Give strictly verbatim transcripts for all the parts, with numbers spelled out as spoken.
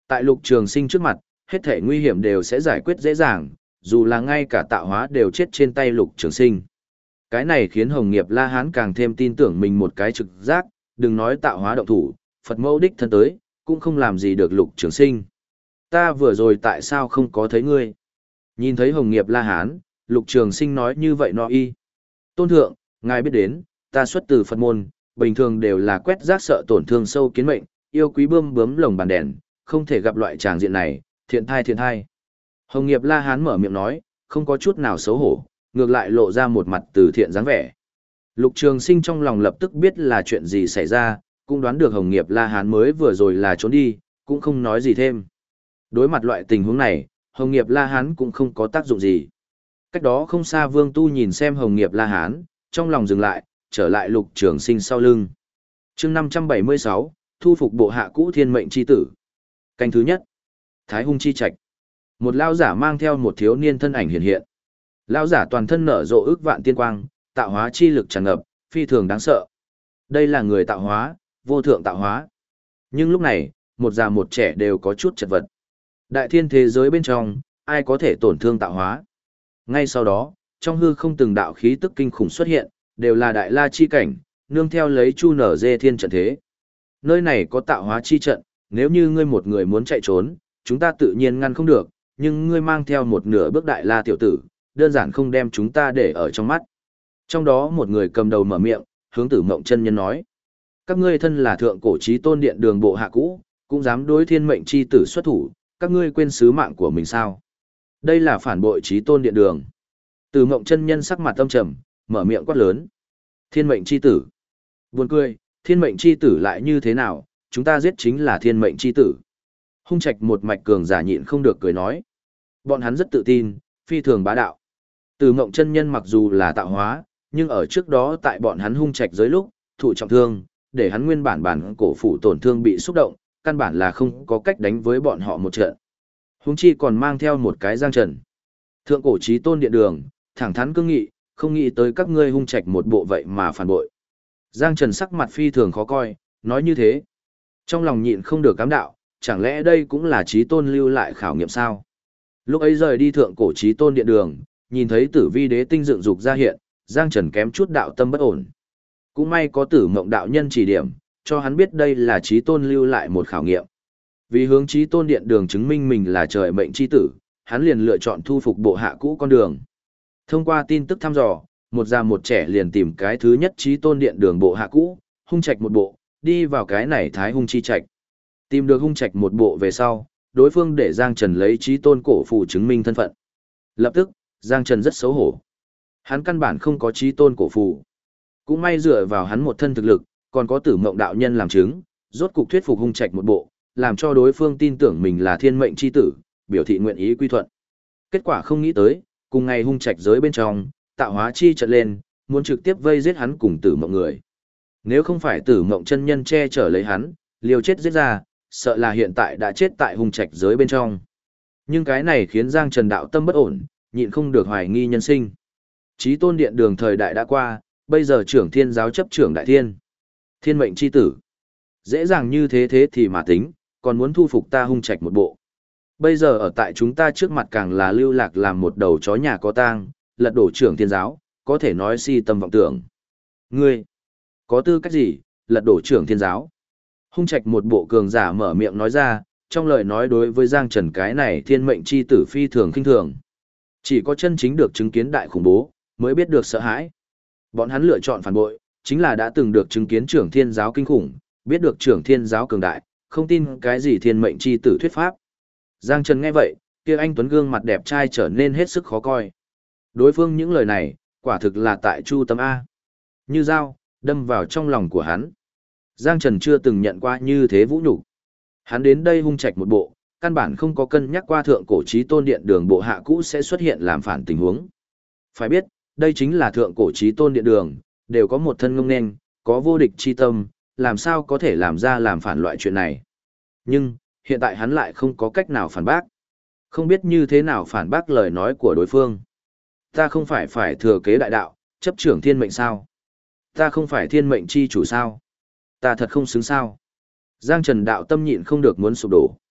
Tại Lục Trường Sinh trước mặt, hết thể nguy hiểm đều sẽ giải quyết dễ dàng, dù là ngay cả tạo hóa đều chết trên tay Lục Trường Sinh. Cái này khiến Hồng Nghiệp La Hán càng thêm tin tưởng mình một cái trực giác, đừng nói tạo hóa động thủ, Phật mẫu đích thân tới, cũng không làm gì được Lục Trường Sinh. Ta vừa rồi tại sao không có thấy ngươi? Nhìn thấy Hồng Nghiệp La Hán, Lục Trường Sinh nói như vậy nó y. Tôn thượng, ngài biết đến, ta xuất từ Phật môn, bình thường đều là quét rác sợ tổn thương sâu kiến mệnh, yêu quý bươm bướm lồng bàn đèn, không thể gặp loại tràng diện này, thiện thai thiện thai. Hồng Nghiệp La Hán mở miệng nói, không có chút nào xấu hổ, ngược lại lộ ra một mặt từ thiện dáng vẻ. Lục Trường Sinh trong lòng lập tức biết là chuyện gì xảy ra, cũng đoán được Hồng Nghiệp La Hán mới vừa rồi là trốn đi, cũng không nói gì thêm. Đối mặt loại tình huống này, Hồng Nghiệp La Hán cũng không có tác dụng gì. Cách đó không xa Vương Tu nhìn xem Hồng Nghiệp La Hán, trong lòng dừng lại, trở lại Lục Trường Sinh sau lưng. Chương năm trăm bảy mươi sáu, thu phục bộ hạ cũ Thiên Mệnh chi tử. Canh thứ nhất, Thái Hung chi trạch. Một lão giả mang theo một thiếu niên thân ảnh hiện hiện. Lão giả toàn thân nở rộ ức vạn tiên quang, tạo hóa chi lực tràn ngập, phi thường đáng sợ. Đây là người tạo hóa, vô thượng tạo hóa. Nhưng lúc này, một già một trẻ đều có chút chật vật. Đại thiên thế giới bên trong, ai có thể tổn thương tạo hóa? Ngay sau đó, trong hư không từng đạo khí tức kinh khủng xuất hiện, đều là đại la chi cảnh, nương theo lấy chu nở dê thiên trận thế. Nơi này có tạo hóa chi trận, nếu như ngươi một người muốn chạy trốn, chúng ta tự nhiên ngăn không được, nhưng ngươi mang theo một nửa bước đại la tiểu tử, đơn giản không đem chúng ta để ở trong mắt. Trong đó một người cầm đầu mở miệng, hướng Tử Mộng chân nhân nói: các ngươi thân là thượng cổ chí tôn điện đường bộ hạ cũ, cũng dám đối Thiên Mệnh chi tử xuất thủ, các ngươi quên sứ mạng của mình sao? Đây là phản bội chí tôn điện đường. Tử Mộng chân nhân sắc mặt âm trầm, mở miệng quát lớn: Thiên Mệnh chi tử. Buồn cười, Thiên Mệnh chi tử lại như thế nào, chúng ta giết chính là Thiên Mệnh chi tử. Hung Trạch một mạch cường giả nhịn không được cười nói. Bọn hắn rất tự tin, phi thường bá đạo. Tử Mộng chân nhân mặc dù là tạo hóa, nhưng ở trước đó tại bọn hắn Hung Trạch giới lúc, thụ trọng thương, để hắn nguyên bản bản cổ phủ tổn thương bị xúc động, căn bản là không có cách đánh với bọn họ một trận. Huống chi còn mang theo một cái Giang Trần. Thượng cổ chí tôn điện đường, thẳng thắn cương nghị, không nghĩ tới các ngươi Hung Trạch một bộ vậy mà phản bội. Giang Trần sắc mặt phi thường khó coi, nói như thế. Trong lòng nhịn không được cám đạo, chẳng lẽ đây cũng là chí tôn lưu lại khảo nghiệm sao? Lúc ấy rời đi thượng cổ chí tôn điện đường, nhìn thấy tử vi đế tinh dựng dục ra hiện, Giang Trần kém chút đạo tâm bất ổn. Cũng may có Tử Mộng đạo nhân chỉ điểm, cho hắn biết đây là chí tôn lưu lại một khảo nghiệm. Vì hướng chí tôn điện đường chứng minh mình là trời mệnh chi tử, hắn liền lựa chọn thu phục bộ hạ cũ con đường. Thông qua tin tức thăm dò, một già một trẻ liền tìm cái thứ nhất chí tôn điện đường bộ hạ cũ, Hung Trạch một bộ, đi vào cái này Thái Hung chi trạch. Tìm được Hung Trạch một bộ về sau, đối phương để Giang Trần lấy chí tôn cổ phù chứng minh thân phận. Lập tức, Giang Trần rất xấu hổ. Hắn căn bản không có chí tôn cổ phù. Cũng may dựa vào hắn một thân thực lực, còn có Tử Mộng đạo nhân làm chứng, rốt cục thuyết phục Hung Trạch một bộ, làm cho đối phương tin tưởng mình là Thiên Mệnh chi tử, biểu thị nguyện ý quy thuận. Kết quả không nghĩ tới, cùng ngày Hung Trạch giới bên trong, tạo hóa chi trận lên, muốn trực tiếp vây giết hắn cùng Tử Mộng người. Nếu không phải Tử Mộng chân nhân che chở lấy hắn, liều chết giết ra, sợ là hiện tại đã chết tại Hung Trạch giới bên trong. Nhưng cái này khiến Giang Trần đạo tâm bất ổn, nhịn không được hoài nghi nhân sinh. Chí tôn điện đường thời đại đã qua, bây giờ trưởng thiên giáo chấp trưởng đại thiên. Thiên Mệnh chi tử. Dễ dàng như thế thế thì mà tính, còn muốn thu phục ta Hung Trạch một bộ. Bây giờ ở tại chúng ta trước mặt càng là lưu lạc làm một đầu chó nhà có tang, lật đổ trưởng thiên giáo, có thể nói si tâm vọng tưởng. Ngươi, có tư cách gì, lật đổ trưởng thiên giáo? Hung Trạch một bộ cường giả mở miệng nói ra, trong lời nói đối với Giang Trần cái này Thiên Mệnh chi tử phi thường khinh thường. Chỉ có chân chính được chứng kiến đại khủng bố, mới biết được sợ hãi. Bọn hắn lựa chọn phản bội, chính là đã từng được chứng kiến trưởng thiên giáo kinh khủng, biết được trưởng thiên giáo cường đại, không tin cái gì Thiên Mệnh chi tử thuyết pháp. Giang Trần nghe vậy, kia anh tuấn gương mặt đẹp trai trở nên hết sức khó coi. Đối phương những lời này, quả thực là tại chu tâm A. Như dao, đâm vào trong lòng của hắn. Giang Trần chưa từng nhận qua như thế vũ nhục. Hắn đến đây Hung Trạch một bộ, căn bản không có cân nhắc qua thượng cổ chí tôn điện đường bộ hạ cũ sẽ xuất hiện làm phản tình huống. Phải biết, đây chính là thượng cổ chí tôn điện đường, đều có một thân ngông nên, có vô địch chi tâm, làm sao có thể làm ra làm phản loại chuyện này. Nhưng, hiện tại hắn lại không có cách nào phản bác. Không biết như thế nào phản bác lời nói của đối phương. Ta không phải phải thừa kế đại đạo, chấp trưởng thiên mệnh sao? Ta không phải thiên mệnh chi chủ sao? Ta thật không xứng sao? Giang Trần đạo tâm nhịn không được muốn sụp đổ.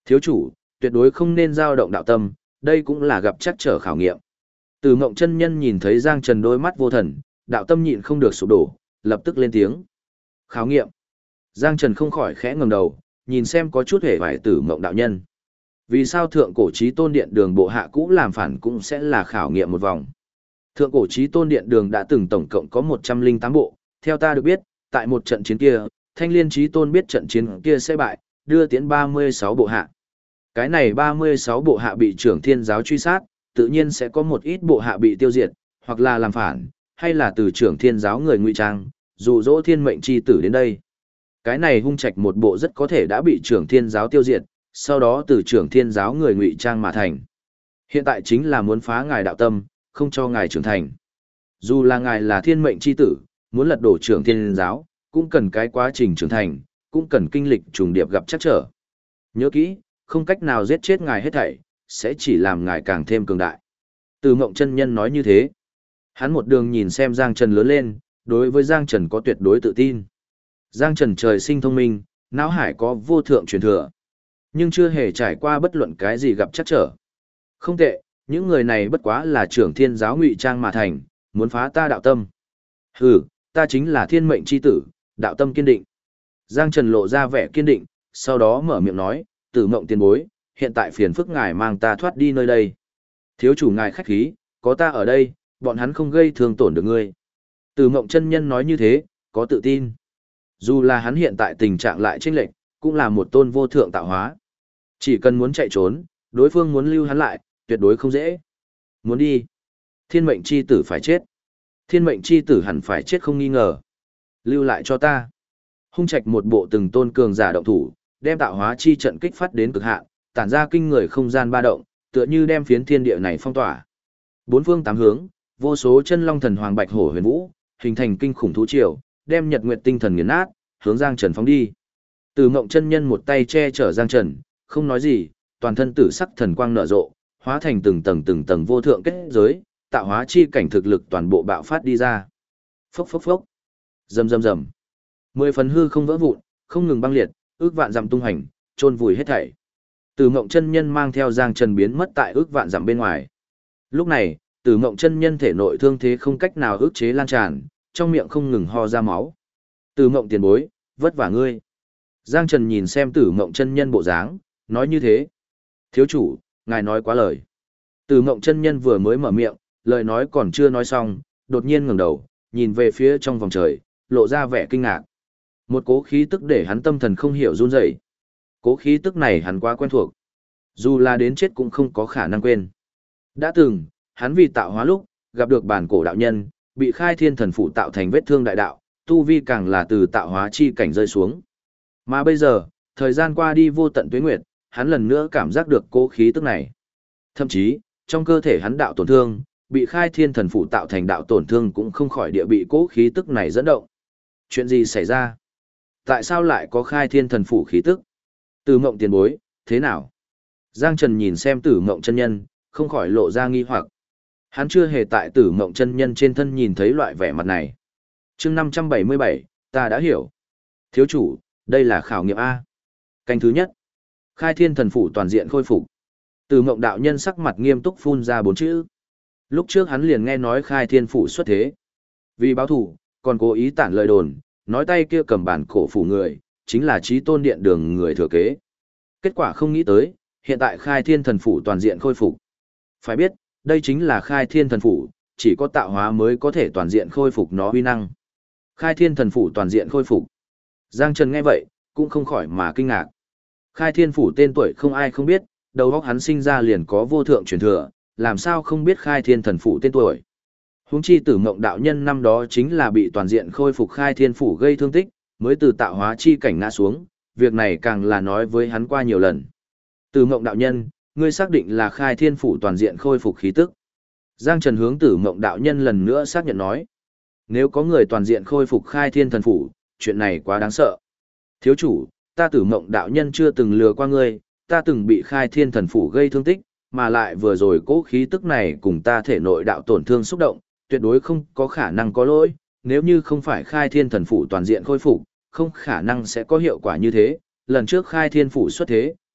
Thiếu chủ, tuyệt đối không nên dao động đạo tâm, đây cũng là gặp chắc trở khảo nghiệm. Từ Mộng chân nhân nhìn thấy Giang Trần đôi mắt vô thần, đạo tâm nhịn không được sụp đổ, lập tức lên tiếng. Khảo nghiệm. Giang Trần không khỏi khẽ ngẩng đầu, nhìn xem có chút hề vải Tử Mộng đạo nhân. Vì sao thượng cổ chí tôn điện đường bộ hạ cũ làm phản cũng sẽ là khảo nghiệm một vòng. Thượng cổ chí tôn điện đường đã từng tổng cộng có một trăm linh tám bộ, theo ta được biết, tại một trận chiến kia, Thanh Liên chí tôn biết trận chiến kia sẽ bại, đưa tiến ba mươi sáu bộ hạ. Cái này ba mươi sáu bộ hạ bị trưởng thiên giáo truy sát, tự nhiên sẽ có một ít bộ hạ bị tiêu diệt, hoặc là làm phản, hay là từ trưởng thiên giáo người ngụy trang, dụ dỗ thiên mệnh chi tử đến đây. Cái này hung trạch một bộ rất có thể đã bị trưởng thiên giáo tiêu diệt, sau đó từ trưởng thiên giáo người ngụy trang mà thành. Hiện tại chính là muốn phá ngài đạo tâm, không cho ngài trưởng thành. Dù là ngài là thiên mệnh chi tử, muốn lật đổ trưởng thiên giáo, cũng cần cái quá trình trưởng thành, cũng cần kinh lịch trùng điệp gặp chắc trở. Nhớ kỹ, không cách nào giết chết ngài hết thảy, sẽ chỉ làm ngài càng thêm cường đại. Từ Mộng chân nhân nói như thế. Hắn một đường nhìn xem Giang Trần lớn lên, đối với Giang Trần có tuyệt đối tự tin. Giang Trần trời sinh thông minh, não hải có vô thượng truyền thừa, nhưng chưa hề trải qua bất luận cái gì gặp chắc trở. Không tệ, những người này bất quá là trưởng thiên giáo ngụy trang mà thành, muốn phá ta đạo tâm. Hừ, ta chính là thiên mệnh chi tử, đạo tâm kiên định. Giang Trần lộ ra vẻ kiên định, sau đó mở miệng nói, Tử Mộng tiền bối, hiện tại phiền phức ngài mang ta thoát đi nơi đây. Thiếu chủ ngài khách khí, có ta ở đây, bọn hắn không gây thương tổn được ngươi. Tử Mộng chân nhân nói như thế, có tự tin. Dù là hắn hiện tại tình trạng lại chênh lệch, cũng là một tôn vô thượng tạo hóa. Chỉ cần muốn chạy trốn, đối phương muốn lưu hắn lại, tuyệt đối không dễ. Muốn đi, thiên mệnh chi tử phải chết. Thiên mệnh chi tử hẳn phải chết không nghi ngờ. Lưu lại cho ta. Hung trạch một bộ từng tôn cường giả động thủ, đem tạo hóa chi trận kích phát đến cực hạn, tản ra kinh người không gian ba động, tựa như đem phiến thiên địa này phong tỏa. Bốn phương tám hướng, vô số chân long thần hoàng bạch hổ huyền vũ, hình thành kinh khủng thú triều, đem nhật nguyệt tinh thần nghiền nát, hướng Giang Trần phóng đi. Từ Mộng chân nhân một tay che chở Giang Trần, không nói gì, toàn thân tử sắc thần quang nở rộ, hóa thành từng tầng từng tầng vô thượng kết giới, tạo hóa chi cảnh thực lực toàn bộ bạo phát đi ra. Phốc phốc phốc. Rầm rầm rầm. Mười phần hư không vỡ vụn, không ngừng băng liệt, ước vạn dặm tung hành, chôn vùi hết thảy. Từ Mộng chân nhân mang theo Giang Trần biến mất tại ước vạn dặm bên ngoài. Lúc này, Từ Mộng chân nhân thể nội thương thế không cách nào ức chế lan tràn, trong miệng không ngừng ho ra máu. Từ Mộng tiền bối, vất vả ngươi. Giang Trần nhìn xem Tử Mộng chân nhân bộ dáng, nói như thế. Thiếu chủ, ngài nói quá lời. Tử Mộng chân nhân vừa mới mở miệng, lời nói còn chưa nói xong, đột nhiên ngẩng đầu, nhìn về phía trong vòng trời, lộ ra vẻ kinh ngạc. Một cố khí tức để hắn tâm thần không hiểu run rẩy. Cố khí tức này hắn quá quen thuộc. Dù là đến chết cũng không có khả năng quên. Đã từng, hắn vì tạo hóa lúc, gặp được bản cổ đạo nhân, bị khai thiên thần phụ tạo thành vết thương đại đạo, tu vi càng là từ tạo hóa chi cảnh rơi xuống. Mà bây giờ, thời gian qua đi vô tận tuế nguyệt, hắn lần nữa cảm giác được cố khí tức này. Thậm chí, trong cơ thể hắn đạo tổn thương, bị khai thiên thần phụ tạo thành đạo tổn thương cũng không khỏi địa bị cố khí tức này dẫn động. Chuyện gì xảy ra? Tại sao lại có khai thiên thần phụ khí tức? Tử Mộng tiền bối, thế nào? Giang Trần nhìn xem Tử Mộng chân nhân, không khỏi lộ ra nghi hoặc. Hắn chưa hề tại Tử Mộng chân nhân trên thân nhìn thấy loại vẻ mặt này. Chương năm trăm bảy mươi bảy, ta đã hiểu. Thiếu chủ, đây là khảo nghiệm A. Canh thứ nhất. Khai thiên thần phủ toàn diện khôi phục. Từ Mộng đạo nhân sắc mặt nghiêm túc phun ra bốn chữ. Lúc trước hắn liền nghe nói khai thiên phủ xuất thế. Vì báo thủ, còn cố ý tản lời đồn, nói tay kia cầm bản cổ phủ người, chính là chí tôn điện đường người thừa kế. Kết quả không nghĩ tới, hiện tại khai thiên thần phủ toàn diện khôi phục. Phải biết, đây chính là khai thiên thần phủ, chỉ có tạo hóa mới có thể toàn diện khôi phục nó uy năng. Khai thiên thần phủ toàn diện khôi phục. Giang Trần nghe vậy, cũng không khỏi mà kinh ngạc. Khai thiên phủ tên tuổi không ai không biết, đầu óc hắn sinh ra liền có vô thượng truyền thừa, làm sao không biết khai thiên thần phủ tên tuổi. Huống chi Tử Mộng đạo nhân năm đó chính là bị toàn diện khôi phục khai thiên phủ gây thương tích, mới từ tạo hóa chi cảnh ngã xuống, việc này càng là nói với hắn qua nhiều lần. Tử Mộng đạo nhân, ngươi xác định là khai thiên phủ toàn diện khôi phục khí tức. Giang Trần hướng Tử Mộng đạo nhân lần nữa xác nhận nói. Nếu có người toàn diện khôi phục khai thiên thần phủ, chuyện này quá đáng sợ. Thiếu chủ, ta Tử Mộng đạo nhân chưa từng lừa qua ngươi, ta từng bị khai thiên thần phủ gây thương tích, mà lại vừa rồi cố khí tức này cùng ta thể nội đạo tổn thương xúc động, tuyệt đối không có khả năng có lỗi, nếu như không phải khai thiên thần phủ toàn diện khôi phục, không khả năng sẽ có hiệu quả như thế, lần trước khai thiên phủ xuất thế,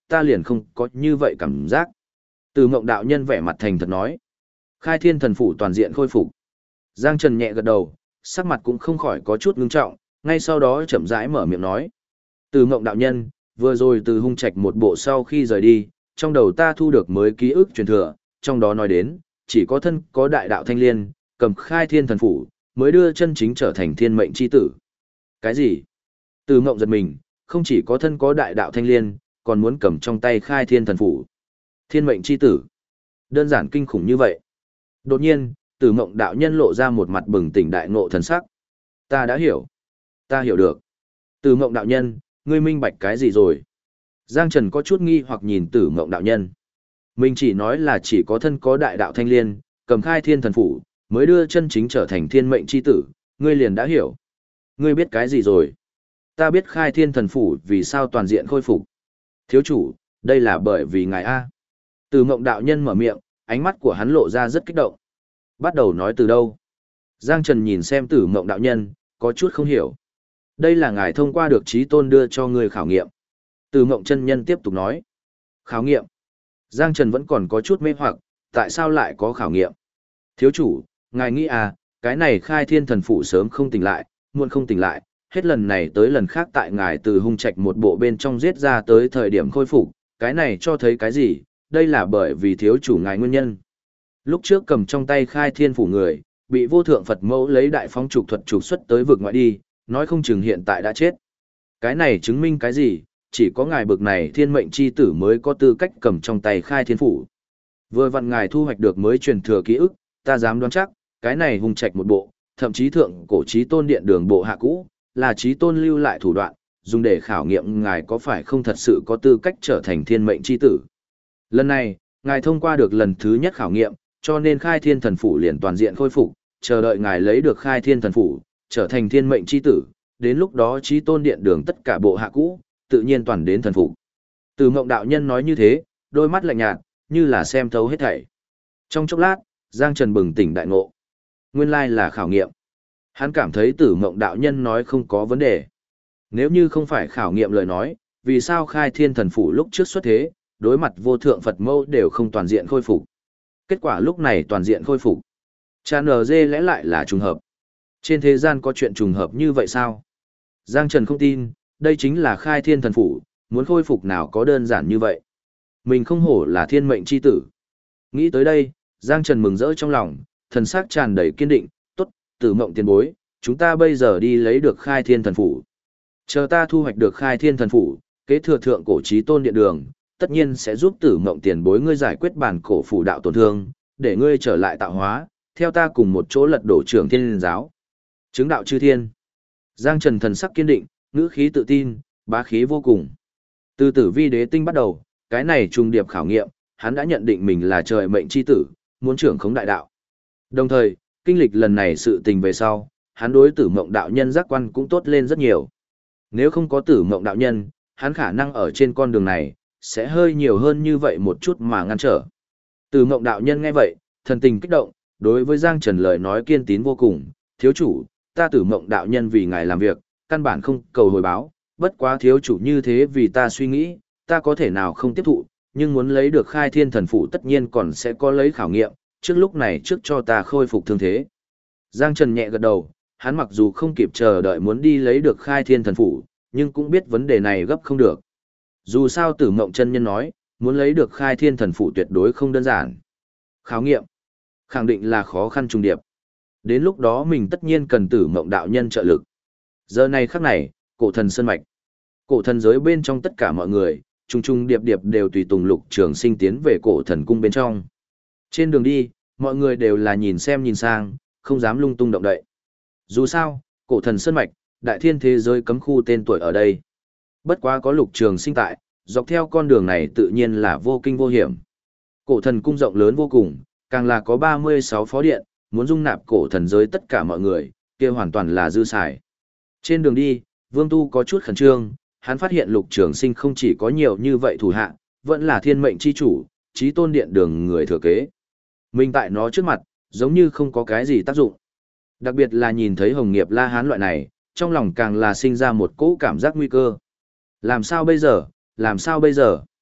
ta liền không có như vậy cảm giác. Từ Mộng đạo nhân vẻ mặt thành thật nói. Khai Thiên Thần Phủ toàn diện khôi phục. Giang Trần nhẹ gật đầu, sắc mặt cũng không khỏi có chút ngưng trọng, ngay sau đó chậm rãi mở miệng nói. Từ Mộng đạo nhân, vừa rồi từ hung trạch một bộ sau khi rời đi, trong đầu ta thu được mới ký ức truyền thừa, trong đó nói đến, chỉ có thân có đại đạo thanh liên, cầm Khai Thiên Thần Phủ, mới đưa chân chính trở thành thiên mệnh chi tử. Cái gì? Từ Mộng giật mình, không chỉ có thân có đại đạo thanh liên, còn muốn cầm trong tay Khai Thiên Thần Phủ. Thiên mệnh chi tử. Đơn giản kinh khủng như vậy. Đột nhiên, Từ Mộng đạo nhân lộ ra một mặt bừng tỉnh đại ngộ thần sắc. Ta đã hiểu. Ta hiểu được. Từ Mộng đạo nhân, ngươi minh bạch cái gì rồi? Giang Trần có chút nghi hoặc nhìn Tử Mộng đạo nhân. Mình chỉ nói là chỉ có thân có đại đạo thanh liên, cầm Khai Thiên Thần Phủ, mới đưa chân chính trở thành thiên mệnh chi tử, ngươi liền đã hiểu. Ngươi biết cái gì rồi? Ta biết Khai Thiên Thần Phủ vì sao toàn diện khôi phục. Thiếu chủ, đây là bởi vì ngài A. Từ Mộng đạo nhân mở miệng, ánh mắt của hắn lộ ra rất kích động. Bắt đầu nói từ đâu? Giang Trần nhìn xem Tử Mộng đạo nhân, có chút không hiểu. Đây là ngài thông qua được trí tôn đưa cho ngươi khảo nghiệm. Từ Mộng chân nhân tiếp tục nói. Khảo nghiệm? Giang Trần vẫn còn có chút mê hoặc, tại sao lại có khảo nghiệm? Thiếu chủ, ngài nghĩ à, cái này Khai Thiên Thần Phủ sớm không tỉnh lại, muộn không tỉnh lại, hết lần này tới lần khác tại ngài từ hung trạch một bộ bên trong giết ra tới thời điểm khôi phục, cái này cho thấy cái gì? Đây là bởi vì thiếu chủ ngài nguyên nhân. Lúc trước cầm trong tay Khai Thiên Phủ người, bị vô thượng Phật mẫu lấy đại phong trục thuật trục xuất tới vực ngoại đi, nói không chừng hiện tại đã chết. Cái này chứng minh cái gì? Chỉ có ngài bực này thiên mệnh chi tử mới có tư cách cầm trong tay Khai Thiên Phủ. Vừa vặn ngài thu hoạch được mới truyền thừa ký ức, ta dám đoán chắc, cái này hung trạch một bộ, thậm chí thượng cổ chí tôn điện đường bộ hạ cũ, là chí tôn lưu lại thủ đoạn, dùng để khảo nghiệm ngài có phải không thật sự có tư cách trở thành thiên mệnh chi tử. Lần này, ngài thông qua được lần thứ nhất khảo nghiệm, cho nên Khai Thiên Thần Phủ liền toàn diện khôi phục, chờ đợi ngài lấy được Khai Thiên Thần Phủ, trở thành thiên mệnh chi tử, đến lúc đó chí tôn điện đường tất cả bộ hạ cũ, tự nhiên toàn đến thần phục. Từ Mộng đạo nhân nói như thế, đôi mắt lạnh nhạt, như là xem thấu hết thảy. Trong chốc lát, Giang Trần bừng tỉnh đại ngộ. Nguyên lai là khảo nghiệm. Hắn cảm thấy Tử Mộng đạo nhân nói không có vấn đề. Nếu như không phải khảo nghiệm lời nói, vì sao Khai Thiên Thần Phủ lúc trước xuất thế, đối mặt vô thượng Phật mẫu đều không toàn diện khôi phục. Kết quả lúc này toàn diện khôi phục. Cha nờ dê lẽ lại là trùng hợp. Trên thế gian có chuyện trùng hợp như vậy sao? Giang Trần không tin, đây chính là Khai Thiên Thần Phủ, muốn khôi phục nào có đơn giản như vậy. Mình không hổ là thiên mệnh chi tử. Nghĩ tới đây, Giang Trần mừng rỡ trong lòng, thần sắc tràn đầy kiên định, tốt, Tử Mộng tiền bối, chúng ta bây giờ đi lấy được Khai Thiên Thần Phủ. Chờ ta thu hoạch được Khai Thiên Thần Phủ, kế thừa thượng cổ chí tôn điện đường, tất nhiên sẽ giúp Tử Mộng tiền bối ngươi giải quyết bản cổ phủ đạo tổn thương, để ngươi trở lại tạo hóa, theo ta cùng một chỗ lật đổ Trường Thiên Liên giáo. Chứng đạo chư thiên. Giang Trần thần sắc kiên định, ngữ khí tự tin, bá khí vô cùng. Từ Tử Vi đế tinh bắt đầu, cái này trùng điệp khảo nghiệm, hắn đã nhận định mình là trời mệnh chi tử, muốn trưởng khống đại đạo. Đồng thời, kinh lịch lần này sự tình về sau, hắn đối Tử Mộng đạo nhân giác quan cũng tốt lên rất nhiều. Nếu không có Tử Mộng đạo nhân, hắn khả năng ở trên con đường này, sẽ hơi nhiều hơn như vậy một chút mà ngăn trở. Tử Mộng đạo nhân nghe vậy, thần tình kích động, đối với Giang Trần lời nói kiên tín vô cùng, thiếu chủ, ta Tử Mộng đạo nhân vì ngài làm việc, căn bản không cầu hồi báo, bất quá thiếu chủ như thế vì ta suy nghĩ, ta có thể nào không tiếp thụ, nhưng muốn lấy được Khai Thiên Thần Phủ tất nhiên còn sẽ có lấy khảo nghiệm, trước lúc này trước cho ta khôi phục thương thế. Giang Trần nhẹ gật đầu, hắn mặc dù không kịp chờ đợi muốn đi lấy được Khai Thiên Thần Phủ, nhưng cũng biết vấn đề này gấp không được. Dù sao Tử Mộng chân nhân nói, muốn lấy được Khai Thiên Thần Phủ tuyệt đối không đơn giản. Khảo nghiệm, khẳng định là khó khăn trùng điệp. Đến lúc đó mình tất nhiên cần Tử Mộng đạo nhân trợ lực. Giờ này khắc này, cổ thần sơn mạch. Cổ thần giới bên trong tất cả mọi người, trùng trùng điệp điệp đều tùy tùng Lục Trường Sinh tiến về cổ thần cung bên trong. Trên đường đi, mọi người đều là nhìn xem nhìn sang, không dám lung tung động đậy. Dù sao, cổ thần sơn mạch, đại thiên thế giới cấm khu tên tuổi ở đây. Bất quá có Lục Trường Sinh tại, dọc theo con đường này tự nhiên là vô kinh vô hiểm. Cổ thần cung rộng lớn vô cùng, càng là có ba mươi sáu phó điện, muốn dung nạp cổ thần giới tất cả mọi người, kia hoàn toàn là dư xài. Trên đường đi, Vương Tu có chút khẩn trương, hắn phát hiện Lục Trường Sinh không chỉ có nhiều như vậy thủ hạ, vẫn là thiên mệnh chi chủ, chí tôn điện đường người thừa kế. Mình tại nó trước mặt, giống như không có cái gì tác dụng. Đặc biệt là nhìn thấy Hồng Nghiệp La Hán loại này, trong lòng càng là sinh ra một cỗ cảm giác nguy cơ. Làm sao bây giờ, làm sao bây giờ?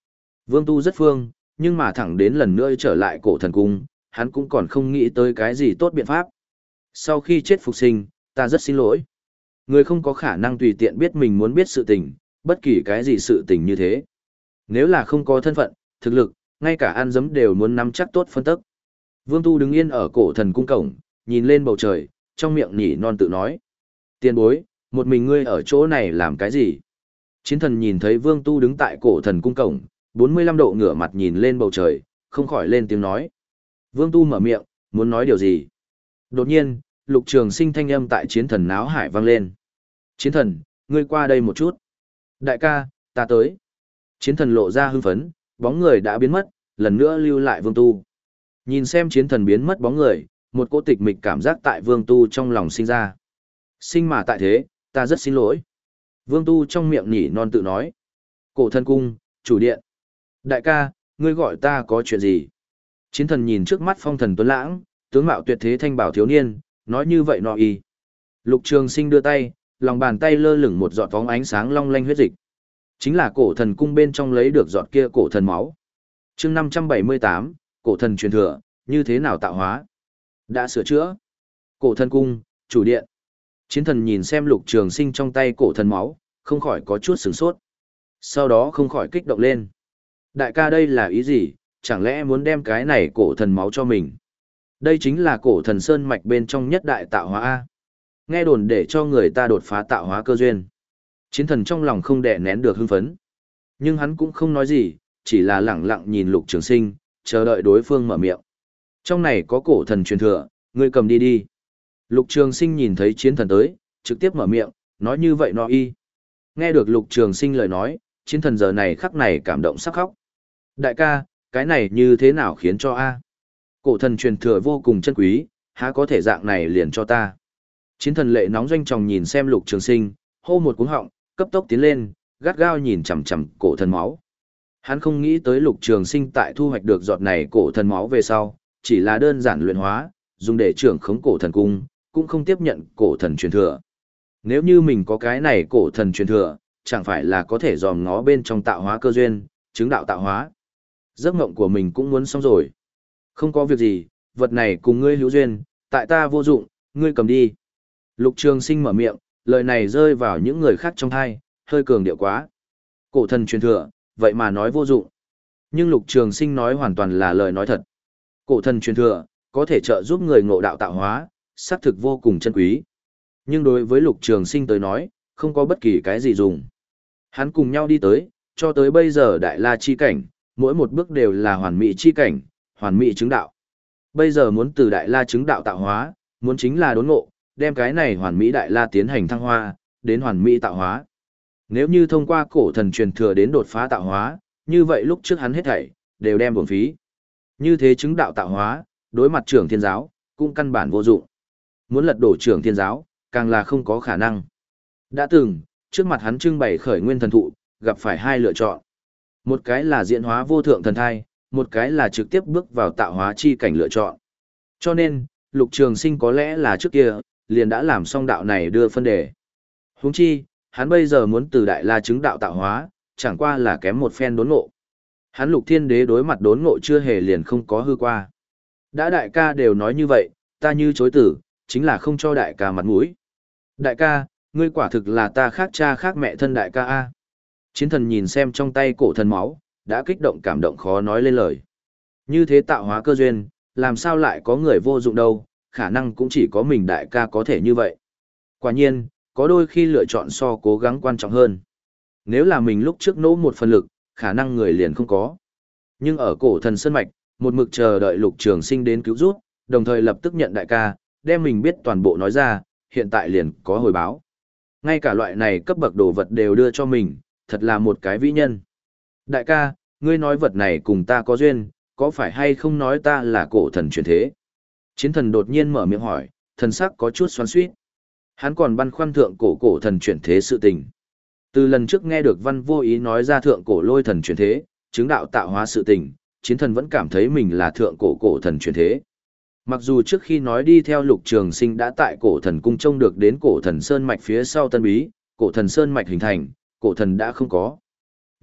Vương Tu rất phương, nhưng mà thẳng đến lần nữa trở lại cổ thần cung, hắn cũng còn không nghĩ tới cái gì tốt biện pháp. Sau khi chết phục sinh, ta rất xin lỗi. Người không có khả năng tùy tiện biết mình muốn biết sự tình, bất kỳ cái gì sự tình như thế. Nếu là không có thân phận, thực lực, ngay cả ăn dấm đều muốn nắm chắc tốt phân tức. Vương Tu đứng yên ở cổ thần cung cổng, nhìn lên bầu trời, trong miệng nhỉ non tự nói. Tiền bối, một mình ngươi ở chỗ này làm cái gì? Chiến thần nhìn thấy Vương Tu đứng tại cổ thần cung cổng, bốn mươi lăm độ ngửa mặt nhìn lên bầu trời, không khỏi lên tiếng nói. Vương Tu mở miệng, muốn nói điều gì? Đột nhiên, Lục Trường Sinh thanh âm tại chiến thần náo hải vang lên. Chiến thần, ngươi qua đây một chút. Đại ca, ta tới. Chiến thần lộ ra hưng phấn, bóng người đã biến mất, lần nữa lưu lại Vương Tu. Nhìn xem chiến thần biến mất bóng người, một cỗ tịch mịch cảm giác tại Vương Tu trong lòng sinh ra. Sinh mà tại thế, ta rất xin lỗi. Vương Tu trong miệng nhỉ non tự nói. Cổ thần cung, chủ điện. Đại ca, ngươi gọi ta có chuyện gì? Chiến thần nhìn trước mắt phong thần tuấn lãng, tướng mạo tuyệt thế thanh bảo thiếu niên, nói như vậy nọ y. Lục Trường Sinh đưa tay, lòng bàn tay lơ lửng một giọt bóng ánh sáng long lanh huyết dịch. Chính là cổ thần cung bên trong lấy được giọt kia cổ thần máu. Chương năm trăm bảy mươi tám, cổ thần truyền thừa, như thế nào tạo hóa? Đã sửa chữa. Cổ thần cung, chủ điện. Chiến thần nhìn xem Lục Trường Sinh trong tay cổ thần máu, không khỏi có chút sửng sốt. Sau đó không khỏi kích động lên. Đại ca đây là ý gì, chẳng lẽ muốn đem cái này cổ thần máu cho mình? Đây chính là cổ thần sơn mạch bên trong nhất đại tạo hóa A. Nghe đồn để cho người ta đột phá tạo hóa cơ duyên. Chiến thần trong lòng không đè nén được hưng phấn. Nhưng hắn cũng không nói gì, chỉ là lẳng lặng nhìn Lục Trường Sinh, chờ đợi đối phương mở miệng. Trong này có cổ thần truyền thừa, ngươi cầm đi đi. Lục Trường Sinh nhìn thấy chiến thần tới, trực tiếp mở miệng, nói như vậy nó y. Nghe được Lục Trường Sinh lời nói, chiến thần giờ này khắc này cảm động sắp khóc. Đại ca, cái này như thế nào khiến cho A? Cổ thần truyền thừa vô cùng chân quý, há có thể dạng này liền cho ta. Chiến thần lệ nóng doanh tròng nhìn xem Lục Trường Sinh, hô một cú họng, cấp tốc tiến lên, gắt gao nhìn chằm chằm cổ thần máu. Hắn không nghĩ tới Lục Trường Sinh tại thu hoạch được giọt này cổ thần máu về sau, chỉ là đơn giản luyện hóa, dùng để trưởng khống cổ thần cung, cũng không tiếp nhận cổ thần truyền thừa. Nếu như mình có cái này cổ thần truyền thừa, chẳng phải là có thể dòm ngó bên trong tạo hóa cơ duyên, chứng đạo tạo hóa. Giấc mộng của mình cũng muốn xong rồi. Không có việc gì, vật này cùng ngươi hữu duyên, tại ta vô dụng, ngươi cầm đi. Lục Trường Sinh mở miệng, lời này rơi vào những người khác trong thai, hơi cường điệu quá. Cổ thần truyền thừa, vậy mà nói vô dụng. Nhưng Lục Trường Sinh nói hoàn toàn là lời nói thật. Cổ thần truyền thừa, có thể trợ giúp người ngộ đạo tạo hóa, xác thực vô cùng chân quý. Nhưng đối với Lục Trường Sinh tới nói, không có bất kỳ cái gì dùng. Hắn cùng nhau đi tới, cho tới bây giờ đại la chi cảnh, mỗi một bước đều là hoàn mỹ chi cảnh, hoàn mỹ chứng đạo. Bây giờ muốn từ đại la chứng đạo tạo hóa, muốn chính là đốn ngộ, đem cái này hoàn mỹ đại la tiến hành thăng hoa, đến hoàn mỹ tạo hóa. Nếu như thông qua cổ thần truyền thừa đến đột phá tạo hóa, như vậy lúc trước hắn hết thảy đều đem uổng phí. Như thế chứng đạo tạo hóa, đối mặt trưởng thiên giáo, cũng căn bản vô dụng. Muốn lật đổ trưởng thiên giáo, càng là không có khả năng. Đã từng, trước mặt hắn trưng bày khởi nguyên thần thụ, gặp phải hai lựa chọn. Một cái là diễn hóa vô thượng thần thai, một cái là trực tiếp bước vào tạo hóa chi cảnh lựa chọn. Cho nên, Lục Trường Sinh có lẽ là trước kia, liền đã làm xong đạo này đưa phân đề. Huống chi, hắn bây giờ muốn từ đại la chứng đạo tạo hóa, chẳng qua là kém một phen đốn ngộ. Hắn Lục Thiên Đế đối mặt đốn ngộ chưa hề liền không có hư qua. Đã đại ca đều nói như vậy, ta như chối tử, chính là không cho đại ca mặt mũi. Đại ca, ngươi quả thực là ta khác cha khác mẹ thân đại ca a. Chiến thần nhìn xem trong tay cổ thần máu, đã kích động cảm động khó nói lên lời. Như thế tạo hóa cơ duyên, làm sao lại có người vô dụng đâu, khả năng cũng chỉ có mình đại ca có thể như vậy. Quả nhiên, có đôi khi lựa chọn so cố gắng quan trọng hơn. Nếu là mình lúc trước nỗ một phần lực, khả năng người liền không có. Nhưng ở cổ thần sơn mạch, một mực chờ đợi Lục Trường Sinh đến cứu giúp, đồng thời lập tức nhận đại ca, đem mình biết toàn bộ nói ra, hiện tại liền có hồi báo. Ngay cả loại này cấp bậc đồ vật đều đưa cho mình, thật là một cái vĩ nhân. Đại ca, ngươi nói vật này cùng ta có duyên, có phải hay không nói ta là cổ thần truyền thế? Chiến thần đột nhiên mở miệng hỏi, thần sắc có chút xoắn xuýt. Hắn còn băn khoăn thượng cổ cổ thần chuyển thế sự tình. Từ lần trước nghe được Văn Vô Ý nói ra thượng cổ lôi thần chuyển thế, chứng đạo tạo hóa sự tình, chiến thần vẫn cảm thấy mình là thượng cổ cổ thần chuyển thế. Mặc dù trước khi nói đi theo Lục Trường Sinh đã tại cổ thần cung trông được đến cổ thần sơn mạch phía sau tân bí, cổ thần sơn mạch hình thành, cổ thần đã không có.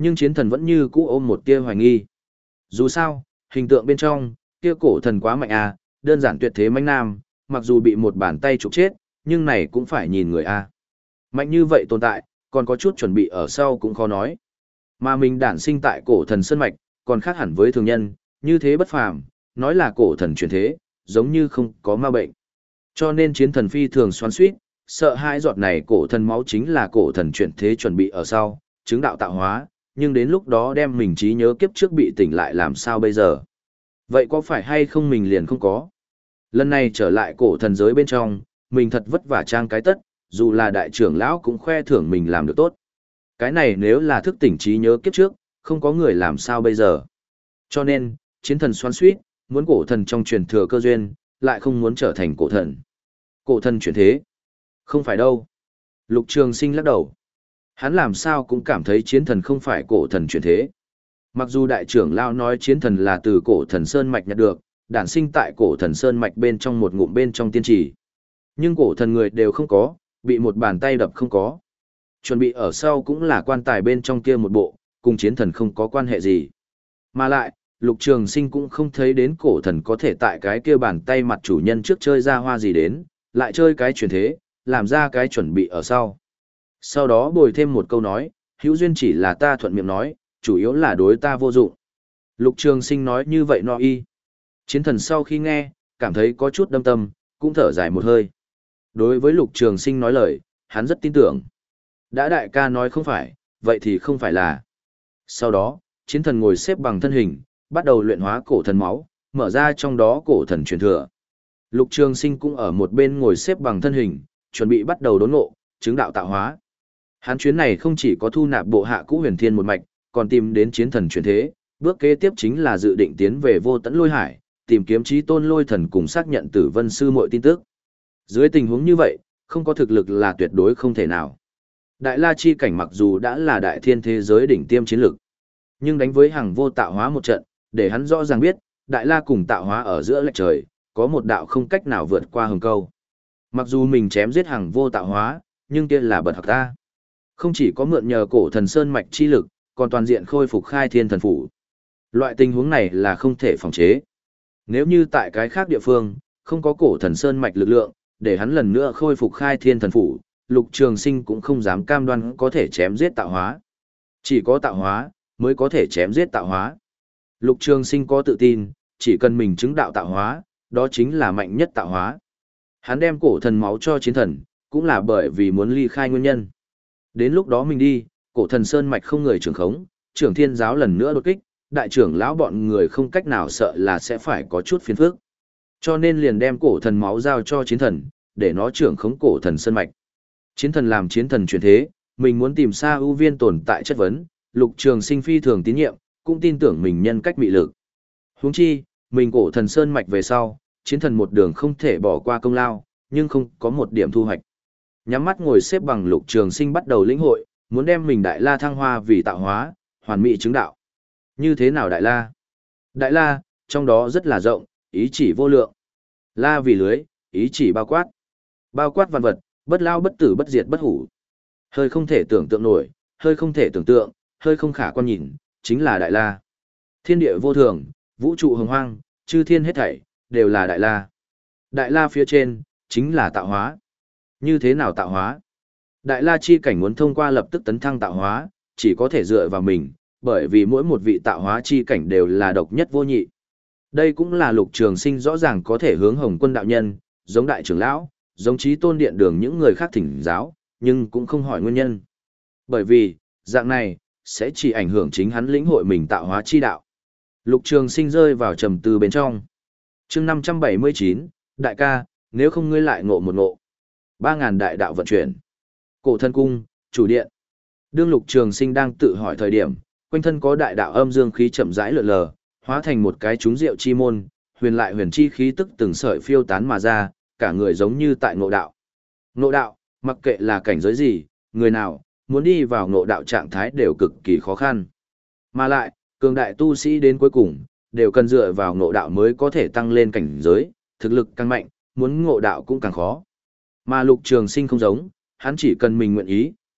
Nhưng chiến thần vẫn như cũ ôm một tia hoài nghi. Dù sao, hình tượng bên trong, kia cổ thần quá mạnh à, đơn giản tuyệt thế mãnh nam, mặc dù bị một bàn tay trục chết, nhưng này cũng phải nhìn người a. Mạnh như vậy tồn tại, còn có chút chuẩn bị ở sau cũng khó nói. Mà mình đản sinh tại cổ thần sơn mạch, còn khác hẳn với thường nhân, như thế bất phàm, nói là cổ thần chuyển thế, giống như không có ma bệnh. Cho nên chiến thần phi thường xoắn xuýt, sợ hai giọt này cổ thần máu chính là cổ thần chuyển thế chuẩn bị ở sau, chứng đạo tạo hóa, nhưng đến lúc đó đem mình trí nhớ kiếp trước bị tỉnh lại làm sao bây giờ. Vậy có phải hay không mình liền không có? Lần này trở lại cổ thần giới bên trong, mình thật vất vả trang cái tất, dù là đại trưởng lão cũng khoe thưởng mình làm được tốt. Cái này nếu là thức tỉnh trí nhớ kiếp trước, không có người làm sao bây giờ. Cho nên, chiến thần xoắn xuýt, muốn cổ thần trong truyền thừa cơ duyên, lại không muốn trở thành cổ thần. Cổ thần chuyển thế. Không phải đâu. Lục Trường Sinh lắc đầu. Hắn làm sao cũng cảm thấy chiến thần không phải cổ thần chuyển thế. Mặc dù đại trưởng lão nói chiến thần là từ cổ thần Sơn Mạch nhặt được, đản sinh tại cổ thần Sơn Mạch bên trong một ngụm bên trong tiên trì. Nhưng cổ thần người đều không có, bị một bàn tay đập không có. Chuẩn bị ở sau cũng là quan tài bên trong kia một bộ, cùng chiến thần không có quan hệ gì. Mà lại, Lục Trường Sinh cũng không thấy đến cổ thần có thể tại cái kia bàn tay mặt chủ nhân trước chơi ra hoa gì đến, lại chơi cái chuyển thế, làm ra cái chuẩn bị ở sau. Sau đó bồi thêm một câu nói, hữu duyên chỉ là ta thuận miệng nói, chủ yếu là đối ta vô dụng. Lục Trường Sinh nói như vậy no y. Chiến thần sau khi nghe, cảm thấy có chút đâm tâm, cũng thở dài một hơi. Đối với Lục Trường Sinh nói lời, hắn rất tin tưởng. Đã đại ca nói không phải, vậy thì không phải là. Sau đó, chiến thần ngồi xếp bằng thân hình, bắt đầu luyện hóa cổ thần máu, mở ra trong đó cổ thần truyền thừa. Lục Trường Sinh cũng ở một bên ngồi xếp bằng thân hình, chuẩn bị bắt đầu đốn ngộ, chứng đạo tạo hóa. Hắn chuyến này không chỉ có thu nạp bộ hạ cũ huyền thiên một mạch, còn tìm đến chiến thần truyền thế, bước kế tiếp chính là dự định tiến về vô tận lôi hải, tìm kiếm chí tôn lôi thần cùng xác nhận tử vân sư mọi tin tức. Dưới tình huống như vậy, không có thực lực là tuyệt đối không thể nào. Đại La chi cảnh mặc dù đã là đại thiên thế giới đỉnh tiêm chiến lực, nhưng đánh với hàng vô tạo hóa một trận, để hắn rõ ràng biết, Đại La cùng tạo hóa ở giữa lệch trời, có một đạo không cách nào vượt qua hừng câu. Mặc dù mình chém giết hàng vô tạo hóa, nhưng kia là bật học ta. Không chỉ có mượn nhờ cổ thần sơn mạch chi lực, còn toàn diện khôi phục khai thiên thần phủ. Loại tình huống này là không thể phòng chế. Nếu như tại cái khác địa phương, không có cổ thần sơn mạch lực lượng, để hắn lần nữa khôi phục khai thiên thần phủ, Lục Trường Sinh cũng không dám cam đoan có thể chém giết tạo hóa. Chỉ có tạo hóa, mới có thể chém giết tạo hóa. Lục Trường Sinh có tự tin, chỉ cần mình chứng đạo tạo hóa, đó chính là mạnh nhất tạo hóa. Hắn đem cổ thần máu cho chiến thần, cũng là bởi vì muốn ly khai nguyên nhân. Đến lúc đó mình đi, cổ thần sơn mạch không người trưởng khống, trưởng thiên giáo lần nữa đột kích, đại trưởng lão bọn người không cách nào sợ là sẽ phải có chút phiền phức. Cho nên liền đem cổ thần máu giao cho chiến thần, để nó trưởng khống cổ thần sơn mạch. Chiến thần làm chiến thần chuyển thế, mình muốn tìm Sa ưu viên tồn tại chất vấn, Lục Trường Sinh phi thường tín nhiệm, cũng tin tưởng mình nhân cách mị lực. Huống chi, mình cổ thần sơn mạch về sau, chiến thần một đường không thể bỏ qua công lao, nhưng không có một điểm thu hoạch. Nhắm mắt ngồi xếp bằng Lục Trường Sinh bắt đầu lĩnh hội, muốn đem mình Đại La thăng hoa vì tạo hóa, hoàn mỹ chứng đạo. Như thế nào Đại La? Đại La, trong đó rất là rộng, ý chỉ vô lượng. La vì lưới, ý chỉ bao quát. Bao quát vạn vật, bất lao bất tử bất diệt bất hủ. Hơi không thể tưởng tượng nổi, hơi không thể tưởng tượng, hơi không khả quan nhìn, chính là Đại La. Thiên địa vô thường, vũ trụ hồng hoang, chư thiên hết thảy, đều là Đại La. Đại La phía trên, chính là tạo hóa. Như thế nào tạo hóa? Đại La chi cảnh muốn thông qua lập tức tấn thăng tạo hóa, chỉ có thể dựa vào mình, bởi vì mỗi một vị tạo hóa chi cảnh đều là độc nhất vô nhị. Đây cũng là Lục Trường Sinh rõ ràng có thể hướng Hồng Quân đạo nhân, giống đại trưởng lão, giống Chí Tôn điện đường những người khác thỉnh giáo, nhưng cũng không hỏi nguyên nhân. Bởi vì, dạng này, sẽ chỉ ảnh hưởng chính hắn lĩnh hội mình tạo hóa chi đạo. Lục Trường Sinh rơi vào trầm tư bên trong. Chương năm trăm bảy mươi chín, đại ca, nếu không ngươi lại ngộ một ngộ. Ba ngàn đại đạo vận chuyển. Cổ thân cung, chủ điện. Đương Lục Trường Sinh đang tự hỏi thời điểm, quanh thân có đại đạo âm dương khí chậm rãi lượn lờ, hóa thành một cái trúng rượu chi môn, huyền lại huyền chi khí tức từng sợi phiêu tán mà ra, cả người giống như tại ngộ đạo. Ngộ đạo, mặc kệ là cảnh giới gì, người nào muốn đi vào ngộ đạo trạng thái đều cực kỳ khó khăn. Mà lại, cường đại tu sĩ đến cuối cùng, đều cần dựa vào ngộ đạo mới có thể tăng lên cảnh giới, thực lực càng mạnh, muốn ngộ đạo cũng càng khó. Mà Lục Trường Sinh không giống, hắn chỉ cần mình nguyện ý,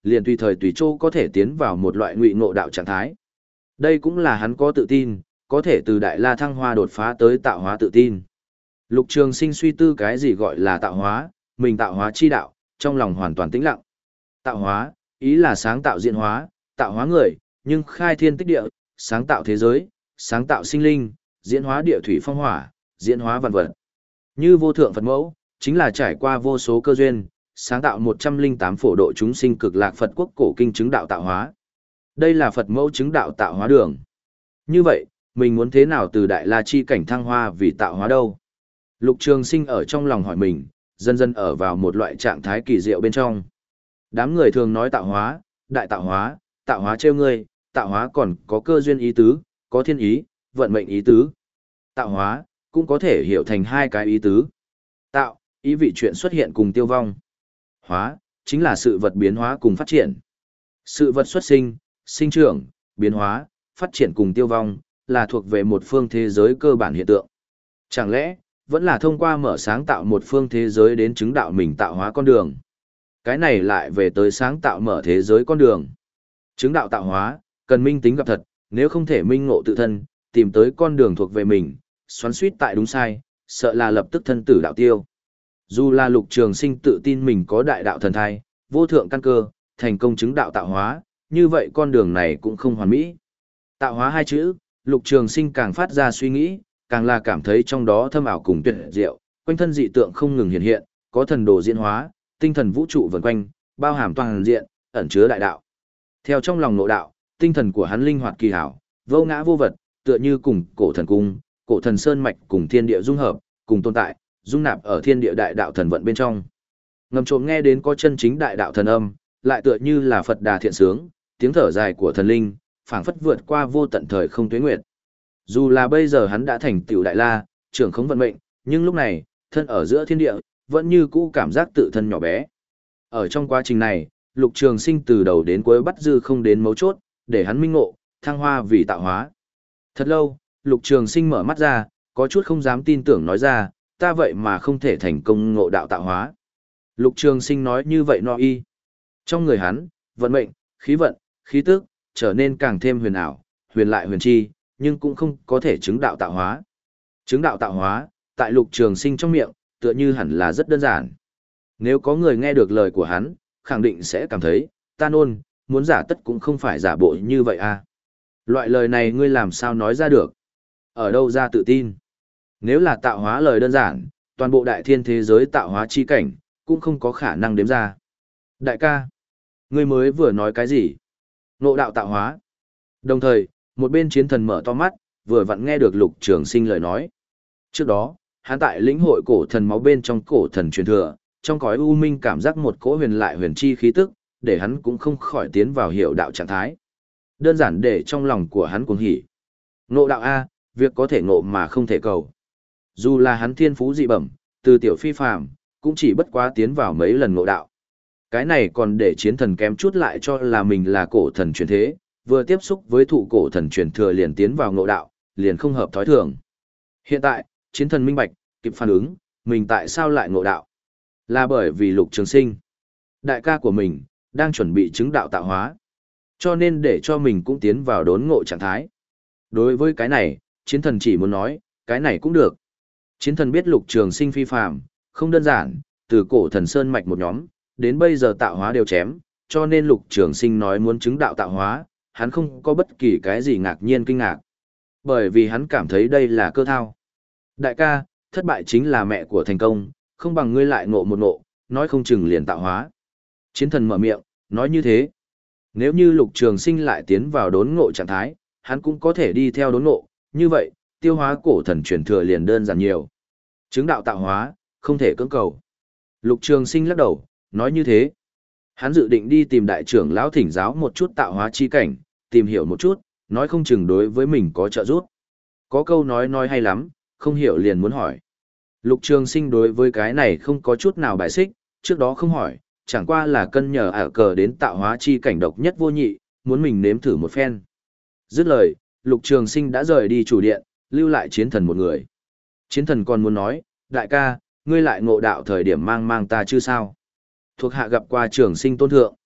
liền tùy thời tùy chỗ có thể tiến vào một loại ngụy ngộ đạo trạng thái. Đây cũng là hắn có tự tin, có thể từ đại la thăng hoa đột phá tới tạo hóa tự tin. Lục Trường Sinh suy tư cái gì gọi là tạo hóa, mình tạo hóa chi đạo, trong lòng hoàn toàn tĩnh lặng. Tạo hóa, ý là sáng tạo diễn hóa, tạo hóa người, nhưng khai thiên tích địa, sáng tạo thế giới, sáng tạo sinh linh, diễn hóa địa thủy phong hỏa, diễn hóa vạn vật. Như vô thượng Phật mẫu, chính là trải qua vô số cơ duyên, sáng tạo một trăm linh tám phổ độ chúng sinh cực lạc Phật quốc cổ kinh chứng đạo tạo hóa. Đây là Phật mẫu chứng đạo tạo hóa đường. Như vậy, mình muốn thế nào từ đại la chi cảnh thăng hoa vì tạo hóa đâu? Lục Trường Sinh ở trong lòng hỏi mình, dần dần ở vào một loại trạng thái kỳ diệu bên trong. Đám người thường nói tạo hóa, đại tạo hóa, tạo hóa trêu ngươi, tạo hóa còn có cơ duyên ý tứ, có thiên ý, vận mệnh ý tứ. Tạo hóa, cũng có thể hiểu thành hai cái ý tứ. Tạo, ý vị chuyện xuất hiện cùng tiêu vong. Hóa, chính là sự vật biến hóa cùng phát triển. Sự vật xuất sinh, sinh trưởng, biến hóa, phát triển cùng tiêu vong, là thuộc về một phương thế giới cơ bản hiện tượng. Chẳng lẽ, vẫn là thông qua mở sáng tạo một phương thế giới đến chứng đạo mình tạo hóa con đường. Cái này lại về tới sáng tạo mở thế giới con đường. Chứng đạo tạo hóa, cần minh tính gặp thật, nếu không thể minh ngộ tự thân, tìm tới con đường thuộc về mình, xoắn suýt tại đúng sai, sợ là lập tức thân tử đạo tiêu. Dù là Lục Trường Sinh tự tin mình có đại đạo thần thai, vô thượng căn cơ, thành công chứng đạo tạo hóa, như vậy con đường này cũng không hoàn mỹ. Tạo hóa hai chữ, Lục Trường Sinh càng phát ra suy nghĩ, càng là cảm thấy trong đó thâm ảo cùng tuyệt diệu, quanh thân dị tượng không ngừng hiện hiện, có thần đồ diễn hóa, tinh thần vũ trụ vần quanh, bao hàm toàn diện, ẩn chứa đại đạo. Theo trong lòng nội đạo, tinh thần của hắn linh hoạt kỳ hảo, vô ngã vô vật, tựa như cùng cổ thần cung, cổ thần sơn mạch cùng thiên địa dung hợp, cùng tồn tại, dung nạp ở thiên địa đại đạo thần vận bên trong. Ngầm trộm nghe đến có chân chính đại đạo thần âm, lại tựa như là Phật đà thiện sướng, tiếng thở dài của thần linh, phảng phất vượt qua vô tận thời không tuế nguyệt. Dù là bây giờ hắn đã thành tiểu đại la, trưởng không vận mệnh, nhưng lúc này, thân ở giữa thiên địa, vẫn như cũ cảm giác tự thân nhỏ bé. Ở trong quá trình này, Lục Trường Sinh từ đầu đến cuối bắt dư không đến mấu chốt, để hắn minh ngộ, thăng hoa vì tạo hóa. Thật lâu, Lục Trường Sinh mở mắt ra, có chút không dám tin tưởng nói ra, ta vậy mà không thể thành công ngộ đạo tạo hóa. Lục Trường Sinh nói như vậy no y. Trong người hắn, vận mệnh, khí vận, khí tức, trở nên càng thêm huyền ảo, huyền lại huyền chi, nhưng cũng không có thể chứng đạo tạo hóa. Chứng đạo tạo hóa, tại Lục Trường Sinh trong miệng, tựa như hẳn là rất đơn giản. Nếu có người nghe được lời của hắn, khẳng định sẽ cảm thấy, ta nôn, muốn giả tất cũng không phải giả bộ như vậy à. Loại lời này ngươi làm sao nói ra được? Ở đâu ra tự tin? Nếu là tạo hóa lời đơn giản, toàn bộ đại thiên thế giới tạo hóa chi cảnh, cũng không có khả năng đếm ra. Đại ca, ngươi mới vừa nói cái gì? Ngộ đạo tạo hóa. Đồng thời, một bên chiến thần mở to mắt, vừa vặn nghe được Lục Trường Sinh lời nói. Trước đó, hắn tại lĩnh hội cổ thần máu bên trong cổ thần truyền thừa, trong cõi u minh cảm giác một cỗ huyền lại huyền chi khí tức, để hắn cũng không khỏi tiến vào hiểu đạo trạng thái. Đơn giản để trong lòng của hắn cuồng hỉ. Ngộ đạo A, việc có thể ngộ mà không thể cầu. Dù là hắn thiên phú dị bẩm, từ tiểu phi phàm, cũng chỉ bất quá tiến vào mấy lần ngộ đạo. Cái này còn để chiến thần kém chút lại cho là mình là cổ thần truyền thế, vừa tiếp xúc với thụ cổ thần truyền thừa liền tiến vào ngộ đạo, liền không hợp thói thường. Hiện tại, chiến thần minh bạch, kịp phản ứng, mình tại sao lại ngộ đạo? Là bởi vì Lục Trường Sinh, đại ca của mình, đang chuẩn bị chứng đạo tạo hóa. Cho nên để cho mình cũng tiến vào đốn ngộ trạng thái. Đối với cái này, chiến thần chỉ muốn nói, cái này cũng được. Chiến thần biết Lục Trường Sinh phi phàm, không đơn giản, từ cổ thần sơn mạch một nhóm, đến bây giờ tạo hóa đều chém, cho nên Lục Trường Sinh nói muốn chứng đạo tạo hóa, hắn không có bất kỳ cái gì ngạc nhiên kinh ngạc. Bởi vì hắn cảm thấy đây là cơ thao. Đại ca, thất bại chính là mẹ của thành công, không bằng ngươi lại ngộ một ngộ, nói không chừng liền tạo hóa. Chiến thần mở miệng, nói như thế. Nếu như Lục Trường Sinh lại tiến vào đốn ngộ trạng thái, hắn cũng có thể đi theo đốn ngộ, như vậy, tiêu hóa cổ thần truyền thừa liền đơn giản nhiều. Chứng đạo tạo hóa, không thể cưỡng cầu. Lục Trường Sinh lắc đầu, nói như thế. Hắn dự định đi tìm đại trưởng lão thỉnh giáo một chút tạo hóa chi cảnh, tìm hiểu một chút, nói không chừng đối với mình có trợ giúp. Có câu nói nói hay lắm, không hiểu liền muốn hỏi. Lục Trường Sinh đối với cái này không có chút nào bài xích, trước đó không hỏi, chẳng qua là cân nhờ ả cờ đến tạo hóa chi cảnh độc nhất vô nhị, muốn mình nếm thử một phen. Dứt lời, Lục Trường Sinh đã rời đi chủ điện, lưu lại chiến thần một người. Chiến thần còn muốn nói, đại ca, ngươi lại ngộ đạo thời điểm mang mang ta chứ sao? Thuộc hạ gặp qua Trường Sinh tôn thượng.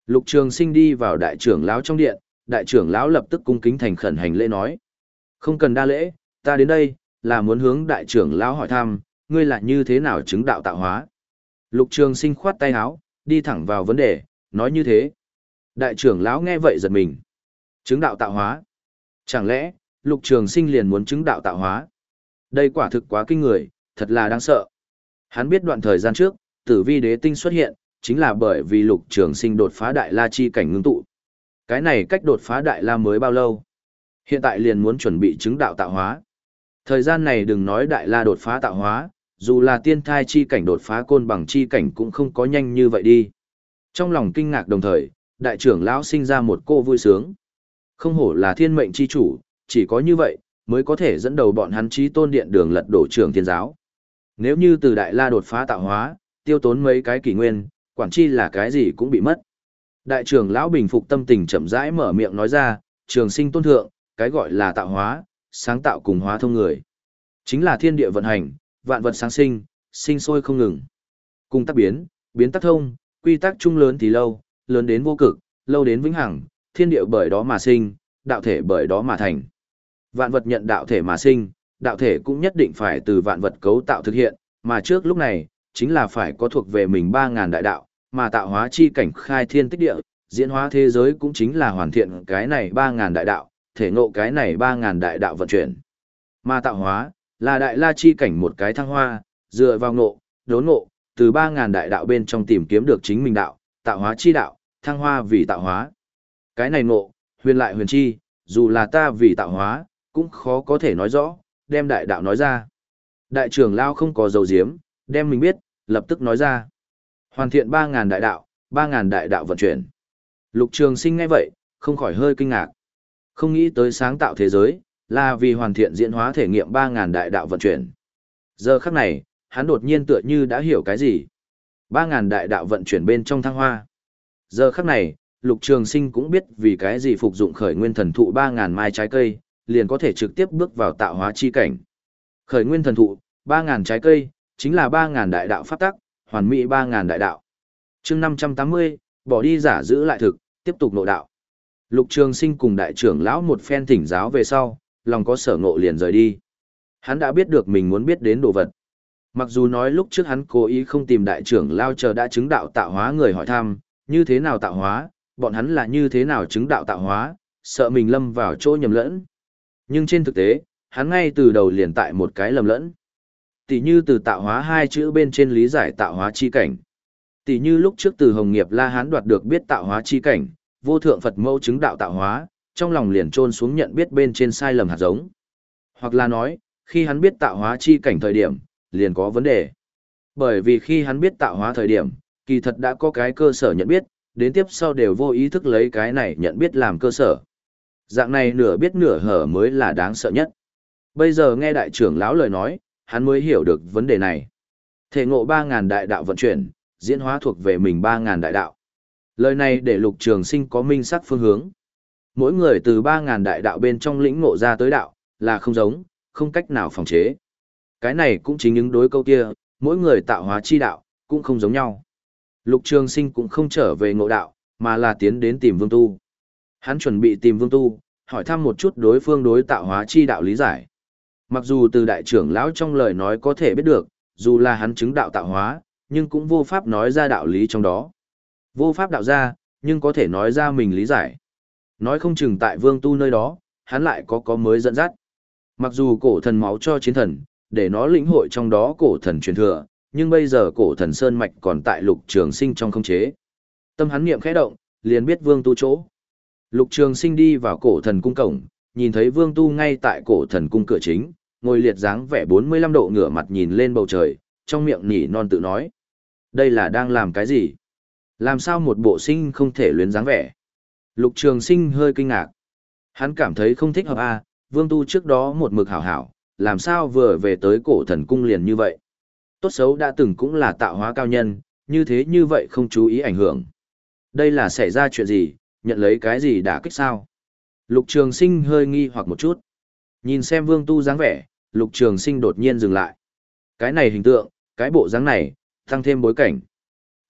Lục Trường Sinh đi vào đại trưởng lão trong điện, đại trưởng lão lập tức cung kính thành khẩn hành lễ nói: "Không cần đa lễ, ta đến đây là muốn hướng đại trưởng lão hỏi thăm, ngươi là như thế nào chứng đạo tạo hóa?" Lục Trường Sinh khoát tay áo, đi thẳng vào vấn đề, nói như thế. Đại trưởng lão nghe vậy giật mình. Chứng đạo tạo hóa? Chẳng lẽ, Lục Trường Sinh liền muốn chứng đạo tạo hóa? Đây quả thực quá kinh người, thật là đáng sợ. Hắn biết đoạn thời gian trước, Tử Vi Đế Tinh xuất hiện, chính là bởi vì Lục Trường Sinh đột phá Đại La chi cảnh ngưng tụ. Cái này cách đột phá Đại La mới bao lâu? Hiện tại liền muốn chuẩn bị chứng đạo tạo hóa. Thời gian này đừng nói Đại La đột phá tạo hóa, dù là tiên thai chi cảnh đột phá côn bằng chi cảnh cũng không có nhanh như vậy đi. Trong lòng kinh ngạc đồng thời, đại trưởng lão sinh ra một cô vui sướng. Không hổ là thiên mệnh chi chủ, chỉ có như vậy, mới có thể dẫn đầu bọn hắn chí tôn điện đường lật đổ trưởng thiên giáo. Nếu như từ Đại La đột phá tạo hóa, tiêu tốn mấy cái kỷ nguyên, quản chi là cái gì cũng bị mất. Đại trưởng lão bình phục tâm tình chậm rãi mở miệng nói ra, Trường Sinh tôn thượng, cái gọi là tạo hóa, sáng tạo cùng hóa thông người. Chính là thiên địa vận hành, vạn vật sáng sinh, sinh sôi không ngừng. Cùng tác biến, biến tác thông, quy tắc chung lớn thì lâu, lớn đến vô cực, lâu đến vĩnh hằng, thiên địa bởi đó mà sinh, đạo thể bởi đó mà thành. Vạn vật nhận đạo thể mà sinh, đạo thể cũng nhất định phải từ vạn vật cấu tạo thực hiện, mà trước lúc này, chính là phải có thuộc về mình ba ngàn đại đạo, mà tạo hóa chi cảnh khai thiên tích địa, diễn hóa thế giới cũng chính là hoàn thiện cái này ba ngàn đại đạo, thể ngộ cái này ba ngàn đại đạo vận chuyển. Mà tạo hóa, là đại la chi cảnh một cái thăng hoa, dựa vào ngộ, đốn ngộ, từ ba ngàn đại đạo bên trong tìm kiếm được chính mình đạo, tạo hóa chi đạo, thăng hoa vì tạo hóa. Cái này ngộ, huyền lại huyền chi, dù là ta vì tạo hóa, cũng khó có thể nói rõ, đem đại đạo nói ra. Đại trưởng lao không có dấu diếm, đem mình biết, lập tức nói ra. Hoàn thiện ba ngàn đại đạo, ba ngàn đại đạo vận chuyển. Lục Trường Sinh ngay vậy, không khỏi hơi kinh ngạc. Không nghĩ tới sáng tạo thế giới, là vì hoàn thiện diễn hóa thể nghiệm ba ngàn đại đạo vận chuyển. Giờ khắc này, hắn đột nhiên tựa như đã hiểu cái gì. ba ngàn đại đạo vận chuyển bên trong thăng hoa. Giờ khắc này, Lục Trường Sinh cũng biết vì cái gì phục dụng khởi nguyên thần thụ ba ngàn mai trái cây, liền có thể trực tiếp bước vào tạo hóa chi cảnh. Khởi nguyên thần thụ, ba ngàn trái cây, chính là ba ngàn đại đạo pháp tắc, hoàn mỹ ba ngàn đại đạo. Chương năm trăm tám mươi, bỏ đi giả giữ lại thực, tiếp tục nội đạo. Lục Trường Sinh cùng đại trưởng lão một phen thỉnh giáo về sau, lòng có sở ngộ liền rời đi. Hắn đã biết được mình muốn biết đến đồ vật. Mặc dù nói lúc trước hắn cố ý không tìm đại trưởng lão chờ đã chứng đạo tạo hóa người hỏi thăm, như thế nào tạo hóa, bọn hắn là như thế nào chứng đạo tạo hóa, sợ mình lâm vào chỗ nhầm lẫn. Nhưng trên thực tế, hắn ngay từ đầu liền tại một cái lầm lẫn. Tỷ như từ tạo hóa hai chữ bên trên lý giải tạo hóa chi cảnh. Tỷ như lúc trước từ Hồng Nghiệp La Hán đoạt được biết tạo hóa chi cảnh, vô thượng Phật mẫu chứng đạo tạo hóa, trong lòng liền trôn xuống nhận biết bên trên sai lầm hạt giống. Hoặc là nói, khi hắn biết tạo hóa chi cảnh thời điểm, liền có vấn đề. Bởi vì khi hắn biết tạo hóa thời điểm, kỳ thật đã có cái cơ sở nhận biết, đến tiếp sau đều vô ý thức lấy cái này nhận biết làm cơ sở. Dạng này nửa biết nửa hở mới là đáng sợ nhất. Bây giờ nghe đại trưởng lão lời nói, hắn mới hiểu được vấn đề này. Thể ngộ ba ngàn đại đạo vận chuyển, diễn hóa thuộc về mình ba ngàn đại đạo. Lời này để Lục Trường Sinh có minh sắc phương hướng. Mỗi người từ ba ngàn đại đạo bên trong lĩnh ngộ ra tới đạo, là không giống, không cách nào phòng chế. Cái này cũng chính những đối câu kia, mỗi người tạo hóa chi đạo, cũng không giống nhau. Lục Trường Sinh cũng không trở về ngộ đạo, mà là tiến đến tìm Vương Tu. Hắn chuẩn bị tìm Vương Tu, hỏi thăm một chút đối phương đối tạo hóa chi đạo lý giải. Mặc dù từ đại trưởng lão trong lời nói có thể biết được, dù là hắn chứng đạo tạo hóa, nhưng cũng vô pháp nói ra đạo lý trong đó. Vô pháp đạo ra, nhưng có thể nói ra mình lý giải. Nói không chừng tại Vương Tu nơi đó, hắn lại có có mới dẫn dắt. Mặc dù cổ thần máu cho chiến thần, để nó lĩnh hội trong đó cổ thần truyền thừa, nhưng bây giờ cổ thần sơn mạch còn tại Lục Trường Sinh trong không chế. Tâm hắn niệm khẽ động, liền biết Vương Tu chỗ. Lục Trường Sinh đi vào cổ thần cung cổng, nhìn thấy Vương Tu ngay tại cổ thần cung cửa chính, ngồi liệt dáng vẻ bốn mươi lăm độ ngửa mặt nhìn lên bầu trời, trong miệng nỉ non tự nói. Đây là đang làm cái gì? Làm sao một bộ sinh không thể luyến dáng vẻ? Lục Trường Sinh hơi kinh ngạc. Hắn cảm thấy không thích hợp à, Vương Tu trước đó một mực hảo hảo, làm sao vừa về tới cổ thần cung liền như vậy? Tốt xấu đã từng cũng là tạo hóa cao nhân, như thế như vậy không chú ý ảnh hưởng. Đây là xảy ra chuyện gì, nhận lấy cái gì đả kích sao? Lục Trường Sinh hơi nghi hoặc một chút. Nhìn xem Vương Tu dáng vẻ, Lục Trường Sinh đột nhiên dừng lại. Cái này hình tượng, cái bộ dáng này, tăng thêm bối cảnh.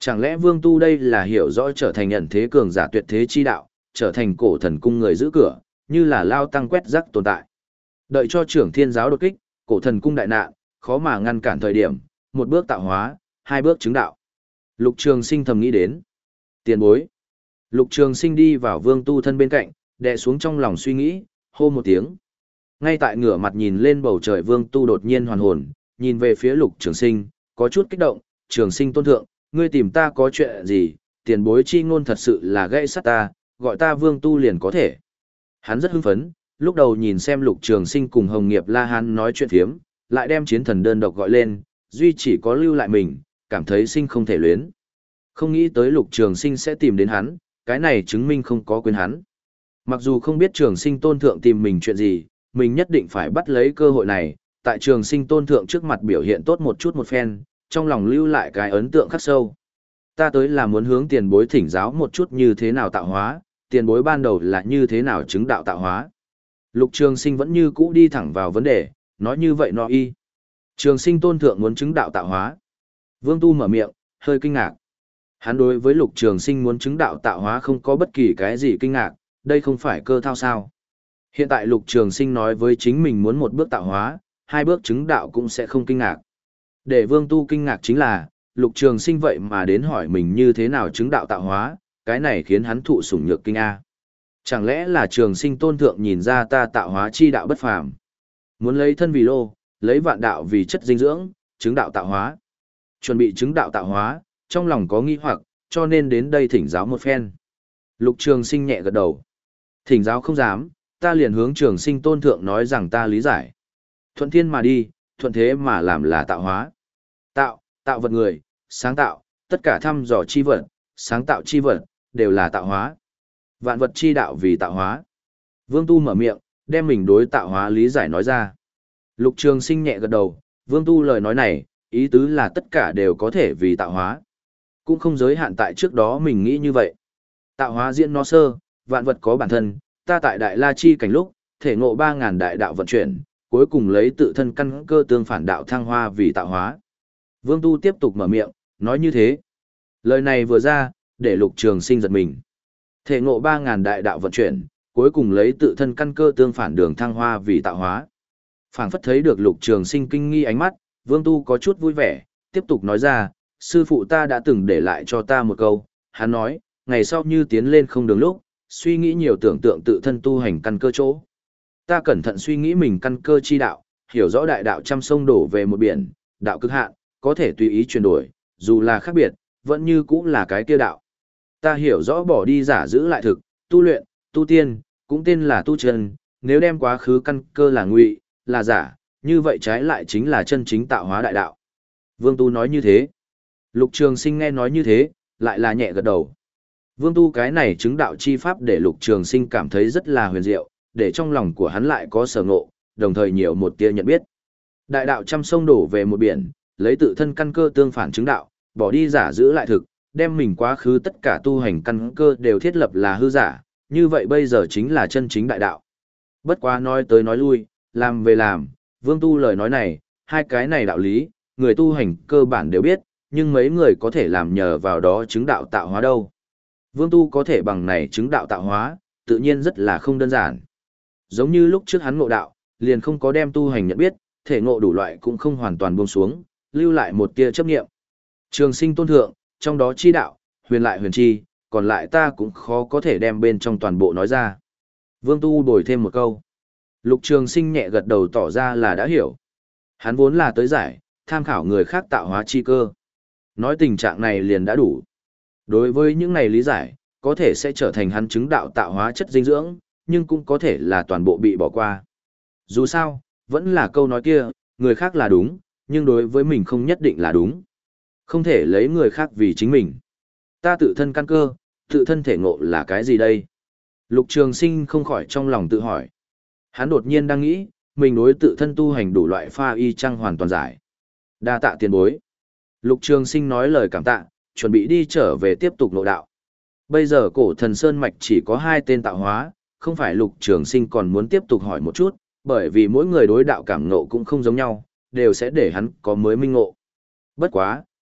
Chẳng lẽ Vương Tu đây là hiểu rõ trở thành ẩn thế cường giả tuyệt thế chi đạo, trở thành cổ thần cung người giữ cửa, như là lao tăng quét rắc tồn tại. Đợi cho trưởng thiên giáo đột kích, cổ thần cung đại nạn, khó mà ngăn cản thời điểm, một bước tạo hóa, hai bước chứng đạo. Lục Trường Sinh thầm nghĩ đến. Tiền bối. Lục Trường Sinh đi vào Vương Tu thân bên cạnh, đè xuống trong lòng suy nghĩ, hô một tiếng. Ngay tại ngửa mặt nhìn lên bầu trời, Vương Tu đột nhiên hoàn hồn, nhìn về phía Lục Trường Sinh, có chút kích động. Trường Sinh tôn thượng, ngươi tìm ta có chuyện gì? Tiền bối chi ngôn thật sự là gây sát ta, gọi ta Vương Tu liền có thể. Hắn rất hưng phấn, lúc đầu nhìn xem Lục Trường Sinh cùng Hồng Nghiệp La Hán nói chuyện phiếm, lại đem chiến thần đơn độc gọi lên, duy chỉ có lưu lại mình, cảm thấy sinh không thể luyến. Không nghĩ tới Lục Trường Sinh sẽ tìm đến hắn, cái này chứng minh không có quên hắn. Mặc dù không biết Trường Sinh tôn thượng tìm mình chuyện gì, mình nhất định phải bắt lấy cơ hội này, tại Trường Sinh tôn thượng trước mặt biểu hiện tốt một chút một phen, trong lòng lưu lại cái ấn tượng khắc sâu. Ta tới là muốn hướng tiền bối thỉnh giáo một chút như thế nào tạo hóa, tiền bối ban đầu là như thế nào chứng đạo tạo hóa. Lục Trường Sinh vẫn như cũ đi thẳng vào vấn đề, nói như vậy nó y. Trường Sinh tôn thượng muốn chứng đạo tạo hóa. Vương Tu mở miệng, hơi kinh ngạc. Hắn đối với Lục Trường Sinh muốn chứng đạo tạo hóa không có bất kỳ cái gì kinh ngạc, đây không phải cơ thao sao. Hiện tại Lục Trường Sinh nói với chính mình muốn một bước tạo hóa, hai bước chứng đạo cũng sẽ không kinh ngạc. Để Vương Tu kinh ngạc chính là, Lục Trường Sinh vậy mà đến hỏi mình như thế nào chứng đạo tạo hóa, cái này khiến hắn thụ sủng nhược kinh a. Chẳng lẽ là Trường Sinh tôn thượng nhìn ra ta tạo hóa chi đạo bất phàm, muốn lấy thân vì lô, lấy vạn đạo vì chất dinh dưỡng, chứng đạo tạo hóa. Chuẩn bị chứng đạo tạo hóa, trong lòng có nghi hoặc, cho nên đến đây thỉnh giáo một phen. Lục Trường Sinh nhẹ gật đầu. Thỉnh giáo không dám, ta liền hướng Trường Sinh tôn thượng nói rằng ta lý giải. Thuận thiên mà đi, thuận thế mà làm là tạo hóa. Tạo, tạo vật người, sáng tạo, tất cả thăm dò chi vật, sáng tạo chi vật, đều là tạo hóa. Vạn vật chi đạo vì tạo hóa. Vương Tu mở miệng, đem mình đối tạo hóa lý giải nói ra. Lục Trường Sinh nhẹ gật đầu, Vương Tu lời nói này, ý tứ là tất cả đều có thể vì tạo hóa. Cũng không giới hạn tại trước đó mình nghĩ như vậy. Tạo hóa diễn nó sơ, vạn vật có bản thân, ta tại Đại La Chi cảnh lúc, thể ngộ ba ngàn đại đạo vận chuyển, cuối cùng lấy tự thân căn cơ tương phản đạo thăng hoa vì tạo hóa. Vương Tu tiếp tục mở miệng, nói như thế. Lời này vừa ra, để Lục Trường Sinh giật mình. Thể ngộ ba ngàn đại đạo vận chuyển, cuối cùng lấy tự thân căn cơ tương phản đường thăng hoa vì tạo hóa. Phảng phất thấy được Lục Trường Sinh kinh nghi ánh mắt, Vương Tu có chút vui vẻ, tiếp tục nói ra, sư phụ ta đã từng để lại cho ta một câu, hắn nói, ngày sau như tiến lên không đường lúc, suy nghĩ nhiều tưởng tượng tự thân tu hành căn cơ chỗ. Ta cẩn thận suy nghĩ mình căn cơ chi đạo, hiểu rõ đại đạo trăm sông đổ về một biển, đạo cực hạn, có thể tùy ý chuyển đổi, dù là khác biệt, vẫn như cũng là cái kia đạo. Ta hiểu rõ bỏ đi giả giữ lại thực, tu luyện, tu tiên, cũng tên là tu chân, nếu đem quá khứ căn cơ là ngụy, là giả, như vậy trái lại chính là chân chính tạo hóa đại đạo. Vương Tu nói như thế. Lục Trường Sinh nghe nói như thế, lại là nhẹ gật đầu. Vương Tu cái này chứng đạo chi pháp để Lục Trường Sinh cảm thấy rất là huyền diệu, để trong lòng của hắn lại có sở ngộ, đồng thời nhiều một tia nhận biết. Đại đạo trăm sông đổ về một biển, lấy tự thân căn cơ tương phản chứng đạo, bỏ đi giả giữ lại thực, đem mình quá khứ tất cả tu hành căn cơ đều thiết lập là hư giả, như vậy bây giờ chính là chân chính đại đạo. Bất quá nói tới nói lui, làm về làm, Vương Tu lời nói này, hai cái này đạo lý, người tu hành cơ bản đều biết, nhưng mấy người có thể làm nhờ vào đó chứng đạo tạo hóa đâu. Vương Tu có thể bằng này chứng đạo tạo hóa, tự nhiên rất là không đơn giản. Giống như lúc trước hắn ngộ đạo, liền không có đem tu hành nhận biết, thể ngộ đủ loại cũng không hoàn toàn buông xuống, lưu lại một tia chấp niệm. Trường Sinh tôn thượng, trong đó chi đạo, huyền lại huyền chi, còn lại ta cũng khó có thể đem bên trong toàn bộ nói ra. Vương Tu bồi thêm một câu. Lục Trường Sinh nhẹ gật đầu tỏ ra là đã hiểu. Hắn vốn là tới giải, tham khảo người khác tạo hóa chi cơ. Nói tình trạng này liền đã đủ. Đối với những này lý giải, có thể sẽ trở thành hắn chứng đạo tạo hóa chất dinh dưỡng, nhưng cũng có thể là toàn bộ bị bỏ qua. Dù sao, vẫn là câu nói kia, người khác là đúng, nhưng đối với mình không nhất định là đúng. Không thể lấy người khác vì chính mình. Ta tự thân căn cơ, tự thân thể ngộ là cái gì đây? Lục Trường Sinh không khỏi trong lòng tự hỏi. Hắn đột nhiên đang nghĩ, mình đối tự thân tu hành đủ loại pha y chăng hoàn toàn giải. Đa tạ tiền bối. Lục Trường Sinh nói lời cảm tạ, chuẩn bị đi trở về tiếp tục nội đạo. Bây giờ cổ thần Sơn Mạch chỉ có hai tên tạo hóa, không phải Lục Trường Sinh còn muốn tiếp tục hỏi một chút, bởi vì mỗi người đối đạo cảm ngộ cũng không giống nhau, đều sẽ để hắn có mới minh ngộ. Bất quá,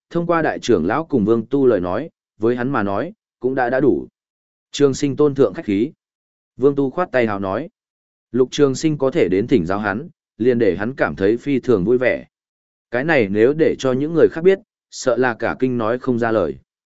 thông qua đại trưởng lão cùng Vương Tu lời nói, với hắn mà nói, cũng đã đã đủ. Trường Sinh tôn thượng khách khí. Vương Tu khoát tay hào nói. Lục Trường Sinh có thể đến thỉnh giáo hắn, liền để hắn cảm thấy phi thường vui vẻ. Cái này nếu để cho những người khác biết, sợ là cả kinh nói không ra lời.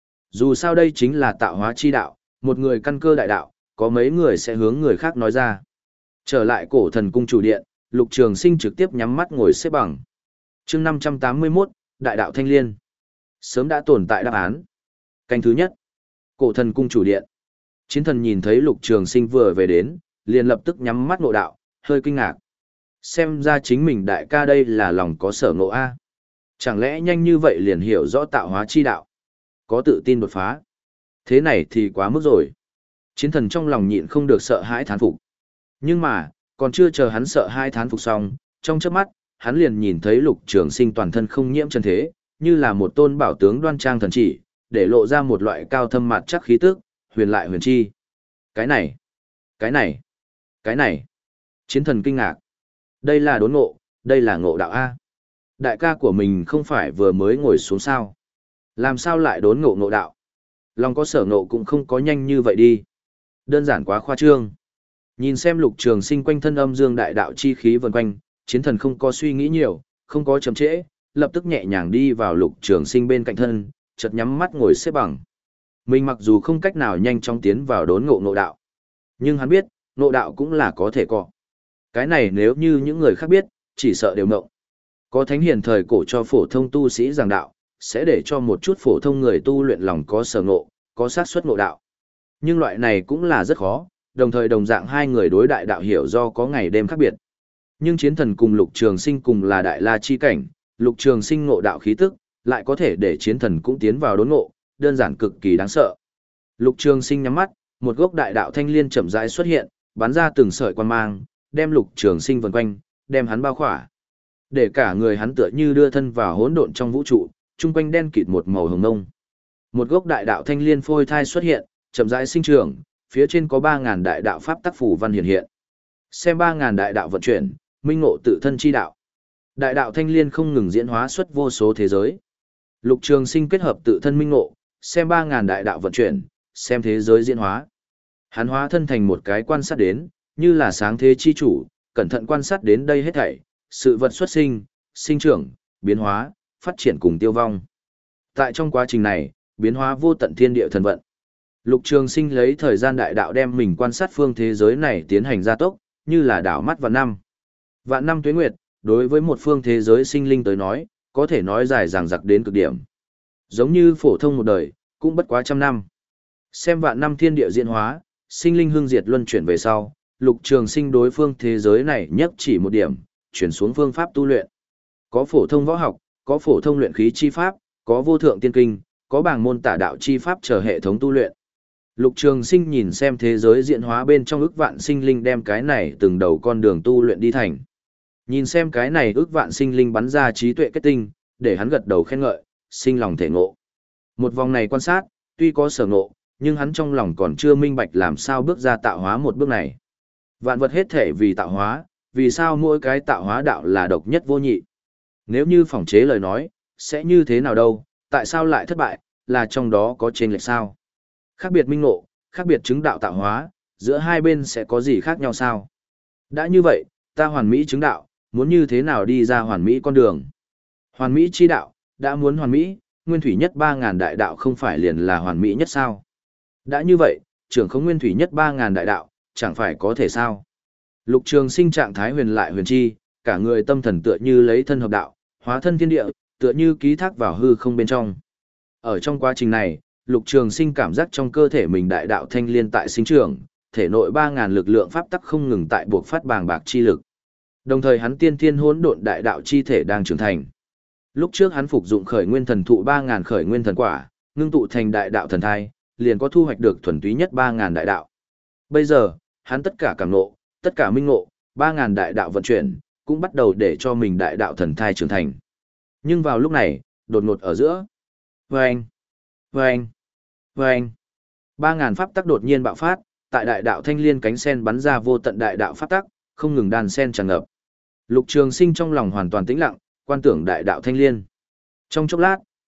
Dù sao đây chính là tạo hóa chi đạo, một người căn cơ đại đạo, có mấy người sẽ hướng người khác nói ra. Trở lại cổ thần cung chủ điện, Lục Trường Sinh trực tiếp nhắm mắt ngồi xếp bằng. Chương năm trăm tám mươi mốt, Đại đạo Thanh Liên. Sớm đã tồn tại đáp án. Canh thứ nhất. Cổ thần cung chủ điện. Chiến thần nhìn thấy Lục Trường Sinh vừa về đến, liền lập tức nhắm mắt ngộ đạo, hơi kinh ngạc. Xem ra chính mình đại ca đây là lòng có sở ngộ A. Chẳng lẽ nhanh như vậy liền hiểu rõ tạo hóa chi đạo? Có tự tin đột phá. Thế này thì quá mức rồi. Chiến thần trong lòng nhịn không được sợ hãi thán phục. Nhưng mà, còn chưa chờ hắn sợ hãi thán phục xong, trong chớp mắt, hắn liền nhìn thấy Lục Trường Sinh toàn thân không nhiễm trần thế, như là một tôn bảo tướng đoan trang thần chỉ, để lộ ra một loại cao thâm mặt chắc khí tức, huyền lại huyền chi. Cái này, cái này, cái này. Chiến thần kinh ngạc. Đây là đốn ngộ, đây là ngộ đạo A. Đại ca của mình không phải vừa mới ngồi xuống sao. Làm sao lại đốn ngộ ngộ đạo? Lòng có sở ngộ cũng không có nhanh như vậy đi. Đơn giản quá khoa trương. Nhìn xem Lục Trường Sinh quanh thân âm dương đại đạo chi khí vần quanh, chiến thần không có suy nghĩ nhiều, không có chậm trễ, lập tức nhẹ nhàng đi vào Lục Trường Sinh bên cạnh thân, chợt nhắm mắt ngồi xếp bằng. Mình mặc dù không cách nào nhanh chóng tiến vào đốn ngộ ngộ đạo, nhưng hắn biết, ngộ đạo cũng là có thể có. Cái này nếu như những người khác biết, chỉ sợ đều ngộng. Có thánh hiền thời cổ cho phổ thông tu sĩ giảng đạo, sẽ để cho một chút phổ thông người tu luyện lòng có sở ngộ, có xác suất ngộ đạo. Nhưng loại này cũng là rất khó, đồng thời đồng dạng hai người đối đại đạo hiểu do có ngày đêm khác biệt. Nhưng chiến thần cùng Lục Trường Sinh cùng là đại la chi cảnh, Lục Trường Sinh ngộ đạo khí tức, lại có thể để chiến thần cũng tiến vào đốn ngộ, đơn giản cực kỳ đáng sợ. Lục Trường Sinh nhắm mắt, một gốc đại đạo thanh liên chậm rãi xuất hiện, bắn ra từng sợi quang mang, đem Lục Trường Sinh vần quanh, đem hắn bao khỏa. Để cả người hắn tựa như đưa thân vào hỗn độn trong vũ trụ, trung quanh đen kịt một màu hồng ngông. Một gốc đại đạo thanh liên phôi thai xuất hiện, chậm rãi sinh trưởng, phía trên có ba ngàn đại đạo pháp tác phù văn hiện hiện. Xem ba ngàn đại đạo vận chuyển, minh ngộ tự thân chi đạo. Đại đạo thanh liên không ngừng diễn hóa xuất vô số thế giới. Lục Trường Sinh kết hợp tự thân minh ngộ, xem ba ngàn đại đạo vận chuyển, xem thế giới diễn hóa. Hắn hóa thân thành một cái quan sát đến, như là sáng thế chi chủ, cẩn thận quan sát đến đây hết thảy, sự vật xuất sinh, sinh trưởng, biến hóa, phát triển cùng tiêu vong. Tại trong quá trình này, biến hóa vô tận thiên địa thần vận. Lục Trường Sinh lấy thời gian đại đạo đem mình quan sát phương thế giới này tiến hành gia tốc, như là đảo mắt vạn năm. Vạn năm tuế nguyệt, đối với một phương thế giới sinh linh tới nói, có thể nói dài dằng dặc đến cực điểm. Giống như phổ thông một đời, cũng bất quá trăm năm. Xem vạn năm thiên địa diễn hóa, sinh linh hương diệt luân chuyển về sau, Lục Trường Sinh đối phương thế giới này nhất chỉ một điểm, chuyển xuống phương pháp tu luyện. Có phổ thông võ học, có phổ thông luyện khí chi pháp, có vô thượng tiên kinh, có bảng môn tả đạo chi pháp chờ hệ thống tu luyện. Lục Trường Sinh nhìn xem thế giới diễn hóa bên trong ức vạn sinh linh đem cái này từng đầu con đường tu luyện đi thành. Nhìn xem cái này ức vạn sinh linh bắn ra trí tuệ kết tinh, để hắn gật đầu khen ngợi, sinh lòng thể ngộ. Một vòng này quan sát, tuy có sở ngộ, nhưng hắn trong lòng còn chưa minh bạch làm sao bước ra tạo hóa một bước này. Vạn vật hết thể vì tạo hóa, vì sao mỗi cái tạo hóa đạo là độc nhất vô nhị? Nếu như phỏng chế lời nói, sẽ như thế nào đâu, tại sao lại thất bại, là trong đó có chênh lệch sao? Khác biệt minh ngộ, khác biệt chứng đạo tạo hóa, giữa hai bên sẽ có gì khác nhau sao? Đã như vậy, ta hoàn mỹ chứng đạo, muốn như thế nào đi ra hoàn mỹ con đường? Hoàn mỹ chi đạo, đã muốn hoàn mỹ, nguyên thủy nhất ba ngàn đại đạo không phải liền là hoàn mỹ nhất sao? Đã như vậy, trưởng không nguyên thủy nhất ba ngàn đại đạo, chẳng phải có thể sao? Lục Trường Sinh trạng thái huyền lại huyền chi, cả người tâm thần tựa như lấy thân hợp đạo, hóa thân thiên địa, tựa như ký thác vào hư không bên trong. Ở trong quá trình này, Lục Trường Sinh cảm giác trong cơ thể mình đại đạo thanh liên tại sinh trưởng, thể nội ba ngàn lực lượng pháp tắc không ngừng tại buộc phát bàng bạc chi lực. Đồng thời hắn tiên thiên hỗn độn đại đạo chi thể đang trưởng thành. Lúc trước hắn phục dụng khởi nguyên thần thụ ba ngàn khởi nguyên thần quả, ngưng tụ thành đại đạo thần thai, liền có thu hoạch được thuần túy nhất ba ngàn đại đạo. Bây giờ, hắn tất cả cảm ngộ, tất cả minh ngộ, ba ngàn đại đạo vận chuyển, cũng bắt đầu để cho mình đại đạo thần thai trưởng thành. Nhưng vào lúc này, đột ngột ở giữa, vâng, vâng, vâng, ba ngàn pháp tắc đột nhiên bạo phát, tại đại đạo thanh liên cánh sen bắn ra vô tận đại đạo pháp tắc, không ngừng đàn sen tràn ngập. Lục Trường Sinh trong lòng hoàn toàn tĩnh lặng, quan tưởng đại đạo thanh liên. Trong chốc lát,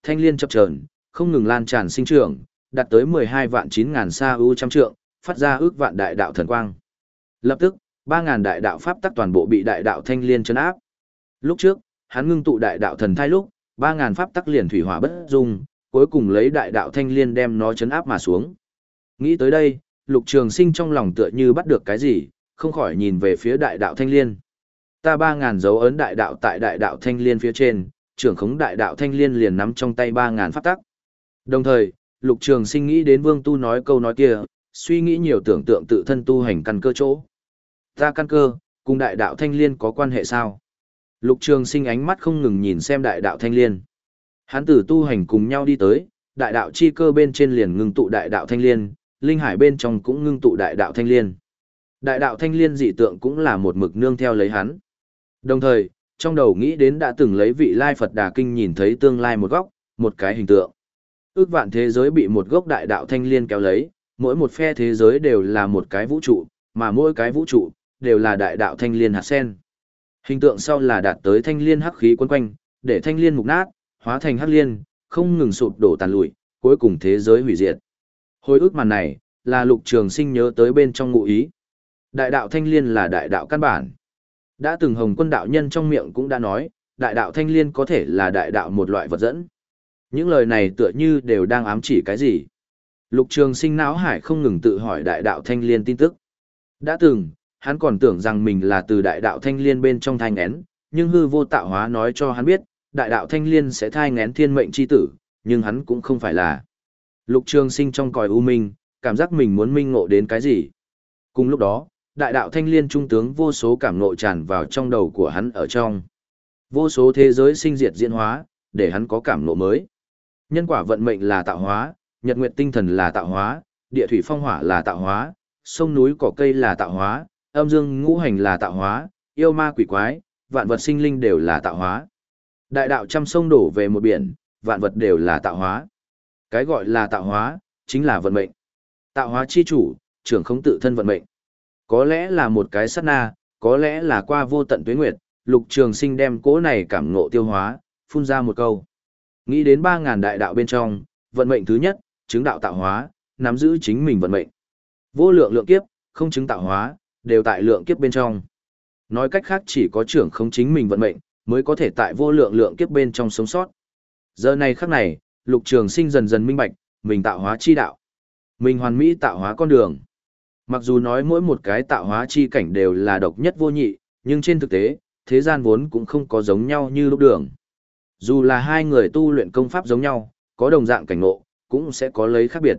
Thanh liên chập chờn, không ngừng lan tràn sinh trưởng, đạt tới mười hai vạn chín ngàn sa ưu trăm trượng, phát ra ước vạn đại đạo thần quang. Lập tức, ba ngàn đại đạo pháp tắc toàn bộ bị đại đạo thanh liên trấn áp. Lúc trước, hắn ngưng tụ đại đạo thần thai lúc, ba ngàn pháp tắc liền thủy hỏa bất dung, cuối cùng lấy đại đạo thanh liên đem nó trấn áp mà xuống. Nghĩ tới đây, Lục Trường Sinh trong lòng tựa như bắt được cái gì, không khỏi nhìn về phía đại đạo thanh liên. Ta ba ngàn dấu ấn đại đạo tại đại đạo thanh liên phía trên, trưởng khống đại đạo thanh liên liền nắm trong tay ba ngàn pháp tắc. Đồng thời, Lục Trường Sinh nghĩ đến Vương Tu nói câu nói kia, suy nghĩ nhiều tưởng tượng tự thân tu hành căn cơ chỗ. Ta căn cơ, cùng đại đạo thanh liên có quan hệ sao? Lục Trường Sinh ánh mắt không ngừng nhìn xem đại đạo thanh liên. Hắn tử tu hành cùng nhau đi tới, đại đạo chi cơ bên trên liền ngưng tụ đại đạo thanh liên, linh hải bên trong cũng ngưng tụ đại đạo thanh liên. Đại đạo thanh liên dị tượng cũng là một mực nương theo lấy hắn. Đồng thời, trong đầu nghĩ đến đã từng lấy vị lai Phật Đà Kinh nhìn thấy tương lai một góc, một cái hình tượng. Ước vạn thế giới bị một gốc đại đạo thanh liên kéo lấy, mỗi một phe thế giới đều là một cái vũ trụ, mà mỗi cái vũ trụ đều là đại đạo thanh liên hạt sen. Hình tượng sau là đạt tới thanh liên hắc khí quấn quanh, để thanh liên mục nát, hóa thành hắc liên, không ngừng sụp đổ tàn lụi, cuối cùng thế giới hủy diệt. Hồi ức màn này, là Lục Trường Sinh nhớ tới bên trong ngụ ý. Đại đạo thanh liên là đại đạo căn bản. Đã từng Hồng Quân đạo nhân trong miệng cũng đã nói, đại đạo thanh liên có thể là đại đạo một loại vật dẫn. Những lời này tựa như đều đang ám chỉ cái gì. Lục Trường Sinh não hải không ngừng tự hỏi đại đạo thanh liên tin tức. Đã từng, hắn còn tưởng rằng mình là từ đại đạo thanh liên bên trong thai ngén, nhưng hư vô tạo hóa nói cho hắn biết, đại đạo thanh liên sẽ thai ngén thiên mệnh chi tử, nhưng hắn cũng không phải là. Lục Trường Sinh trong cõi u minh, cảm giác mình muốn minh ngộ đến cái gì. Cùng lúc đó, đại đạo thanh liên trung tướng vô số cảm ngộ tràn vào trong đầu của hắn ở trong. Vô số thế giới sinh diệt diễn hóa, để hắn có cảm ngộ mới. Nhân quả vận mệnh là tạo hóa, nhật nguyệt tinh thần là tạo hóa, địa thủy phong hỏa là tạo hóa, sông núi cỏ cây là tạo hóa, âm dương ngũ hành là tạo hóa, yêu ma quỷ quái, vạn vật sinh linh đều là tạo hóa. Đại đạo trăm sông đổ về một biển, vạn vật đều là tạo hóa. Cái gọi là tạo hóa, chính là vận mệnh. Tạo hóa chi chủ, trưởng không tự thân vận mệnh. Có lẽ là một cái sát na, có lẽ là qua vô tận tuế nguyệt, Lục Trường Sinh đem cỗ này cảm ngộ tiêu hóa, phun ra một câu. Nghĩ đến ba ngàn đại đạo bên trong, vận mệnh thứ nhất, chứng đạo tạo hóa, nắm giữ chính mình vận mệnh. Vô lượng lượng kiếp, không chứng tạo hóa, đều tại lượng kiếp bên trong. Nói cách khác chỉ có trưởng không chính mình vận mệnh, mới có thể tại vô lượng lượng kiếp bên trong sống sót. Giờ này khắc này, Lục Trường Sinh dần dần minh bạch, mình tạo hóa chi đạo. Mình hoàn mỹ tạo hóa con đường. Mặc dù nói mỗi một cái tạo hóa chi cảnh đều là độc nhất vô nhị, nhưng trên thực tế, thế gian vốn cũng không có giống nhau như lúc đường. Dù là hai người tu luyện công pháp giống nhau, có đồng dạng cảnh ngộ, cũng sẽ có lấy khác biệt.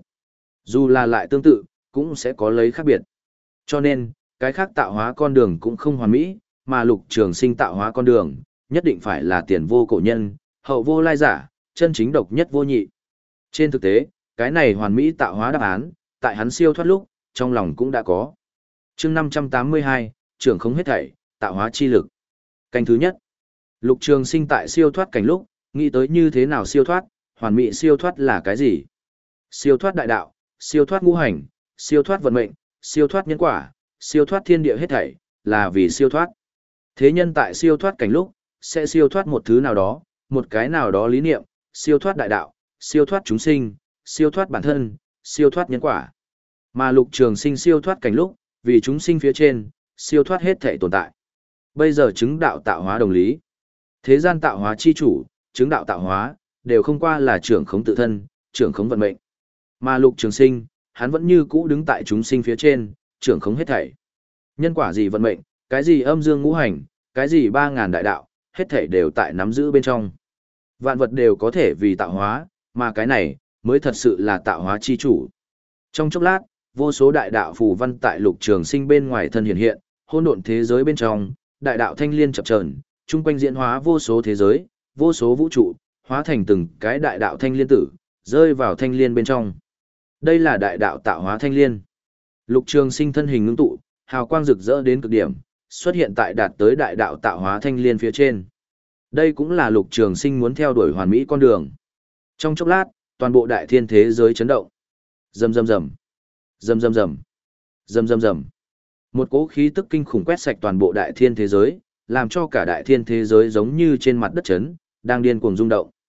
Dù là lại tương tự, cũng sẽ có lấy khác biệt. Cho nên, cái khác tạo hóa con đường cũng không hoàn mỹ, mà Lục Trường Sinh tạo hóa con đường, nhất định phải là tiền vô cổ nhân, hậu vô lai giả, chân chính độc nhất vô nhị. Trên thực tế, cái này hoàn mỹ tạo hóa đáp án, tại hắn siêu thoát lúc, trong lòng cũng đã có. Chương năm trăm tám mươi hai, trưởng không hết thảy, tạo hóa chi lực. Cảnh thứ nhất. Lục Trường Sinh tại siêu thoát cảnh lúc, nghĩ tới như thế nào siêu thoát, hoàn mỹ siêu thoát là cái gì? Siêu thoát đại đạo, siêu thoát ngũ hành, siêu thoát vận mệnh, siêu thoát nhân quả, siêu thoát thiên địa hết thảy, là vì siêu thoát. Thế nhân tại siêu thoát cảnh lúc, sẽ siêu thoát một thứ nào đó, một cái nào đó lý niệm, siêu thoát đại đạo, siêu thoát chúng sinh, siêu thoát bản thân, siêu thoát nhân quả. Mà Lục Trường Sinh siêu thoát cảnh lúc, vì chúng sinh phía trên, siêu thoát hết thảy tồn tại. Bây giờ chứng đạo tạo hóa đồng lý. Thế gian tạo hóa chi chủ, chứng đạo tạo hóa, đều không qua là trưởng khống tự thân, trưởng khống vận mệnh. Mà Lục Trường Sinh, hắn vẫn như cũ đứng tại chúng sinh phía trên, trưởng khống hết thảy. Nhân quả gì vận mệnh, cái gì âm dương ngũ hành, cái gì ba ngàn đại đạo, hết thảy đều tại nắm giữ bên trong. Vạn vật đều có thể vì tạo hóa, mà cái này mới thật sự là tạo hóa chi chủ. Trong chốc lát, vô số đại đạo phù văn tại Lục Trường Sinh bên ngoài thân hiện hiện, hỗn độn thế giới bên trong, đại đạo thanh liên chập chờn, chung quanh diễn hóa vô số thế giới, vô số vũ trụ, hóa thành từng cái đại đạo thanh liên tử, rơi vào thanh liên bên trong. Đây là đại đạo tạo hóa thanh liên. Lục Trường Sinh thân hình ngưng tụ, hào quang rực rỡ đến cực điểm, xuất hiện tại đạt tới đại đạo tạo hóa thanh liên phía trên. Đây cũng là Lục Trường Sinh muốn theo đuổi hoàn mỹ con đường. Trong chốc lát, toàn bộ đại thiên thế giới chấn động. Rầm rầm rầm, rầm rầm rầm, rầm rầm rầm. Một cỗ khí tức kinh khủng quét sạch toàn bộ đại thiên thế giới, làm cho cả đại thiên thế giới giống như trên mặt đất chấn, đang điên cuồng rung động.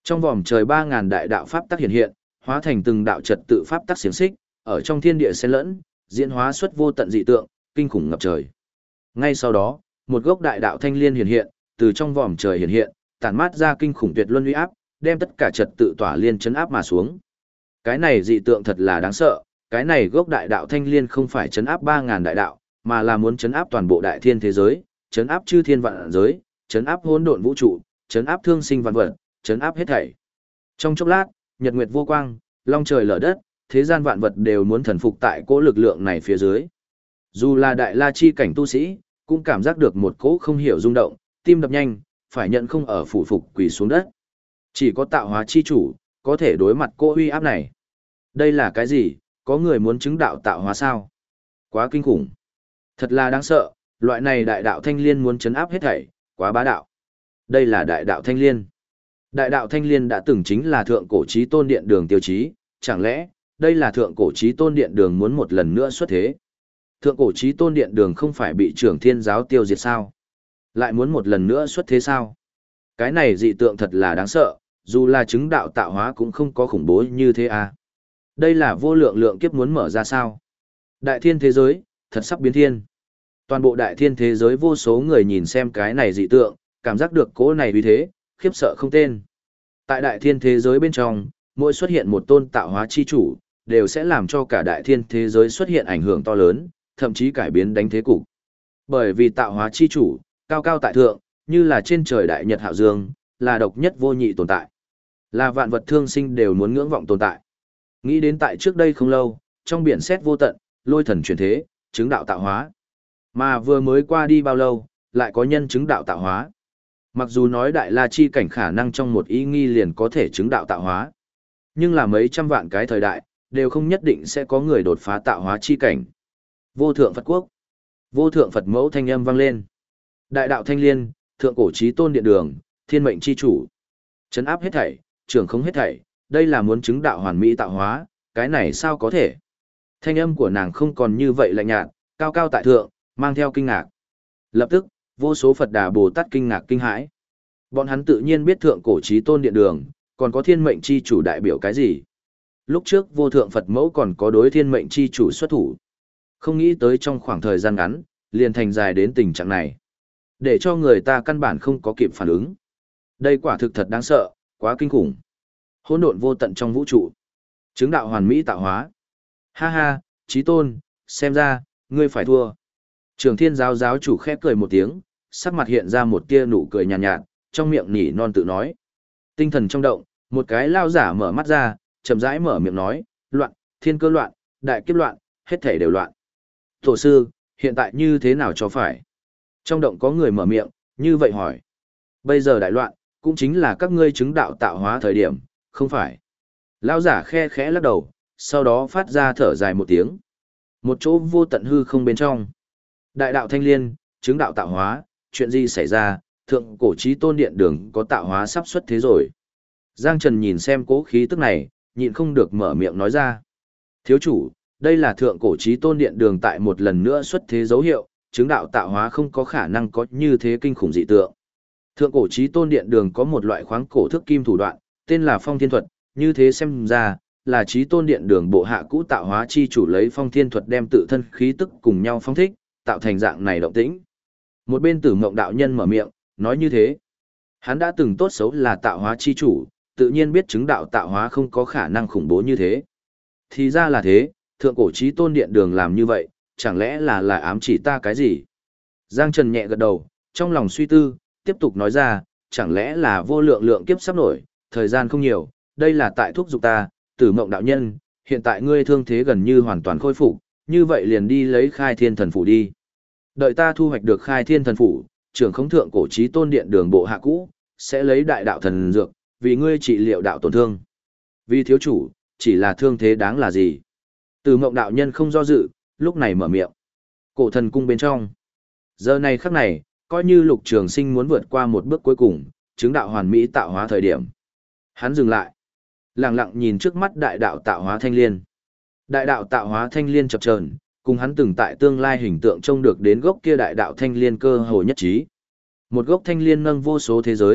Trong vòm trời ba ngàn đại đạo pháp tắc hiện hiện, hóa thành từng đạo trật tự pháp tắc xiềng xích, ở trong thiên địa xen lẫn, diễn hóa xuất vô tận dị tượng, kinh khủng ngập trời. Ngay sau đó, một gốc đại đạo thanh liên hiện hiện, từ trong vòm trời hiện hiện, tản mát ra kinh khủng tuyệt luân uy áp, đem tất cả trật tự tỏa liên chấn áp mà xuống. Cái này dị tượng thật là đáng sợ, cái này gốc đại đạo thanh liên không phải chấn áp ba ngàn đại đạo, mà là muốn chấn áp toàn bộ đại thiên thế giới, chấn áp chư thiên vạn giới, chấn áp hỗn độn vũ trụ, chấn áp thương sinh vạn vật, chấn áp hết thảy. Trong chốc lát, nhật nguyệt vô quang, long trời lở đất, thế gian vạn vật đều muốn thần phục tại cỗ lực lượng này phía dưới. Dù là đại la chi cảnh tu sĩ, cũng cảm giác được một cỗ không hiểu rung động, tim đập nhanh, phải nhận không ở phủ phục quỳ xuống đất. Chỉ có tạo hóa chi chủ, có thể đối mặt cỗ uy áp này. Đây là cái gì? Có người muốn chứng đạo tạo hóa sao? Quá kinh khủng. Thật là đáng sợ, loại này đại đạo thanh liên muốn chấn áp hết thảy, quá bá đạo. Đây là đại đạo thanh liên. Đại đạo thanh liên đã từng chính là thượng cổ chí tôn điện đường tiêu chí, chẳng lẽ, đây là thượng cổ chí tôn điện đường muốn một lần nữa xuất thế? Thượng cổ chí tôn điện đường không phải bị trưởng thiên giáo tiêu diệt sao? Lại muốn một lần nữa xuất thế sao? Cái này dị tượng thật là đáng sợ, dù là chứng đạo tạo hóa cũng không có khủng bố như thế à. Đây là vô lượng lượng kiếp muốn mở ra sao? Đại thiên thế giới, thật sắp biến thiên. Toàn bộ đại thiên thế giới vô số người nhìn xem cái này dị tượng, cảm giác được cỗ này uy thế, khiếp sợ không tên. Tại đại thiên thế giới bên trong, mỗi xuất hiện một tôn tạo hóa chi chủ, đều sẽ làm cho cả đại thiên thế giới xuất hiện ảnh hưởng to lớn, thậm chí cải biến đánh thế cục. Bởi vì tạo hóa chi chủ, cao cao tại thượng, như là trên trời đại nhật hạo dương, là độc nhất vô nhị tồn tại. Là vạn vật thương sinh đều muốn ngưỡng vọng tồn tại. Nghĩ đến tại trước đây không lâu, trong biển xét vô tận, lôi thần chuyển thế, chứng đạo tạo hóa. Mà vừa mới qua đi bao lâu, lại có nhân chứng đạo tạo hóa. Mặc dù nói đại la chi cảnh khả năng trong một ý nghi liền có thể chứng đạo tạo hóa. Nhưng là mấy trăm vạn cái thời đại, đều không nhất định sẽ có người đột phá tạo hóa chi cảnh. Vô thượng Phật quốc. Vô thượng Phật mẫu thanh âm vang lên. Đại đạo thanh liên, thượng cổ chí tôn điện đường, thiên mệnh chi chủ. Trấn áp hết thảy, trưởng không hết thảy, đây là muốn chứng đạo hoàn mỹ tạo hóa, cái này sao có thể? Thanh âm của nàng không còn như vậy lạnh nhạt, cao cao tại thượng, mang theo kinh ngạc. Lập tức, vô số Phật Đà Bồ Tát kinh ngạc kinh hãi. Bọn hắn tự nhiên biết thượng cổ chí tôn điện đường, còn có thiên mệnh chi chủ đại biểu cái gì. Lúc trước vô thượng Phật mẫu còn có đối thiên mệnh chi chủ xuất thủ. Không nghĩ tới trong khoảng thời gian ngắn, liền thành dài đến tình trạng này. Để cho người ta căn bản không có kịp phản ứng. Đây quả thực thật đáng sợ, quá kinh khủng. Hỗn độn vô tận trong vũ trụ. Chứng đạo hoàn mỹ tạo hóa. Ha ha, chí tôn, xem ra, ngươi phải thua. Trường thiên giáo giáo chủ khẽ cười một tiếng, sắc mặt hiện ra một tia nụ cười nhàn nhạt, nhạt, trong miệng nhỉ non tự nói. Tinh thần trong động, một cái lao giả mở mắt ra, chậm rãi mở miệng nói, loạn, thiên cơ loạn, đại kiếp loạn, hết thể đều loạn. Tổ sư, hiện tại như thế nào cho phải? Trong động có người mở miệng, như vậy hỏi. Bây giờ đại loạn, cũng chính là các ngươi chứng đạo tạo hóa thời điểm, không phải. Lao giả khe khẽ lắc đầu, sau đó phát ra thở dài một tiếng. Một chỗ vô tận hư không bên trong. Đại đạo thanh liên, chứng đạo tạo hóa, chuyện gì xảy ra, thượng cổ chí tôn điện đường có tạo hóa sắp xuất thế rồi. Giang Trần nhìn xem cố khí tức này, nhịn không được mở miệng nói ra. Thiếu chủ, đây là thượng cổ chí tôn điện đường tại một lần nữa xuất thế dấu hiệu, chứng đạo tạo hóa không có khả năng có như thế kinh khủng dị tượng. Thượng cổ chí tôn điện đường có một loại khoáng cổ thức kim thủ đoạn, tên là phong thiên thuật, như thế xem ra, là chí tôn điện đường bộ hạ cũ tạo hóa chi chủ lấy phong thiên thuật đem tự thân khí tức cùng nhau phong thích, tạo thành dạng này động tĩnh. Một bên Tử Mộng đạo nhân mở miệng, nói như thế. Hắn đã từng tốt xấu là tạo hóa chi chủ, tự nhiên biết chứng đạo tạo hóa không có khả năng khủng bố như thế. Thì ra là thế, thượng cổ chí tôn điện đường làm như vậy, chẳng lẽ là là ám chỉ ta cái gì? Giang Trần nhẹ gật đầu, trong lòng suy tư, tiếp tục nói ra, chẳng lẽ là vô lượng lượng kiếp sắp nổi, thời gian không nhiều, đây là tại thúc giục ta, Tử Mộng đạo nhân, hiện tại ngươi thương thế gần như hoàn toàn khôi phục, như vậy liền đi lấy Khai Thiên Thần Phủ đi. Đợi ta thu hoạch được Khai Thiên Thần Phủ, trưởng khống thượng cổ chí tôn điện đường bộ hạ cũ, sẽ lấy đại đạo thần dược, vì ngươi trị liệu đạo tổn thương. Vì thiếu chủ, chỉ là thương thế đáng là gì? Tử Mộng đạo nhân không do dự, lúc này mở miệng. Cổ thần cung bên trong. Giờ này khắc này, coi như Lục Trường Sinh muốn vượt qua một bước cuối cùng, chứng đạo hoàn mỹ tạo hóa thời điểm. Hắn dừng lại, lặng lặng nhìn trước mắt đại đạo tạo hóa thanh liên. Đại đạo tạo hóa thanh liên chập chờn, cùng hắn từng tại tương lai hình tượng trông được đến gốc kia đại đạo thanh liên cơ hồ nhất trí. Một gốc thanh liên nâng vô số thế giới,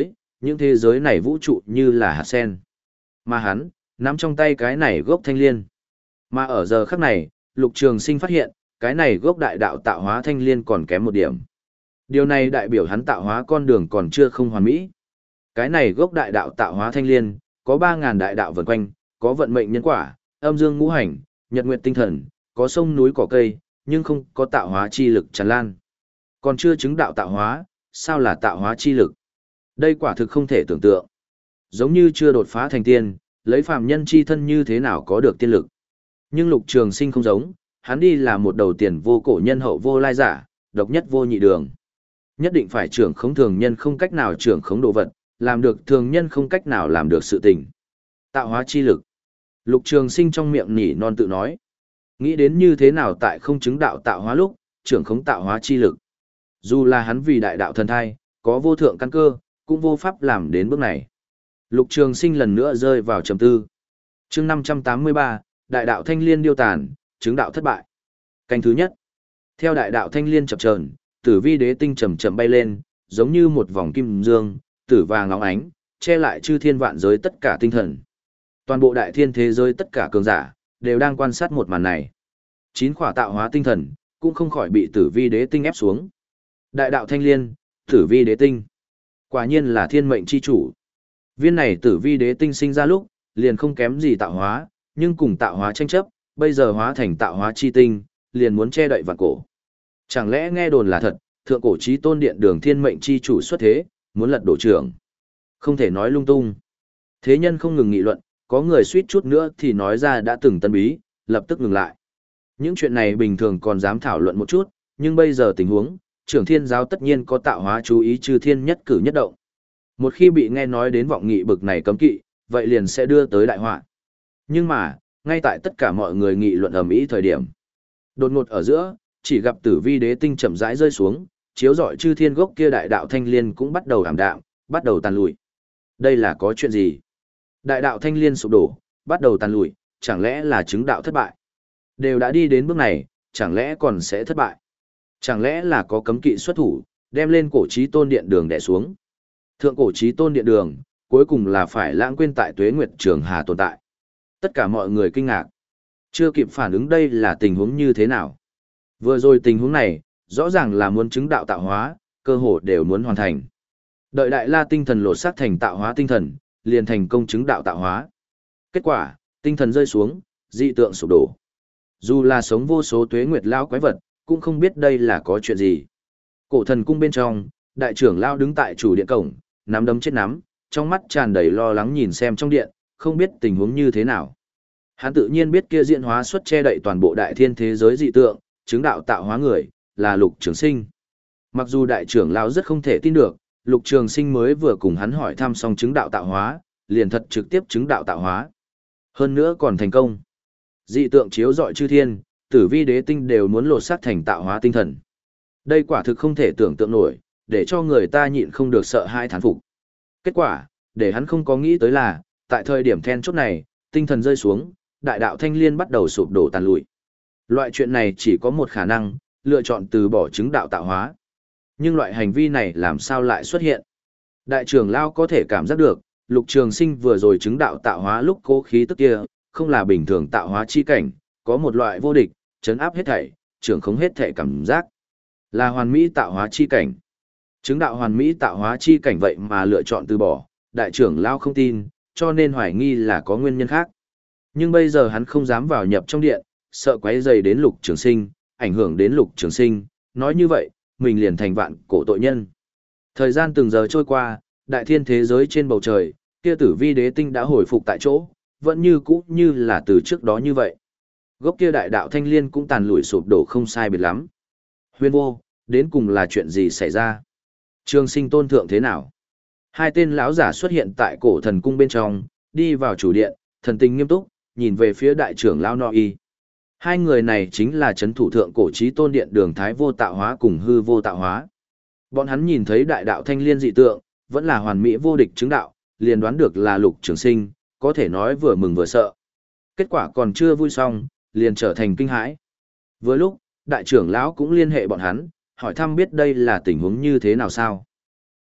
Những thế giới này vũ trụ như là hạt sen. Mà hắn, nắm trong tay cái này gốc thanh liên. Mà ở giờ khắc này, Lục Trường Sinh phát hiện, cái này gốc đại đạo tạo hóa thanh liên còn kém một điểm. Điều này đại biểu hắn tạo hóa con đường còn chưa không hoàn mỹ. Cái này gốc đại đạo tạo hóa thanh liên, có ba ngàn đại đạo vần quanh, có vận mệnh nhân quả, âm dương ngũ hành, nhật nguyệt tinh thần, có sông núi cỏ cây, nhưng không có tạo hóa chi lực tràn lan. Còn chưa chứng đạo tạo hóa, sao là tạo hóa chi lực? Đây quả thực không thể tưởng tượng. Giống như chưa đột phá thành tiên, lấy phàm nhân chi thân như thế nào có được tiên lực. Nhưng Lục Trường Sinh không giống, hắn đi là một đầu tiền vô cổ nhân hậu vô lai giả, độc nhất vô nhị đường. Nhất định phải trưởng khống thường nhân không cách nào trưởng khống đồ vật, làm được thường nhân không cách nào làm được sự tình. Tạo hóa chi lực. Lục Trường Sinh trong miệng nỉ non tự nói. Nghĩ đến như thế nào tại không chứng đạo tạo hóa lúc, trưởng khống tạo hóa chi lực. Dù là hắn vì đại đạo thần thai, có vô thượng căn cơ, cũng vô pháp làm đến bước này. Lục Trường Sinh lần nữa rơi vào trầm tư. Chương năm trăm tám mươi ba, Đại đạo thanh liên điêu tàn, chứng đạo thất bại. Canh thứ nhất. Theo đại đạo thanh liên chập chờn, Tử Vi Đế tinh chậm chậm bay lên, giống như một vòng kim dương, tử vàng óng ánh, che lại chư thiên vạn giới tất cả tinh thần. Toàn bộ đại thiên thế giới tất cả cường giả đều đang quan sát một màn này. Chín khỏa tạo hóa tinh thần cũng không khỏi bị Tử Vi Đế tinh ép xuống. Đại đạo thanh liên, Tử Vi Đế tinh. Quả nhiên là thiên mệnh chi chủ. Viên này Tử Vi Đế tinh sinh ra lúc, liền không kém gì tạo hóa, nhưng cùng tạo hóa tranh chấp, bây giờ hóa thành tạo hóa chi tinh, liền muốn che đậy vạn cổ. Chẳng lẽ nghe đồn là thật, thượng cổ chí tôn điện đường thiên mệnh chi chủ xuất thế, muốn lật đổ trưởng. Không thể nói lung tung. Thế nhân không ngừng nghị luận, có người suýt chút nữa thì nói ra đã từng tân bí, lập tức ngừng lại. Những chuyện này bình thường còn dám thảo luận một chút, nhưng bây giờ tình huống, trưởng thiên giáo tất nhiên có tạo hóa chú ý chư thiên nhất cử nhất động. Một khi bị nghe nói đến vọng nghị bực này cấm kỵ, vậy liền sẽ đưa tới đại họa. Nhưng mà, ngay tại tất cả mọi người nghị luận ầm ĩ thời điểm, đột ngột ở giữa, chỉ gặp Tử Vi Đế tinh chậm rãi rơi xuống, chiếu rọi chư thiên gốc kia đại đạo thanh liên cũng bắt đầu ảm đạm, bắt đầu tàn lụi. Đây là có chuyện gì? Đại đạo thanh liên sụp đổ, bắt đầu tàn lụi, chẳng lẽ là chứng đạo thất bại? Đều đã đi đến bước này, chẳng lẽ còn sẽ thất bại? Chẳng lẽ là có cấm kỵ xuất thủ, đem lên cổ chí tôn điện đường đè xuống? Thượng cổ chí tôn điện đường, cuối cùng là phải lãng quên tại Tuế Nguyệt Trường Hà tồn tại. Tất cả mọi người kinh ngạc. Chưa kịp phản ứng đây là tình huống như thế nào. Vừa rồi tình huống này, rõ ràng là muốn chứng đạo tạo hóa, cơ hồ đều muốn hoàn thành. Đợi Đại La tinh thần lột xác thành tạo hóa tinh thần, liền thành công chứng đạo tạo hóa. Kết quả, tinh thần rơi xuống, dị tượng sụp đổ. Dù là sống vô số tuế nguyệt lao quái vật, cũng không biết đây là có chuyện gì. Cổ thần cung bên trong, đại trưởng lao đứng tại chủ điện cổng, nắm đấm chết nắm, trong mắt tràn đầy lo lắng nhìn xem trong điện, không biết tình huống như thế nào. Hắn tự nhiên biết kia diễn hóa xuất che đậy toàn bộ đại thiên thế giới dị tượng, chứng đạo tạo hóa người, là Lục Trường Sinh. Mặc dù đại trưởng lão rất không thể tin được, Lục Trường Sinh mới vừa cùng hắn hỏi thăm xong chứng đạo tạo hóa, liền thật trực tiếp chứng đạo tạo hóa. Hơn nữa còn thành công. Dị tượng chiếu rọi chư thiên, Tử Vi Đế tinh đều muốn lột xác thành tạo hóa tinh thần. Đây quả thực không thể tưởng tượng nổi, để cho người ta nhịn không được sợ hãi thán phục. Kết quả, để hắn không có nghĩ tới là, tại thời điểm then chốt này, tinh thần rơi xuống, đại đạo thanh liên bắt đầu sụp đổ tàn lụi. Loại chuyện này chỉ có một khả năng, lựa chọn từ bỏ chứng đạo tạo hóa. Nhưng loại hành vi này làm sao lại xuất hiện? Đại trưởng lão có thể cảm giác được, Lục Trường Sinh vừa rồi chứng đạo tạo hóa lúc cố khí tức kia, không là bình thường tạo hóa chi cảnh, có một loại vô địch, trấn áp hết thảy, trưởng khống hết thảy cảm giác. Là hoàn mỹ tạo hóa chi cảnh. Chứng đạo hoàn mỹ tạo hóa chi cảnh vậy mà lựa chọn từ bỏ, đại trưởng lão không tin, cho nên hoài nghi là có nguyên nhân khác. Nhưng bây giờ hắn không dám vào nhập trong điện, sợ quấy rầy đến Lục Trường Sinh, ảnh hưởng đến Lục Trường Sinh, nói như vậy, mình liền thành vạn cổ tội nhân. Thời gian từng giờ trôi qua, đại thiên thế giới trên bầu trời, kia Tử Vi Đế tinh đã hồi phục tại chỗ, vẫn như cũ như là từ trước đó như vậy. Gốc kia đại đạo thanh liên cũng tàn lụi sụp đổ không sai biệt lắm. Huyên vô, đến cùng là chuyện gì xảy ra? Trường Sinh tôn thượng thế nào? Hai tên lão giả xuất hiện tại cổ thần cung bên trong, đi vào chủ điện, thần tình nghiêm túc, nhìn về phía đại trưởng lão No Y. Hai người này chính là chấn thủ thượng cổ chí tôn điện đường Thái vô tạo hóa cùng hư vô tạo hóa. Bọn hắn nhìn thấy đại đạo thanh liên dị tượng, vẫn là hoàn mỹ vô địch chứng đạo, liền đoán được là Lục Trường Sinh, có thể nói vừa mừng vừa sợ. Kết quả còn chưa vui xong, liền trở thành kinh hãi. Vừa lúc, đại trưởng lão cũng liên hệ bọn hắn, hỏi thăm biết đây là tình huống như thế nào sao.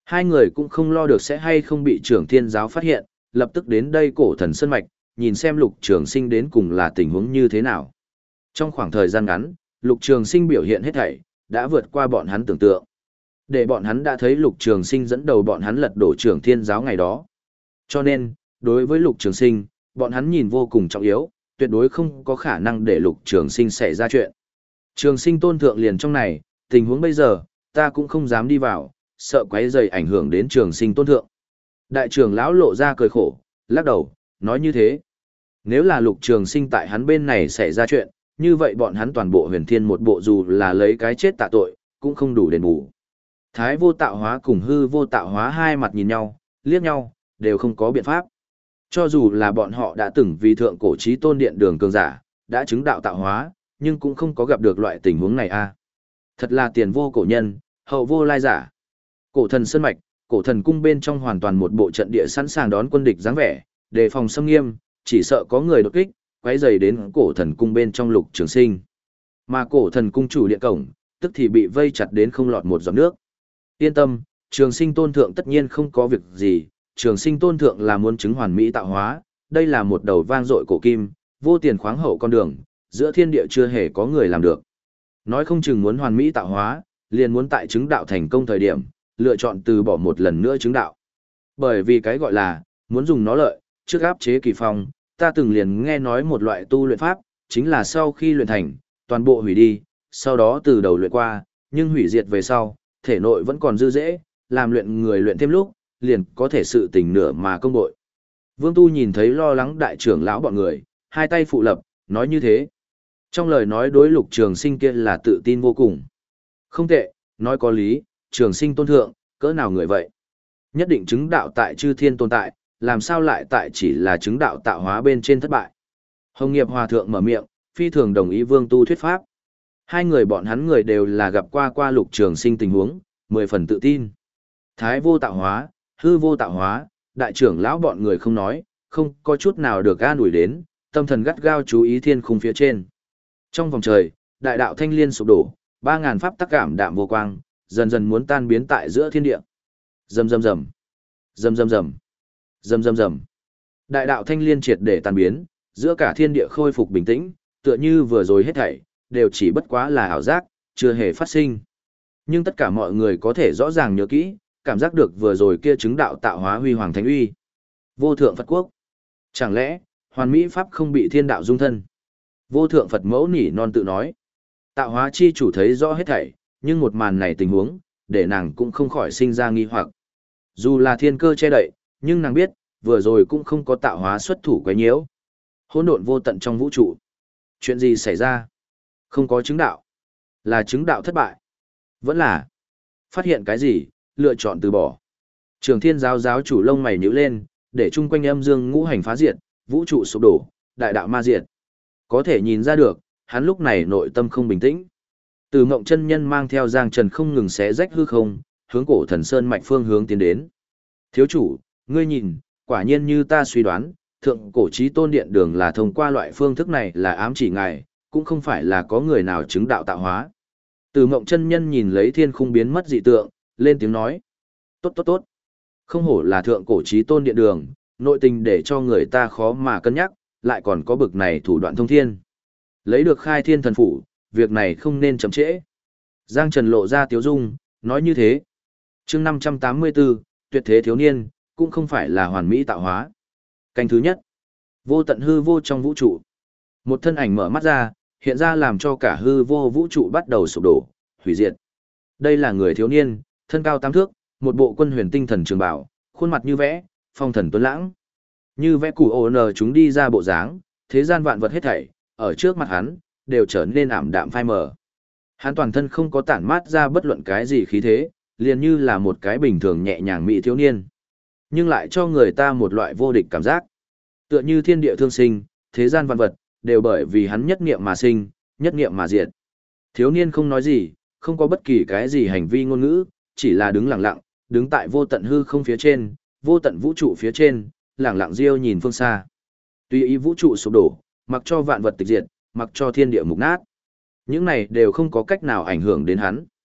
Hai người cũng không lo được sẽ hay không bị trưởng thiên giáo phát hiện, lập tức đến đây cổ thần sơn mạch, nhìn xem lục trường sinh đến cùng là tình huống như thế nào. Trong khoảng thời gian ngắn, lục trường sinh biểu hiện hết thảy, đã vượt qua bọn hắn tưởng tượng. Để bọn hắn đã thấy lục trường sinh dẫn đầu bọn hắn lật đổ trưởng thiên giáo ngày đó. Cho nên, đối với lục trường sinh, bọn hắn nhìn vô cùng trọng yếu, tuyệt đối không có khả năng để lục trường sinh xảy ra chuyện. Trường sinh tôn thượng liền trong này, tình huống bây giờ, ta cũng không dám đi vào, sợ quấy rầy ảnh hưởng đến trường sinh tôn thượng. Đại trưởng lão lộ ra cười khổ, lắc đầu, nói như thế. Nếu là lục trường sinh tại hắn bên này xảy ra chuyện, như vậy bọn hắn toàn bộ huyền thiên một bộ dù là lấy cái chết tạ tội, cũng không đủ đền bù. Thái vô tạo hóa cùng hư vô tạo hóa hai mặt nhìn nhau, liếc nhau, đều không có biện pháp. Cho dù là bọn họ đã từng vì thượng cổ chí tôn điện đường cường giả, đã chứng đạo tạo hóa, nhưng cũng không có gặp được loại tình huống này a. Thật là tiền vô cổ nhân, hậu vô lai giả. Cổ thần sơn mạch, cổ thần cung bên trong hoàn toàn một bộ trận địa sẵn sàng đón quân địch dáng vẻ, đề phòng xâm nghiêm, chỉ sợ có người đột kích, quấy rầy đến cổ thần cung bên trong lục trường sinh. Mà cổ thần cung chủ điện cổng, tức thì bị vây chặt đến không lọt một giọt nước. Yên tâm, trường sinh tôn thượng tất nhiên không có việc gì, trường sinh tôn thượng là muốn chứng hoàn mỹ tạo hóa, đây là một đầu vang dội cổ kim, vô tiền khoáng hậu con đường, giữa thiên địa chưa hề có người làm được. Nói không chừng muốn hoàn mỹ tạo hóa, liền muốn tại chứng đạo thành công thời điểm, lựa chọn từ bỏ một lần nữa chứng đạo. Bởi vì cái gọi là, muốn dùng nó lợi, trước áp chế kỳ phong, ta từng liền nghe nói một loại tu luyện pháp, chính là sau khi luyện thành, toàn bộ hủy đi, sau đó từ đầu luyện qua, nhưng hủy diệt về sau, thể nội vẫn còn dư dễ, làm luyện người luyện thêm lúc, liền có thể sự tình nửa mà công bội. Vương Tu nhìn thấy lo lắng đại trưởng lão bọn người, hai tay phụ lập, nói như thế. Trong lời nói đối lục trường sinh kia là tự tin vô cùng. Không tệ, nói có lý, trường sinh tôn thượng, cỡ nào người vậy? Nhất định chứng đạo tại chư thiên tồn tại, làm sao lại tại chỉ là chứng đạo tạo hóa bên trên thất bại? Hồng Nghiệp Hòa Thượng mở miệng, phi thường đồng ý Vương Tu thuyết pháp. Hai người bọn hắn người đều là gặp qua qua lục trường sinh tình huống, mười phần tự tin. Thái vô tạo hóa, hư vô tạo hóa, đại trưởng lão bọn người không nói, không có chút nào được an ủi đến, tâm thần gắt gao chú ý thiên khung phía trên. Trong vòng trời, đại đạo thanh liên sụp đổ, ba ngàn pháp tắc cảm đạm vô quang, dần dần muốn tan biến tại giữa thiên địa. Rầm rầm rầm, rầm rầm rầm, rầm rầm rầm. Đại đạo thanh liên triệt để tan biến, giữa cả thiên địa khôi phục bình tĩnh, tựa như vừa rồi hết thảy đều chỉ bất quá là ảo giác, chưa hề phát sinh. Nhưng tất cả mọi người có thể rõ ràng nhớ kỹ, cảm giác được vừa rồi kia chứng đạo tạo hóa huy hoàng thánh uy. Vô thượng Phật quốc. Chẳng lẽ, hoàn mỹ pháp không bị thiên đạo dung thân? Vô thượng Phật mẫu nỉ non tự nói. Tạo hóa chi chủ thấy rõ hết thảy, nhưng một màn này tình huống, để nàng cũng không khỏi sinh ra nghi hoặc. Dù là thiên cơ che đậy, nhưng nàng biết, vừa rồi cũng không có tạo hóa xuất thủ quấy nhiễu. Hỗn độn vô tận trong vũ trụ. Chuyện gì xảy ra? Không có chứng đạo. Là chứng đạo thất bại. Vẫn là phát hiện cái gì, lựa chọn từ bỏ. Trường Thiên giáo giáo chủ lông mày nhíu lên, để chung quanh âm dương ngũ hành phá diệt, vũ trụ sụp đổ, đại đạo ma diệt. Có thể nhìn ra được, hắn lúc này nội tâm không bình tĩnh. Từ Ngộng chân nhân mang theo Giang Trần không ngừng xé rách hư không, hướng cổ thần sơn mạch phương hướng tiến đến. Thiếu chủ, ngươi nhìn, quả nhiên như ta suy đoán, thượng cổ chí tôn điện đường là thông qua loại phương thức này là ám chỉ ngài, cũng không phải là có người nào chứng đạo tạo hóa. Từ Ngộng chân nhân nhìn lấy thiên khung biến mất dị tượng, lên tiếng nói. Tốt tốt tốt. Không hổ là thượng cổ chí tôn điện đường, nội tình để cho người ta khó mà cân nhắc, lại còn có bực này thủ đoạn thông thiên. Lấy được khai thiên thần phủ, việc này không nên chậm trễ. Giang Trần lộ ra tiếu dung, nói như thế. chương năm trăm tám mươi tư, tuyệt thế thiếu niên, cũng không phải là hoàn mỹ tạo hóa. Canh thứ nhất, vô tận hư vô trong vũ trụ. Một thân ảnh mở mắt ra, hiện ra làm cho cả hư vô vũ trụ bắt đầu sụp đổ, hủy diệt. Đây là người thiếu niên, thân cao tám thước, một bộ quân huyền tinh thần trường bảo, khuôn mặt như vẽ, phong thần tuấn lãng. Như vẽ củ ồn chúng đi ra bộ dáng, thế gian vạn vật hết thảy, ở trước mặt hắn, đều trở nên ảm đạm phai mờ. Hắn toàn thân không có tản mát ra bất luận cái gì khí thế, liền như là một cái bình thường nhẹ nhàng mỹ thiếu niên. Nhưng lại cho người ta một loại vô địch cảm giác. Tựa như thiên địa thương sinh, thế gian vạn vật, đều bởi vì hắn nhất niệm mà sinh, nhất niệm mà diệt. Thiếu niên không nói gì, không có bất kỳ cái gì hành vi ngôn ngữ, chỉ là đứng lặng lặng, đứng tại vô tận hư không phía trên, vô tận vũ trụ phía trên, lặng lặng riêu nhìn phương xa. Tùy ý vũ trụ sụp đổ, mặc cho vạn vật tịch diệt, mặc cho thiên địa mục nát. Những này đều không có cách nào ảnh hưởng đến hắn.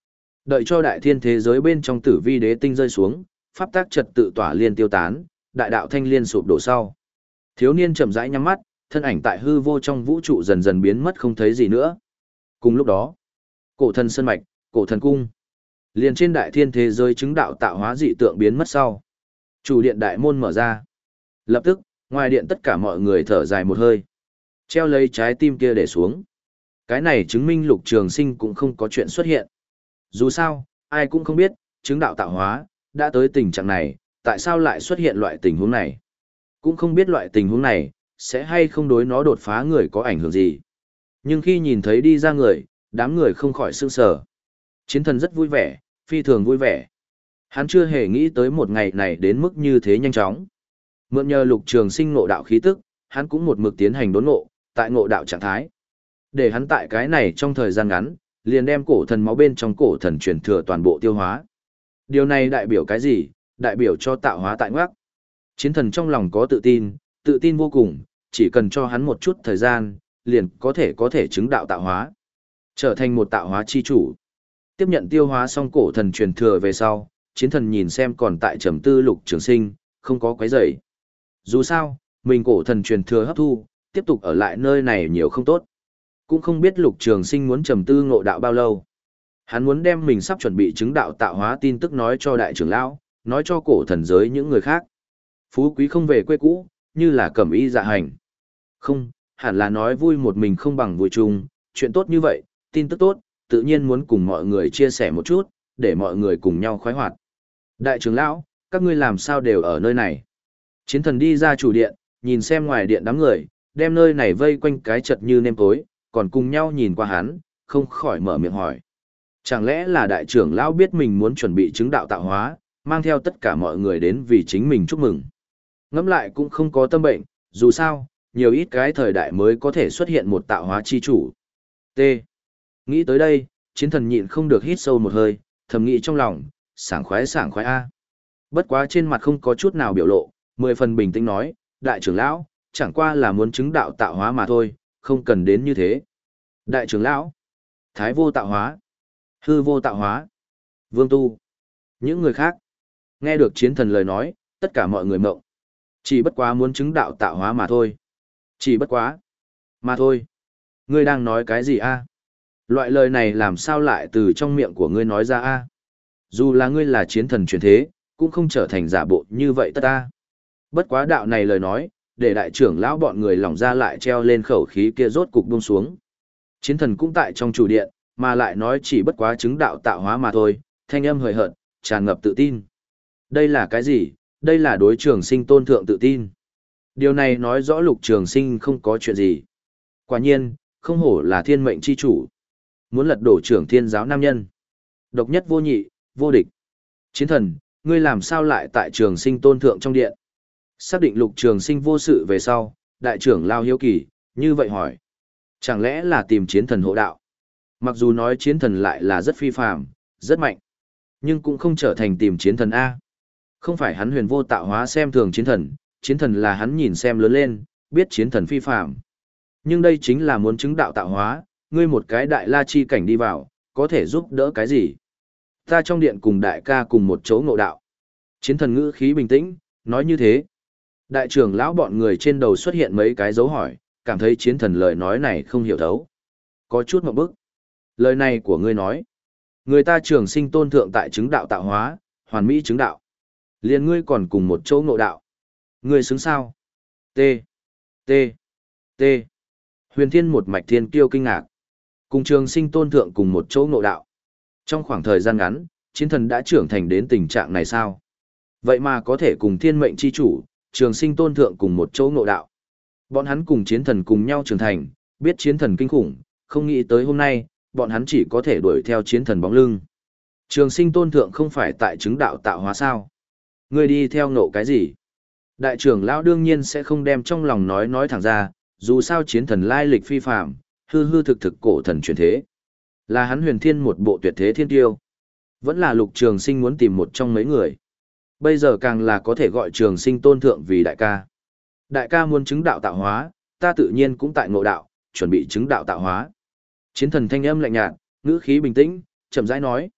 Đợi cho đại thiên thế giới bên trong tử vi đế tinh rơi xuống, pháp tác trật tự tỏa liên tiêu tán, đại đạo thanh liên sụp đổ sau. Thiếu niên chậm rãi nhắm mắt, thân ảnh tại hư vô trong vũ trụ dần dần biến mất không thấy gì nữa. Cùng lúc đó, cổ thần sơn mạch, cổ thần cung, liền trên đại thiên thế giới chứng đạo tạo hóa dị tượng biến mất sau. Chủ điện đại môn mở ra. Lập tức, ngoài điện tất cả mọi người thở dài một hơi. Treo lấy trái tim kia để xuống. Cái này chứng minh Lục Trường Sinh cũng không có chuyện xuất hiện. Dù sao, ai cũng không biết, chứng đạo tạo hóa, đã tới tình trạng này, tại sao lại xuất hiện loại tình huống này. Cũng không biết loại tình huống này, sẽ hay không đối nó đột phá người có ảnh hưởng gì. Nhưng khi nhìn thấy đi ra người, đám người không khỏi sương sờ. Chiến thần rất vui vẻ, phi thường vui vẻ. Hắn chưa hề nghĩ tới một ngày này đến mức như thế nhanh chóng. Mượn nhờ Lục Trường Sinh ngộ đạo khí tức, hắn cũng một mực tiến hành đốn ngộ, tại ngộ đạo trạng thái. Để hắn tại cái này trong thời gian ngắn, liền đem cổ thần máu bên trong cổ thần truyền thừa toàn bộ tiêu hóa. Điều này đại biểu cái gì? Đại biểu cho tạo hóa tại ngoác. Chiến thần trong lòng có tự tin, tự tin vô cùng, chỉ cần cho hắn một chút thời gian, liền có thể có thể chứng đạo tạo hóa. Trở thành một tạo hóa chi chủ. Tiếp nhận tiêu hóa xong cổ thần truyền thừa về sau, chiến thần nhìn xem còn tại trầm tư Lục Trường Sinh, không có quấy rầy. Dù sao, mình cổ thần truyền thừa hấp thu, tiếp tục ở lại nơi này nhiều không tốt. Cũng không biết Lục Trường Sinh muốn trầm tư ngộ đạo bao lâu. Hắn muốn đem mình sắp chuẩn bị chứng đạo tạo hóa tin tức nói cho đại trưởng lão, nói cho cổ thần giới những người khác. Phú quý không về quê cũ, như là cẩm y dạ hành. Không, hẳn là nói vui một mình không bằng vui chung, chuyện tốt như vậy, tin tức tốt, tự nhiên muốn cùng mọi người chia sẻ một chút, để mọi người cùng nhau khoái hoạt. Đại trưởng lão, các ngươi làm sao đều ở nơi này? Chiến thần đi ra chủ điện, nhìn xem ngoài điện đám người, đem nơi này vây quanh cái chật như nêm tối, còn cùng nhau nhìn qua hắn, không khỏi mở miệng hỏi. Chẳng lẽ là đại trưởng lão biết mình muốn chuẩn bị chứng đạo tạo hóa, mang theo tất cả mọi người đến vì chính mình chúc mừng. Ngẫm lại cũng không có tâm bệnh, dù sao, nhiều ít cái thời đại mới có thể xuất hiện một tạo hóa chi chủ. T. Nghĩ tới đây, chiến thần nhịn không được hít sâu một hơi, thầm nghĩ trong lòng, sảng khoái sảng khoái a. Bất quá trên mặt không có chút nào biểu lộ, mười phần bình tĩnh nói, đại trưởng lão, chẳng qua là muốn chứng đạo tạo hóa mà thôi, không cần đến như thế. Đại trưởng lão, thái vô tạo hóa, hư vô tạo hóa, vương tu, những người khác. Nghe được chiến thần lời nói, tất cả mọi người mộng. Chỉ bất quá muốn chứng đạo tạo hóa mà thôi. Chỉ bất quá. Mà thôi. Ngươi đang nói cái gì a? Loại lời này làm sao lại từ trong miệng của ngươi nói ra a? Dù là ngươi là chiến thần truyền thế, cũng không trở thành giả bộ như vậy tất ta. Bất quá đạo này lời nói, để đại trưởng lão bọn người lỏng ra lại treo lên khẩu khí kia rốt cục buông xuống. Chiến thần cũng tại trong chủ điện, mà lại nói chỉ bất quá chứng đạo tạo hóa mà thôi, thanh âm hời hợt, tràn ngập tự tin. Đây là cái gì? Đây là đối Trường Sinh tôn thượng tự tin. Điều này nói rõ Lục Trường Sinh không có chuyện gì. Quả nhiên, không hổ là thiên mệnh chi chủ. Muốn lật đổ trưởng thiên giáo nam nhân. Độc nhất vô nhị, vô địch. Chiến thần, ngươi làm sao lại tại Trường Sinh tôn thượng trong điện? Xác định Lục Trường Sinh vô sự về sau, đại trưởng lao hiếu kỳ, như vậy hỏi. Chẳng lẽ là tìm chiến thần hộ đạo? Mặc dù nói chiến thần lại là rất phi phàm, rất mạnh, nhưng cũng không trở thành tìm chiến thần A. Không phải hắn huyền vô tạo hóa xem thường chiến thần, chiến thần là hắn nhìn xem lớn lên, biết chiến thần phi phàm. Nhưng đây chính là muốn chứng đạo tạo hóa, ngươi một cái đại la chi cảnh đi vào, có thể giúp đỡ cái gì? Ta trong điện cùng đại ca cùng một chỗ ngộ đạo. Chiến thần ngữ khí bình tĩnh, nói như thế. Đại trưởng lão bọn người trên đầu xuất hiện mấy cái dấu hỏi, cảm thấy chiến thần lời nói này không hiểu thấu. Có chút một bức. Lời này của ngươi nói. Người ta Trường Sinh tôn thượng tại chứng đạo tạo hóa, hoàn mỹ chứng đạo. Liền ngươi còn cùng một chỗ ngộ đạo. Ngươi xứng sao? T. T. T. Huyền Thiên một mạch thiên kiêu kinh ngạc. Cùng Trường Sinh tôn thượng cùng một chỗ ngộ đạo. Trong khoảng thời gian ngắn, chiến thần đã trưởng thành đến tình trạng này sao? Vậy mà có thể cùng thiên mệnh chi chủ, Trường Sinh tôn thượng cùng một chỗ ngộ đạo. Bọn hắn cùng chiến thần cùng nhau trưởng thành, biết chiến thần kinh khủng, không nghĩ tới hôm nay, bọn hắn chỉ có thể đuổi theo chiến thần bóng lưng. Trường Sinh tôn thượng không phải tại chứng đạo tạo hóa sao? Ngươi đi theo ngộ cái gì? Đại trưởng lão đương nhiên sẽ không đem trong lòng nói nói thẳng ra, dù sao chiến thần lai lịch phi phàm, hư hư thực thực cổ thần truyền thế. Là hắn Huyền Thiên một bộ tuyệt thế thiên tiêu. Vẫn là Lục Trường Sinh muốn tìm một trong mấy người. Bây giờ càng là có thể gọi Trường Sinh tôn thượng vì đại ca. Đại ca muốn chứng đạo tạo hóa, ta tự nhiên cũng tại ngộ đạo, chuẩn bị chứng đạo tạo hóa. Chiến thần thanh âm lạnh nhạt, ngữ khí bình tĩnh, chậm rãi nói.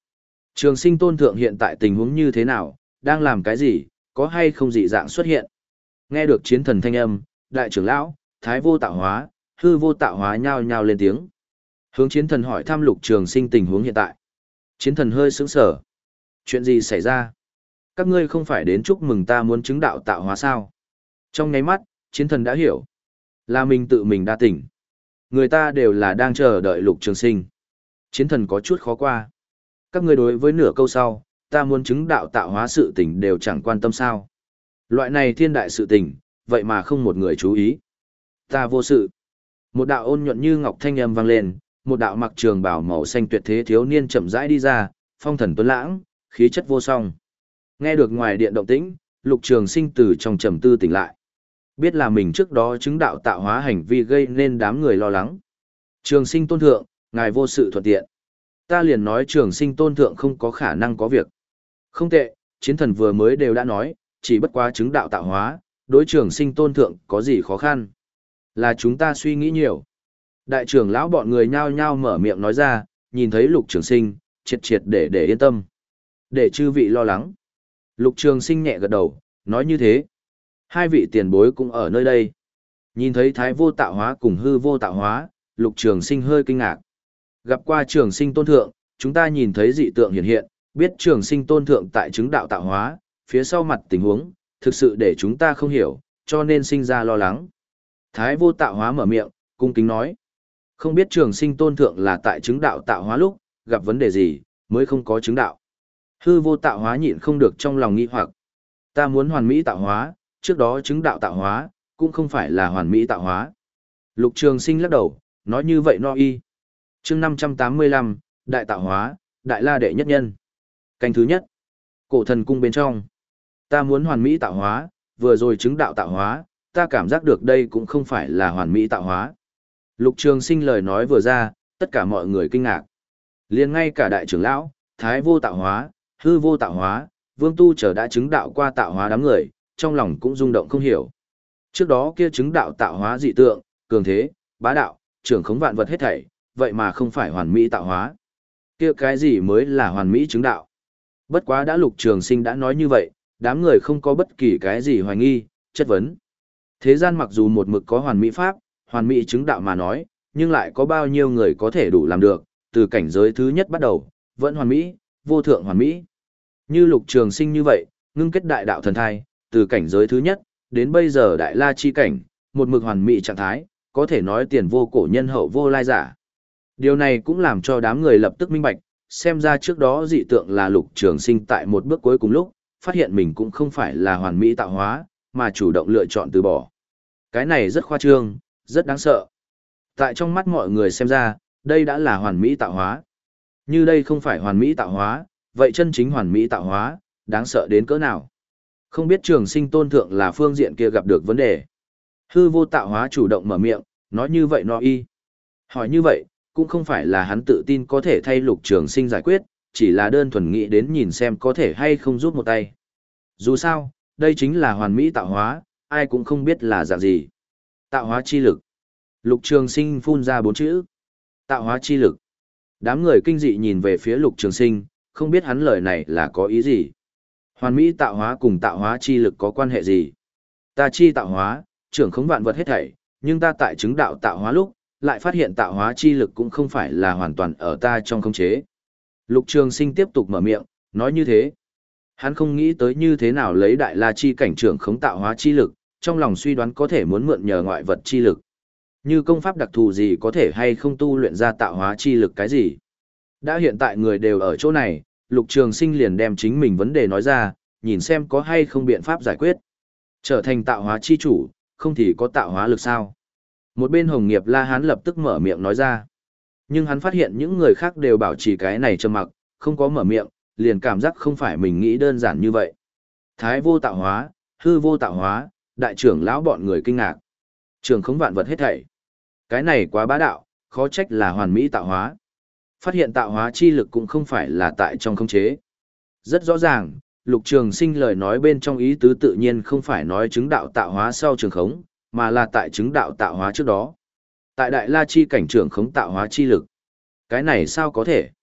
Trường sinh tôn thượng hiện tại tình huống như thế nào, đang làm cái gì, có hay không dị dạng xuất hiện? Nghe được chiến thần thanh âm, đại trưởng lão, thái vô tạo hóa, hư vô tạo hóa nhao nhao lên tiếng. Hướng chiến thần hỏi thăm lục trường sinh tình huống hiện tại. Chiến thần hơi sững sờ. Chuyện gì xảy ra? Các ngươi không phải đến chúc mừng ta muốn chứng đạo tạo hóa sao? Trong nháy mắt, chiến thần đã hiểu. Là mình tự mình đa tỉnh. Người ta đều là đang chờ đợi lục trường sinh. Chiến thần có chút khó qua. Các ngươi đối với nửa câu sau, ta muốn chứng đạo tạo hóa sự tình đều chẳng quan tâm sao. Loại này thiên đại sự tình, vậy mà không một người chú ý. Ta vô sự. Một đạo ôn nhuận như ngọc thanh âm vang lên, một đạo mặc trường bào màu xanh tuyệt thế thiếu niên chậm rãi đi ra, phong thần tuấn lãng, khí chất vô song. Nghe được ngoài điện động tĩnh, Lục Trường Sinh từ trong trầm tư tỉnh lại. Biết là mình trước đó chứng đạo tạo hóa hành vi gây nên đám người lo lắng. Trường Sinh tôn thượng, ngài vô sự thuận tiện. Ta liền nói Trường Sinh tôn thượng không có khả năng có việc. Không tệ, chiến thần vừa mới đều đã nói, chỉ bất quá chứng đạo tạo hóa, đối Trường Sinh tôn thượng có gì khó khăn. Là chúng ta suy nghĩ nhiều. Đại trưởng lão bọn người nhao nhao mở miệng nói ra, nhìn thấy Lục Trường Sinh, triệt triệt để để yên tâm. Để chư vị lo lắng. Lục Trường Sinh nhẹ gật đầu, nói như thế. Hai vị tiền bối cũng ở nơi đây. Nhìn thấy Thái vô tạo hóa cùng hư vô tạo hóa, Lục Trường Sinh hơi kinh ngạc. Gặp qua Trường Sinh tôn thượng, chúng ta nhìn thấy dị tượng hiện hiện, biết Trường Sinh tôn thượng tại chứng đạo tạo hóa, phía sau mặt tình huống, thực sự để chúng ta không hiểu, cho nên sinh ra lo lắng. Thái vô tạo hóa mở miệng, cung kính nói. Không biết Trường Sinh tôn thượng là tại chứng đạo tạo hóa lúc, gặp vấn đề gì, mới không có chứng đạo. Hư vô tạo hóa nhịn không được trong lòng nghi hoặc. Ta muốn hoàn mỹ tạo hóa, trước đó chứng đạo tạo hóa, cũng không phải là hoàn mỹ tạo hóa. Lục Trường Sinh lắc đầu, nói như vậy no y. Chương năm trăm tám mươi lăm, Đại tạo hóa, Đại La đệ nhất nhân. Canh thứ nhất. Cổ thần cung bên trong. Ta muốn hoàn mỹ tạo hóa, vừa rồi chứng đạo tạo hóa, ta cảm giác được đây cũng không phải là hoàn mỹ tạo hóa. Lục Trường Sinh lời nói vừa ra, tất cả mọi người kinh ngạc. Liền ngay cả đại trưởng lão, Thái vô tạo hóa, hư vô tạo hóa, Vương Tu Trở đã chứng đạo qua tạo hóa đám người, trong lòng cũng rung động không hiểu. Trước đó kia chứng đạo tạo hóa dị tượng, cường thế, bá đạo, trưởng khống vạn vật hết thảy, vậy mà không phải hoàn mỹ tạo hóa. Kia cái gì mới là hoàn mỹ chứng đạo? Bất quá đã Lục Trường Sinh đã nói như vậy, đám người không có bất kỳ cái gì hoài nghi, chất vấn. Thế gian mặc dù một mực có hoàn mỹ pháp, hoàn mỹ chứng đạo mà nói, nhưng lại có bao nhiêu người có thể đủ làm được, từ cảnh giới thứ nhất bắt đầu, vẫn hoàn mỹ, vô thượng hoàn mỹ. Như Lục Trường Sinh như vậy, ngưng kết đại đạo thần thai, từ cảnh giới thứ nhất, đến bây giờ đại la chi cảnh, một mực hoàn mỹ trạng thái, có thể nói tiền vô cổ nhân hậu vô lai giả. Điều này cũng làm cho đám người lập tức minh bạch, xem ra trước đó dị tượng là Lục Trường Sinh tại một bước cuối cùng lúc, phát hiện mình cũng không phải là hoàn mỹ tạo hóa, mà chủ động lựa chọn từ bỏ. Cái này rất khoa trương, rất đáng sợ. Tại trong mắt mọi người xem ra, đây đã là hoàn mỹ tạo hóa. Như đây không phải hoàn mỹ tạo hóa, vậy chân chính hoàn mỹ tạo hóa, đáng sợ đến cỡ nào? Không biết Trường Sinh tôn thượng là phương diện kia gặp được vấn đề. Hư vô tạo hóa chủ động mở miệng, nói như vậy no y. Hỏi như vậy, cũng không phải là hắn tự tin có thể thay Lục Trường Sinh giải quyết, chỉ là đơn thuần nghĩ đến nhìn xem có thể hay không giúp một tay. Dù sao, đây chính là hoàn mỹ tạo hóa, ai cũng không biết là dạng gì. Tạo hóa chi lực. Lục Trường Sinh phun ra bốn chữ. Tạo hóa chi lực. Đám người kinh dị nhìn về phía Lục Trường Sinh, không biết hắn lời này là có ý gì. Hoàn mỹ tạo hóa cùng tạo hóa chi lực có quan hệ gì? Ta chi tạo hóa, trưởng khống vạn vật hết thảy, nhưng ta tại chứng đạo tạo hóa lúc, lại phát hiện tạo hóa chi lực cũng không phải là hoàn toàn ở ta trong khống chế. Lục Trường Sinh tiếp tục mở miệng, nói như thế. Hắn không nghĩ tới như thế nào lấy đại la chi cảnh trưởng khống tạo hóa chi lực, trong lòng suy đoán có thể muốn mượn nhờ ngoại vật chi lực. Như công pháp đặc thù gì có thể hay không tu luyện ra tạo hóa chi lực cái gì. Đã hiện tại người đều ở chỗ này, Lục Trường Sinh liền đem chính mình vấn đề nói ra, nhìn xem có hay không biện pháp giải quyết. Trở thành tạo hóa chi chủ, không thì có tạo hóa lực sao? Một bên Hồng Nghiệp La Hán lập tức mở miệng nói ra. Nhưng hắn phát hiện những người khác đều bảo trì cái này trầm mặc, không có mở miệng, liền cảm giác không phải mình nghĩ đơn giản như vậy. Thái vô tạo hóa, hư vô tạo hóa, đại trưởng lão bọn người kinh ngạc. Trường khống vạn vật hết thảy. Cái này quá bá đạo, khó trách là hoàn mỹ tạo hóa. Phát hiện tạo hóa chi lực cũng không phải là tại trong khống chế. Rất rõ ràng, Lục Trường Sinh lời nói bên trong ý tứ tự nhiên không phải nói chứng đạo tạo hóa sau trường khống, mà là tại chứng đạo tạo hóa trước đó. Tại đại la chi cảnh trường khống tạo hóa chi lực. Cái này sao có thể?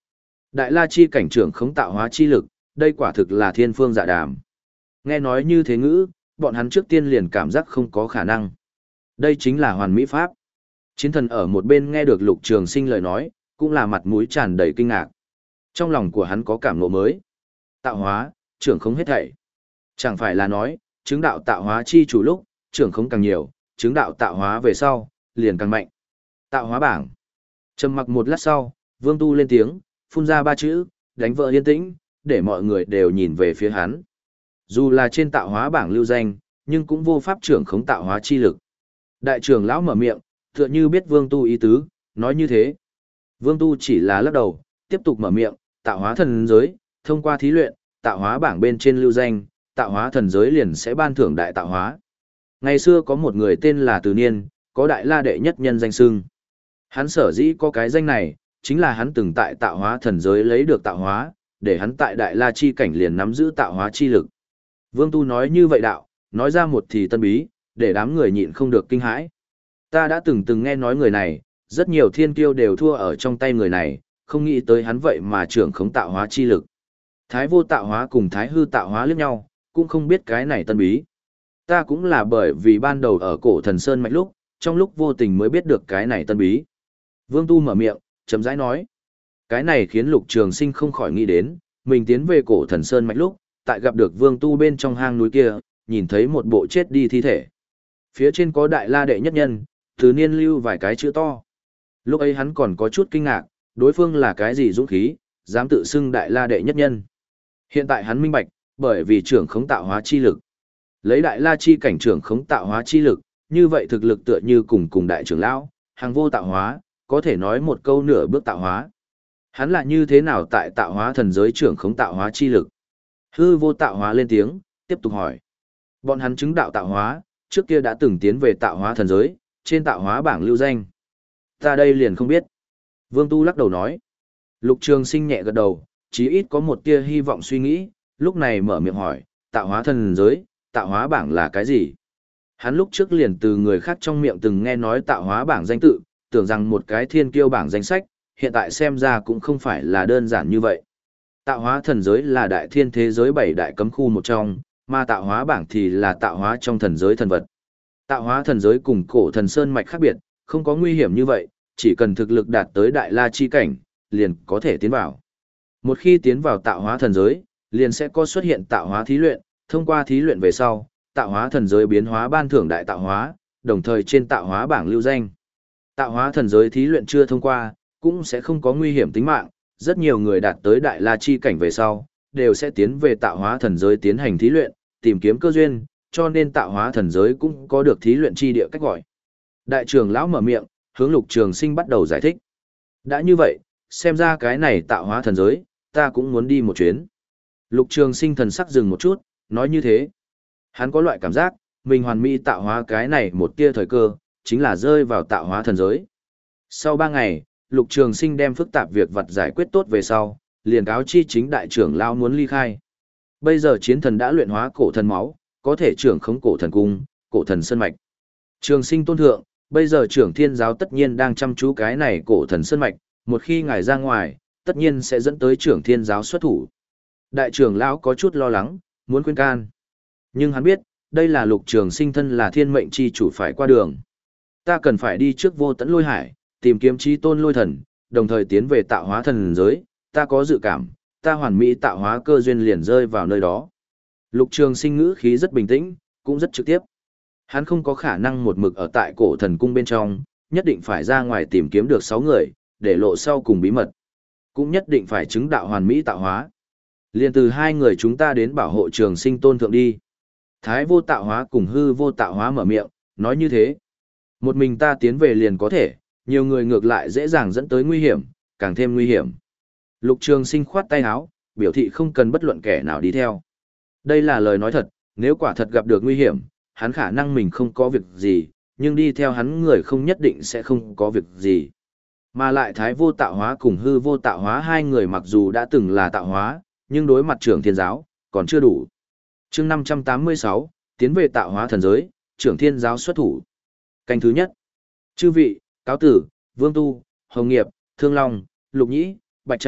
Đại La chi cảnh trưởng khống tạo hóa chi lực, đây quả thực là thiên phương dạ đàm. Nghe nói như thế ngữ, bọn hắn trước tiên liền cảm giác không có khả năng. Đây chính là hoàn mỹ pháp. Chiến thần ở một bên nghe được Lục Trường Sinh lời nói, cũng là mặt mũi tràn đầy kinh ngạc. Trong lòng của hắn có cảm ngộ mới. Tạo hóa, trưởng khống hết thảy. Chẳng phải là nói, chứng đạo tạo hóa chi chủ lúc, trưởng khống càng nhiều, chứng đạo tạo hóa về sau, liền càng mạnh. Tạo hóa bảng. Trầm mặc một lát sau, Vương Tu lên tiếng, phun ra ba chữ, đánh vỡ yên tĩnh, để mọi người đều nhìn về phía hắn. Dù là trên tạo hóa bảng lưu danh, nhưng cũng vô pháp trưởng khống tạo hóa chi lực. Đại trưởng lão mở miệng, tựa như biết Vương Tu ý tứ, nói như thế. Vương Tu chỉ là lắc đầu, tiếp tục mở miệng, tạo hóa thần giới, thông qua thí luyện, tạo hóa bảng bên trên lưu danh, tạo hóa thần giới liền sẽ ban thưởng đại tạo hóa. Ngày xưa có một người tên là Từ Niên, có đại la đệ nhất nhân danh xưng. Hắn sở dĩ có cái danh này, chính là hắn từng tại tạo hóa thần giới lấy được tạo hóa, để hắn tại đại la chi cảnh liền nắm giữ tạo hóa chi lực. Vương Tu nói như vậy đạo, nói ra một thì tân bí, để đám người nhịn không được kinh hãi. Ta đã từng từng nghe nói người này, rất nhiều thiên kiêu đều thua ở trong tay người này, không nghĩ tới hắn vậy mà trưởng khống tạo hóa chi lực. Thái vô tạo hóa cùng thái hư tạo hóa liếc nhau, cũng không biết cái này tân bí. Ta cũng là bởi vì ban đầu ở cổ thần sơn mạch lúc, trong lúc vô tình mới biết được cái này tân bí. Vương Tu mở miệng, chậm rãi nói. Cái này khiến Lục Trường Sinh không khỏi nghĩ đến, mình tiến về cổ thần sơn mạch lúc, tại gặp được Vương Tu bên trong hang núi kia, nhìn thấy một bộ chết đi thi thể. Phía trên có đại la đệ nhất nhân, Từ Niên lưu vài cái chữ to. Lúc ấy hắn còn có chút kinh ngạc, đối phương là cái gì dũng khí, dám tự xưng đại la đệ nhất nhân. Hiện tại hắn minh bạch, bởi vì trưởng khống tạo hóa chi lực. Lấy đại la chi cảnh trưởng khống tạo hóa chi lực, như vậy thực lực tựa như cùng cùng đại trưởng lão, hàng vô tạo hóa, có thể nói một câu nửa bước tạo hóa. Hắn là như thế nào tại tạo hóa thần giới trưởng khống tạo hóa chi lực? Hư vô tạo hóa lên tiếng, tiếp tục hỏi. Bọn hắn chứng đạo tạo hóa, trước kia đã từng tiến về tạo hóa thần giới, trên tạo hóa bảng lưu danh. Ta đây liền không biết. Vương Tu lắc đầu nói. Lục Trường Sinh nhẹ gật đầu, chí ít có một tia hy vọng suy nghĩ, lúc này mở miệng hỏi, tạo hóa thần giới, tạo hóa bảng là cái gì? Hắn lúc trước liền từ người khác trong miệng từng nghe nói tạo hóa bảng danh tự, tưởng rằng một cái thiên kiêu bảng danh sách, hiện tại xem ra cũng không phải là đơn giản như vậy. Tạo hóa thần giới là đại thiên thế giới bảy đại cấm khu một trong, mà tạo hóa bảng thì là tạo hóa trong thần giới thần vật. Tạo hóa thần giới cùng cổ thần sơn mạch khác biệt, không có nguy hiểm như vậy, chỉ cần thực lực đạt tới đại la chi cảnh, liền có thể tiến vào. Một khi tiến vào tạo hóa thần giới, liền sẽ có xuất hiện tạo hóa thí luyện, thông qua thí luyện về sau, tạo hóa thần giới biến hóa ban thưởng đại tạo hóa, đồng thời trên tạo hóa bảng lưu danh. Tạo hóa thần giới thí luyện chưa thông qua, cũng sẽ không có nguy hiểm tính mạng, rất nhiều người đạt tới đại la chi cảnh về sau, đều sẽ tiến về tạo hóa thần giới tiến hành thí luyện, tìm kiếm cơ duyên, cho nên tạo hóa thần giới cũng có được thí luyện chi địa cách gọi. Đại trưởng lão mở miệng, hướng Lục Trường Sinh bắt đầu giải thích. Đã như vậy, xem ra cái này tạo hóa thần giới, ta cũng muốn đi một chuyến. Lục Trường Sinh thần sắc dừng một chút, nói như thế. Hắn có loại cảm giác, mình hoàn mỹ tạo hóa cái này một tia thời cơ, chính là rơi vào tạo hóa thần giới. Sau ba ngày, Lục Trường Sinh đem phức tạp việc vật giải quyết tốt về sau, liền cáo chi chính đại trưởng lão muốn ly khai. Bây giờ chiến thần đã luyện hóa cổ thần máu, có thể trưởng khống cổ thần cung, cổ thần sơn mạch. Trường Sinh tôn thượng, bây giờ trưởng thiên giáo tất nhiên đang chăm chú cái này cổ thần sơn mạch, một khi ngài ra ngoài, tất nhiên sẽ dẫn tới trưởng thiên giáo xuất thủ. Đại trưởng lão có chút lo lắng, muốn khuyên can. Nhưng hắn biết, đây là Lục Trường Sinh thân là thiên mệnh chi chủ phải qua đường. Ta cần phải đi trước Vô Tận Lôi Hải, tìm kiếm chí tôn lôi thần, đồng thời tiến về tạo hóa thần giới, ta có dự cảm, ta hoàn mỹ tạo hóa cơ duyên liền rơi vào nơi đó. Lục Trường Sinh ngữ khí rất bình tĩnh, cũng rất trực tiếp. Hắn không có khả năng một mực ở tại cổ thần cung bên trong, nhất định phải ra ngoài tìm kiếm được sáu người, để lộ sau cùng bí mật. Cũng nhất định phải chứng đạo hoàn mỹ tạo hóa. Liền từ hai người chúng ta đến bảo hộ Trường Sinh tôn thượng đi. Thái vô tạo hóa cùng hư vô tạo hóa mở miệng, nói như thế. Một mình ta tiến về liền có thể, nhiều người ngược lại dễ dàng dẫn tới nguy hiểm, càng thêm nguy hiểm. Lục Trường Sinh khoát tay áo, biểu thị không cần bất luận kẻ nào đi theo. Đây là lời nói thật, nếu quả thật gặp được nguy hiểm, hắn khả năng mình không có việc gì, nhưng đi theo hắn người không nhất định sẽ không có việc gì. Mà lại thái vô tạo hóa cùng hư vô tạo hóa hai người mặc dù đã từng là tạo hóa, nhưng đối mặt trưởng thiên giáo, còn chưa đủ. Chương năm trăm tám mươi sáu, tiến về tạo hóa thần giới, trưởng thiên giáo xuất thủ. Canh thứ nhất. Chư vị, cáo tử, Vương Tu, Hồng Nghiệp, Thương Long, Lục Nhĩ, Bạch Trạch, các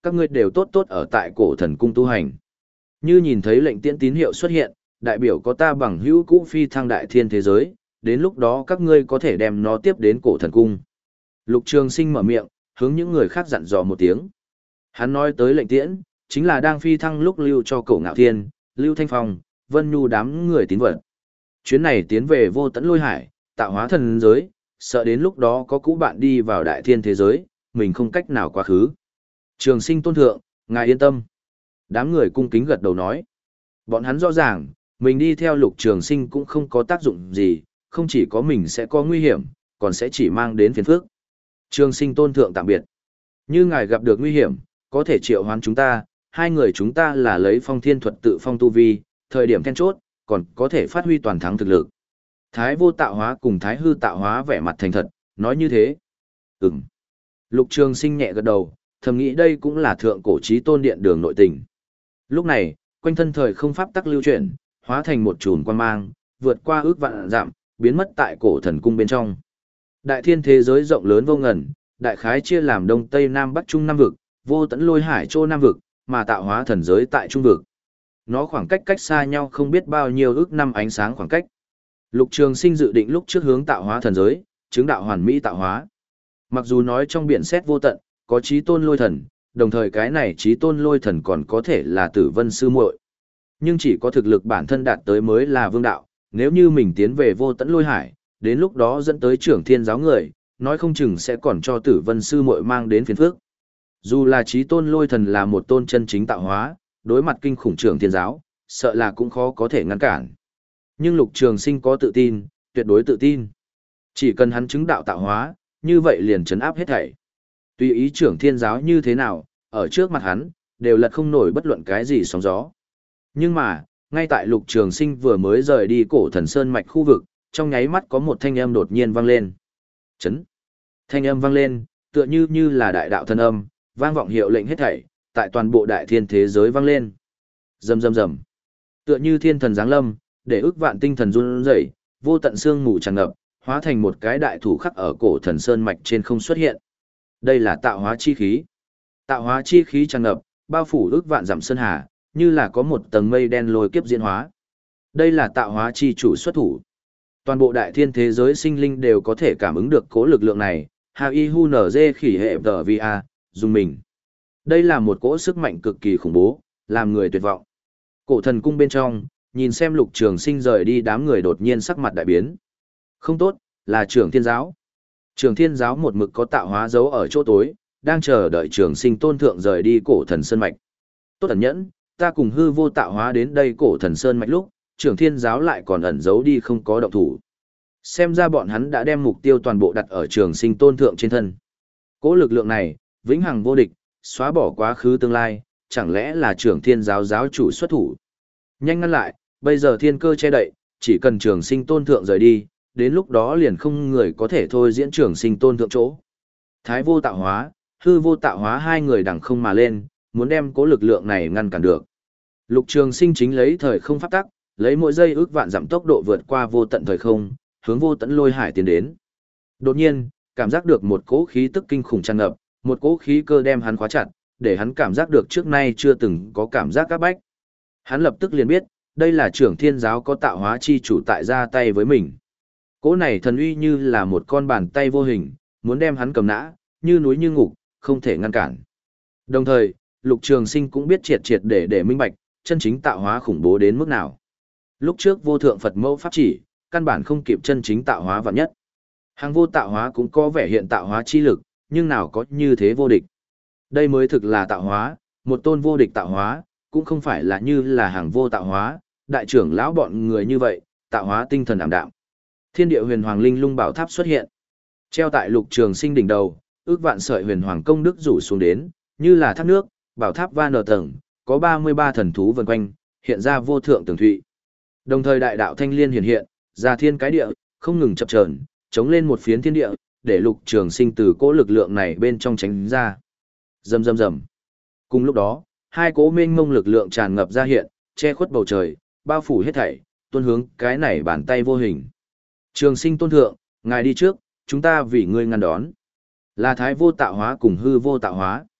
các ngươi đều tốt tốt ở tại cổ thần cung tu hành. Như nhìn thấy lệnh tiễn tín hiệu xuất hiện, đại biểu có ta bằng hữu cũ phi thăng đại thiên thế giới, đến lúc đó các ngươi có thể đem nó tiếp đến cổ thần cung. Lục Trường Sinh mở miệng, hướng những người khác dặn dò một tiếng. Hắn nói tới lệnh tiễn, chính là đang phi thăng lúc lưu cho Cổ Ngạo Thiên, Lưu Thanh Phong, Vân Nhu đám người tín vật. Chuyến này tiến về Vô Tận Lôi Hải, tạo hóa thần giới, sợ đến lúc đó có cũ bạn đi vào đại thiên thế giới, mình không cách nào quá khứ. Trường Sinh tôn thượng, ngài yên tâm. Đám người cung kính gật đầu nói. Bọn hắn rõ ràng, mình đi theo Lục Trường Sinh cũng không có tác dụng gì, không chỉ có mình sẽ có nguy hiểm, còn sẽ chỉ mang đến phiền phức. Trường Sinh tôn thượng tạm biệt. Như ngài gặp được nguy hiểm, có thể triệu hoán chúng ta, hai người chúng ta là lấy phong thiên thuật tự phong tu vi, thời điểm then chốt, còn có thể phát huy toàn thắng thực lực. Thái vô tạo hóa cùng thái hư tạo hóa vẻ mặt thành thật, nói như thế. Ừm. Lục Trường Sinh nhẹ gật đầu, thầm nghĩ đây cũng là thượng cổ chí tôn điện đường nội tình. Lúc này, quanh thân thời không pháp tắc lưu chuyển, hóa thành một chùm quang mang, vượt qua ước vạn dặm, biến mất tại cổ thần cung bên trong. Đại thiên thế giới rộng lớn vô ngần, đại khái chia làm đông tây nam bắc trung năm vực, Vô Tận Lôi Hải châu nam vực, mà tạo hóa thần giới tại trung vực. Nó khoảng cách cách xa nhau không biết bao nhiêu ước năm ánh sáng khoảng cách. Lục Trường Sinh dự định lúc trước hướng tạo hóa thần giới, chứng đạo hoàn mỹ tạo hóa. Mặc dù nói trong biển xét vô tận, có chí tôn lôi thần, đồng thời cái này chí tôn lôi thần còn có thể là Tử Vân sư muội. Nhưng chỉ có thực lực bản thân đạt tới mới là vương đạo, nếu như mình tiến về Vô Tận Lôi Hải, đến lúc đó dẫn tới trưởng thiên giáo người, nói không chừng sẽ còn cho Tử Vân sư muội mang đến phiền phức. Dù là chí tôn lôi thần là một tôn chân chính tạo hóa, đối mặt kinh khủng trưởng thiên giáo, sợ là cũng khó có thể ngăn cản. Nhưng Lục Trường Sinh có tự tin, tuyệt đối tự tin. Chỉ cần hắn chứng đạo tạo hóa, như vậy liền trấn áp hết thảy. Tùy ý trưởng thiên giáo như thế nào, ở trước mặt hắn, đều lật không nổi bất luận cái gì sóng gió. Nhưng mà, ngay tại Lục Trường Sinh vừa mới rời đi cổ thần sơn mạch khu vực, trong nháy mắt có một thanh âm đột nhiên vang lên. Chấn. Thanh âm vang lên, tựa như như là đại đạo thân âm, vang vọng hiệu lệnh hết thảy, tại toàn bộ đại thiên thế giới vang lên. Rầm rầm rầm. Tựa như thiên thần giáng lâm, để ức vạn tinh thần run rẩy, vô tận sương mù tràn ngập, hóa thành một cái đại thủ khắc ở cổ thần sơn mạch trên không xuất hiện. Đây là tạo hóa chi khí. Tạo hóa chi khí tràn ngập, bao phủ ức vạn dặm sơn hà, như là có một tầng mây đen lôi kiếp diễn hóa. Đây là tạo hóa chi chủ xuất thủ. Toàn bộ đại thiên thế giới sinh linh đều có thể cảm ứng được cố lực lượng này, Hà Y Hu Nở Dê khỉ hệ tờ vi a, dùng mình. Đây là một cỗ sức mạnh cực kỳ khủng bố, làm người tuyệt vọng. Cổ thần cung bên trong, nhìn xem Lục Trường Sinh rời đi, đám người đột nhiên sắc mặt đại biến. Không tốt, là trưởng thiên giáo. Trưởng thiên giáo một mực có tạo hóa giấu ở chỗ tối, đang chờ đợi Trường Sinh tôn thượng rời đi cổ thần sơn mạch. Tốt ẩn nhẫn, ta cùng hư vô tạo hóa đến đây cổ thần sơn mạch lúc, trưởng thiên giáo lại còn ẩn giấu đi không có động thủ. Xem ra bọn hắn đã đem mục tiêu toàn bộ đặt ở Trường Sinh tôn thượng trên thân. Cỗ lực lượng này, vĩnh hằng vô địch, xóa bỏ quá khứ tương lai, chẳng lẽ là trưởng thiên giáo giáo chủ xuất thủ. Nhanh ngăn lại, bây giờ thiên cơ che đậy, chỉ cần Trường Sinh tôn thượng rời đi, đến lúc đó liền không người có thể thôi diễn Trường Sinh tôn thượng chỗ. Thái vô tạo hóa, hư vô tạo hóa hai người đằng không mà lên, muốn đem cố lực lượng này ngăn cản được. Lục Trường Sinh chính lấy thời không pháp tắc, lấy mỗi giây ước vạn dặm tốc độ vượt qua vô tận thời không, hướng Vô Tận Lôi Hải tiến đến. Đột nhiên, cảm giác được một cỗ khí tức kinh khủng tràn ngập, một cỗ khí cơ đem hắn khóa chặt, để hắn cảm giác được trước nay chưa từng có cảm giác áp bách. Hắn lập tức liền biết, đây là trưởng thiên giáo có tạo hóa chi chủ tại ra tay với mình. Cỗ này thần uy như là một con bàn tay vô hình, muốn đem hắn cầm nã, như núi như ngục, không thể ngăn cản. Đồng thời, Lục Trường Sinh cũng biết triệt triệt để để minh bạch, chân chính tạo hóa khủng bố đến mức nào. Lúc trước vô thượng Phật mẫu pháp chỉ, căn bản không kịp chân chính tạo hóa vạn nhất. Hàng vô tạo hóa cũng có vẻ hiện tạo hóa chi lực, nhưng nào có như thế vô địch. Đây mới thực là tạo hóa, một tôn vô địch tạo hóa, cũng không phải là như là hàng vô tạo hóa, đại trưởng lão bọn người như vậy, tạo hóa tinh thần ảm đạm. Thiên địa huyền hoàng linh lung bảo tháp xuất hiện. Treo tại Lục Trường Sinh đỉnh đầu, ước vạn sợi huyền hoàng công đức rủ xuống đến, như là thác nước, bảo tháp va nở tầng, có ba mươi ba thần thú vần quanh, hiện ra vô thượng tường thụy. Đồng thời đại đạo thanh liên hiện hiện, ra thiên cái địa, không ngừng chập chờn, chống lên một phiến thiên địa, để Lục Trường Sinh từ cỗ lực lượng này bên trong tránh ra. Rầm rầm rầm. Cùng lúc đó, hai cỗ mênh mông lực lượng tràn ngập ra hiện, che khuất bầu trời, bao phủ hết thảy, tuôn hướng cái này bàn tay vô hình. Trường Sinh tôn thượng, ngài đi trước, chúng ta vì ngươi ngăn đón. Là thái vô tạo hóa cùng hư vô tạo hóa.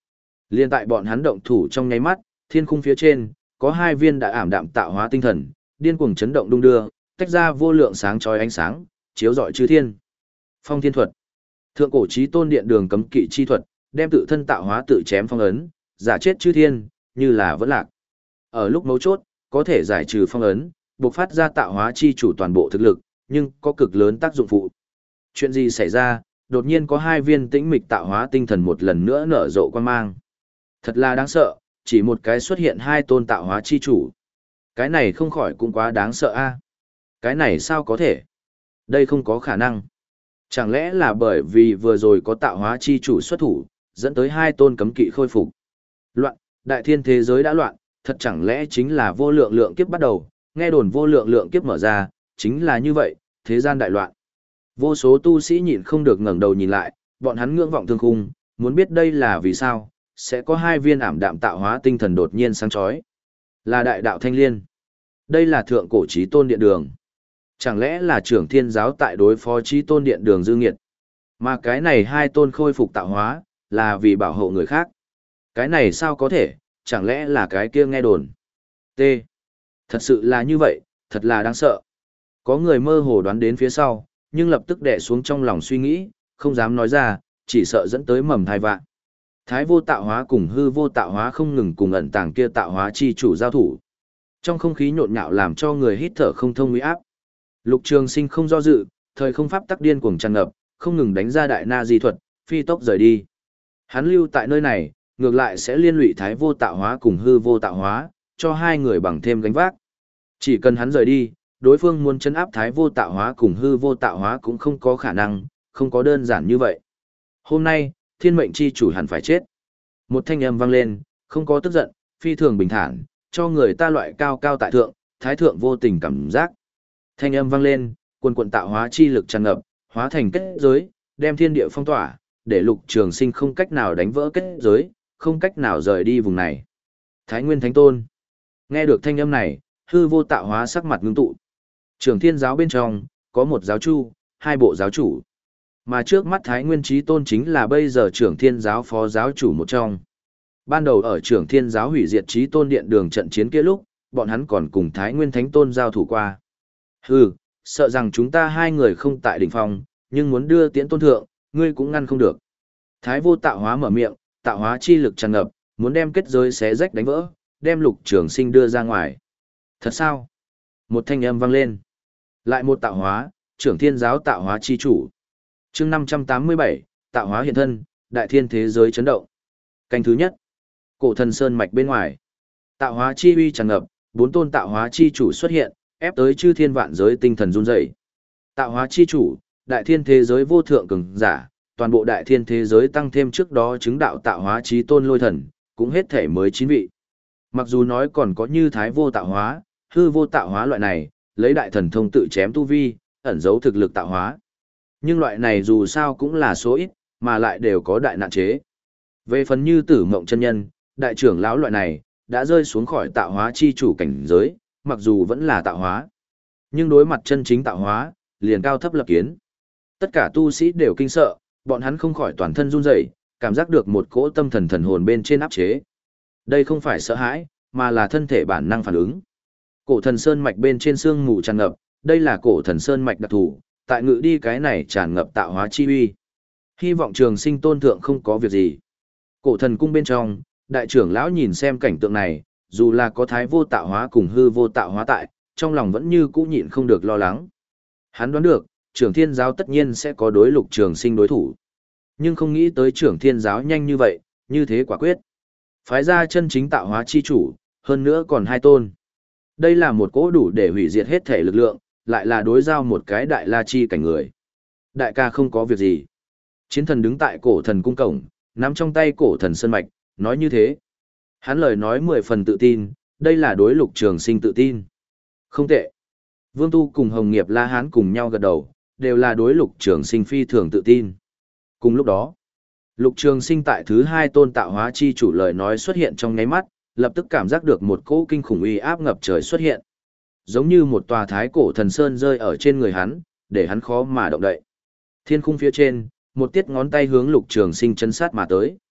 Liên tại bọn hắn động thủ trong nháy mắt, thiên khung phía trên, có hai viên đã ảm đạm tạo hóa tinh thần, điên cuồng chấn động đung đưa, tách ra vô lượng sáng chói ánh sáng, chiếu rọi chư thiên. Phong thiên thuật. Thượng cổ chí tôn điện đường cấm kỵ chi thuật, đem tự thân tạo hóa tự chém phong ấn, giả chết chư thiên, như là vẫn lạc. Ở lúc mấu chốt, có thể giải trừ phong ấn, bộc phát ra tạo hóa chi chủ toàn bộ thực lực, nhưng có cực lớn tác dụng phụ. Chuyện gì xảy ra, đột nhiên có hai viên tĩnh mịch tạo hóa tinh thần một lần nữa nở rộ quan mang. Thật là đáng sợ, chỉ một cái xuất hiện hai tôn tạo hóa chi chủ. Cái này không khỏi cũng quá đáng sợ a. Cái này sao có thể? Đây không có khả năng. Chẳng lẽ là bởi vì vừa rồi có tạo hóa chi chủ xuất thủ, dẫn tới hai tôn cấm kỵ khôi phục. Loạn, đại thiên thế giới đã loạn, thật chẳng lẽ chính là vô lượng lượng kiếp bắt đầu, nghe đồn vô lượng lượng kiếp mở ra, chính là như vậy, thế gian đại loạn. Vô số tu sĩ nhịn không được ngẩng đầu nhìn lại, bọn hắn ngưỡng vọng thương khung, muốn biết đây là vì sao, sẽ có hai viên ảm đạm tạo hóa tinh thần đột nhiên sáng chói. Là đại đạo thanh liên. Đây là thượng cổ chí tôn điện đường. Chẳng lẽ là trưởng thiên giáo tại đối phó chí tôn điện đường dư nghiệt? Mà cái này hai tôn khôi phục tạo hóa, là vì bảo hộ người khác. Cái này sao có thể, chẳng lẽ là cái kia nghe đồn? T. Thật sự là như vậy, thật là đáng sợ. Có người mơ hồ đoán đến phía sau, nhưng lập tức đè xuống trong lòng suy nghĩ, không dám nói ra, chỉ sợ dẫn tới mầm thai vạn. Thái vô tạo hóa cùng hư vô tạo hóa không ngừng cùng ẩn tàng kia tạo hóa chi chủ giao thủ. Trong không khí nhộn nhạo làm cho người hít thở không thông uy áp. Lục Trường Sinh không do dự, thời không pháp tắc điên cuồng tràn ngập, không ngừng đánh ra đại na di thuật, phi tốc rời đi. Hắn lưu tại nơi này, ngược lại sẽ liên lụy thái vô tạo hóa cùng hư vô tạo hóa, cho hai người bằng thêm gánh vác. Chỉ cần hắn rời đi, đối phương muốn chấn áp thái vô tạo hóa cùng hư vô tạo hóa cũng không có khả năng, không có đơn giản như vậy. Hôm nay, thiên mệnh chi chủ hẳn phải chết. Một thanh âm vang lên, không có tức giận, phi thường bình thản, cho người ta loại cao cao tại thượng, thái thượng vô tình cảm giác. Thanh âm vang lên, quần quần tạo hóa chi lực tràn ngập, hóa thành kết giới, đem thiên địa phong tỏa, để Lục Trường Sinh không cách nào đánh vỡ kết giới, không cách nào rời đi vùng này. Thái Nguyên Thánh Tôn. Nghe được thanh âm này, hư vô tạo hóa sắc mặt ngưng tụ. Trường Thiên giáo bên trong, có một giáo chu, hai bộ giáo chủ. Mà trước mắt Thái Nguyên Chí Tôn chính là bây giờ Trường Thiên giáo phó giáo chủ một trong. Ban đầu ở Trường Thiên giáo hủy diệt Chí Tôn điện đường trận chiến kia lúc, bọn hắn còn cùng Thái Nguyên Thánh Tôn giao thủ qua. Hừ, sợ rằng chúng ta hai người không tại đỉnh phong, nhưng muốn đưa tiễn tôn thượng, ngươi cũng ngăn không được. Thái vô tạo hóa mở miệng, tạo hóa chi lực tràn ngập, muốn đem kết giới xé rách đánh vỡ, đem Lục Trường Sinh đưa ra ngoài. Thật sao? Một thanh âm vang lên. Lại một tạo hóa, Trưởng Thiên giáo tạo hóa chi chủ. Chương năm trăm tám mươi bảy, tạo hóa hiện thân, đại thiên thế giới chấn động. Canh thứ nhất. Cổ Thần Sơn mạch bên ngoài. Tạo hóa chi uy tràn ngập, bốn tôn tạo hóa chi chủ xuất hiện, ép tới chư thiên vạn giới tinh thần run rẩy. Tạo hóa chi chủ, đại thiên thế giới vô thượng cường giả, toàn bộ đại thiên thế giới tăng thêm trước đó chứng đạo tạo hóa chí tôn lôi thần, cũng hết thể mới chín vị. Mặc dù nói còn có như thái vô tạo hóa, hư vô tạo hóa loại này, lấy đại thần thông tự chém tu vi, ẩn giấu thực lực tạo hóa. Nhưng loại này dù sao cũng là số ít, mà lại đều có đại nạn chế. Về phần như Tử Mộng chân nhân, đại trưởng lão loại này, đã rơi xuống khỏi tạo hóa chi chủ cảnh giới, mặc dù vẫn là tạo hóa. Nhưng đối mặt chân chính tạo hóa, liền cao thấp lập kiến. Tất cả tu sĩ đều kinh sợ, bọn hắn không khỏi toàn thân run rẩy, cảm giác được một cỗ tâm thần thần hồn bên trên áp chế. Đây không phải sợ hãi, mà là thân thể bản năng phản ứng. Cổ Thần Sơn mạch bên trên sương mù tràn ngập, đây là Cổ Thần Sơn mạch đặc thù, tại ngự đi cái này tràn ngập tạo hóa chi uy. Hy vọng Trường Sinh tôn thượng không có việc gì. Cổ Thần cung bên trong, đại trưởng lão nhìn xem cảnh tượng này, dù là có thái vô tạo hóa cùng hư vô tạo hóa tại, trong lòng vẫn như cũ nhịn không được lo lắng. Hắn đoán được, Trưởng Thiên giáo tất nhiên sẽ có đối Lục Trường Sinh đối thủ. Nhưng không nghĩ tới Trưởng Thiên giáo nhanh như vậy, như thế quả quyết. Phái ra chân chính tạo hóa chi chủ, hơn nữa còn hai tôn. Đây là một cỗ đủ để hủy diệt hết thể lực lượng, lại là đối giao một cái đại la chi cảnh người. Đại ca không có việc gì. Chiến thần đứng tại Cổ Thần cung cổng, nắm trong tay Cổ Thần Sơn mạch, nói như thế. Hắn lời nói mười phần tự tin, đây là đối Lục Trường Sinh tự tin. Không tệ. Vương Tu cùng Hồng Nghiệp La Hán cùng nhau gật đầu, đều là đối Lục Trường Sinh phi thường tự tin. Cùng lúc đó, Lục Trường Sinh tại thứ hai tôn tạo hóa chi chủ lời nói xuất hiện trong nháy mắt, lập tức cảm giác được một cỗ kinh khủng uy áp ngập trời xuất hiện. Giống như một tòa thái cổ thần sơn rơi ở trên người hắn, để hắn khó mà động đậy. Thiên khung phía trên, một tiết ngón tay hướng Lục Trường Sinh chân sát mà tới.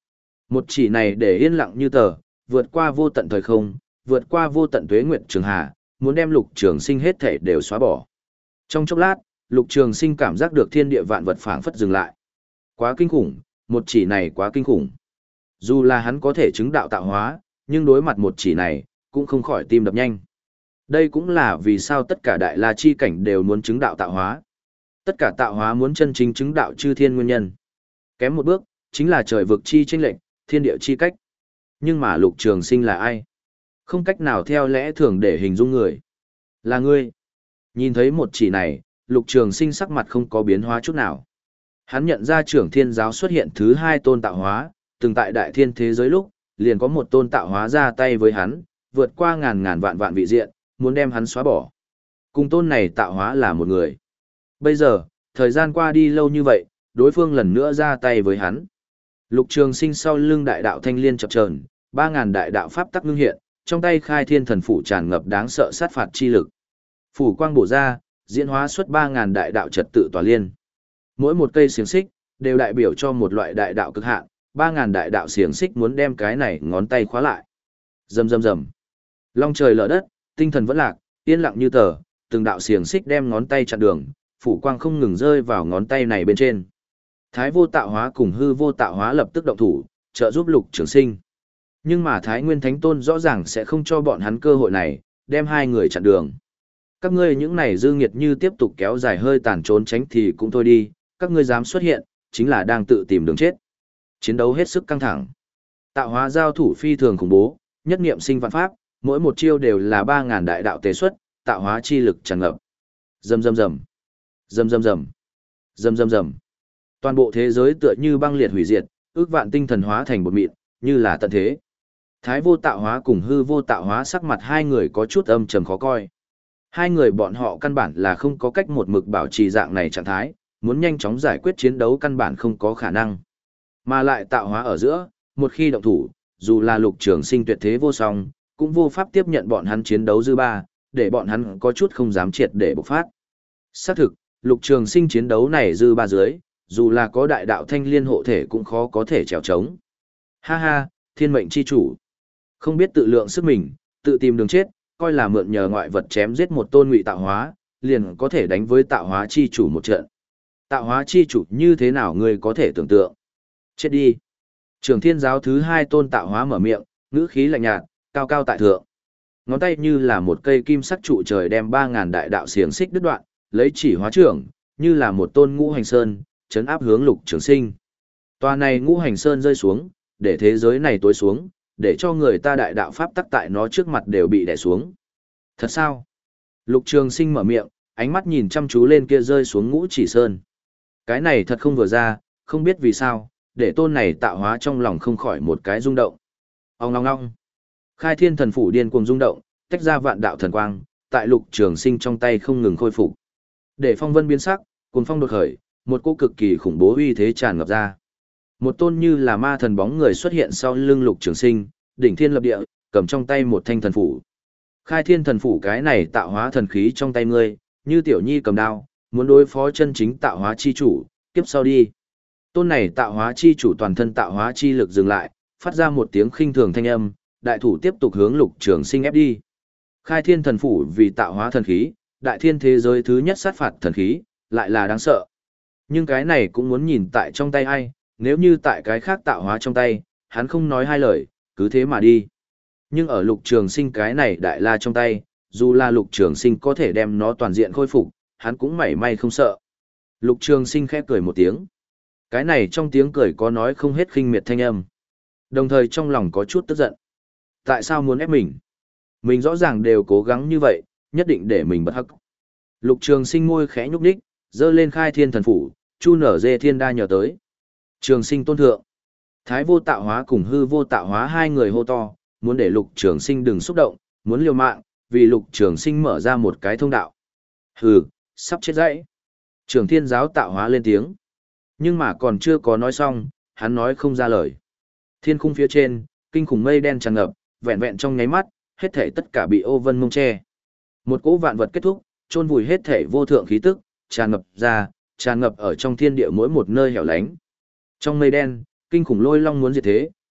Một chỉ này để yên lặng như tờ, vượt qua vô tận thời không, vượt qua vô tận tuế nguyệt trường hà, muốn đem Lục Trường Sinh hết thể đều xóa bỏ. Trong chốc lát, Lục Trường Sinh cảm giác được thiên địa vạn vật phảng phất dừng lại. Quá kinh khủng, một chỉ này quá kinh khủng. Dù là hắn có thể chứng đạo tạo hóa, nhưng đối mặt một chỉ này, cũng không khỏi tim đập nhanh. Đây cũng là vì sao tất cả đại la chi cảnh đều muốn chứng đạo tạo hóa. Tất cả tạo hóa muốn chân chính chứng đạo chư thiên nguyên nhân. Kém một bước, chính là trời vực chi chênh lệnh, thiên địa chi cách. Nhưng mà Lục Trường Sinh là ai? Không cách nào theo lẽ thường để hình dung người. Là ngươi. Nhìn thấy một chỉ này, Lục Trường Sinh sắc mặt không có biến hóa chút nào. Hắn nhận ra Trưởng Thiên Giáo xuất hiện thứ hai tôn tạo hóa, từng tại đại thiên thế giới lúc, liền có một tôn tạo hóa ra tay với hắn, vượt qua ngàn ngàn vạn vạn vị diện, muốn đem hắn xóa bỏ. Cùng tôn này tạo hóa là một người. Bây giờ, thời gian qua đi lâu như vậy, đối phương lần nữa ra tay với hắn. Lục Trường Sinh sau lưng đại đạo thanh liên chập chờn, ba ngàn đại đạo pháp tắc ngưng hiện, trong tay khai thiên thần phủ tràn ngập đáng sợ sát phạt chi lực. Phủ quang bổ ra, diễn hóa xuất ba ngàn đại đạo trật tự tỏa liên. Mỗi một cây xiềng xích đều đại biểu cho một loại đại đạo cực hạn, ba ngàn đại đạo xiềng xích muốn đem cái này ngón tay khóa lại. Rầm rầm rầm. Long trời lở đất, tinh thần vẫn lạc, yên lặng như tờ, từng đạo xiềng xích đem ngón tay chặn đường, phủ quang không ngừng rơi vào ngón tay này bên trên. Thái vô tạo hóa cùng hư vô tạo hóa lập tức động thủ, trợ giúp Lục Trường Sinh. Nhưng mà Thái Nguyên Thánh Tôn rõ ràng sẽ không cho bọn hắn cơ hội này, đem hai người chặn đường. Các ngươi những này dư nghiệt như tiếp tục kéo dài hơi tàn trốn tránh thì cũng thôi đi, các ngươi dám xuất hiện, chính là đang tự tìm đường chết. Chiến đấu hết sức căng thẳng. Tạo hóa giao thủ phi thường khủng bố, nhất niệm sinh vạn pháp, mỗi một chiêu đều là ba ngàn đại đạo tế xuất, tạo hóa chi lực tràn ngập. Rầm rầm rầm. Rầm rầm rầm. Rầm rầm rầm. Toàn bộ thế giới tựa như băng liệt hủy diệt, ước vạn tinh thần hóa thành bột mịn, như là tận thế. Thái vô tạo hóa cùng hư vô tạo hóa sắc mặt hai người có chút âm trầm khó coi. Hai người bọn họ căn bản là không có cách một mực bảo trì dạng này trạng thái, muốn nhanh chóng giải quyết chiến đấu căn bản không có khả năng. Mà lại tạo hóa ở giữa, một khi động thủ, dù là Lục Trường Sinh tuyệt thế vô song, cũng vô pháp tiếp nhận bọn hắn chiến đấu dư ba, để bọn hắn có chút không dám triệt để bộc phát. Xác thực, Lục Trường Sinh chiến đấu này dư ba dưới, dù là có đại đạo thanh liên hộ thể cũng khó có thể trèo trống. Ha ha, thiên mệnh chi chủ. Không biết tự lượng sức mình, tự tìm đường chết, coi là mượn nhờ ngoại vật chém giết một tôn ngụy tạo hóa, liền có thể đánh với tạo hóa chi chủ một trận. Tạo hóa chi chủ như thế nào ngươi có thể tưởng tượng? Chết đi. Trường Thiên Giáo thứ hai tôn tạo hóa mở miệng, ngữ khí lạnh nhạt, cao cao tại thượng. Ngón tay như là một cây kim sắc trụ trời đem ba ngàn đại đạo xiềng xích đứt đoạn, lấy chỉ hóa trưởng, như là một tôn ngũ hành sơn, chấn áp hướng Lục Trường Sinh. Tòa này ngũ hành sơn rơi xuống, để thế giới này tối xuống, để cho người ta đại đạo pháp tắc tại nó trước mặt đều bị đè xuống. Thật sao? Lục Trường Sinh mở miệng, ánh mắt nhìn chăm chú lên kia rơi xuống ngũ chỉ sơn. Cái này thật không vừa ra, không biết vì sao, để tôn này tạo hóa trong lòng không khỏi một cái rung động. Ong ong ong. Khai thiên thần phủ điên cuồng rung động, tách ra vạn đạo thần quang, tại Lục Trường Sinh trong tay không ngừng khôi phục. Để phong vân biến sắc, cuồng phong đột khởi, một cỗ cực kỳ khủng bố uy thế tràn ngập ra. Một tôn như là ma thần bóng người xuất hiện sau lưng Lục Trường Sinh, đỉnh thiên lập địa, cầm trong tay một thanh thần phủ. Khai thiên thần phủ cái này tạo hóa thần khí trong tay ngươi, như tiểu nhi cầm đao, muốn đối phó chân chính tạo hóa chi chủ, tiếp sau đi. Tôn này tạo hóa chi chủ toàn thân tạo hóa chi lực dừng lại, phát ra một tiếng khinh thường thanh âm, đại thủ tiếp tục hướng Lục Trường Sinh ép đi. Khai thiên thần phủ vì tạo hóa thần khí, đại thiên thế giới thứ nhất sát phạt thần khí, lại là đáng sợ. Nhưng cái này cũng muốn nhìn tại trong tay ai, nếu như tại cái khác tạo hóa trong tay, hắn không nói hai lời, cứ thế mà đi. Nhưng ở Lục Trường Sinh cái này đại la trong tay, dù là Lục Trường Sinh có thể đem nó toàn diện khôi phục, hắn cũng mảy may không sợ. Lục Trường Sinh khẽ cười một tiếng. Cái này trong tiếng cười có nói không hết khinh miệt thanh âm. Đồng thời trong lòng có chút tức giận. Tại sao muốn ép mình? Mình rõ ràng đều cố gắng như vậy, nhất định để mình bất hắc. Lục Trường Sinh môi khẽ nhúc nhích, giơ lên khai thiên thần phủ, chu nở dê thiên đa nhờ tới. Trường Sinh tôn thượng. Thái vô tạo hóa cùng hư vô tạo hóa hai người hô to, muốn để Lục Trường Sinh đừng xúc động, muốn liều mạng, vì Lục Trường Sinh mở ra một cái thông đạo. Hừ, sắp chết dãy. Trường Thiên Giáo tạo hóa lên tiếng. Nhưng mà còn chưa có nói xong, hắn nói không ra lời. Thiên khung phía trên, kinh khủng mây đen tràn ngập, vẹn vẹn trong nháy mắt, hết thảy tất cả bị ô vân mông che. Một cỗ vạn vật kết thúc, chôn vùi hết thảy vô thượng khí tức, tràn ngập ra, tràn ngập ở trong thiên địa mỗi một nơi hẻo lánh. Trong mây đen, kinh khủng lôi long muốn diệt thế,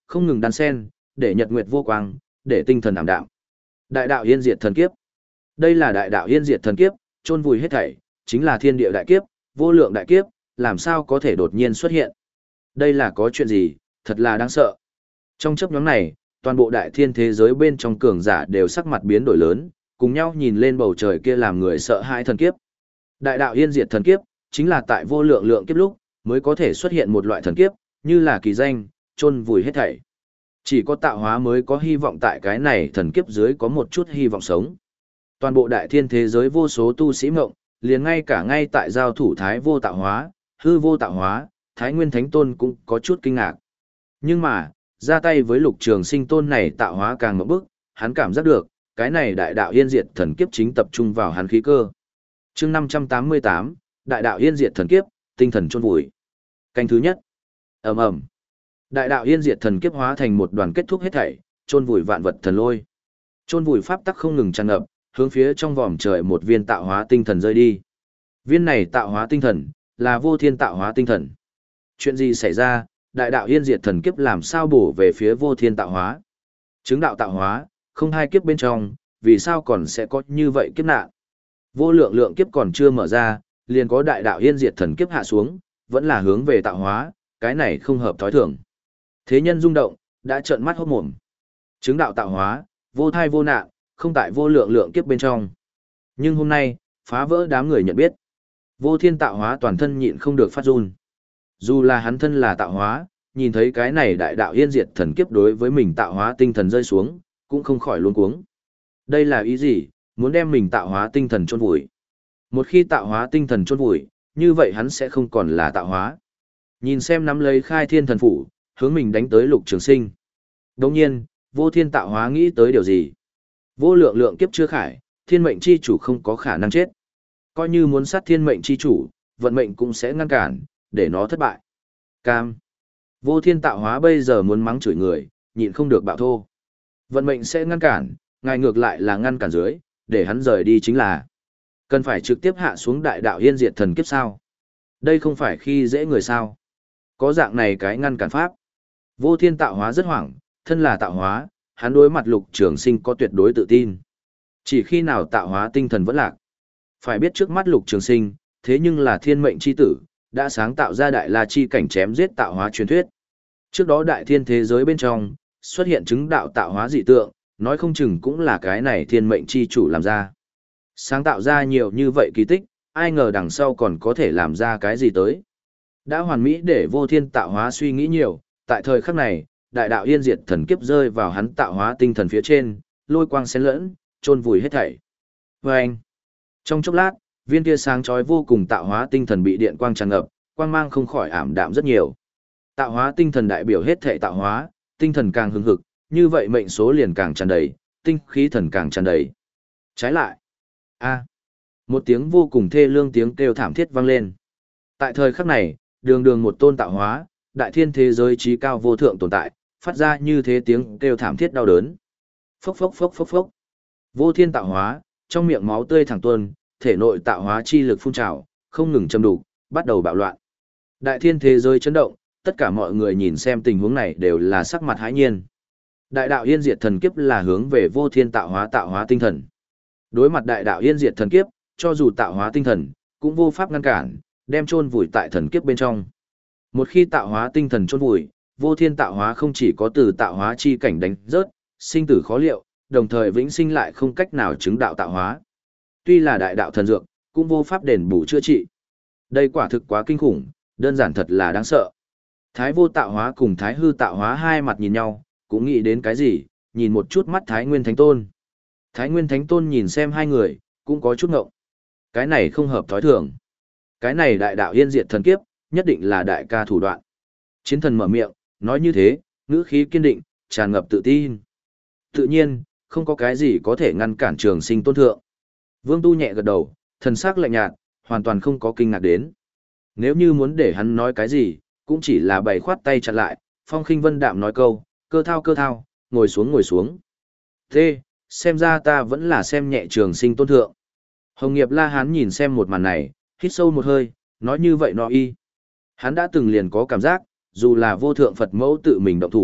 không ngừng đan sen, để nhật nguyệt vô quang, để tinh thần ảm đạm. Đại đạo yên diệt thần kiếp. Đây là đại đạo yên diệt thần kiếp, chôn vùi hết thảy, chính là thiên địa đại kiếp, vô lượng đại kiếp, làm sao có thể đột nhiên xuất hiện. Đây là có chuyện gì, thật là đáng sợ. Trong chấp nhóm này, toàn bộ đại thiên thế giới bên trong cường giả đều sắc mặt biến đổi lớn, cùng nhau nhìn lên bầu trời kia làm người sợ hãi thần kiếp. Đại đạo yên diệt thần kiếp, chính là tại vô lượng lượng kiếp lúc, mới có thể xuất hiện một loại thần kiếp, như là kỳ danh, chôn vùi hết thảy. Chỉ có tạo hóa mới có hy vọng tại cái này thần kiếp dưới có một chút hy vọng sống. Toàn bộ đại thiên thế giới vô số tu sĩ mộng, liền ngay cả ngay tại giao thủ thái vô tạo hóa, hư vô tạo hóa, thái nguyên thánh tôn cũng có chút kinh ngạc. Nhưng mà, ra tay với lục trường sinh tôn này tạo hóa càng mộng bức, hắn cảm giác được, cái này đại đạo yên diệt thần kiếp chính tập trung vào hắn khí cơ. Chương năm trăm tám mươi tám, đại đạo yên diệt thần kiếp, tinh thần chôn vùi. Canh thứ nhất. Ầm ầm. Đại đạo yên diệt thần kiếp hóa thành một đoàn kết thúc hết thảy, chôn vùi vạn vật thần lôi. Chôn vùi pháp tắc không ngừng tràn ngập, hướng phía trong vòm trời một viên tạo hóa tinh thần rơi đi. Viên này tạo hóa tinh thần, là vô thiên tạo hóa tinh thần. Chuyện gì xảy ra, đại đạo yên diệt thần kiếp làm sao bổ về phía vô thiên tạo hóa? Chứng đạo tạo hóa, không hai kiếp bên trong, vì sao còn sẽ có như vậy kiếp nạn? Vô lượng lượng kiếp còn chưa mở ra, liền có đại đạo yên diệt thần kiếp hạ xuống, vẫn là hướng về tạo hóa, cái này không hợp thói thường. Thế nhân rung động, đã trợn mắt hốt mồm. Chứng đạo tạo hóa, vô thai vô nạn, không tại vô lượng lượng kiếp bên trong. Nhưng hôm nay, phá vỡ đám người nhận biết. Vô thiên tạo hóa toàn thân nhịn không được phát run. Dù là hắn thân là tạo hóa, nhìn thấy cái này đại đạo yên diệt thần kiếp đối với mình tạo hóa tinh thần rơi xuống, cũng không khỏi luống cuống. Đây là ý gì, muốn đem mình tạo hóa tinh thần chôn vùi. Một khi tạo hóa tinh thần chôn vùi, như vậy hắn sẽ không còn là tạo hóa. Nhìn xem nắm lấy khai thiên thần phủ, hướng mình đánh tới lục trường sinh. Đồng nhiên, vô thiên tạo hóa nghĩ tới điều gì? Vô lượng lượng kiếp chưa khải, thiên mệnh chi chủ không có khả năng chết. Coi như muốn sát thiên mệnh chi chủ, vận mệnh cũng sẽ ngăn cản, để nó thất bại. Cam. Vô thiên tạo hóa bây giờ muốn mắng chửi người, nhịn không được bạo thô. Vận mệnh sẽ ngăn cản, ngài ngược lại là ngăn cản dưới, để hắn rời đi chính là. Cần phải trực tiếp hạ xuống đại đạo yên diệt thần kiếp sao? Đây không phải khi dễ người sao? Có dạng này cái ngăn cản pháp. Vô thiên tạo hóa rất hoảng, thân là tạo hóa, hắn đối mặt lục trường sinh có tuyệt đối tự tin. Chỉ khi nào tạo hóa tinh thần vẫn lạc. Phải biết trước mắt lục trường sinh, thế nhưng là thiên mệnh chi tử, đã sáng tạo ra đại la chi cảnh chém giết tạo hóa truyền thuyết. Trước đó đại thiên thế giới bên trong, xuất hiện chứng đạo tạo hóa dị tượng, nói không chừng cũng là cái này thiên mệnh chi chủ làm ra. Sáng tạo ra nhiều như vậy kỳ tích, ai ngờ đằng sau còn có thể làm ra cái gì tới. Đã hoàn mỹ để vô thiên tạo hóa suy nghĩ nhiều, tại thời khắc này, đại đạo yên diệt thần kiếp rơi vào hắn tạo hóa tinh thần phía trên, lôi quang xen lẫn, chôn vùi hết thảy. Và anh, trong chốc lát, viên kia sáng chói vô cùng tạo hóa tinh thần bị điện quang tràn ngập, quang mang không khỏi ảm đạm rất nhiều. Tạo hóa tinh thần đại biểu hết thảy tạo hóa, tinh thần càng hưng hực, như vậy mệnh số liền càng tràn đầy, tinh khí thần càng tràn đầy. Trái lại, a, một tiếng vô cùng thê lương tiếng kêu thảm thiết vang lên. Tại thời khắc này, đường đường một tôn tạo hóa, đại thiên thế giới trí cao vô thượng tồn tại, phát ra như thế tiếng kêu thảm thiết đau đớn. Phốc phốc phốc phốc phốc. Vô thiên tạo hóa, trong miệng máu tươi thẳng tuôn, thể nội tạo hóa chi lực phun trào, không ngừng châm đủ, bắt đầu bạo loạn. Đại thiên thế giới chấn động, tất cả mọi người nhìn xem tình huống này đều là sắc mặt hãi nhiên. Đại đạo yên diệt thần kiếp là hướng về vô thiên tạo hóa tạo hóa tinh thần. Đối mặt đại đạo yên diệt thần kiếp, cho dù tạo hóa tinh thần, cũng vô pháp ngăn cản, đem chôn vùi tại thần kiếp bên trong. Một khi tạo hóa tinh thần chôn vùi, vô thiên tạo hóa không chỉ có từ tạo hóa chi cảnh đánh rớt, sinh tử khó liệu, đồng thời vĩnh sinh lại không cách nào chứng đạo tạo hóa. Tuy là đại đạo thần dược, cũng vô pháp đền bù chữa trị. Đây quả thực quá kinh khủng, đơn giản thật là đáng sợ. Thái vô tạo hóa cùng thái hư tạo hóa hai mặt nhìn nhau, cũng nghĩ đến cái gì, nhìn một chút mắt thái nguyên thánh tôn. Thái nguyên thánh tôn nhìn xem hai người, cũng có chút ngộng. Cái này không hợp thói thường. Cái này đại đạo yên diệt thần kiếp, nhất định là đại ca thủ đoạn. Chiến thần mở miệng, nói như thế, ngữ khí kiên định, tràn ngập tự tin. Tự nhiên, không có cái gì có thể ngăn cản trường sinh tôn thượng. Vương Tu nhẹ gật đầu, thần sắc lạnh nhạt, hoàn toàn không có kinh ngạc đến. Nếu như muốn để hắn nói cái gì, cũng chỉ là bày khoát tay chặn lại, Phong Khinh Vân đạm nói câu, cơ thao cơ thao, ngồi xuống ngồi xuống. Thế, xem ra ta vẫn là xem nhẹ trường sinh tôn thượng. Hồng Nghiệp La Hán nhìn xem một màn này, hít sâu một hơi, nói như vậy nó y. Hắn đã từng liền có cảm giác, dù là vô thượng Phật mẫu tự mình động thủ,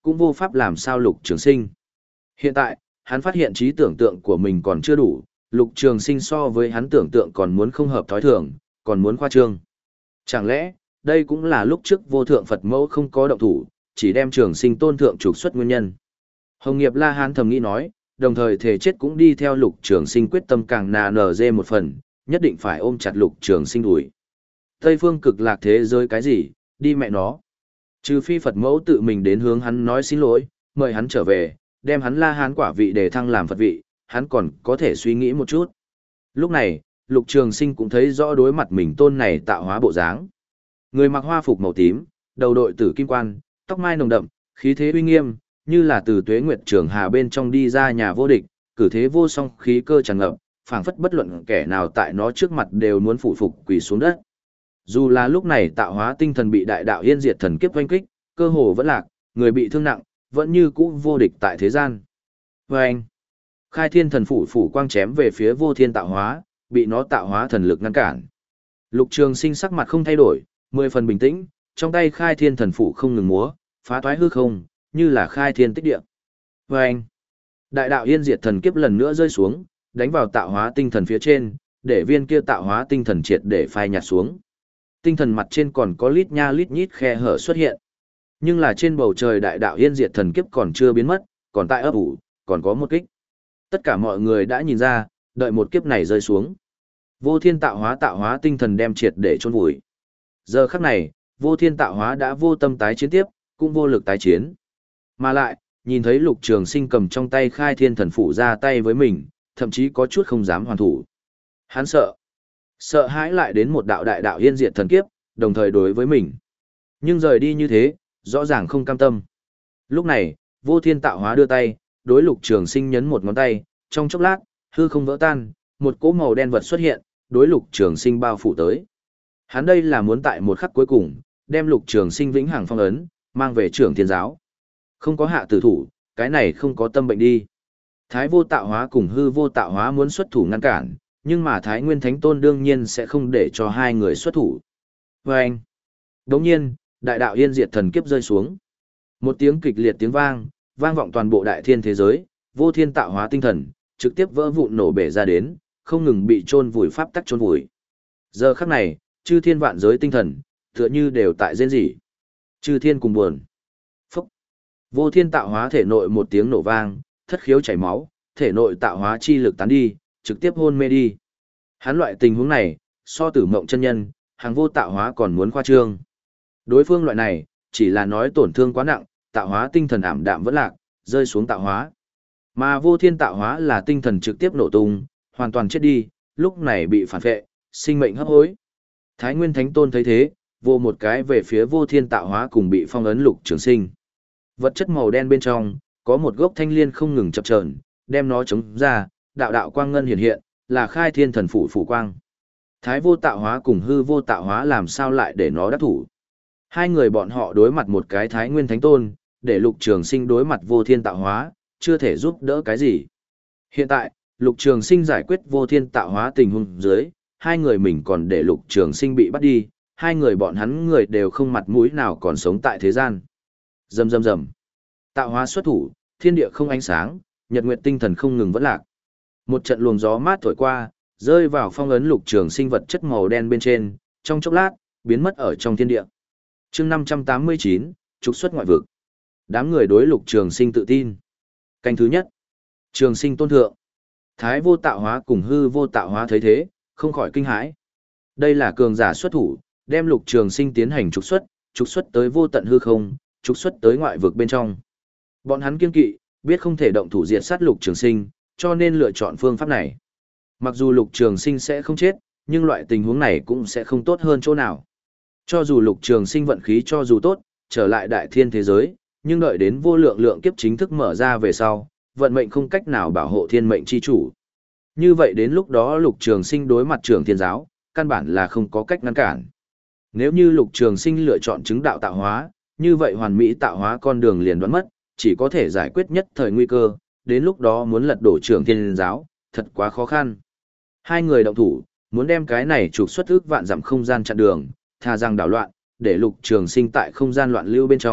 cũng vô pháp làm sao Lục Trường Sinh. Hiện tại, hắn phát hiện trí tưởng tượng của mình còn chưa đủ, Lục Trường Sinh so với hắn tưởng tượng còn muốn không hợp thói thường, còn muốn khoa trương. Chẳng lẽ, đây cũng là lúc trước Vô Thượng Phật Mẫu không có động thủ, chỉ đem Trường Sinh tôn thượng trục xuất nguyên nhân. Hồng Nghiệp La Hán thầm nghĩ nói, đồng thời thể chết cũng đi theo Lục Trường Sinh quyết tâm càng nà nở dê một phần, nhất định phải ôm chặt Lục Trường Sinh đuổi. Tây phương cực lạc thế giới cái gì, đi mẹ nó. Trừ phi Phật Mẫu tự mình đến hướng hắn nói xin lỗi, mời hắn trở về, đem hắn La Hán quả vị để thăng làm Phật vị, hắn còn có thể suy nghĩ một chút. Lúc này, Lục Trường Sinh cũng thấy rõ đối mặt mình tôn này tạo hóa bộ dáng. Người mặc hoa phục màu tím, đầu đội tử kim quan, tóc mai nồng đậm, khí thế uy nghiêm, như là từ Tuế Nguyệt Trường Hà bên trong đi ra nhà vô địch, cử thế vô song khí cơ tràn ngập, phảng phất bất luận kẻ nào tại nó trước mặt đều muốn phụ phục quỳ xuống đất. Dù là lúc này tạo hóa tinh thần bị đại đạo yên diệt thần kiếp oanh kích, cơ hồ vẫn lạc, người bị thương nặng, vẫn như cũ vô địch tại thế gian. Và anh, khai thiên thần phủ phủ quang chém về phía vô thiên tạo hóa, bị nó tạo hóa thần lực ngăn cản. Lục Trường Sinh sắc mặt không thay đổi, mười phần bình tĩnh, trong tay khai thiên thần phủ không ngừng múa, phá toái hư không, như là khai thiên tích địa. Và anh, đại đạo yên diệt thần kiếp lần nữa rơi xuống, đánh vào tạo hóa tinh thần phía trên, để viên kia tạo hóa tinh thần triệt để phai nhạt xuống. Tinh thần mặt trên còn có lít nha lít nhít khe hở xuất hiện. Nhưng là trên bầu trời đại đạo yên diệt thần kiếp còn chưa biến mất, còn tại ấp ủ, còn có một kích. Tất cả mọi người đã nhìn ra, đợi một kiếp này rơi xuống. Vô thiên tạo hóa tạo hóa tinh thần đem triệt để chôn vùi. Giờ khắc này, vô thiên tạo hóa đã vô tâm tái chiến tiếp, cũng vô lực tái chiến. Mà lại, nhìn thấy Lục Trường Sinh cầm trong tay khai thiên thần phủ ra tay với mình, thậm chí có chút không dám hoàn thủ. Hắn sợ. Sợ hãi lại đến một đạo đại đạo yên diệt thần kiếp, đồng thời đối với mình. Nhưng rời đi như thế, rõ ràng không cam tâm. Lúc này, vô thiên tạo hóa đưa tay, đối Lục Trường Sinh nhấn một ngón tay, trong chốc lát, hư không vỡ tan, một cỗ màu đen vật xuất hiện, đối Lục Trường Sinh bao phủ tới. Hắn đây là muốn tại một khắc cuối cùng, đem Lục Trường Sinh vĩnh hằng phong ấn, mang về Trưởng Thiên giáo. Không có hạ tử thủ, cái này không có tâm bệnh đi. Thái vô tạo hóa cùng hư vô tạo hóa muốn xuất thủ ngăn cản, nhưng mà Thái Nguyên Thánh Tôn đương nhiên sẽ không để cho hai người xuất thủ. Và anh, đồng nhiên, đại đạo yên diệt thần kiếp rơi xuống. Một tiếng kịch liệt tiếng vang, vang vọng toàn bộ đại thiên thế giới, vô thiên tạo hóa tinh thần, trực tiếp vỡ vụn nổ bể ra đến, không ngừng bị chôn vùi pháp tắc chôn vùi. Giờ khắc này, chư thiên vạn giới tinh thần, tựa như đều tại rên rỉ. Chư thiên cùng buồn. Phúc. Vô thiên tạo hóa thể nội một tiếng nổ vang, thất khiếu chảy máu, thể nội tạo hóa chi lực tán đi, trực tiếp hôn mê đi. Hắn loại tình huống này, so Tử Mộng chân nhân, hàng vô tạo hóa còn muốn khoa trương. Đối phương loại này, chỉ là nói tổn thương quá nặng, tạo hóa tinh thần ảm đạm vẫn lạc, rơi xuống tạo hóa. Mà vô thiên tạo hóa là tinh thần trực tiếp nổ tung, hoàn toàn chết đi, lúc này bị phản vệ, sinh mệnh hấp hối. Thái Nguyên Thánh Tôn thấy thế, vô một cái về phía vô thiên tạo hóa cùng bị phong ấn Lục Trường Sinh. Vật chất màu đen bên trong, có một gốc thanh liên không ngừng chập chờn, đem nó chống ra, đạo đạo quang ngân hiện hiện, là khai thiên thần phủ phủ quang. Thái vô tạo hóa cùng hư vô tạo hóa làm sao lại để nó đắc thủ. Hai người bọn họ đối mặt một cái Thái Nguyên Thánh Tôn, để Lục Trường Sinh đối mặt vô thiên tạo hóa, chưa thể giúp đỡ cái gì. Hiện tại, Lục Trường Sinh giải quyết vô thiên tạo hóa tình huống dưới, hai người mình còn để Lục Trường Sinh bị bắt đi, hai người bọn hắn người đều không mặt mũi nào còn sống tại thế gian. Rầm rầm rầm. Tạo hóa xuất thủ, thiên địa không ánh sáng, nhật nguyệt tinh thần không ngừng vẫn lạc. Một trận luồng gió mát thổi qua, rơi vào phong ấn Lục Trường Sinh vật chất màu đen bên trên, trong chốc lát, biến mất ở trong thiên địa. Chương năm trăm tám mươi chín, trục xuất ngoại vực. Đám người đối Lục Trường Sinh tự tin. Canh thứ nhất. Trường Sinh tôn thượng. Thái vô tạo hóa cùng hư vô tạo hóa thấy thế, không khỏi kinh hãi. Đây là cường giả xuất thủ, đem Lục Trường Sinh tiến hành trục xuất, trục xuất tới vô tận hư không, trục xuất tới ngoại vực bên trong. Bọn hắn kiên kỵ, biết không thể động thủ diệt sát Lục Trường Sinh, cho nên lựa chọn phương pháp này. Mặc dù Lục Trường Sinh sẽ không chết, nhưng loại tình huống này cũng sẽ không tốt hơn chỗ nào. Cho dù Lục Trường Sinh vận khí cho dù tốt, trở lại đại thiên thế giới, nhưng đợi đến vô lượng lượng kiếp chính thức mở ra về sau, vận mệnh không cách nào bảo hộ thiên mệnh chi chủ. Như vậy đến lúc đó Lục Trường Sinh đối mặt Trưởng Thiên giáo, căn bản là không có cách ngăn cản. Nếu như Lục Trường Sinh lựa chọn chứng đạo tạo hóa, như vậy hoàn mỹ tạo hóa con đường liền đoán mất, chỉ có thể giải quyết nhất thời nguy cơ, đến lúc đó muốn lật đổ Trưởng Thiên giáo, thật quá khó khăn. Hai người động thủ, muốn đem cái này trục xuất ước vạn dặm không gian chặn đường, tha rằng đảo loạn, để Lục Trường Sinh tại không gian loạn lưu bên trong,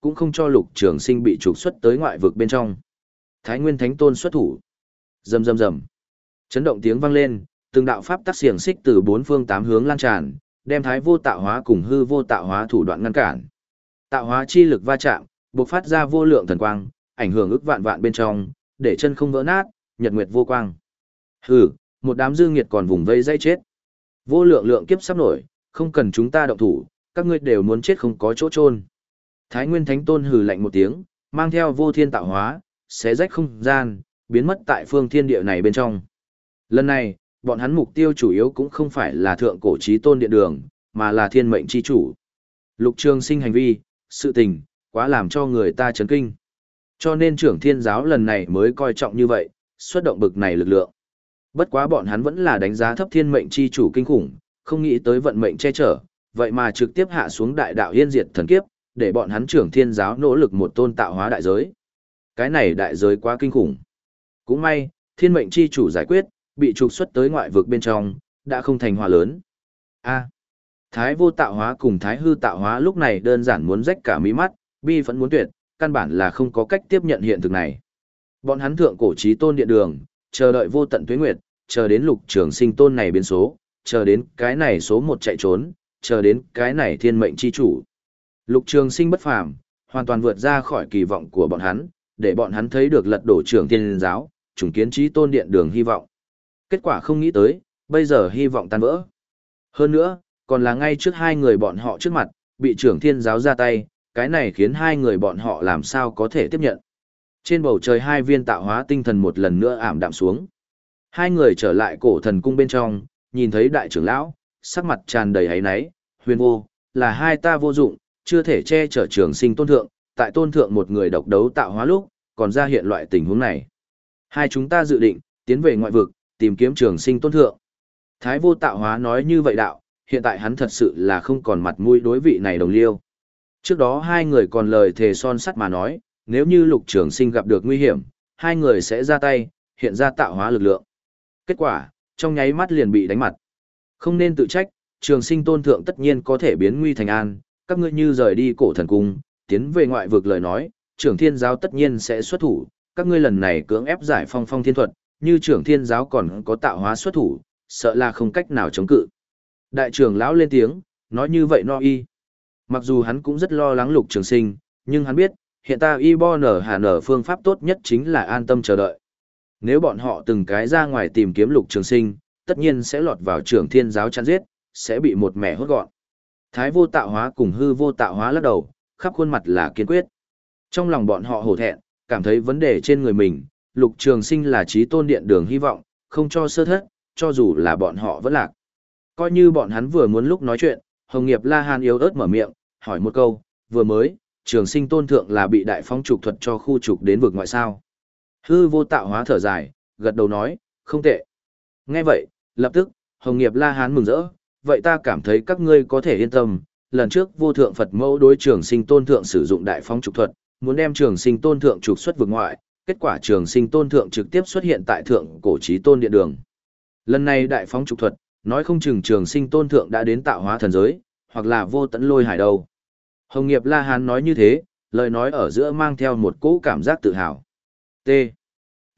cũng không cho Lục Trường Sinh bị trục xuất tới ngoại vực bên trong. Thái Nguyên Thánh Tôn xuất thủ. Rầm rầm rầm. Chấn động tiếng vang lên, từng đạo pháp tắc xiềng xích từ bốn phương tám hướng lan tràn, đem Thái Vô Tạo Hóa cùng hư vô tạo hóa thủ đoạn ngăn cản. Tạo hóa chi lực va chạm, bộc phát ra vô lượng thần quang, ảnh hưởng ức vạn vạn bên trong, để chân không vỡ nát, nhật nguyệt vô quang. Hừ, một đám dư nghiệt còn vùng vây dây chết. Vô lượng lượng kiếp sắp nổi, không cần chúng ta động thủ, các ngươi đều muốn chết không có chỗ chôn. Thái Nguyên Thánh Tôn hừ lạnh một tiếng, mang theo vô thiên tạo hóa, xé rách không gian, biến mất tại phương thiên địa này bên trong. Lần này, bọn hắn mục tiêu chủ yếu cũng không phải là thượng cổ chí tôn điện đường, mà là thiên mệnh chi chủ. Lục Trường Sinh hành vi, sự tình, quá làm cho người ta chấn kinh. Cho nên trưởng thiên giáo lần này mới coi trọng như vậy, xuất động bực này lực lượng. Bất quá bọn hắn vẫn là đánh giá thấp thiên mệnh chi chủ kinh khủng, không nghĩ tới vận mệnh che chở, vậy mà trực tiếp hạ xuống đại đạo yên diệt thần kiếp, để bọn hắn trưởng thiên giáo nỗ lực một tôn tạo hóa đại giới. Cái này đại giới quá kinh khủng. Cũng may, thiên mệnh chi chủ giải quyết, bị trục xuất tới ngoại vực bên trong, đã không thành hòa lớn. A. Thái Vô Tạo Hóa cùng Thái Hư Tạo Hóa lúc này đơn giản muốn rách cả mí mắt, bi phẫn muốn tuyệt, căn bản là không có cách tiếp nhận hiện thực này. Bọn hắn thượng cổ chí tôn điện đường, chờ đợi vô tận tuế nguyệt, chờ đến Lục Trường Sinh tôn này biến số, chờ đến cái này số một chạy trốn, chờ đến cái này thiên mệnh chi chủ. Lục Trường Sinh bất phàm, hoàn toàn vượt ra khỏi kỳ vọng của bọn hắn, để bọn hắn thấy được lật đổ trưởng thiên giáo, trùng kiến chí tôn điện đường hy vọng. Kết quả không nghĩ tới, bây giờ hy vọng tan vỡ. Hơn nữa, còn là ngay trước hai người bọn họ trước mặt, bị trưởng thiên giáo ra tay, cái này khiến hai người bọn họ làm sao có thể tiếp nhận. Trên bầu trời hai viên tạo hóa tinh thần một lần nữa ảm đạm xuống. Hai người trở lại cổ thần cung bên trong, nhìn thấy đại trưởng lão, sắc mặt tràn đầy áy náy, huyền vô, là hai ta vô dụng, chưa thể che chở Trường Sinh tôn thượng, tại tôn thượng một người độc đấu tạo hóa lúc, còn ra hiện loại tình huống này. Hai chúng ta dự định, tiến về ngoại vực, tìm kiếm Trường Sinh tôn thượng. Thái Vô Tạo Hóa nói như vậy đạo, hiện tại hắn thật sự là không còn mặt mũi đối vị này đồng liêu. Trước đó hai người còn lời thề son sắt mà nói, nếu như Lục Trường Sinh gặp được nguy hiểm, hai người sẽ ra tay, hiện ra tạo hóa lực lượng. Kết quả, trong nháy mắt liền bị đánh mặt. Không nên tự trách, Trường Sinh tôn thượng tất nhiên có thể biến nguy thành an, các ngươi như rời đi cổ thần cung, tiến về ngoại vực lời nói, trưởng thiên giáo tất nhiên sẽ xuất thủ, các ngươi lần này cưỡng ép giải phong phong thiên thuật, như trưởng thiên giáo còn có tạo hóa xuất thủ, sợ là không cách nào chống cự. Đại trưởng lão lên tiếng, nói như vậy no y. Mặc dù hắn cũng rất lo lắng Lục Trường Sinh, nhưng hắn biết, hiện tại y bo nở hà nở phương pháp tốt nhất chính là an tâm chờ đợi. Nếu bọn họ từng cái ra ngoài tìm kiếm Lục Trường Sinh, tất nhiên sẽ lọt vào trưởng thiên giáo chặn giết, sẽ bị một mẻ hốt gọn. Thái Vô Tạo Hóa cùng hư vô tạo hóa lắc đầu, khắp khuôn mặt là kiên quyết. Trong lòng bọn họ hổ thẹn, cảm thấy vấn đề trên người mình, Lục Trường Sinh là chí tôn điện đường hy vọng, không cho sơ thất, cho dù là bọn họ vẫn lạc. Coi như bọn hắn vừa muốn lúc nói chuyện, Hồng Nghiệp La Hán yếu ớt mở miệng, hỏi một câu, vừa mới, Trường Sinh tôn thượng là bị đại phong trục thuật cho khu trục đến vực ngoại sao. Hư Vô Tạo Hóa thở dài, gật đầu nói, không tệ. Nghe vậy, lập tức, Hồng Nghiệp La Hán mừng rỡ, vậy ta cảm thấy các ngươi có thể yên tâm, lần trước vô thượng Phật mẫu đối Trường Sinh tôn thượng sử dụng đại phong trục thuật, muốn đem Trường Sinh tôn thượng trục xuất vực ngoại, kết quả Trường Sinh tôn thượng trực tiếp xuất hiện tại thượng cổ chí tôn điện đường. Lần này đại phong trục thuật, nói không chừng Trường Sinh tôn thượng đã đến tạo hóa thần giới, hoặc là vô tận lôi hải đâu. Hồng Nghiệp La Hán nói như thế, lời nói ở giữa mang theo một cỗ cảm giác tự hào. T. T.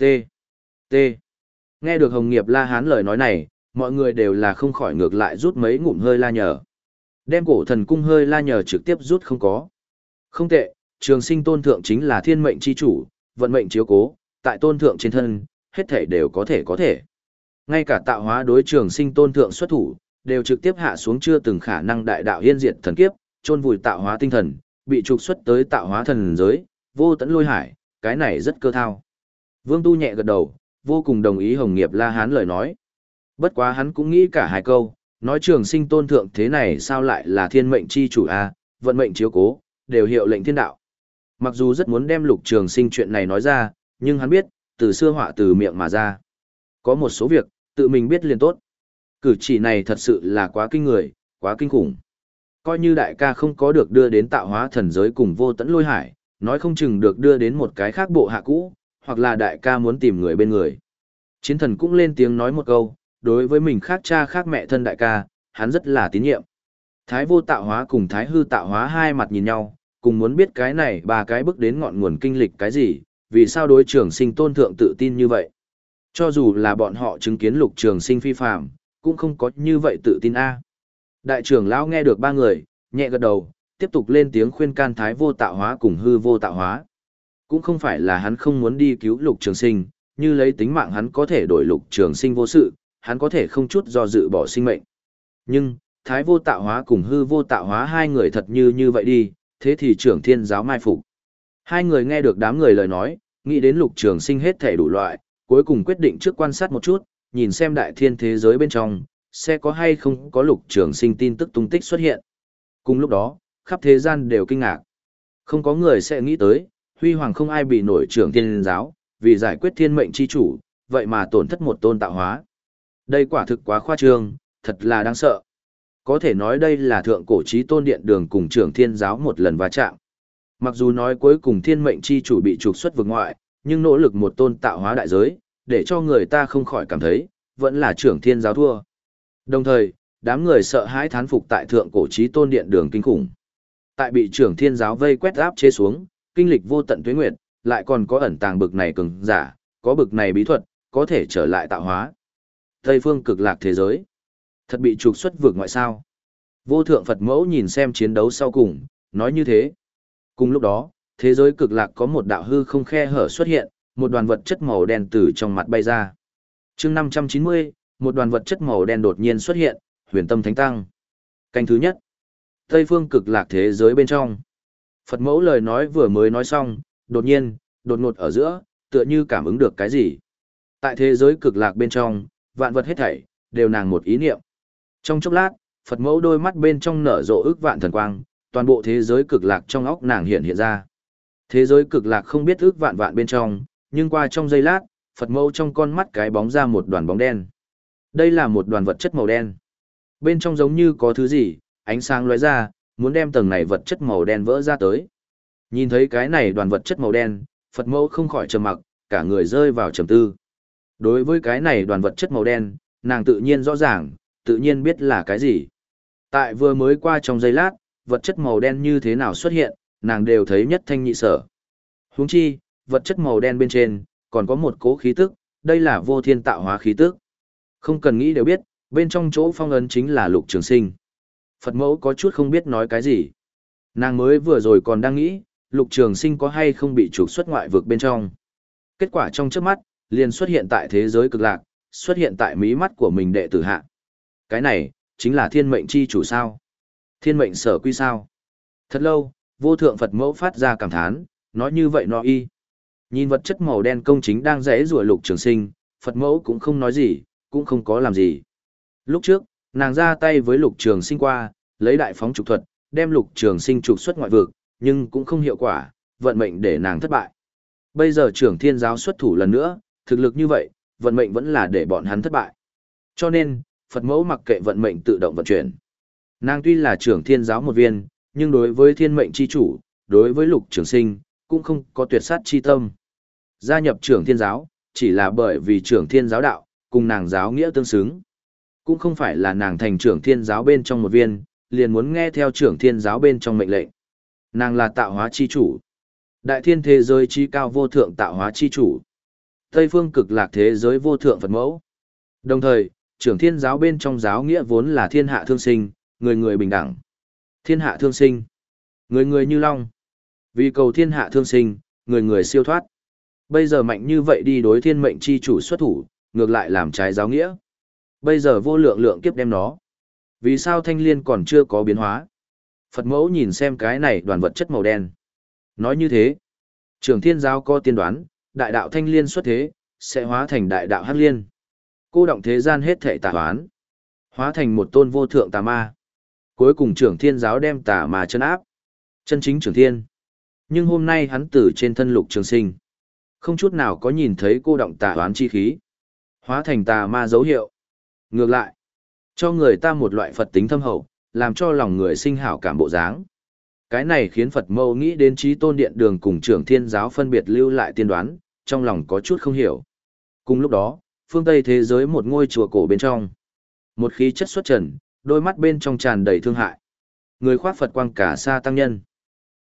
T. Nghe được Hồng Nghiệp La Hán lời nói này, mọi người đều là không khỏi ngược lại rút mấy ngụm hơi la nhờ. Đem cổ thần cung hơi la nhờ trực tiếp rút không có. Không tệ, Trường Sinh tôn thượng chính là thiên mệnh chi chủ, vận mệnh chiếu cố, tại tôn thượng trên thân, hết thể đều có thể có thể. Ngay cả tạo hóa đối Trường Sinh tôn thượng xuất thủ, đều trực tiếp hạ xuống chưa từng khả năng đại đạo yên diệt thần kiếp, chôn vùi tạo hóa tinh thần, bị trục xuất tới tạo hóa thần giới, vô tận lôi hải, cái này rất cơ thao. Vương Tu nhẹ gật đầu, vô cùng đồng ý Hồng Nghiệp La Hán lời nói. Bất quá hắn cũng nghĩ cả hai câu, nói Trường Sinh tôn thượng thế này sao lại là thiên mệnh chi chủ a, vận mệnh chiếu cố, đều hiệu lệnh thiên đạo. Mặc dù rất muốn đem Lục Trường Sinh chuyện này nói ra, nhưng hắn biết, từ xưa họa từ miệng mà ra. Có một số việc, tự mình biết liền tốt. Cử chỉ này thật sự là quá kinh người, quá kinh khủng. Coi như đại ca không có được đưa đến tạo hóa thần giới cùng vô tận lôi hải, nói không chừng được đưa đến một cái khác bộ hạ cũ, hoặc là đại ca muốn tìm người bên người. Chiến thần cũng lên tiếng nói một câu, đối với mình khác cha khác mẹ thân đại ca, hắn rất là tín nhiệm. Thái Vô Tạo Hóa cùng Thái Hư Tạo Hóa hai mặt nhìn nhau, cùng muốn biết cái này ba cái bước đến ngọn nguồn kinh lịch cái gì, vì sao đối trường sinh tôn thượng tự tin như vậy. Cho dù là bọn họ chứng kiến lục trường sinh phi phàm, cũng không có như vậy tự tin a. Đại trưởng lão nghe được ba người, nhẹ gật đầu, tiếp tục lên tiếng khuyên can thái vô tạo hóa cùng hư vô tạo hóa. Cũng không phải là hắn không muốn đi cứu lục trường sinh, như lấy tính mạng hắn có thể đổi lục trường sinh vô sự, hắn có thể không chút do dự bỏ sinh mệnh. Nhưng, thái vô tạo hóa cùng hư vô tạo hóa hai người thật như như vậy đi, thế thì trưởng thiên giáo mai phục. Hai người nghe được đám người lời nói, nghĩ đến lục trường sinh hết thể đủ loại, cuối cùng quyết định trước quan sát một chút, nhìn xem đại thiên thế giới bên trong, sẽ có hay không có lục trường sinh tin tức tung tích xuất hiện. Cùng lúc đó, khắp thế gian đều kinh ngạc. Không có người sẽ nghĩ tới, huy hoàng không ai bị nổi trưởng thiên giáo, vì giải quyết thiên mệnh chi chủ, vậy mà tổn thất một tôn tạo hóa. Đây quả thực quá khoa trương, thật là đáng sợ. Có thể nói đây là thượng cổ chí tôn điện đường cùng trưởng thiên giáo một lần va chạm. Mặc dù nói cuối cùng thiên mệnh chi chủ bị trục xuất vực ngoại, nhưng nỗ lực một tôn tạo hóa đại giới, để cho người ta không khỏi cảm thấy, vẫn là trưởng thiên giáo thua. Đồng thời, đám người sợ hãi thán phục tại thượng cổ chí tôn điện đường kinh khủng. Tại bị trưởng thiên giáo vây quét áp chế xuống, kinh lịch vô tận tuế nguyệt, lại còn có ẩn tàng bực này cường giả, có bực này bí thuật, có thể trở lại tạo hóa. Tây phương cực lạc thế giới, thật bị trục xuất vực ngoại sao. Vô thượng Phật mẫu nhìn xem chiến đấu sau cùng, nói như thế. Cùng lúc đó, thế giới cực lạc có một đạo hư không khe hở xuất hiện, một đoàn vật chất màu đen từ trong mặt bay ra. Chương năm trăm chín mươi, một đoàn vật chất màu đen đột nhiên xuất hiện, huyền tâm thánh tăng. Canh thứ nhất. Tây phương cực lạc thế giới bên trong. Phật mẫu lời nói vừa mới nói xong, đột nhiên, đột ngột ở giữa, tựa như cảm ứng được cái gì. Tại thế giới cực lạc bên trong, vạn vật hết thảy, đều nàng một ý niệm. Trong chốc lát, Phật mẫu đôi mắt bên trong nở rộ ức vạn thần quang, toàn bộ thế giới cực lạc trong óc nàng hiện hiện ra. Thế giới cực lạc không biết ức vạn vạn bên trong, nhưng qua trong giây lát, Phật mẫu trong con mắt cái bóng ra một đoàn bóng đen. Đây là một đoàn vật chất màu đen. Bên trong giống như có thứ gì, ánh sáng lóe ra, muốn đem tầng này vật chất màu đen vỡ ra tới. Nhìn thấy cái này đoàn vật chất màu đen, Phật mẫu không khỏi trầm mặc, cả người rơi vào trầm tư. Đối với cái này đoàn vật chất màu đen, nàng tự nhiên rõ ràng, tự nhiên biết là cái gì. Tại vừa mới qua trong giây lát, vật chất màu đen như thế nào xuất hiện, nàng đều thấy nhất thanh nhị sở. Huống chi, vật chất màu đen bên trên, còn có một cố khí tức, đây là vô thiên tạo hóa khí tức. Không cần nghĩ đều biết, bên trong chỗ phong ấn chính là lục trường sinh. Phật mẫu có chút không biết nói cái gì. Nàng mới vừa rồi còn đang nghĩ, lục trường sinh có hay không bị trục xuất ngoại vực bên trong. Kết quả trong trước mắt, liền xuất hiện tại thế giới cực lạc, xuất hiện tại mí mắt của mình đệ tử hạ. Cái này, chính là thiên mệnh chi chủ sao? Thiên mệnh sở quy sao? Thật lâu, vô thượng Phật mẫu phát ra cảm thán, nói như vậy nó y. Nhìn vật chất màu đen công chính đang rẽ rùa lục trường sinh, Phật mẫu cũng không nói gì, cũng không có làm gì. Lúc trước, nàng ra tay với lục trường sinh qua, lấy đại phóng trục thuật, đem lục trường sinh trục xuất ngoại vực, nhưng cũng không hiệu quả, vận mệnh để nàng thất bại. Bây giờ trưởng thiên giáo xuất thủ lần nữa, thực lực như vậy, vận mệnh vẫn là để bọn hắn thất bại. Cho nên, Phật mẫu mặc kệ vận mệnh tự động vận chuyển. Nàng tuy là trưởng thiên giáo một viên, nhưng đối với thiên mệnh chi chủ, đối với lục trường sinh, cũng không có tuyệt sát chi tâm. Gia nhập trưởng thiên giáo, chỉ là bởi vì trưởng thiên giáo đạo, cùng nàng giáo nghĩa tương xứng. Cũng không phải là nàng thành trưởng thiên giáo bên trong một viên, liền muốn nghe theo trưởng thiên giáo bên trong mệnh lệnh. Nàng là tạo hóa chi chủ. Đại thiên thế giới chi cao vô thượng tạo hóa chi chủ. Tây phương cực lạc thế giới vô thượng Phật mẫu. Đồng thời, trưởng thiên giáo bên trong giáo nghĩa vốn là thiên hạ thương sinh, người người bình đẳng. Thiên hạ thương sinh. Người người như long. Vì cầu thiên hạ thương sinh, người người siêu thoát. Bây giờ mạnh như vậy đi đối thiên mệnh chi chủ xuất thủ, ngược lại làm trái giáo nghĩa. Bây giờ vô lượng lượng kiếp đem nó. Vì sao thanh liên còn chưa có biến hóa? Phật mẫu nhìn xem cái này đoàn vật chất màu đen. Nói như thế, trưởng thiên giáo có tiên đoán, đại đạo thanh liên xuất thế, sẽ hóa thành đại đạo hắc liên. Cô động thế gian hết thể tà toán, hóa thành một tôn vô thượng tà ma. Cuối cùng trưởng thiên giáo đem tà ma chân áp. Chân chính trưởng thiên. Nhưng hôm nay hắn từ trên thân lục trường sinh. Không chút nào có nhìn thấy cô động tà toán chi khí. Hóa thành tà ma dấu hiệu. Ngược lại, cho người ta một loại Phật tính thâm hậu, làm cho lòng người sinh hảo cảm bộ dáng. Cái này khiến Phật mâu nghĩ đến Chí Tôn Điện Đường cùng trưởng thiên giáo phân biệt lưu lại tiên đoán, trong lòng có chút không hiểu. Cùng lúc đó, phương Tây thế giới một ngôi chùa cổ bên trong. Một khí chất xuất trần, đôi mắt bên trong tràn đầy thương hại. Người khoác Phật quang cả sa tăng nhân.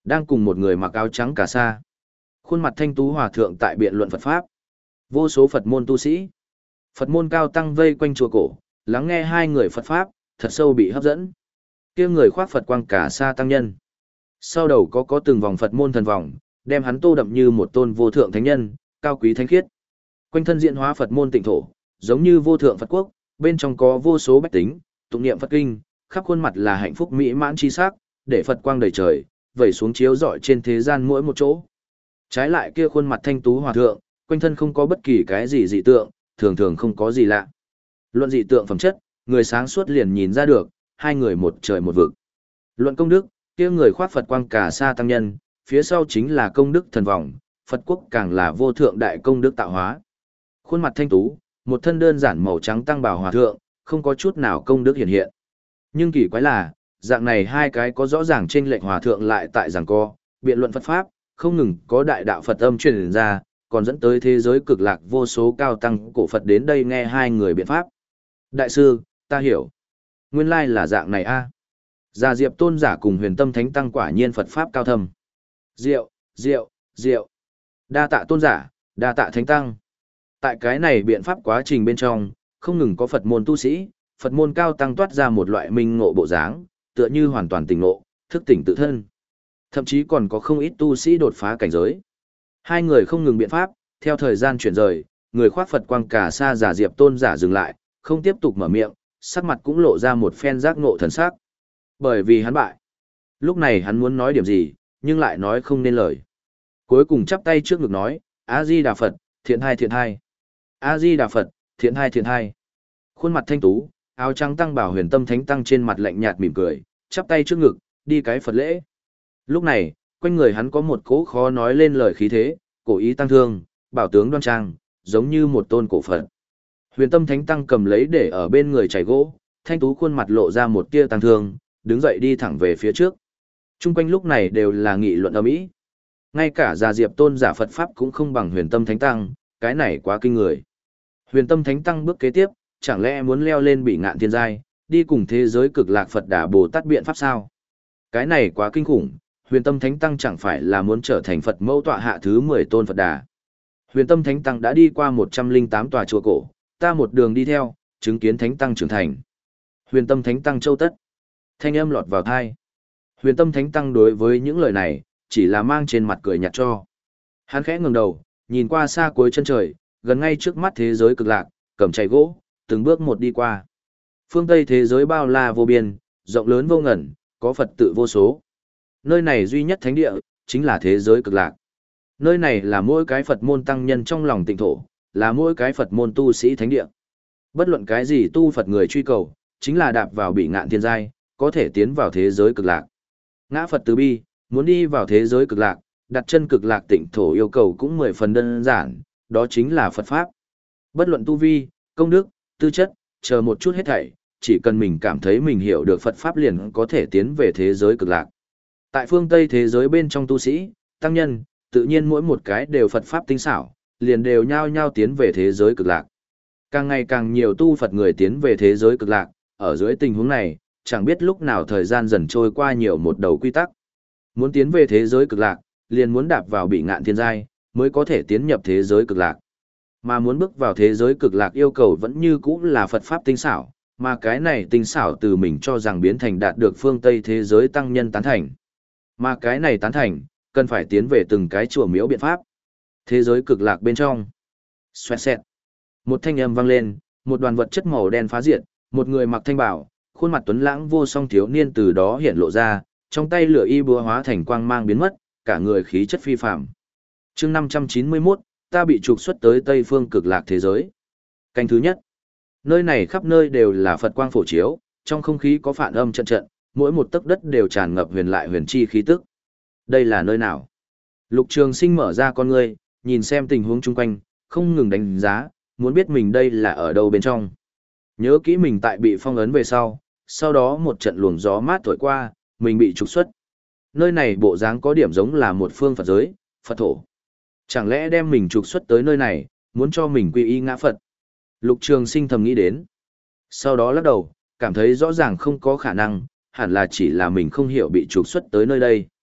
đang cùng một người mặc áo trắng cà sa. Khuôn mặt thanh tú hòa thượng tại biện luận Phật Pháp. Vô số Phật môn tu sĩ. Phật môn cao tăng vây quanh chùa cổ, lắng nghe hai người Phật Pháp, thật sâu bị hấp dẫn. Kia người khoác Phật quang cà sa tăng nhân. Sau đầu có có từng vòng Phật môn thần vòng, đem hắn tô đậm như một tôn vô thượng thánh nhân, cao quý thánh khiết. Quanh thân diện hóa Phật môn tịnh thổ, giống như vô thượng Phật quốc, bên trong có vô số bách tính, tụng niệm Phật kinh, khắp khuôn mặt là hạnh phúc mỹ mãn chi sắc, để Phật quang đầy trời, vẩy xuống chiếu rọi trên thế gian mỗi một chỗ. Trái lại kia khuôn mặt thanh tú hòa thượng, quanh thân không có bất kỳ cái gì dị tượng, thường thường không có gì lạ. Luận dị tượng phẩm chất, người sáng suốt liền nhìn ra được, hai người một trời một vực. Luận công đức, kia người khoác Phật quang cà sa tăng nhân, phía sau chính là công đức thần vòng, Phật quốc càng là vô thượng đại công đức tạo hóa. Khuôn mặt thanh tú, một thân đơn giản màu trắng tăng bào hòa thượng, không có chút nào công đức hiện hiện. Nhưng kỳ quái là, dạng này hai cái có rõ ràng chênh lệch hòa thượng lại tại giằng co, biện luận Phật Pháp, không ngừng có đại đạo Phật âm truyền ra, còn dẫn tới thế giới cực lạc vô số cao tăng cổ Phật đến đây nghe hai người biện pháp. Đại sư, ta hiểu. Nguyên lai là dạng này a. Già Diệp tôn giả cùng Huyền Tâm Thánh tăng quả nhiên Phật Pháp cao thâm. Diệu, diệu, diệu. Đa tạ tôn giả, đa tạ Thánh tăng. Tại cái này biện pháp quá trình bên trong, không ngừng có Phật môn tu sĩ, Phật môn cao tăng toát ra một loại minh ngộ bộ dáng, tựa như hoàn toàn tỉnh ngộ, thức tỉnh tự thân. Thậm chí còn có không ít tu sĩ đột phá cảnh giới. Hai người không ngừng biện pháp, theo thời gian chuyển rời, người khoác Phật quang cà sa giả Diệp tôn giả dừng lại, không tiếp tục mở miệng, sắc mặt cũng lộ ra một phen giác ngộ thần sắc. Bởi vì hắn bại. Lúc này hắn muốn nói điểm gì, nhưng lại nói không nên lời. Cuối cùng chắp tay trước ngực nói, A-di-đà Phật, thiện hai thiện hai. A-di-đà Phật, thiện hai thiện hai. Khuôn mặt thanh tú, áo trắng tăng bảo Huyền Tâm Thánh tăng trên mặt lạnh nhạt mỉm cười, chắp tay trước ngực, đi cái Phật lễ. Lúc này, quanh người hắn có một cỗ khó nói lên lời khí thế, cổ ý tăng thương, bảo tướng đoan trang, giống như một tôn cổ Phật. Huyền Tâm Thánh tăng cầm lấy để ở bên người chảy gỗ, thanh tú khuôn mặt lộ ra một tia tăng thương, đứng dậy đi thẳng về phía trước. Trung quanh lúc này đều là nghị luận ầm ĩ. Ngay cả Già Diệp tôn giả Phật Pháp cũng không bằng Huyền Tâm Thánh tăng, cái này quá kinh người. Huyền Tâm Thánh tăng bước kế tiếp, chẳng lẽ muốn leo lên Bỉ Ngạn Thiên giai, đi cùng thế giới cực lạc Phật Đà Bồ Tát biện pháp sao? Cái này quá kinh khủng, Huyền Tâm Thánh tăng chẳng phải là muốn trở thành Phật mẫu tọa hạ thứ mười tôn Phật Đà. Huyền Tâm Thánh tăng đã đi qua một trăm lẻ tám tòa chùa cổ, ta một đường đi theo, chứng kiến Thánh tăng trưởng thành. Huyền Tâm Thánh tăng châu tất. Thanh âm lọt vào tai. Huyền Tâm Thánh tăng đối với những lời này, chỉ là mang trên mặt cười nhạt cho. Hắn khẽ ngẩng đầu, nhìn qua xa cuối chân trời, gần ngay trước mắt thế giới cực lạc, cầm chày gỗ, từng bước một đi qua. Phương Tây thế giới bao la vô biên, rộng lớn vô ngần, có Phật tự vô số. Nơi này duy nhất thánh địa, chính là thế giới cực lạc. Nơi này là mỗi cái Phật môn tăng nhân trong lòng tịnh thổ, là mỗi cái Phật môn tu sĩ thánh địa. Bất luận cái gì tu Phật người truy cầu, chính là đạp vào Bỉ Ngạn Thiên giai, có thể tiến vào thế giới cực lạc. Ngã Phật từ bi, muốn đi vào thế giới cực lạc, đặt chân cực lạc tịnh thổ yêu cầu cũng mười phần đơn giản, đó chính là Phật Pháp. Bất luận tu vi, công đức, tư chất, chờ một chút hết thảy, chỉ cần mình cảm thấy mình hiểu được Phật Pháp liền có thể tiến về thế giới cực lạc. Tại phương Tây thế giới bên trong tu sĩ, tăng nhân, tự nhiên mỗi một cái đều Phật Pháp tinh xảo, liền đều nhao nhao tiến về thế giới cực lạc. Càng ngày càng nhiều tu Phật người tiến về thế giới cực lạc, ở dưới tình huống này, chẳng biết lúc nào thời gian dần trôi qua nhiều một đầu quy tắc. Muốn tiến về thế giới cực lạc, liền muốn đạp vào Bỉ Ngạn Thiên giai, mới có thể tiến nhập thế giới cực lạc. Mà muốn bước vào thế giới cực lạc yêu cầu vẫn như cũ là Phật Pháp tinh xảo, mà cái này tinh xảo từ mình cho rằng biến thành đạt được phương Tây thế giới tăng nhân tán thành. Mà cái này tán thành, cần phải tiến về từng cái chùa miếu biện pháp. Thế giới cực lạc bên trong. Xoẹt xẹt. Một thanh âm vang lên, một đoàn vật chất màu đen phá diệt, một người mặc thanh bảo, khuôn mặt tuấn lãng vô song thiếu niên từ đó hiện lộ ra, trong tay lửa y búa hóa thành quang mang biến mất, cả người khí chất phi phàm. Chương năm trăm chín mươi mốt, ta bị trục xuất tới Tây phương cực lạc thế giới. Canh thứ nhất. Nơi này khắp nơi đều là Phật quang phổ chiếu, trong không khí có phản âm trận trận, mỗi một tấc đất đều tràn ngập huyền lại huyền chi khí tức. Đây là nơi nào? Lục Trường Sinh mở ra con ngươi, nhìn xem tình huống chung quanh, không ngừng đánh giá, muốn biết mình đây là ở đâu bên trong. Nhớ kỹ mình tại bị phong ấn về sau, sau đó một trận luồng gió mát thổi qua, mình bị trục xuất. Nơi này bộ dáng có điểm giống là một phương Phật giới, Phật thổ. Chẳng lẽ đem mình trục xuất tới nơi này, muốn cho mình quy y ngã Phật? Lục Trường Sinh thầm nghĩ đến. Sau đó lắc đầu, cảm thấy rõ ràng không có khả năng, hẳn là chỉ là mình không hiểu bị trục xuất tới nơi đây.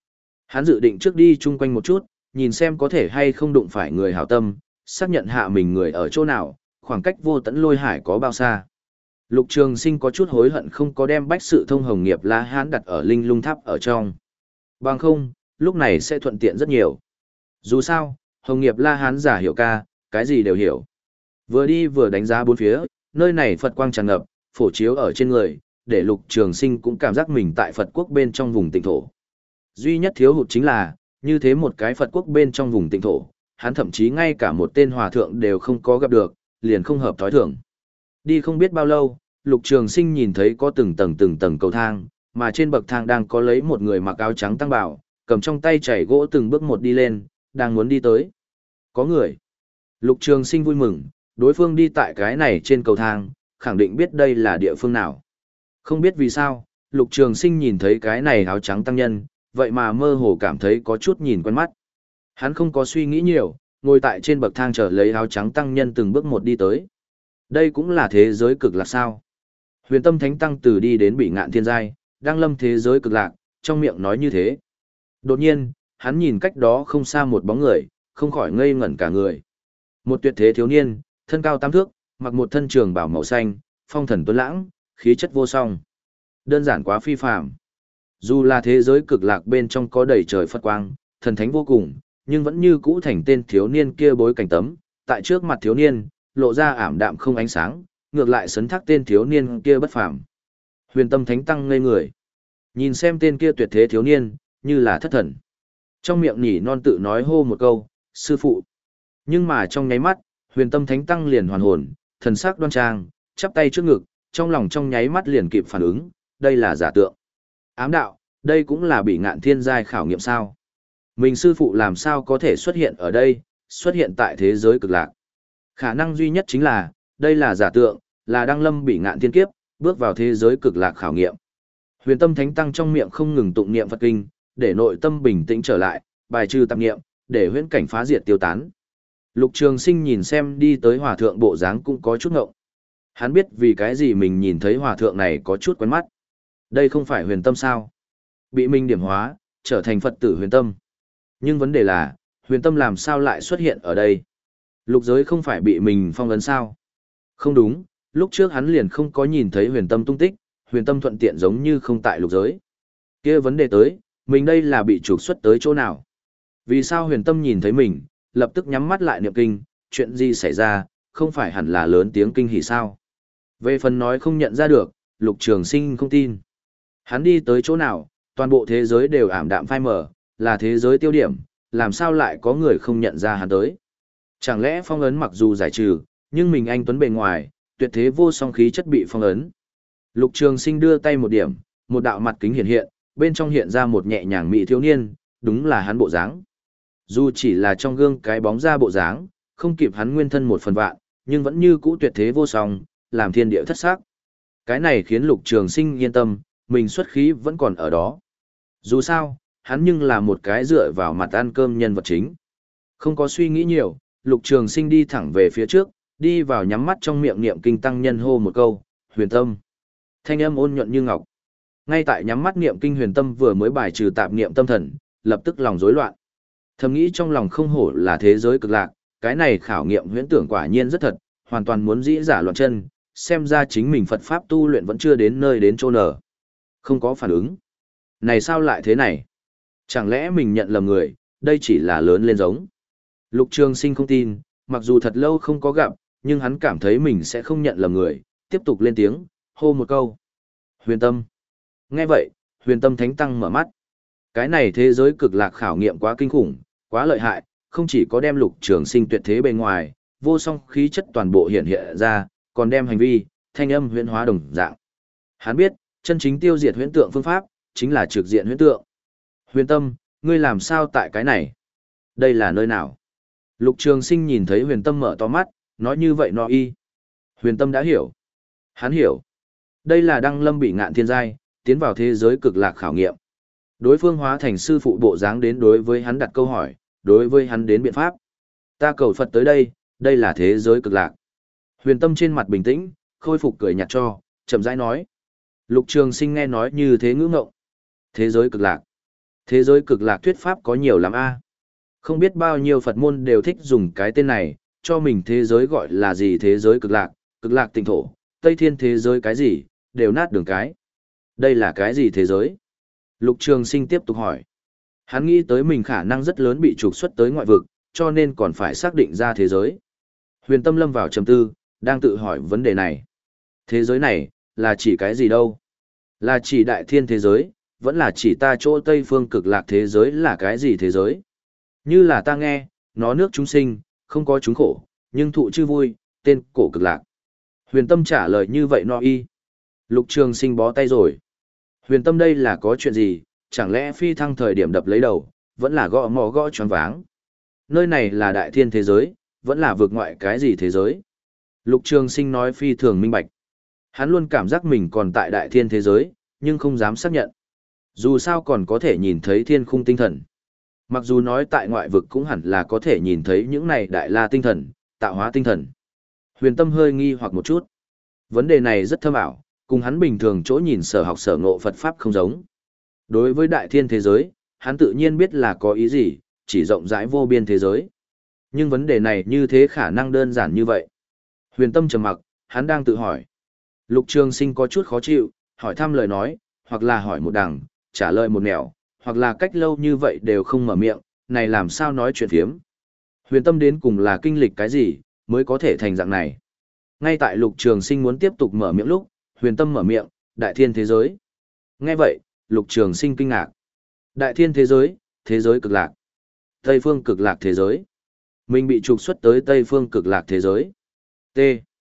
Hắn dự định trước đi chung quanh một chút, nhìn xem có thể hay không đụng phải người hảo tâm, xác nhận hạ mình người ở chỗ nào, khoảng cách vô tận lôi hải có bao xa. Lục Trường Sinh có chút hối hận không có đem bách sự thông hồng nghiệp La Hán đặt ở linh lung tháp ở trong. Bằng không, lúc này sẽ thuận tiện rất nhiều. Dù sao, hồng nghiệp La Hán giả hiểu ca, cái gì đều hiểu. Vừa đi vừa đánh giá bốn phía, nơi này Phật quang tràn ngập, phổ chiếu ở trên người, để Lục Trường Sinh cũng cảm giác mình tại Phật quốc bên trong vùng tịnh thổ. Duy nhất thiếu hụt chính là, như thế một cái Phật quốc bên trong vùng tịnh thổ, hắn thậm chí ngay cả một tên hòa thượng đều không có gặp được, liền không hợp thói thường. Đi không biết bao lâu, Lục Trường Sinh nhìn thấy có từng tầng từng tầng cầu thang, mà trên bậc thang đang có lấy một người mặc áo trắng tăng bảo, cầm trong tay chảy gỗ từng bước một đi lên, đang muốn đi tới. Có người. Lục Trường Sinh vui mừng, đối phương đi tại cái này trên cầu thang, khẳng định biết đây là địa phương nào. Không biết vì sao, Lục Trường Sinh nhìn thấy cái này áo trắng tăng nhân, vậy mà mơ hồ cảm thấy có chút nhìn quen mắt. Hắn không có suy nghĩ nhiều, ngồi tại trên bậc thang chờ lấy áo trắng tăng nhân từng bước một đi tới. Đây cũng là thế giới cực lạc sao? Huyền Tâm Thánh Tăng từ đi đến Bị Ngạn Thiên Giai, đang lâm thế giới cực lạc, trong miệng nói như thế. Đột nhiên, hắn nhìn cách đó không xa một bóng người, không khỏi ngây ngẩn cả người. Một tuyệt thế thiếu niên, thân cao tám thước, mặc một thân trường bào màu xanh, phong thần tuấn lãng, khí chất vô song. Đơn giản quá phi phàm. Dù là thế giới cực lạc bên trong có đầy trời Phật quang, thần thánh vô cùng, nhưng vẫn như cũ thành tên thiếu niên kia bối cảnh tấm, tại trước mặt thiếu niên, lộ ra ảm đạm không ánh sáng, ngược lại sấn thác tên thiếu niên kia bất phàm. Huyền Tâm Thánh Tăng ngây người. Nhìn xem tên kia tuyệt thế thiếu niên, như là thất thần. Trong miệng nhỉ non tự nói hô một câu, sư phụ. Nhưng mà trong nháy mắt, Huyền Tâm Thánh Tăng liền hoàn hồn, thần sắc đoan trang, chắp tay trước ngực, trong lòng trong nháy mắt liền kịp phản ứng, đây là giả tượng. Ám đạo, đây cũng là Bị Ngạn Thiên Giai khảo nghiệm sao? Mình sư phụ làm sao có thể xuất hiện ở đây, xuất hiện tại thế giới cực lạc? Khả năng duy nhất chính là, đây là giả tượng, là đăng lâm Bị Ngạn Thiên Kiếp, bước vào thế giới cực lạc khảo nghiệm. Huyền Tâm Thánh Tăng trong miệng không ngừng tụng niệm Phật kinh, để nội tâm bình tĩnh trở lại, bài trừ tạp niệm, để huyễn cảnh phá diệt tiêu tán. Lục Trường Sinh nhìn xem đi tới hòa thượng bộ dáng cũng có chút ngộng. Hắn biết vì cái gì mình nhìn thấy hòa thượng này có chút quen mắt. Đây không phải Huyền Tâm sao? Bị mình điểm hóa, trở thành Phật tử Huyền Tâm. Nhưng vấn đề là, Huyền Tâm làm sao lại xuất hiện ở đây? Lục giới không phải bị mình phong ấn sao? Không đúng, lúc trước hắn liền không có nhìn thấy Huyền Tâm tung tích, Huyền Tâm thuận tiện giống như không tại lục giới. Kia vấn đề tới, mình đây là bị trục xuất tới chỗ nào? Vì sao Huyền Tâm nhìn thấy mình, lập tức nhắm mắt lại niệm kinh, chuyện gì xảy ra, không phải hẳn là lớn tiếng kinh hỉ sao? Về phần nói không nhận ra được, Lục Trường Sinh không tin. Hắn đi tới chỗ nào, toàn bộ thế giới đều ảm đạm phai mờ, là thế giới tiêu điểm, làm sao lại có người không nhận ra hắn tới? Chẳng lẽ phong ấn mặc dù giải trừ, nhưng mình anh tuấn bề ngoài, tuyệt thế vô song khí chất bị phong ấn. Lục Trường Sinh đưa tay một điểm, một đạo mặt kính hiện hiện, bên trong hiện ra một nhẹ nhàng mỹ thiếu niên, đúng là hắn bộ dáng. Dù chỉ là trong gương cái bóng ra bộ dáng, không kịp hắn nguyên thân một phần vạn, nhưng vẫn như cũ tuyệt thế vô song, làm thiên địa thất sắc. Cái này khiến Lục Trường Sinh yên tâm, mình xuất khí vẫn còn ở đó. Dù sao, hắn nhưng là một cái dựa vào mặt ăn cơm nhân vật chính. Không có suy nghĩ nhiều, Lục Trường Sinh đi thẳng về phía trước, đi vào nhắm mắt trong miệng niệm kinh tăng nhân hô một câu, Huyền Tâm. Thanh âm ôn nhuận như ngọc. Ngay tại nhắm mắt niệm kinh Huyền Tâm vừa mới bài trừ tạp niệm tâm thần, lập tức lòng rối loạn. Thầm nghĩ trong lòng không hổ là thế giới cực lạc, cái này khảo nghiệm huyễn tưởng quả nhiên rất thật, hoàn toàn muốn dĩ giả loạn chân, xem ra chính mình Phật pháp tu luyện vẫn chưa đến nơi đến chỗ nở. Không có phản ứng. Này sao lại thế này? Chẳng lẽ mình nhận lầm người, đây chỉ là lớn lên giống. Lục Trường Sinh không tin, mặc dù thật lâu không có gặp, nhưng hắn cảm thấy mình sẽ không nhận lầm người, tiếp tục lên tiếng, hô một câu. Huyền Tâm. Nghe vậy, Huyền Tâm Thánh Tăng mở mắt. Cái này thế giới cực lạc khảo nghiệm quá kinh khủng, quá lợi hại, không chỉ có đem Lục Trường Sinh tuyệt thế bề ngoài, vô song khí chất toàn bộ hiện hiện ra, còn đem hành vi, thanh âm huyễn hóa đồng dạng. Hắn biết, chân chính tiêu diệt huyễn tượng phương pháp, chính là trực diện huyễn tượng. Huyền Tâm, ngươi làm sao tại cái này? Đây là nơi nào? Lục Trường Sinh nhìn thấy Huyền Tâm mở to mắt, nói như vậy nó y. Huyền Tâm đã hiểu. Hắn hiểu. Đây là đăng lâm Bị Ngạn Thiên Giai, tiến vào thế giới cực lạc khảo nghiệm. Đối phương hóa thành sư phụ bộ dáng đến đối với hắn đặt câu hỏi, đối với hắn đến biện pháp. Ta cầu Phật tới đây, đây là thế giới cực lạc. Huyền Tâm trên mặt bình tĩnh, khôi phục cười nhạt cho, chậm rãi nói. Lục Trường Sinh nghe nói như thế ngữ ngộng. Thế giới cực lạc. Thế giới cực lạc thuyết pháp có nhiều lắm a. Không biết bao nhiêu Phật môn đều thích dùng cái tên này, cho mình thế giới gọi là gì thế giới cực lạc, cực lạc tịnh thổ, Tây Thiên thế giới cái gì, đều nát đường cái. Đây là cái gì thế giới? Lục Trường Sinh tiếp tục hỏi. Hắn nghĩ tới mình khả năng rất lớn bị trục xuất tới ngoại vực, cho nên còn phải xác định ra thế giới. Huyền Tâm lâm vào trầm tư, đang tự hỏi vấn đề này. Thế giới này, là chỉ cái gì đâu? Là chỉ đại thiên thế giới, vẫn là chỉ ta chỗ Tây phương cực lạc thế giới là cái gì thế giới? Như là ta nghe, nó nước chúng sinh, không có chúng khổ, nhưng thụ chư vui, tên cổ cực lạc. Huyền Tâm trả lời như vậy no y. Lục Trường Sinh bó tay rồi. Huyền Tâm đây là có chuyện gì, chẳng lẽ phi thăng thời điểm đập lấy đầu, vẫn là gõ mò gõ choáng váng. Nơi này là đại thiên thế giới, vẫn là vượt ngoại cái gì thế giới? Lục Trường Sinh nói phi thường minh bạch. Hắn luôn cảm giác mình còn tại đại thiên thế giới, nhưng không dám xác nhận. Dù sao còn có thể nhìn thấy thiên khung tinh thần. Mặc dù nói tại ngoại vực cũng hẳn là có thể nhìn thấy những này đại la tinh thần, tạo hóa tinh thần. Huyền Tâm hơi nghi hoặc một chút. Vấn đề này rất thâm ảo, cùng hắn bình thường chỗ nhìn sở học sở ngộ Phật Pháp không giống. Đối với đại thiên thế giới, hắn tự nhiên biết là có ý gì, chỉ rộng rãi vô biên thế giới. Nhưng vấn đề này như thế khả năng đơn giản như vậy. Huyền Tâm trầm mặc, hắn đang tự hỏi. Lục Trường Sinh có chút khó chịu, hỏi thăm lời nói, hoặc là hỏi một đằng, trả lời một nẻo, hoặc là cách lâu như vậy đều không mở miệng, này làm sao nói chuyện phiếm. Huyền Tâm đến cùng là kinh lịch cái gì, mới có thể thành dạng này. Ngay tại Lục Trường Sinh muốn tiếp tục mở miệng lúc, Huyền Tâm mở miệng, đại thiên thế giới. Nghe vậy, Lục Trường Sinh kinh ngạc. Đại thiên thế giới, thế giới cực lạc. Tây phương cực lạc thế giới. Mình bị trục xuất tới Tây phương cực lạc thế giới. T.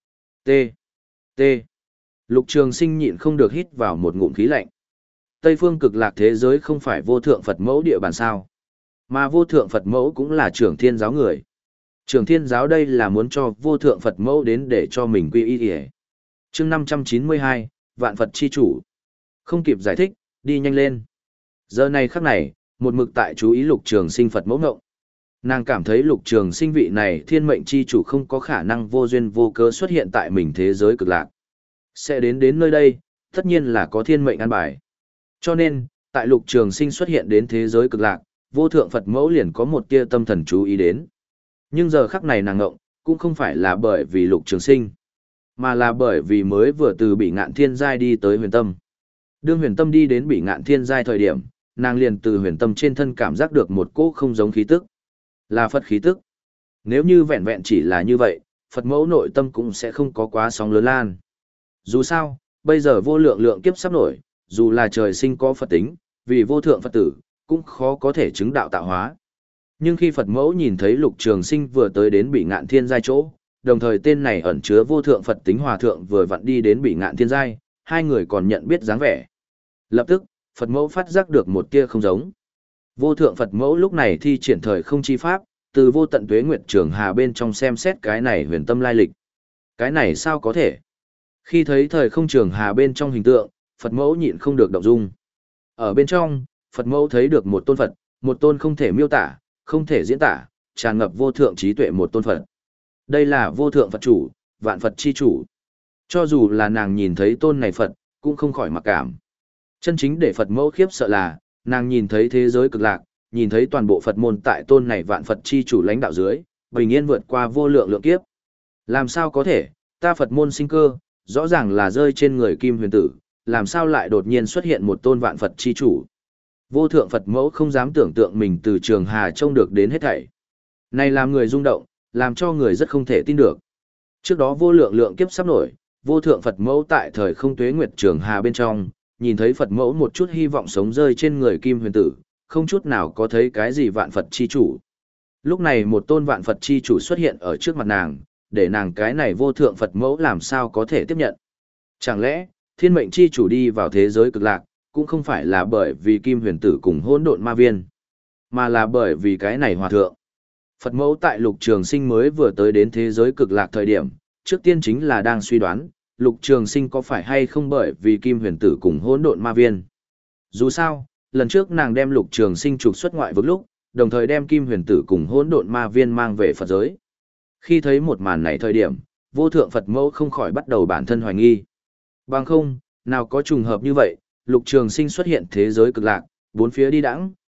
T. T. Lục Trường Sinh nhịn không được hít vào một ngụm khí lạnh. Tây phương cực lạc thế giới không phải vô thượng Phật mẫu địa bàn sao. Mà vô thượng Phật mẫu cũng là trưởng thiên giáo người. Trưởng thiên giáo đây là muốn cho vô thượng Phật mẫu đến để cho mình quy y kìa. Chương năm trăm chín mươi hai, Vạn Phật chi chủ. Không kịp giải thích, đi nhanh lên. Giờ này khắc này, một mực tại chú ý Lục Trường Sinh Phật mẫu ngộng. Nàng cảm thấy Lục Trường Sinh vị này thiên mệnh chi chủ không có khả năng vô duyên vô cớ xuất hiện tại mình thế giới cực lạc. Sẽ đến đến nơi đây, tất nhiên là có thiên mệnh an bài. Cho nên, tại Lục Trường Sinh xuất hiện đến thế giới cực lạc, vô thượng Phật mẫu liền có một tia tâm thần chú ý đến. Nhưng giờ khắc này nàng ngộng, cũng không phải là bởi vì Lục Trường Sinh, mà là bởi vì mới vừa từ Bỉ Ngạn Thiên Giai đi tới Huyền Tâm. Đương Huyền Tâm đi đến Bỉ Ngạn Thiên Giai thời điểm, nàng liền từ Huyền Tâm trên thân cảm giác được một cỗ không giống khí tức. Là Phật khí tức. Nếu như vẹn vẹn chỉ là như vậy, Phật mẫu nội tâm cũng sẽ không có quá sóng lớn lan. Dù sao, bây giờ vô lượng lượng kiếp sắp nổi, dù là trời sinh có Phật tính, vì vô thượng Phật tử, cũng khó có thể chứng đạo tạo hóa. Nhưng khi Phật mẫu nhìn thấy Lục Trường Sinh vừa tới đến Bỉ Ngạn Thiên Giai chỗ, đồng thời tên này ẩn chứa vô thượng Phật tính hòa thượng vừa vặn đi đến Bỉ Ngạn Thiên Giai, hai người còn nhận biết dáng vẻ. Lập tức, Phật mẫu phát giác được một tia không giống. Vô thượng Phật mẫu lúc này thi triển thời không chi pháp, từ vô tận tuế nguyệt trường hà bên trong xem xét cái này huyền tâm lai lịch. Cái này sao có thể? Khi thấy thời không trường hà bên trong hình tượng, Phật mẫu nhịn không được động dung. Ở bên trong, Phật mẫu thấy được một tôn Phật, một tôn không thể miêu tả, không thể diễn tả, tràn ngập vô thượng trí tuệ một tôn Phật. Đây là vô thượng Phật chủ, vạn Phật chi chủ. Cho dù là nàng nhìn thấy tôn này Phật, cũng không khỏi mặc cảm. Chân chính để Phật mẫu khiếp sợ là, nàng nhìn thấy thế giới cực lạc, nhìn thấy toàn bộ Phật môn tại tôn này vạn Phật chi chủ lãnh đạo dưới, bình yên vượt qua vô lượng lượng kiếp. Làm sao có thể, ta Phật môn sinh cơ, rõ ràng là rơi trên người Kim Huyền Tử, làm sao lại đột nhiên xuất hiện một tôn vạn Phật chi chủ. Vô thượng Phật mẫu không dám tưởng tượng mình từ trường hà trông được đến hết thảy. Này làm người rung động, làm cho người rất không thể tin được. Trước đó vô lượng lượng kiếp sắp nổi, vô thượng Phật mẫu tại thời không tuế nguyệt trường hà bên trong, nhìn thấy Phật mẫu một chút hy vọng sống rơi trên người Kim Huyền Tử, không chút nào có thấy cái gì vạn Phật chi chủ. Lúc này một tôn vạn Phật chi chủ xuất hiện ở trước mặt nàng, để nàng cái này vô thượng Phật mẫu làm sao có thể tiếp nhận. Chẳng lẽ, thiên mệnh chi chủ đi vào thế giới cực lạc, cũng không phải là bởi vì Kim Huyền Tử cùng hỗn độn ma viên, mà là bởi vì cái này hòa thượng. Phật mẫu tại Lục Trường Sinh mới vừa tới đến thế giới cực lạc thời điểm, trước tiên chính là đang suy đoán, Lục Trường Sinh có phải hay không bởi vì Kim Huyền Tử cùng hỗn độn ma viên. Dù sao, lần trước nàng đem Lục Trường Sinh trục xuất ngoại vực lúc, đồng thời đem Kim Huyền Tử cùng hỗn độn ma viên mang về Phật giới. Khi thấy một màn này thời điểm, vô thượng Phật mẫu không khỏi bắt đầu bản thân hoài nghi. Bằng không, nào có trùng hợp như vậy, Lục Trường Sinh xuất hiện thế giới cực lạc, bốn phía đi đãng,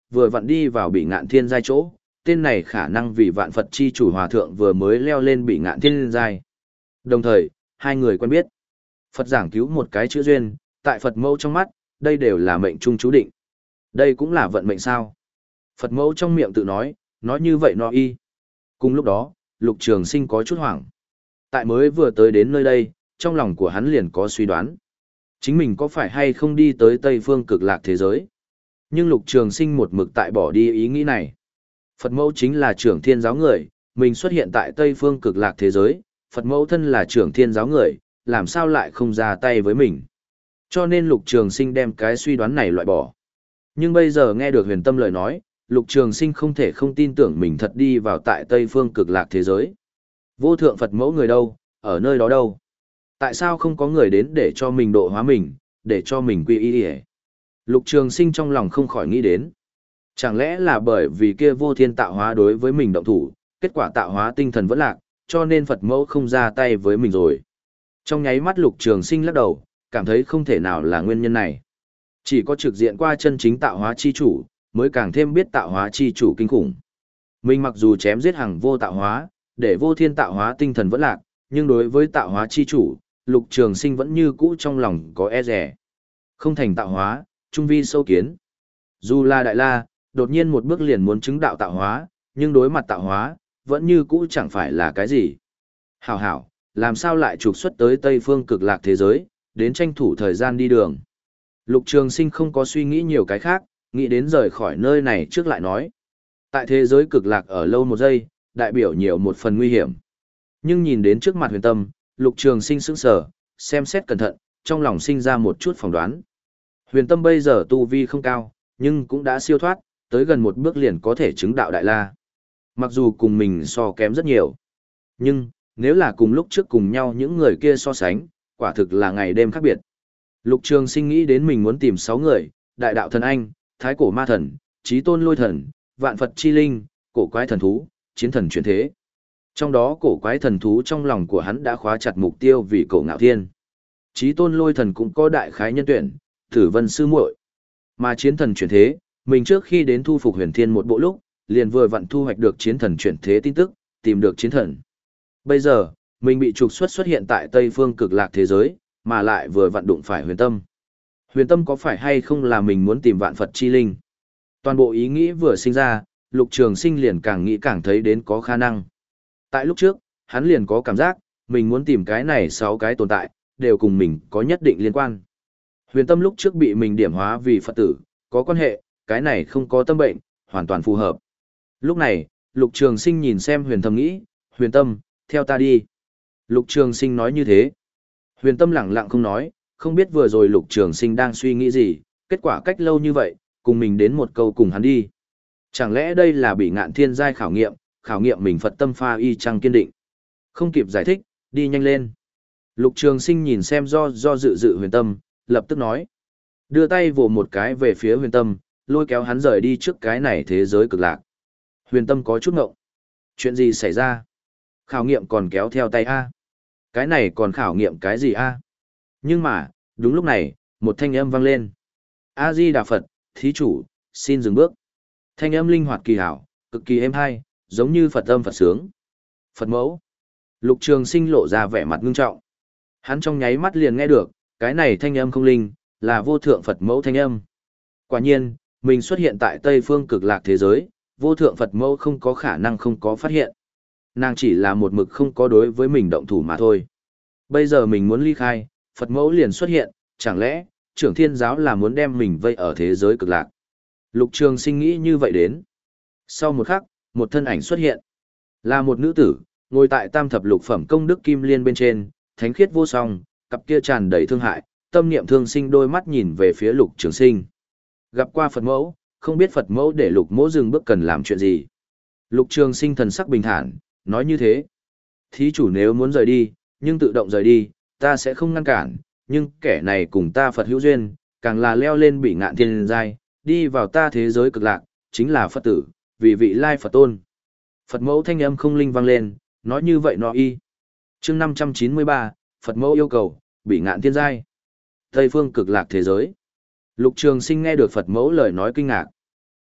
vừa vặn đi vào bị ngạn thiên giai chỗ, tên này khả năng vì vạn Phật chi chủ hòa thượng vừa mới leo lên bị ngạn thiên giai. Đồng thời, hai người quen biết. Phật giảng cứu một cái chữ duyên, tại Phật mẫu trong mắt, đây đều là mệnh trung chú định. Đây cũng là vận mệnh sao. Phật mẫu trong miệng tự nói, nói như vậy nó y. Cùng lúc đó, Lục Trường Sinh có chút hoảng. Tại mới vừa tới đến nơi đây, trong lòng của hắn liền có suy đoán. Chính mình có phải hay không đi tới Tây Phương Cực Lạc thế giới? Nhưng Lục Trường Sinh một mực tại bỏ đi ý nghĩ này. Phật mẫu chính là trưởng thiên giáo người, mình xuất hiện tại Tây Phương Cực Lạc thế giới, Phật mẫu thân là trưởng thiên giáo người, làm sao lại không ra tay với mình? Cho nên Lục Trường Sinh đem cái suy đoán này loại bỏ. Nhưng bây giờ nghe được Huyền Tâm lời nói, Lục Trường Sinh không thể không tin tưởng mình thật đi vào tại Tây Phương Cực Lạc thế giới. Vô thượng Phật mẫu người đâu, ở nơi đó đâu? Tại sao không có người đến để cho mình độ hóa mình, để cho mình quy y hề? Lục Trường Sinh trong lòng không khỏi nghĩ đến. Chẳng lẽ là bởi vì kia vô thiên tạo hóa đối với mình động thủ, kết quả tạo hóa tinh thần vẫn lạc, cho nên Phật mẫu không ra tay với mình rồi. Trong nháy mắt Lục Trường Sinh lắc đầu, cảm thấy không thể nào là nguyên nhân này. Chỉ có trực diện qua chân chính tạo hóa chi chủ, mới càng thêm biết tạo hóa chi chủ kinh khủng. Mình mặc dù chém giết hàng vô tạo hóa, để vô thiên tạo hóa tinh thần vẫn lạc, nhưng đối với tạo hóa chi chủ, Lục Trường Sinh vẫn như cũ trong lòng có e dè. Không thành tạo hóa, trung vi sâu kiến. Dù là Đại La, đột nhiên một bước liền muốn chứng đạo tạo hóa, nhưng đối mặt tạo hóa, vẫn như cũ chẳng phải là cái gì. Hảo hảo, làm sao lại trục xuất tới Tây Phương Cực Lạc thế giới, đến tranh thủ thời gian đi đường. Lục Trường Sinh không có suy nghĩ nhiều cái khác, nghĩ đến rời khỏi nơi này trước lại nói. Tại thế giới cực lạc ở lâu một giây, đại biểu nhiều một phần nguy hiểm. Nhưng nhìn đến trước mặt Huyền Tâm, Lục Trường Sinh sững sờ, xem xét cẩn thận, trong lòng sinh ra một chút phỏng đoán. Huyền Tâm bây giờ tu vi không cao, nhưng cũng đã siêu thoát, tới gần một bước liền có thể chứng đạo Đại La. Mặc dù cùng mình so kém rất nhiều, nhưng nếu là cùng lúc trước cùng nhau những người kia so sánh, quả thực là ngày đêm khác biệt. Lục Trường Sinh nghĩ đến mình muốn tìm sáu người, Đại đạo thần anh, Thái cổ ma thần, Chí tôn lôi thần, Vạn Phật chi linh, cổ quái thần thú, chiến thần chuyển thế. Trong đó cổ quái thần thú trong lòng của hắn đã khóa chặt mục tiêu vì cổ ngạo thiên. Chí tôn lôi thần cũng có đại khái nhân tuyển, Tử Vân sư muội. Mà chiến thần chuyển thế, mình trước khi đến thu phục Huyền Thiên một bộ lúc, liền vừa vặn thu hoạch được chiến thần chuyển thế tin tức, tìm được chiến thần. Bây giờ, mình bị trục xuất xuất hiện tại Tây Phương Cực Lạc thế giới, mà lại vừa vặn đụng phải Huyền Tâm. Huyền Tâm có phải hay không là mình muốn tìm Vạn Phật chi linh? Toàn bộ ý nghĩ vừa sinh ra, Lục Trường Sinh liền càng nghĩ càng thấy đến có khả năng. Tại lúc trước, hắn liền có cảm giác, mình muốn tìm cái này sáu cái tồn tại, đều cùng mình có nhất định liên quan. Huyền Tâm lúc trước bị mình điểm hóa vì Phật tử, có quan hệ, cái này không có tâm bệnh, hoàn toàn phù hợp. Lúc này, Lục Trường Sinh nhìn xem Huyền Tâm nghĩ, Huyền Tâm, theo ta đi. Lục Trường Sinh nói như thế. Huyền Tâm lặng lặng không nói, không biết vừa rồi Lục Trường Sinh đang suy nghĩ gì, kết quả cách lâu như vậy, cùng mình đến một câu cùng hắn đi. Chẳng lẽ đây là bị ngạn thiên giai khảo nghiệm, khảo nghiệm mình Phật tâm pha y chăng kiên định. Không kịp giải thích, đi nhanh lên. Lục Trường Sinh nhìn xem do do dự dự Huyền Tâm, lập tức nói. Đưa tay vồ một cái về phía Huyền Tâm, lôi kéo hắn rời đi trước cái này thế giới cực lạc. Huyền Tâm có chút ngộng. Chuyện gì xảy ra? Khảo nghiệm còn kéo theo tay A. Cái này còn khảo nghiệm cái gì A? Nhưng mà, đúng lúc này, một thanh âm vang lên. A-di-đà Phật, thí chủ, xin dừng bước. Thanh âm linh hoạt kỳ hảo, cực kỳ êm hay, giống như Phật âm Phật sướng. Phật mẫu. Lục Trường Sinh lộ ra vẻ mặt ngưng trọng. Hắn trong nháy mắt liền nghe được, cái này thanh âm không linh, là vô thượng Phật mẫu thanh âm. Quả nhiên, mình xuất hiện tại Tây Phương Cực Lạc thế giới, vô thượng Phật mẫu không có khả năng không có phát hiện. Nàng chỉ là một mực không có đối với mình động thủ mà thôi. Bây giờ mình muốn ly khai, Phật mẫu liền xuất hiện, chẳng lẽ, trưởng thiên giáo là muốn đem mình vây ở thế giới cực lạc. Lục Trường Sinh nghĩ như vậy đến. Sau một khắc, một thân ảnh xuất hiện. Là một nữ tử, ngồi tại tam thập lục phẩm công đức kim liên bên trên, thánh khiết vô song, cặp kia tràn đầy thương hại, tâm niệm thương sinh đôi mắt nhìn về phía Lục Trường Sinh. Gặp qua Phật mẫu, không biết Phật mẫu để Lục mẫu dừng bước cần làm chuyện gì. Lục Trường Sinh thần sắc bình thản, nói như thế. Thí chủ nếu muốn rời đi, nhưng tự động rời đi, ta sẽ không ngăn cản, nhưng kẻ này cùng ta Phật hữu duyên, càng là leo lên bị ngạn thiên giai, đi vào ta thế giới cực lạc, chính là Phật tử, vì vị lai Phật tôn. Phật mẫu thanh âm không linh vang lên, nói như vậy nó y. Chương năm trăm chín mươi ba, Phật mẫu yêu cầu, bị ngạn thiên giai. Tây phương cực lạc thế giới. Lục Trường Sinh nghe được Phật mẫu lời nói kinh ngạc.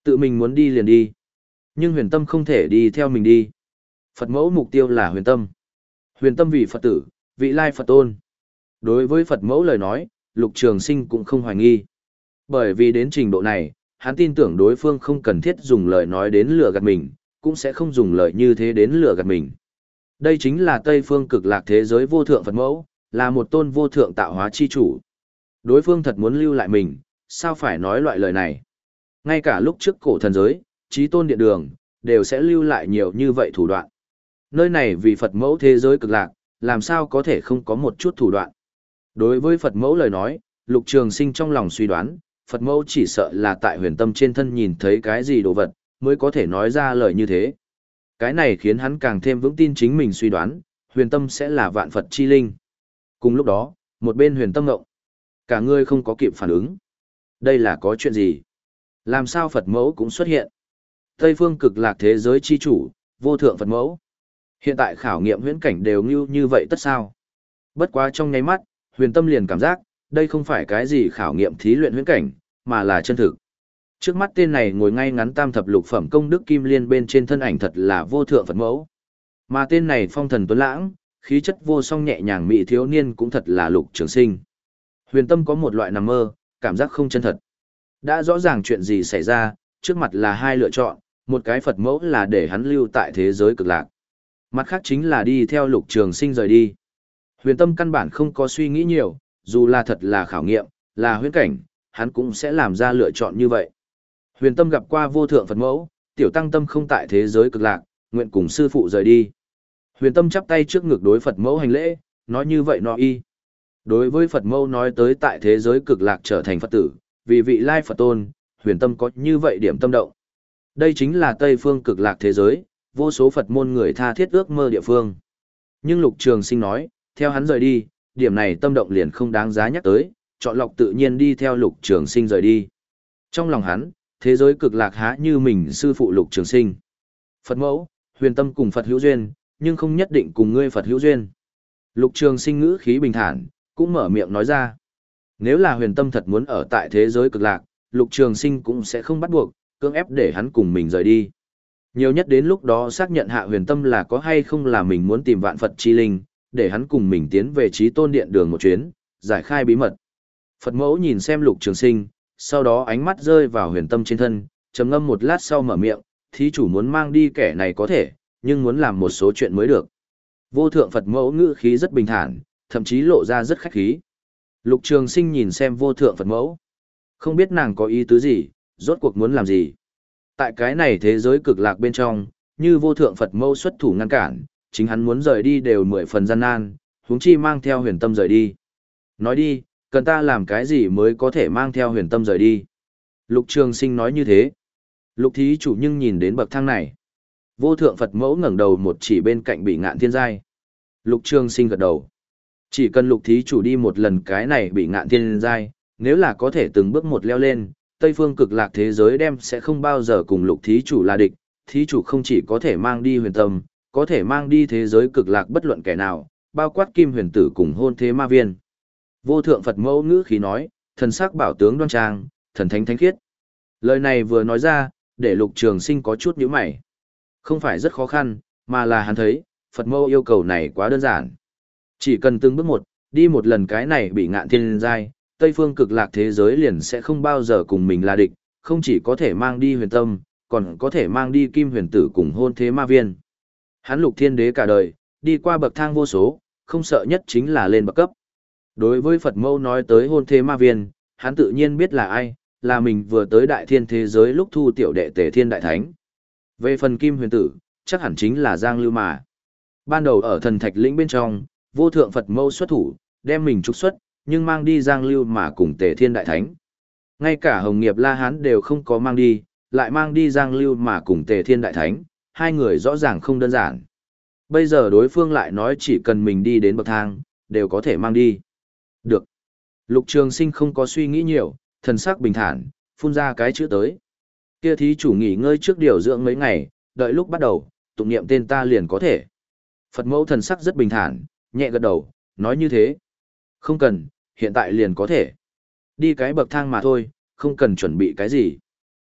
Tự mình muốn đi liền đi. Nhưng huyền tâm không thể đi theo mình đi. Phật mẫu mục tiêu là huyền tâm. Huyền tâm vì Phật tử, vị lai Phật tôn. Đối với Phật mẫu lời nói, Lục Trường Sinh cũng không hoài nghi. Bởi vì đến trình độ này, hắn tin tưởng đối phương không cần thiết dùng lời nói đến lừa gạt mình, cũng sẽ không dùng lời như thế đến lừa gạt mình. Đây chính là Tây phương cực lạc thế giới vô thượng Phật mẫu, là một tôn vô thượng tạo hóa chi chủ. Đối phương thật muốn lưu lại mình, sao phải nói loại lời này? Ngay cả lúc trước cổ thần giới, chí tôn điện đường, đều sẽ lưu lại nhiều như vậy thủ đoạn. Nơi này vì Phật mẫu thế giới cực lạc, làm sao có thể không có một chút thủ đoạn. Đối với Phật mẫu lời nói, Lục Trường Sinh trong lòng suy đoán, Phật mẫu chỉ sợ là tại huyền tâm trên thân nhìn thấy cái gì đồ vật, mới có thể nói ra lời như thế. Cái này khiến hắn càng thêm vững tin chính mình suy đoán, huyền tâm sẽ là vạn Phật chi linh. Cùng lúc đó, một bên huyền tâm ngộng. Cả người không có kịp phản ứng. Đây là có chuyện gì? Làm sao Phật mẫu cũng xuất hiện? Tây phương cực lạc thế giới chi chủ, vô thượng Phật mẫu. Hiện tại khảo nghiệm huyễn cảnh đều như như vậy tất sao? Bất quá trong nháy mắt, huyền tâm liền cảm giác, đây không phải cái gì khảo nghiệm thí luyện huyễn cảnh, mà là chân thực. Trước mắt tên này ngồi ngay ngắn tam thập lục phẩm công đức kim liên bên trên thân ảnh thật là vô thượng Phật mẫu. Mà tên này phong thần tuấn lãng, khí chất vô song nhẹ nhàng mỹ thiếu niên cũng thật là Lục Trường Sinh. Huyền tâm có một loại nằm mơ, cảm giác không chân thật. Đã rõ ràng chuyện gì xảy ra, trước mặt là hai lựa chọn, một cái Phật mẫu là để hắn lưu tại thế giới cực lạc. Mặt khác chính là đi theo Lục Trường Sinh rời đi. Huyền tâm căn bản không có suy nghĩ nhiều, dù là thật là khảo nghiệm, là huyễn cảnh, hắn cũng sẽ làm ra lựa chọn như vậy. Huyền tâm gặp qua vô thượng Phật mẫu, tiểu tăng tâm không tại thế giới cực lạc, nguyện cùng sư phụ rời đi. Huyền tâm chắp tay trước ngực đối Phật mẫu hành lễ, nói như vậy nó y. Đối với Phật mẫu nói tới tại thế giới cực lạc trở thành Phật tử, vì vị lai Phật tôn, huyền tâm có như vậy điểm tâm động. Đây chính là Tây phương cực lạc thế giới, vô số Phật môn người tha thiết ước mơ địa phương. Nhưng Lục Trường Sinh nói, theo hắn rời đi, điểm này tâm động liền không đáng giá nhắc tới, chọn lọc tự nhiên đi theo Lục Trường Sinh rời đi. Trong lòng hắn, thế giới cực lạc há như mình sư phụ Lục Trường Sinh. Phật mẫu, huyền tâm cùng Phật hữu duyên, nhưng không nhất định cùng ngươi Phật hữu duyên. Lục Trường Sinh ngữ khí bình thản, cũng mở miệng nói ra. Nếu là huyền tâm thật muốn ở tại thế giới cực lạc, Lục Trường Sinh cũng sẽ không bắt buộc, cưỡng ép để hắn cùng mình rời đi. Nhiều nhất đến lúc đó xác nhận hạ huyền tâm là có hay không là mình muốn tìm vạn Phật chi linh, để hắn cùng mình tiến về Chí Tôn Điện đường một chuyến, giải khai bí mật. Phật mẫu nhìn xem Lục Trường Sinh, sau đó ánh mắt rơi vào huyền tâm trên thân, trầm ngâm một lát sau mở miệng, thí chủ muốn mang đi kẻ này có thể, nhưng muốn làm một số chuyện mới được. Vô thượng Phật mẫu ngữ khí rất bình thản, thậm chí lộ ra rất khách khí. Lục Trường Sinh nhìn xem vô thượng Phật mẫu, không biết nàng có ý tứ gì, rốt cuộc muốn làm gì. Tại cái này thế giới cực lạc bên trong, như vô thượng Phật mẫu xuất thủ ngăn cản, chính hắn muốn rời đi đều mười phần gian nan, huống chi mang theo huyền tâm rời đi. Nói đi, cần ta làm cái gì mới có thể mang theo huyền tâm rời đi? Lục Trường Sinh nói như thế. Lục thí chủ nhưng nhìn đến bậc thang này. Vô thượng Phật mẫu ngẩng đầu một chỉ bên cạnh bị ngạn thiên giai. Lục Trường Sinh gật đầu. Chỉ cần lục thí chủ đi một lần cái này bị ngạn thiên giai, nếu là có thể từng bước một leo lên, Tây phương cực lạc thế giới đem sẽ không bao giờ cùng lục thí chủ là địch. Thí chủ không chỉ có thể mang đi huyền tâm, có thể mang đi thế giới cực lạc bất luận kẻ nào, bao quát kim huyền tử cùng hôn thế ma viên. Vô thượng Phật mẫu ngữ khí nói, thần sắc bảo tướng đoan trang, thần thánh thánh khiết. Lời này vừa nói ra, để Lục Trường Sinh có chút nhíu mày. Không phải rất khó khăn, mà là hắn thấy, Phật mẫu yêu cầu này quá đơn giản. Chỉ cần từng bước một, đi một lần cái này bị ngạn thiên giai, Tây phương cực lạc thế giới liền sẽ không bao giờ cùng mình là địch, không chỉ có thể mang đi huyền tâm, còn có thể mang đi kim huyền tử cùng hôn thế ma viên. Hắn Lục Thiên Đế cả đời, đi qua bậc thang vô số, không sợ nhất chính là lên bậc cấp. Đối với Phật mẫu nói tới hôn thế ma viên, hắn tự nhiên biết là ai, là mình vừa tới đại thiên thế giới lúc thu tiểu đệ Tề Thiên Đại Thánh. Về phần kim huyền tử, chắc hẳn chính là Giang Lưu mà. Ban đầu ở thần thạch lĩnh bên trong, vô thượng Phật mẫu xuất thủ, đem mình trục xuất, nhưng mang đi Giang Lưu mà cùng Tề Thiên Đại Thánh. Ngay cả Hồng Nghiệp La Hán đều không có mang đi, lại mang đi Giang Lưu mà cùng Tề Thiên Đại Thánh, hai người rõ ràng không đơn giản. Bây giờ đối phương lại nói chỉ cần mình đi đến bậc thang, đều có thể mang đi. Được. Lục Trường Sinh không có suy nghĩ nhiều, thần sắc bình thản, phun ra cái chữ tới. Kia thí chủ nghỉ ngơi trước điều dưỡng mấy ngày, đợi lúc bắt đầu, tụng niệm tên ta liền có thể. Phật mẫu thần sắc rất bình thản, nhẹ gật đầu, nói như thế. Không cần, hiện tại liền có thể. Đi cái bậc thang mà thôi, không cần chuẩn bị cái gì.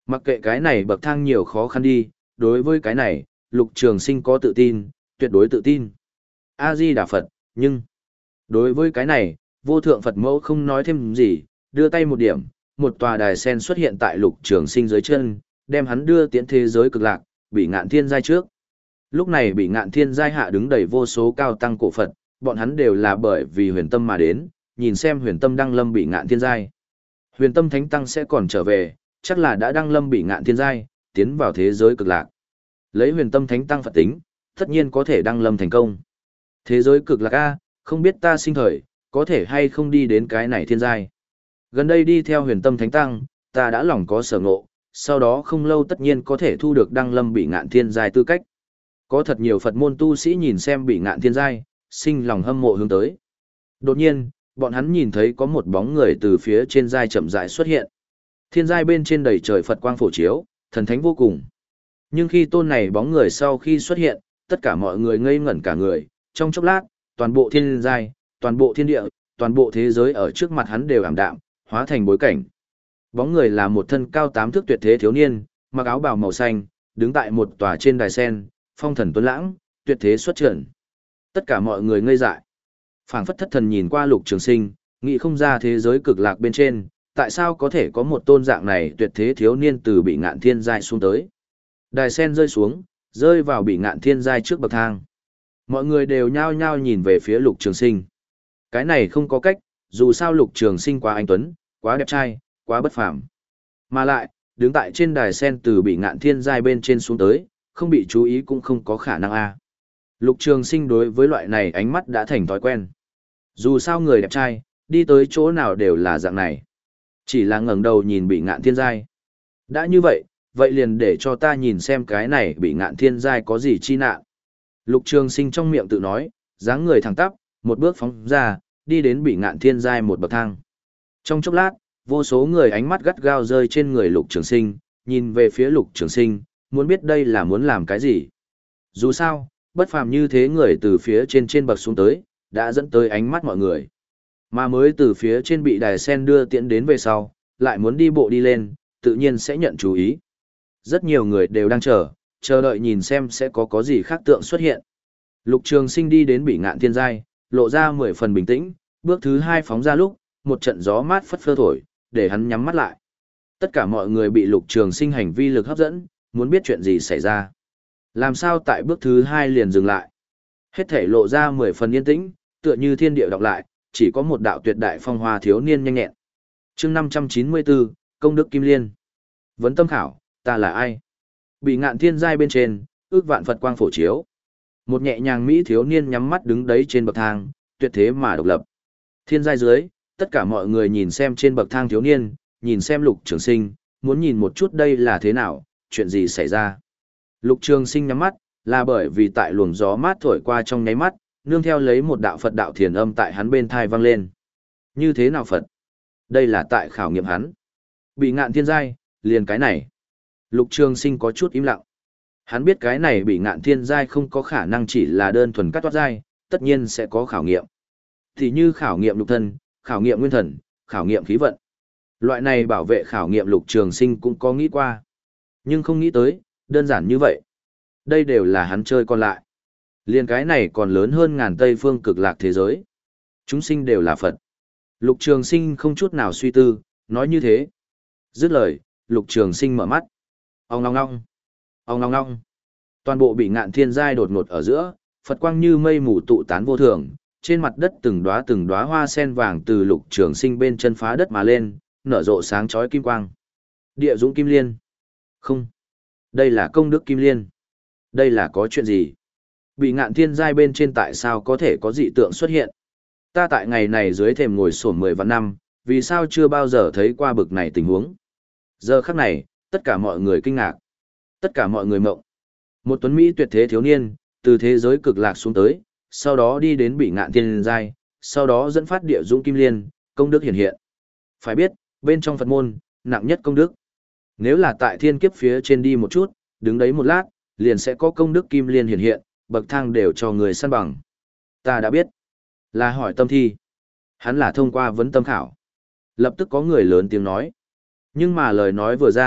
Mặc kệ cái này bậc thang nhiều khó khăn đi, đối với cái này, Lục Trường Sinh có tự tin, tuyệt đối tự tin. A-di-đà Phật, nhưng, đối với cái này, vô thượng Phật mẫu không nói thêm gì, đưa tay một điểm, một tòa đài sen xuất hiện tại Lục Trường Sinh dưới chân, đem hắn đưa tiến thế giới cực lạc, Bị Ngạn Thiên giai trước. Lúc này Bị Ngạn Thiên giai hạ đứng đầy vô số cao tăng cổ Phật, bọn hắn đều là bởi vì huyền tâm mà đến, nhìn xem huyền tâm đăng lâm Bị Ngạn Thiên giai. Huyền tâm thánh tăng sẽ còn trở về, chắc là đã đăng lâm Bị Ngạn Thiên giai, tiến vào thế giới cực lạc. Lấy huyền tâm thánh tăng Phật tính, tất nhiên có thể đăng lâm thành công. Thế giới cực lạc a, không biết ta sinh thời, có thể hay không đi đến cái này thiên giai. Gần đây đi theo huyền tâm thánh tăng, ta đã lòng có sở ngộ, sau đó không lâu tất nhiên có thể thu được đăng lâm Bị Ngạn Thiên giai tư cách. Có thật nhiều Phật môn tu sĩ nhìn xem Bị Ngạn Thiên giai, sinh lòng hâm mộ hướng tới. Đột nhiên, bọn hắn nhìn thấy có một bóng người từ phía trên giai chậm rãi xuất hiện. Thiên giai bên trên đầy trời Phật quang phổ chiếu, thần thánh vô cùng. Nhưng khi tôn này bóng người sau khi xuất hiện, tất cả mọi người ngây ngẩn cả người, trong chốc lát, toàn bộ thiên giai, toàn bộ thiên địa, toàn bộ thế giới ở trước mặt hắn đều ảm đạm, hóa thành bối cảnh. Bóng người là một thân cao tám thước tuyệt thế thiếu niên, mặc áo bào màu xanh, đứng tại một tòa trên đài sen, phong thần tuấn lãng, tuyệt thế xuất trần. Tất cả mọi người ngây dại. Phảng phất thất thần nhìn qua Lục Trường Sinh, nghĩ không ra thế giới cực lạc bên trên, tại sao có thể có một tôn dạng này tuyệt thế thiếu niên từ Bị Ngạn Thiên giai xuống tới. Đài sen rơi xuống, rơi vào Bị Ngạn Thiên giai trước bậc thang. Mọi người đều nhao nhao nhìn về phía Lục Trường Sinh. Cái này không có cách, dù sao Lục Trường Sinh quá anh tuấn, quá đẹp trai, quá bất phàm. Mà lại, đứng tại trên đài sen từ Bị Ngạn Thiên giai bên trên xuống tới, không bị chú ý cũng không có khả năng a. Lục Trường Sinh đối với loại này ánh mắt đã thành thói quen. Dù sao người đẹp trai, đi tới chỗ nào đều là dạng này. Chỉ là ngẩng đầu nhìn Bị Ngạn Thiên giai. Đã như vậy, vậy liền để cho ta nhìn xem cái này Bị Ngạn Thiên giai có gì chi nạn. Lục Trường Sinh trong miệng tự nói, dáng người thẳng tắp, một bước phóng ra, đi đến Bị Ngạn Thiên giai một bậc thang. Trong chốc lát, vô số người ánh mắt gắt gao rơi trên người Lục Trường Sinh, nhìn về phía Lục Trường Sinh, muốn biết đây là muốn làm cái gì. Dù sao, bất phàm như thế người từ phía trên trên bậc xuống tới, đã dẫn tới ánh mắt mọi người. Mà mới từ phía trên bị đài sen đưa tiễn đến về sau, lại muốn đi bộ đi lên, tự nhiên sẽ nhận chú ý. Rất nhiều người đều đang chờ, chờ đợi nhìn xem sẽ có có gì khác tượng xuất hiện. Lục Trường Sinh đi đến Bị Ngạn Thiên giai, lộ ra mười phần bình tĩnh, bước thứ hai phóng ra lúc, một trận gió mát phất phơ thổi, để hắn nhắm mắt lại. Tất cả mọi người bị Lục Trường Sinh hành vi lực hấp dẫn, muốn biết chuyện gì xảy ra. Làm sao tại bước thứ hai liền dừng lại? Hết thể lộ ra mười phần yên tĩnh, tựa như thiên địa đọc lại, chỉ có một đạo tuyệt đại phong hoa thiếu niên nhanh nhẹn. Chương năm trăm chín mươi bốn, Công đức Kim Liên. Vấn tâm khảo, ta là ai? Bị Ngạn Thiên giai bên trên, ước vạn Phật quang phổ chiếu. Một nhẹ nhàng mỹ thiếu niên nhắm mắt đứng đấy trên bậc thang, tuyệt thế mà độc lập. Thiên giai dưới, tất cả mọi người nhìn xem trên bậc thang thiếu niên, nhìn xem Lục Trường Sinh, muốn nhìn một chút đây là thế nào, chuyện gì xảy ra. Lục Trường Sinh nhắm mắt, là bởi vì tại luồng gió mát thổi qua trong nháy mắt, nương theo lấy một đạo Phật đạo thiền âm tại hắn bên thai vang lên. Như thế nào Phật? Đây là tại khảo nghiệm hắn. Bị Ngạn Thiên giai, liền cái này. Lục Trường Sinh có chút im lặng. Hắn biết cái này Bị Ngạn Thiên giai không có khả năng chỉ là đơn thuần cắt toát giai, tất nhiên sẽ có khảo nghiệm. Thì như khảo nghiệm lục thân, khảo nghiệm nguyên thần, khảo nghiệm khí vận. Loại này bảo vệ khảo nghiệm Lục Trường Sinh cũng có nghĩ qua. Nhưng không nghĩ tới, đơn giản như vậy. Đây đều là hắn chơi còn lại. Liên cái này còn lớn hơn ngàn Tây phương cực lạc thế giới. Chúng sinh đều là Phật. Lục Trường Sinh không chút nào suy tư, nói như thế. Dứt lời, Lục Trường Sinh mở mắt. Ong long long. Ong long long. Toàn bộ Bị Ngạn Thiên giai đột ngột ở giữa, Phật quang như mây mù tụ tán vô thường, trên mặt đất từng đóa từng đóa hoa sen vàng từ Lục Trường Sinh bên chân phá đất mà lên, nở rộ sáng chói kim quang. Địa dũng kim liên. Không. Đây là công đức kim liên. Đây là có chuyện gì? Bị Ngạn Thiên giai bên trên tại sao có thể có dị tượng xuất hiện? Ta tại ngày này dưới thềm ngồi xổm mười vạn năm, vì sao chưa bao giờ thấy qua bực này tình huống? Giờ khắc này, tất cả mọi người kinh ngạc. Tất cả mọi người mộng. Một tuấn Mỹ tuyệt thế thiếu niên, từ thế giới cực lạc xuống tới, sau đó đi đến Bị Ngạn Thiên giai, sau đó dẫn phát địa dũng kim liên, công đức hiển hiện. Phải biết, bên trong Phật môn, nặng nhất công đức. Nếu là tại thiên kiếp phía trên đi một chút, đứng đấy một lát, liền sẽ có công đức kim liên hiển hiện, bậc thang đều cho người săn bằng. Ta đã biết. Là hỏi tâm thi. Hắn là thông qua vấn tâm khảo. Lập tức có người lớn tiếng nói. Nhưng mà lời nói vừa ra,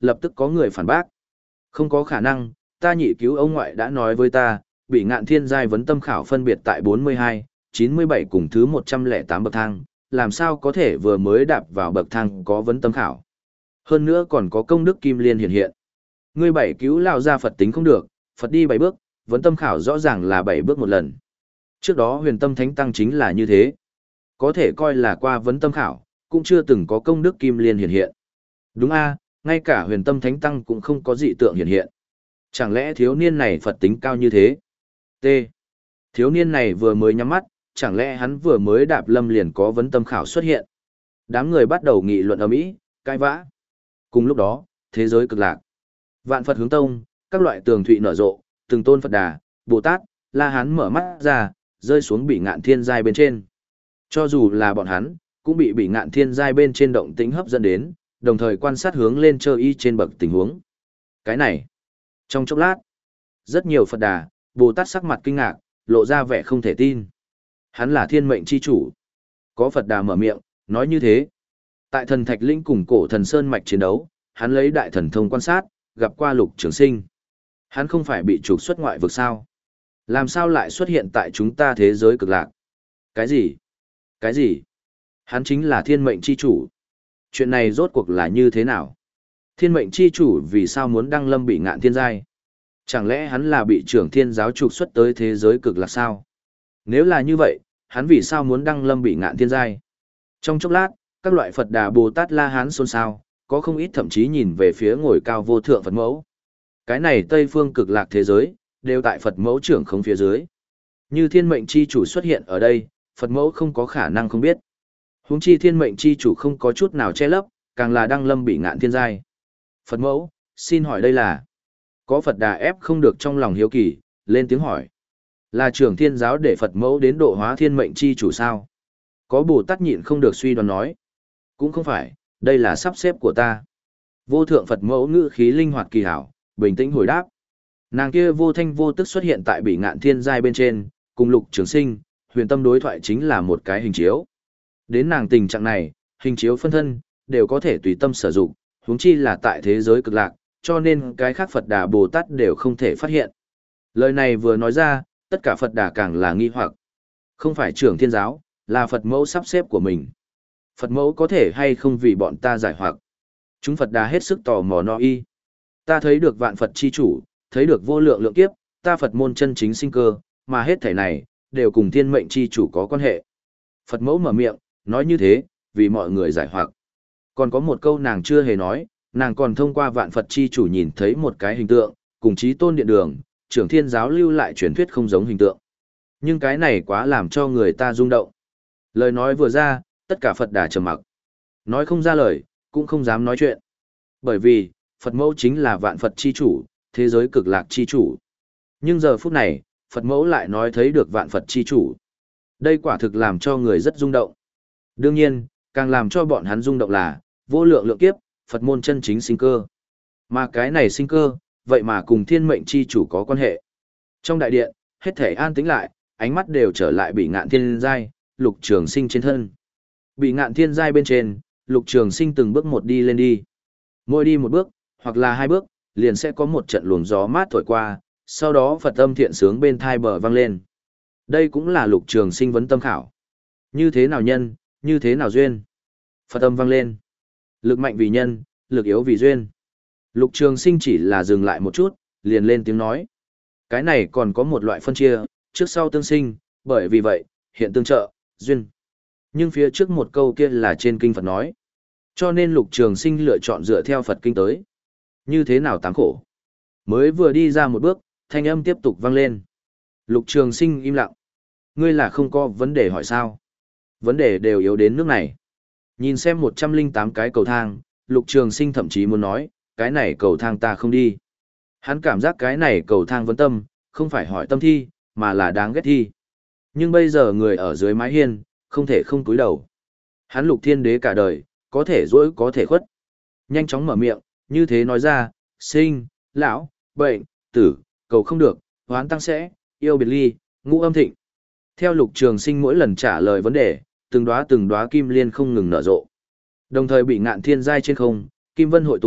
lập tức có người phản bác. Không có khả năng, ta nhị cứu ông ngoại đã nói với ta, bị ngạn thiên giai vấn tâm khảo phân biệt tại bốn mươi hai, chín mươi bảy cùng thứ một trăm lẻ tám bậc thang, làm sao có thể vừa mới đạp vào bậc thang có vấn tâm khảo. Hơn nữa còn có công đức kim liên hiện hiện. Ngươi bảy cứu lao ra Phật tính không được, Phật đi bảy bước, vấn tâm khảo rõ ràng là bảy bước một lần. Trước đó huyền tâm thánh tăng chính là như thế. Có thể coi là qua vấn tâm khảo, cũng chưa từng có công đức kim liên hiện hiện. Đúng a, ngay cả huyền tâm thánh tăng cũng không có dị tượng hiện hiện. Chẳng lẽ thiếu niên này Phật tính cao như thế? T. Thiếu niên này vừa mới nhắm mắt, chẳng lẽ hắn vừa mới đạp lâm liền có vấn tâm khảo xuất hiện? Đám người bắt đầu nghị luận ầm ĩ, cãi vã. Cùng lúc đó, thế giới cực lạc. Vạn Phật hướng tông, các loại tường thụy nở rộ, từng tôn Phật Đà, Bồ Tát, La Hán mở mắt ra, rơi xuống bị ngạn thiên giai bên trên. Cho dù là bọn hắn, cũng bị bị ngạn thiên giai bên trên động tĩnh hấp dẫn đến, đồng thời quan sát hướng lên chơi y trên bậc tình huống. Cái này, trong chốc lát, rất nhiều Phật Đà, Bồ Tát sắc mặt kinh ngạc, lộ ra vẻ không thể tin. Hắn là thiên mệnh chi chủ. Có Phật Đà mở miệng, nói như thế. Tại thần Thạch Linh cùng cổ thần Sơn Mạch chiến đấu, hắn lấy đại thần thông quan sát, gặp qua Lục Trường Sinh. Hắn không phải bị trục xuất ngoại vực sao? Làm sao lại xuất hiện tại chúng ta thế giới cực lạc? Cái gì? Cái gì? Hắn chính là thiên mệnh chi chủ. Chuyện này rốt cuộc là như thế nào? Thiên mệnh chi chủ vì sao muốn đăng lâm bị ngạn thiên giai? Chẳng lẽ hắn là bị trưởng thiên giáo trục xuất tới thế giới cực lạc sao? Nếu là như vậy, hắn vì sao muốn đăng lâm bị ngạn thiên giai? Trong chốc lát, các loại Phật Đà Bồ Tát La Hán xôn xao, có không ít thậm chí nhìn về phía ngồi cao vô thượng Phật mẫu. Cái này Tây phương cực lạc thế giới, đều tại Phật mẫu trưởng không phía dưới. Như thiên mệnh chi chủ xuất hiện ở đây, Phật mẫu không có khả năng không biết. Huống chi thiên mệnh chi chủ không có chút nào che lấp, càng là đăng lâm bị ngạn thiên giai. Phật mẫu, xin hỏi đây là... Có Phật Đà ép không được trong lòng hiếu kỳ, lên tiếng hỏi. Là trưởng thiên giáo để Phật mẫu đến độ hóa thiên mệnh chi chủ sao? Có Bồ Tát nhịn không được suy đoán nói. Cũng không phải, đây là sắp xếp của ta. Vô thượng Phật mẫu ngữ khí linh hoạt kỳ hảo, bình tĩnh hồi đáp. Nàng kia vô thanh vô tức xuất hiện tại bị ngạn thiên giai bên trên, cùng Lục Trường Sinh, huyền tâm đối thoại chính là một cái hình chiếu. Đến nàng tình trạng này, hình chiếu phân thân, đều có thể tùy tâm sử dụng, huống chi là tại thế giới cực lạc, cho nên cái khác Phật Đà Bồ Tát đều không thể phát hiện. Lời này vừa nói ra, tất cả Phật Đà càng là nghi hoặc. Không phải trưởng thiên giáo, là Phật mẫu sắp xếp của mình. Phật mẫu có thể hay không vì bọn ta giải hoặc. Chúng Phật Đà hết sức tò mò no y. Ta thấy được vạn Phật chi chủ, thấy được vô lượng lượng kiếp, ta Phật môn chân chính sinh cơ, mà hết thảy này, đều cùng thiên mệnh chi chủ có quan hệ. Phật mẫu mở miệng, nói như thế, vì mọi người giải hoặc. Còn có một câu nàng chưa hề nói, nàng còn thông qua vạn Phật chi chủ nhìn thấy một cái hình tượng, cùng chí tôn điện đường, trưởng thiên giáo lưu lại truyền thuyết không giống hình tượng. Nhưng cái này quá làm cho người ta rung động. Lời nói vừa ra, tất cả Phật Đà trầm mặc. Nói không ra lời, cũng không dám nói chuyện. Bởi vì, Phật mẫu chính là vạn Phật chi chủ, thế giới cực lạc chi chủ. Nhưng giờ phút này, Phật mẫu lại nói thấy được vạn Phật chi chủ. Đây quả thực làm cho người rất rung động. Đương nhiên, càng làm cho bọn hắn rung động là, vô lượng lượng kiếp, Phật môn chân chính sinh cơ. Mà cái này sinh cơ, vậy mà cùng thiên mệnh chi chủ có quan hệ. Trong đại điện, hết thể an tĩnh lại, ánh mắt đều trở lại bị ngạn thiên giai, Lục Trường Sinh trên thân. Bị ngạn thiên giai bên trên, Lục Trường Sinh từng bước một đi lên đi. Mỗi đi một bước, hoặc là hai bước, liền sẽ có một trận luồng gió mát thổi qua, sau đó Phật âm thiện sướng bên thai bờ vang lên. Đây cũng là Lục Trường Sinh vấn tâm khảo. Như thế nào nhân, như thế nào duyên? Phật âm vang lên. Lực mạnh vì nhân, lực yếu vì duyên. Lục Trường Sinh chỉ là dừng lại một chút, liền lên tiếng nói. Cái này còn có một loại phân chia, trước sau tương sinh, bởi vì vậy, hiện tương trợ, duyên. Nhưng phía trước một câu kia là trên kinh Phật nói. Cho nên Lục Trường Sinh lựa chọn dựa theo Phật kinh tới. Như thế nào tám khổ? Mới vừa đi ra một bước, thanh âm tiếp tục vang lên. Lục Trường Sinh im lặng. Ngươi là không có vấn đề hỏi sao? Vấn đề đều yếu đến nước này. Nhìn xem một trăm lẻ tám cái cầu thang, Lục Trường Sinh thậm chí muốn nói, cái này cầu thang ta không đi. Hắn cảm giác cái này cầu thang vấn tâm, không phải hỏi tâm thi, mà là đáng ghét thi. Nhưng bây giờ người ở dưới mái hiên, không thể không cúi đầu. Hắn Lục Thiên Đế cả đời, có thể dỗi có thể khuất. Nhanh chóng mở miệng, như thế nói ra, sinh, lão, bệnh, tử, cầu không được, hoán tăng sẽ, yêu biệt ly, ngũ âm thịnh. Theo Lục Trường Sinh mỗi lần trả lời vấn đề, từng đóa từng đóa kim liên không ngừng nở rộ. Đồng thời bị ngạn thiên giai trên không, kim vân hội tụ,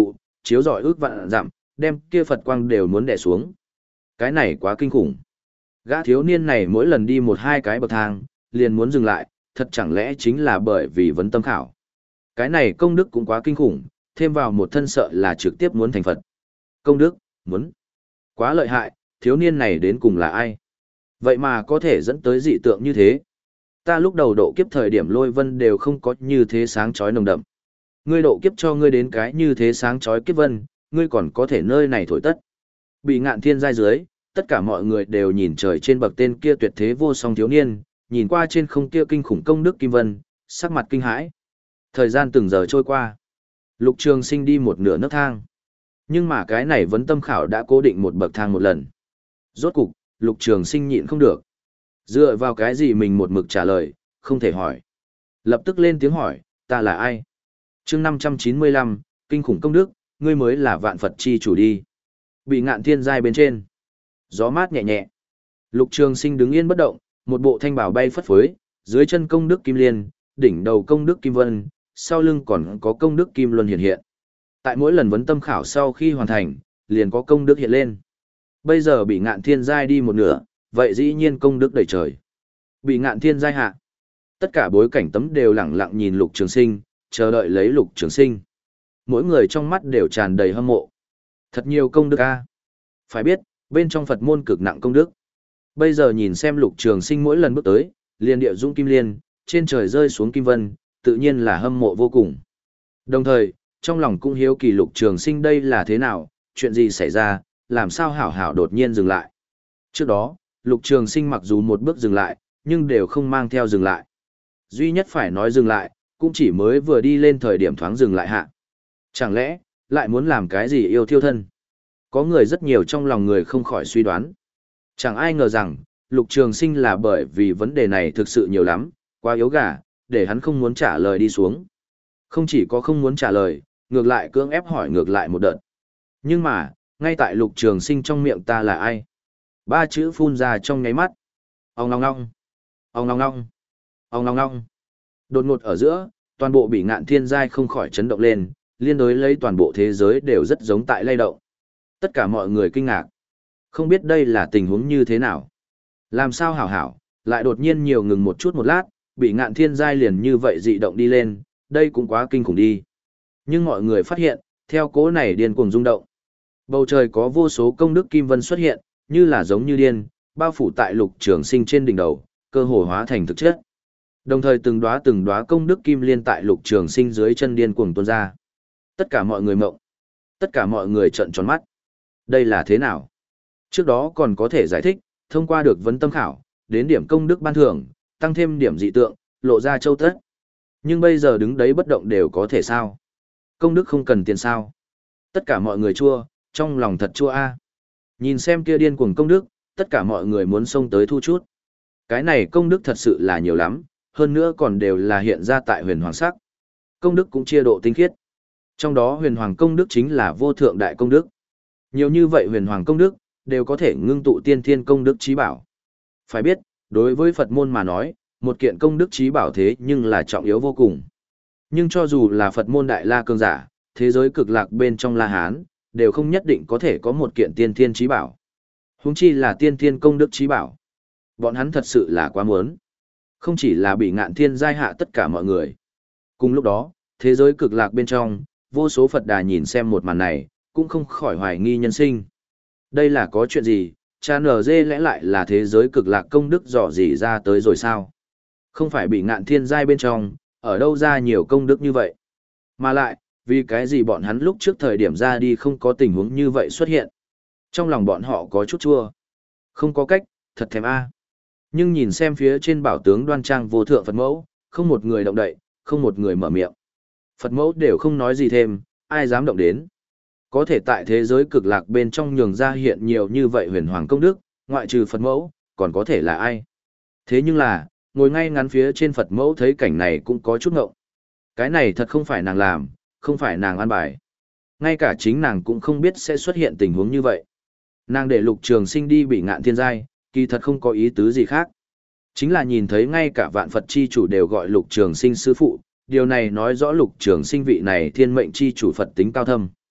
chiếu rọi ước vạn dặm, đem kia Phật quang đều muốn đè xuống. Cái này quá kinh khủng. Gã thiếu niên này mỗi lần đi một hai cái bậc thang, liền muốn dừng lại, thật chẳng lẽ chính là bởi vì vấn tâm khảo. Cái này công đức cũng quá kinh khủng, thêm vào một thân sợ là trực tiếp muốn thành Phật. Công đức, muốn. Quá lợi hại, thiếu niên này đến cùng là ai? Vậy mà có thể dẫn tới dị tượng như thế. Ta lúc đầu độ kiếp thời điểm lôi vân đều không có như thế sáng chói nồng đậm. Ngươi độ kiếp cho ngươi đến cái như thế sáng chói kiếp vân, ngươi còn có thể nơi này thổi tất. Bị ngạn thiên giai dưới, tất cả mọi người đều nhìn trời trên bậc tên kia tuyệt thế vô song thiếu niên, nhìn qua trên không kia kinh khủng công đức kim vân, sắc mặt kinh hãi. Thời gian từng giờ trôi qua. Lục Trường Sinh đi một nửa nấc thang. Nhưng mà cái này vấn tâm khảo đã cố định một bậc thang một lần. Rốt cục, Lục Trường Sinh nhịn không được. Dựa vào cái gì mình một mực trả lời, không thể hỏi. Lập tức lên tiếng hỏi, ta là ai? Chương năm trăm chín mươi lăm, kinh khủng công đức, ngươi mới là vạn Phật chi chủ đi. Bị ngạn thiên giai bên trên. Gió mát nhẹ nhẹ. Lục Trường Sinh đứng yên bất động, một bộ thanh bảo bay phất phới, dưới chân công đức kim liên, đỉnh đầu công đức kim vân, sau lưng còn có công đức kim luân hiện hiện. Tại mỗi lần vấn tâm khảo sau khi hoàn thành, liền có công đức hiện lên. Bây giờ bị ngạn thiên giai đi một nửa, vậy dĩ nhiên công đức đầy trời. Bị ngạn thiên giai hạ. Tất cả bối cảnh tấm đều lẳng lặng nhìn Lục Trường Sinh, chờ đợi lấy Lục Trường Sinh. Mỗi người trong mắt đều tràn đầy hâm mộ. Thật nhiều công đức a. Phải biết, bên trong Phật môn cực nặng công đức. Bây giờ nhìn xem Lục Trường Sinh mỗi lần bước tới, liền địa dũng kim liên, trên trời rơi xuống kim vân, tự nhiên là hâm mộ vô cùng. Đồng thời, trong lòng cũng hiếu kỳ Lục Trường Sinh đây là thế nào, chuyện gì xảy ra, làm sao hảo hảo đột nhiên dừng lại. Trước đó, Lục Trường Sinh mặc dù một bước dừng lại, nhưng đều không mang theo dừng lại. Duy nhất phải nói dừng lại, cũng chỉ mới vừa đi lên thời điểm thoáng dừng lại hạ. Chẳng lẽ, lại muốn làm cái gì yêu thiêu thân? Có người rất nhiều trong lòng người không khỏi suy đoán. Chẳng ai ngờ rằng, Lục Trường Sinh là bởi vì vấn đề này thực sự nhiều lắm, quá yếu gà, để hắn không muốn trả lời đi xuống. Không chỉ có không muốn trả lời, ngược lại cưỡng ép hỏi ngược lại một đợt. Nhưng mà, ngay tại Lục Trường Sinh trong miệng ta là ai? Ba chữ phun ra trong nháy mắt. Ong ngong ngong. Ong ngong ngong. Ong ngong ngong. Đột ngột ở giữa, toàn bộ bị ngạn thiên giai không khỏi chấn động lên, liên đối lấy toàn bộ thế giới đều rất giống tại lay động. Tất cả mọi người kinh ngạc. Không biết đây là tình huống như thế nào. Làm sao hảo hảo, lại đột nhiên nhiều ngừng một chút một lát, bị ngạn thiên giai liền như vậy dị động đi lên, đây cũng quá kinh khủng đi. Nhưng mọi người phát hiện, theo cố này điên cuồng rung động. Bầu trời có vô số công đức kim vân xuất hiện, như là giống như điên, bao phủ tại Lục Trường Sinh trên đỉnh đầu, cơ hồ hóa thành thực chất. Đồng thời từng đóa từng đóa công đức kim liên tại Lục Trường Sinh dưới chân điên cuồng tuôn ra. Tất cả mọi người mộng. Tất cả mọi người trợn tròn mắt. Đây là thế nào? Trước đó còn có thể giải thích, thông qua được vấn tâm khảo, đến điểm công đức ban thưởng, tăng thêm điểm dị tượng, lộ ra châu tất. Nhưng bây giờ đứng đấy bất động đều có thể sao? Công đức không cần tiền sao? Tất cả mọi người chua, trong lòng thật chua a. Nhìn xem kia điên cuồng công đức, tất cả mọi người muốn xông tới thu chút. Cái này công đức thật sự là nhiều lắm, hơn nữa còn đều là hiện ra tại huyền hoàng sắc. Công đức cũng chia độ tinh khiết. Trong đó huyền hoàng công đức chính là vô thượng đại công đức. Nhiều như vậy huyền hoàng công đức, đều có thể ngưng tụ tiên thiên công đức trí bảo. Phải biết, đối với Phật môn mà nói, một kiện công đức trí bảo thế nhưng là trọng yếu vô cùng. Nhưng cho dù là Phật môn đại la cường giả, thế giới cực lạc bên trong La Hán, đều không nhất định có thể có một kiện tiên thiên trí bảo. Huống chi là tiên thiên công đức trí bảo. Bọn hắn thật sự là quá muốn. Không chỉ là bị ngạn thiên giai hạ tất cả mọi người. Cùng lúc đó, thế giới cực lạc bên trong, vô số Phật đà nhìn xem một màn này, cũng không khỏi hoài nghi nhân sinh. Đây là có chuyện gì, cha nở dê lẽ lại là thế giới cực lạc công đức dò gì ra tới rồi sao? Không phải bị ngạn thiên giai bên trong, ở đâu ra nhiều công đức như vậy? Mà lại, vì cái gì bọn hắn lúc trước thời điểm ra đi không có tình huống như vậy xuất hiện? Trong lòng bọn họ có chút chua. Không có cách, thật thèm a. Nhưng nhìn xem phía trên bảo tướng đoan trang vô thượng Phật mẫu, không một người động đậy, không một người mở miệng. Phật mẫu đều không nói gì thêm, ai dám động đến. Có thể tại thế giới cực lạc bên trong nhường ra hiện nhiều như vậy huyền hoàng công đức, ngoại trừ Phật mẫu, còn có thể là ai? Thế nhưng là, ngồi ngay ngắn phía trên Phật mẫu thấy cảnh này cũng có chút ngộng. Cái này thật không phải nàng làm, không phải nàng an bài. Ngay cả chính nàng cũng không biết sẽ xuất hiện tình huống như vậy. Nàng để Lục Trường Sinh đi bị ngạn thiên giai, kỳ thật không có ý tứ gì khác. Chính là nhìn thấy ngay cả vạn Phật chi chủ đều gọi Lục Trường Sinh sư phụ, điều này nói rõ Lục Trường Sinh vị này thiên mệnh chi chủ Phật tính cao thâm.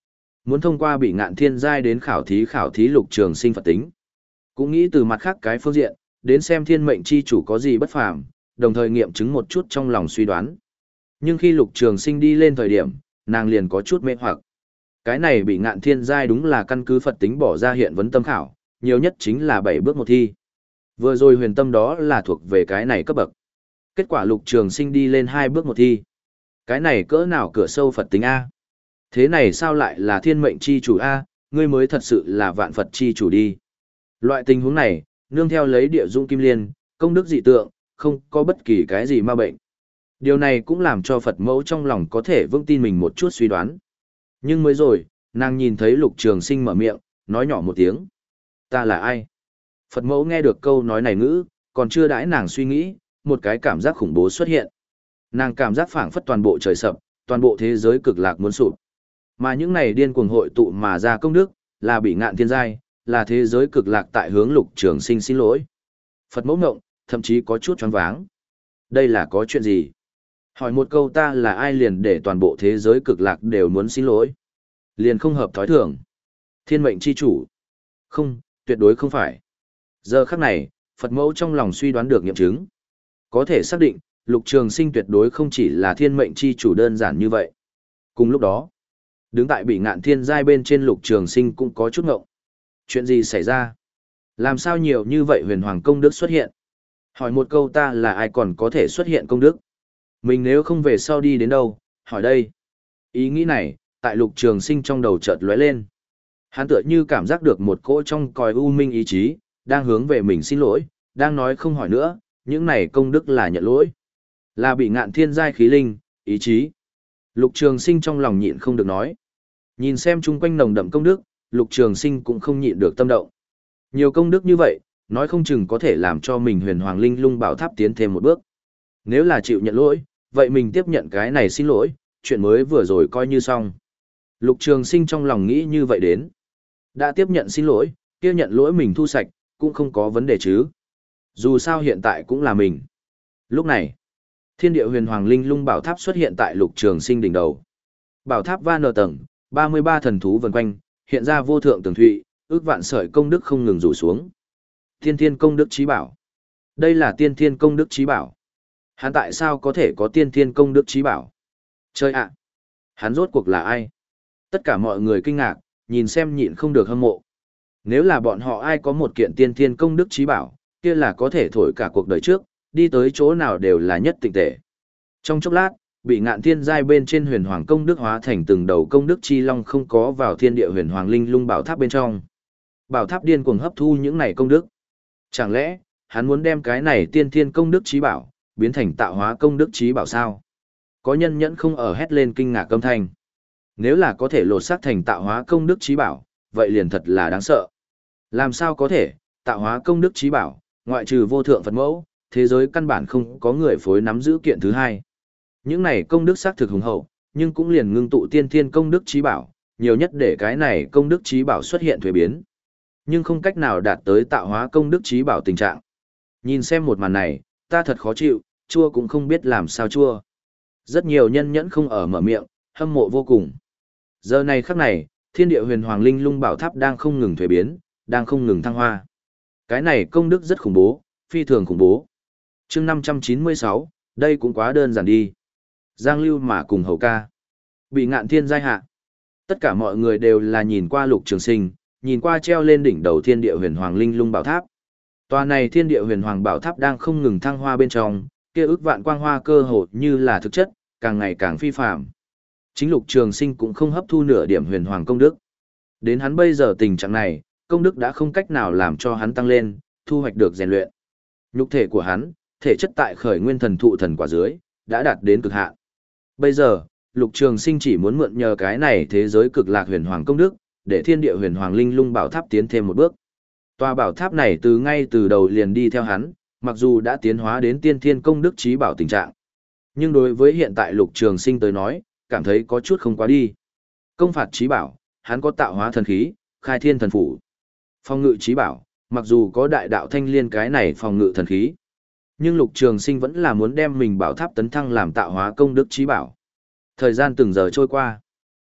Muốn thông qua bị ngạn thiên giai đến khảo thí khảo thí Lục Trường Sinh Phật tính. Cũng nghĩ từ mặt khác cái phương diện, đến xem thiên mệnh chi chủ có gì bất phàm, đồng thời nghiệm chứng một chút trong lòng suy đoán. Nhưng khi Lục Trường Sinh đi lên thời điểm, nàng liền có chút mê hoặc. Cái này bị ngạn thiên giai đúng là căn cứ Phật tính bỏ ra hiện vấn tâm khảo, nhiều nhất chính là bảy bước một thi. Vừa rồi huyền tâm đó là thuộc về cái này cấp bậc. Kết quả Lục Trường Sinh đi lên hai bước một thi. Cái này cỡ nào cửa sâu Phật tính A? Thế này sao lại là thiên mệnh chi chủ A, ngươi mới thật sự là vạn Phật chi chủ đi. Loại tình huống này, nương theo lấy địa dung kim liên, công đức dị tượng, không có bất kỳ cái gì ma bệnh. Điều này cũng làm cho Phật mẫu trong lòng có thể vững tin mình một chút suy đoán. Nhưng mới rồi, nàng nhìn thấy Lục Trường Sinh mở miệng, nói nhỏ một tiếng. Ta là ai? Phật mẫu nghe được câu nói này ngữ, còn chưa đãi nàng suy nghĩ, một cái cảm giác khủng bố xuất hiện. Nàng cảm giác phảng phất toàn bộ trời sập, toàn bộ thế giới cực lạc muốn sụp. Mà những này điên cuồng hội tụ mà ra công đức, là bị ngạn thiên giai, là thế giới cực lạc tại hướng Lục Trường Sinh xin lỗi. Phật mẫu ngộng, thậm chí có chút choáng váng. Đây là có chuyện gì? Hỏi một câu ta là ai liền để toàn bộ thế giới cực lạc đều muốn xin lỗi. Liền không hợp thói thường. Thiên mệnh chi chủ. Không, tuyệt đối không phải. Giờ khắc này, Phật mẫu trong lòng suy đoán được nghiệm chứng. Có thể xác định, Lục Trường Sinh tuyệt đối không chỉ là thiên mệnh chi chủ đơn giản như vậy. Cùng lúc đó, đứng tại bị ngạn thiên giai bên trên Lục Trường Sinh cũng có chút ngộng. Chuyện gì xảy ra? Làm sao nhiều như vậy huyền hoàng công đức xuất hiện? Hỏi một câu ta là ai còn có thể xuất hiện công đức? Mình nếu không về sau đi đến đâu, hỏi đây. Ý nghĩ này, tại Lục Trường Sinh trong đầu chợt lóe lên. Hắn tựa như cảm giác được một cỗ trong còi u minh ý chí, đang hướng về mình xin lỗi, đang nói không hỏi nữa, những này công đức là nhận lỗi. Là bị ngạn thiên giai khí linh, ý chí. Lục Trường Sinh trong lòng nhịn không được nói. Nhìn xem chung quanh nồng đậm công đức, Lục Trường Sinh cũng không nhịn được tâm động. Nhiều công đức như vậy, nói không chừng có thể làm cho mình huyền hoàng linh lung bảo tháp tiến thêm một bước. Nếu là chịu nhận lỗi, vậy mình tiếp nhận cái này xin lỗi, chuyện mới vừa rồi coi như xong. Lục Trường Sinh trong lòng nghĩ như vậy đến. Đã tiếp nhận xin lỗi, kia nhận lỗi mình thu sạch, cũng không có vấn đề chứ. Dù sao hiện tại cũng là mình. Lúc này, thiên địa huyền hoàng linh lung bảo tháp xuất hiện tại Lục Trường Sinh đỉnh đầu. Bảo tháp va nở tầng, ba mươi ba thần thú vần quanh, hiện ra vô thượng tường thụy, ước vạn sợi công đức không ngừng rủ xuống. Tiên thiên công đức chí bảo. Đây là tiên thiên công đức chí bảo. Hắn tại sao có thể có tiên thiên công đức chí bảo? Chơi ạ! Hắn rốt cuộc là ai? Tất cả mọi người kinh ngạc, nhìn xem nhịn không được hâm mộ. Nếu là bọn họ ai có một kiện tiên thiên công đức chí bảo, kia là có thể thổi cả cuộc đời trước, đi tới chỗ nào đều là nhất tịnh tệ. Trong chốc lát, bị ngạn thiên giai bên trên huyền hoàng công đức hóa thành từng đầu công đức chi long không có vào thiên địa huyền hoàng linh lung bảo tháp bên trong. Bảo tháp điên cuồng hấp thu những này công đức. Chẳng lẽ, hắn muốn đem cái này tiên thiên công đức chí bảo, biến thành tạo hóa công đức chí bảo sao? Có nhân nhẫn không ở hét lên kinh ngạc âm thanh. Nếu là có thể lột xác thành tạo hóa công đức chí bảo, vậy liền thật là đáng sợ. Làm sao có thể, tạo hóa công đức chí bảo, ngoại trừ vô thượng Phật mẫu, thế giới căn bản không có người phối nắm giữ kiện thứ hai. Những này công đức xác thực hùng hậu, nhưng cũng liền ngưng tụ tiên thiên công đức chí bảo, nhiều nhất để cái này công đức chí bảo xuất hiện thuế biến. Nhưng không cách nào đạt tới tạo hóa công đức chí bảo tình trạng. Nhìn xem một màn này, ta thật khó chịu, chua cũng không biết làm sao chua. Rất nhiều nhân nhẫn không ở mở miệng, hâm mộ vô cùng. Giờ này khắc này, thiên địa huyền hoàng linh lung bảo tháp đang không ngừng thuế biến, đang không ngừng thăng hoa. Cái này công đức rất khủng bố, phi thường khủng bố. Chương năm trăm chín mươi sáu, đây cũng quá đơn giản đi. Giang Lưu mà cùng hầu ca. Bị ngạn thiên giai hạ. Tất cả mọi người đều là nhìn qua Lục Trường Sinh, nhìn qua treo lên đỉnh đầu thiên địa huyền hoàng linh lung bảo tháp. Tòa này thiên địa huyền hoàng bảo tháp đang không ngừng thăng hoa bên trong, kia ức vạn quang hoa cơ hồ như là thực chất, càng ngày càng phi phàm. Chính Lục Trường Sinh cũng không hấp thu nửa điểm huyền hoàng công đức. Đến hắn bây giờ tình trạng này, công đức đã không cách nào làm cho hắn tăng lên, thu hoạch được rèn luyện. Nhục thể của hắn, thể chất tại khởi nguyên thần thụ thần quả dưới, đã đạt đến cực hạn. Bây giờ, Lục Trường Sinh chỉ muốn mượn nhờ cái này thế giới cực lạc huyền hoàng công đức, để thiên địa huyền hoàng linh lung bảo tháp tiến thêm một bước. Tòa bảo tháp này từ ngay từ đầu liền đi theo hắn, mặc dù đã tiến hóa đến tiên thiên công đức chí bảo tình trạng. Nhưng đối với hiện tại Lục Trường Sinh tới nói, cảm thấy có chút không quá đi. Công phạt chí bảo, hắn có tạo hóa thần khí, khai thiên thần phủ. Phòng ngự chí bảo, mặc dù có đại đạo thanh liên cái này phòng ngự thần khí. Nhưng Lục Trường Sinh vẫn là muốn đem mình bảo tháp tấn thăng làm tạo hóa công đức chí bảo. Thời gian từng giờ trôi qua.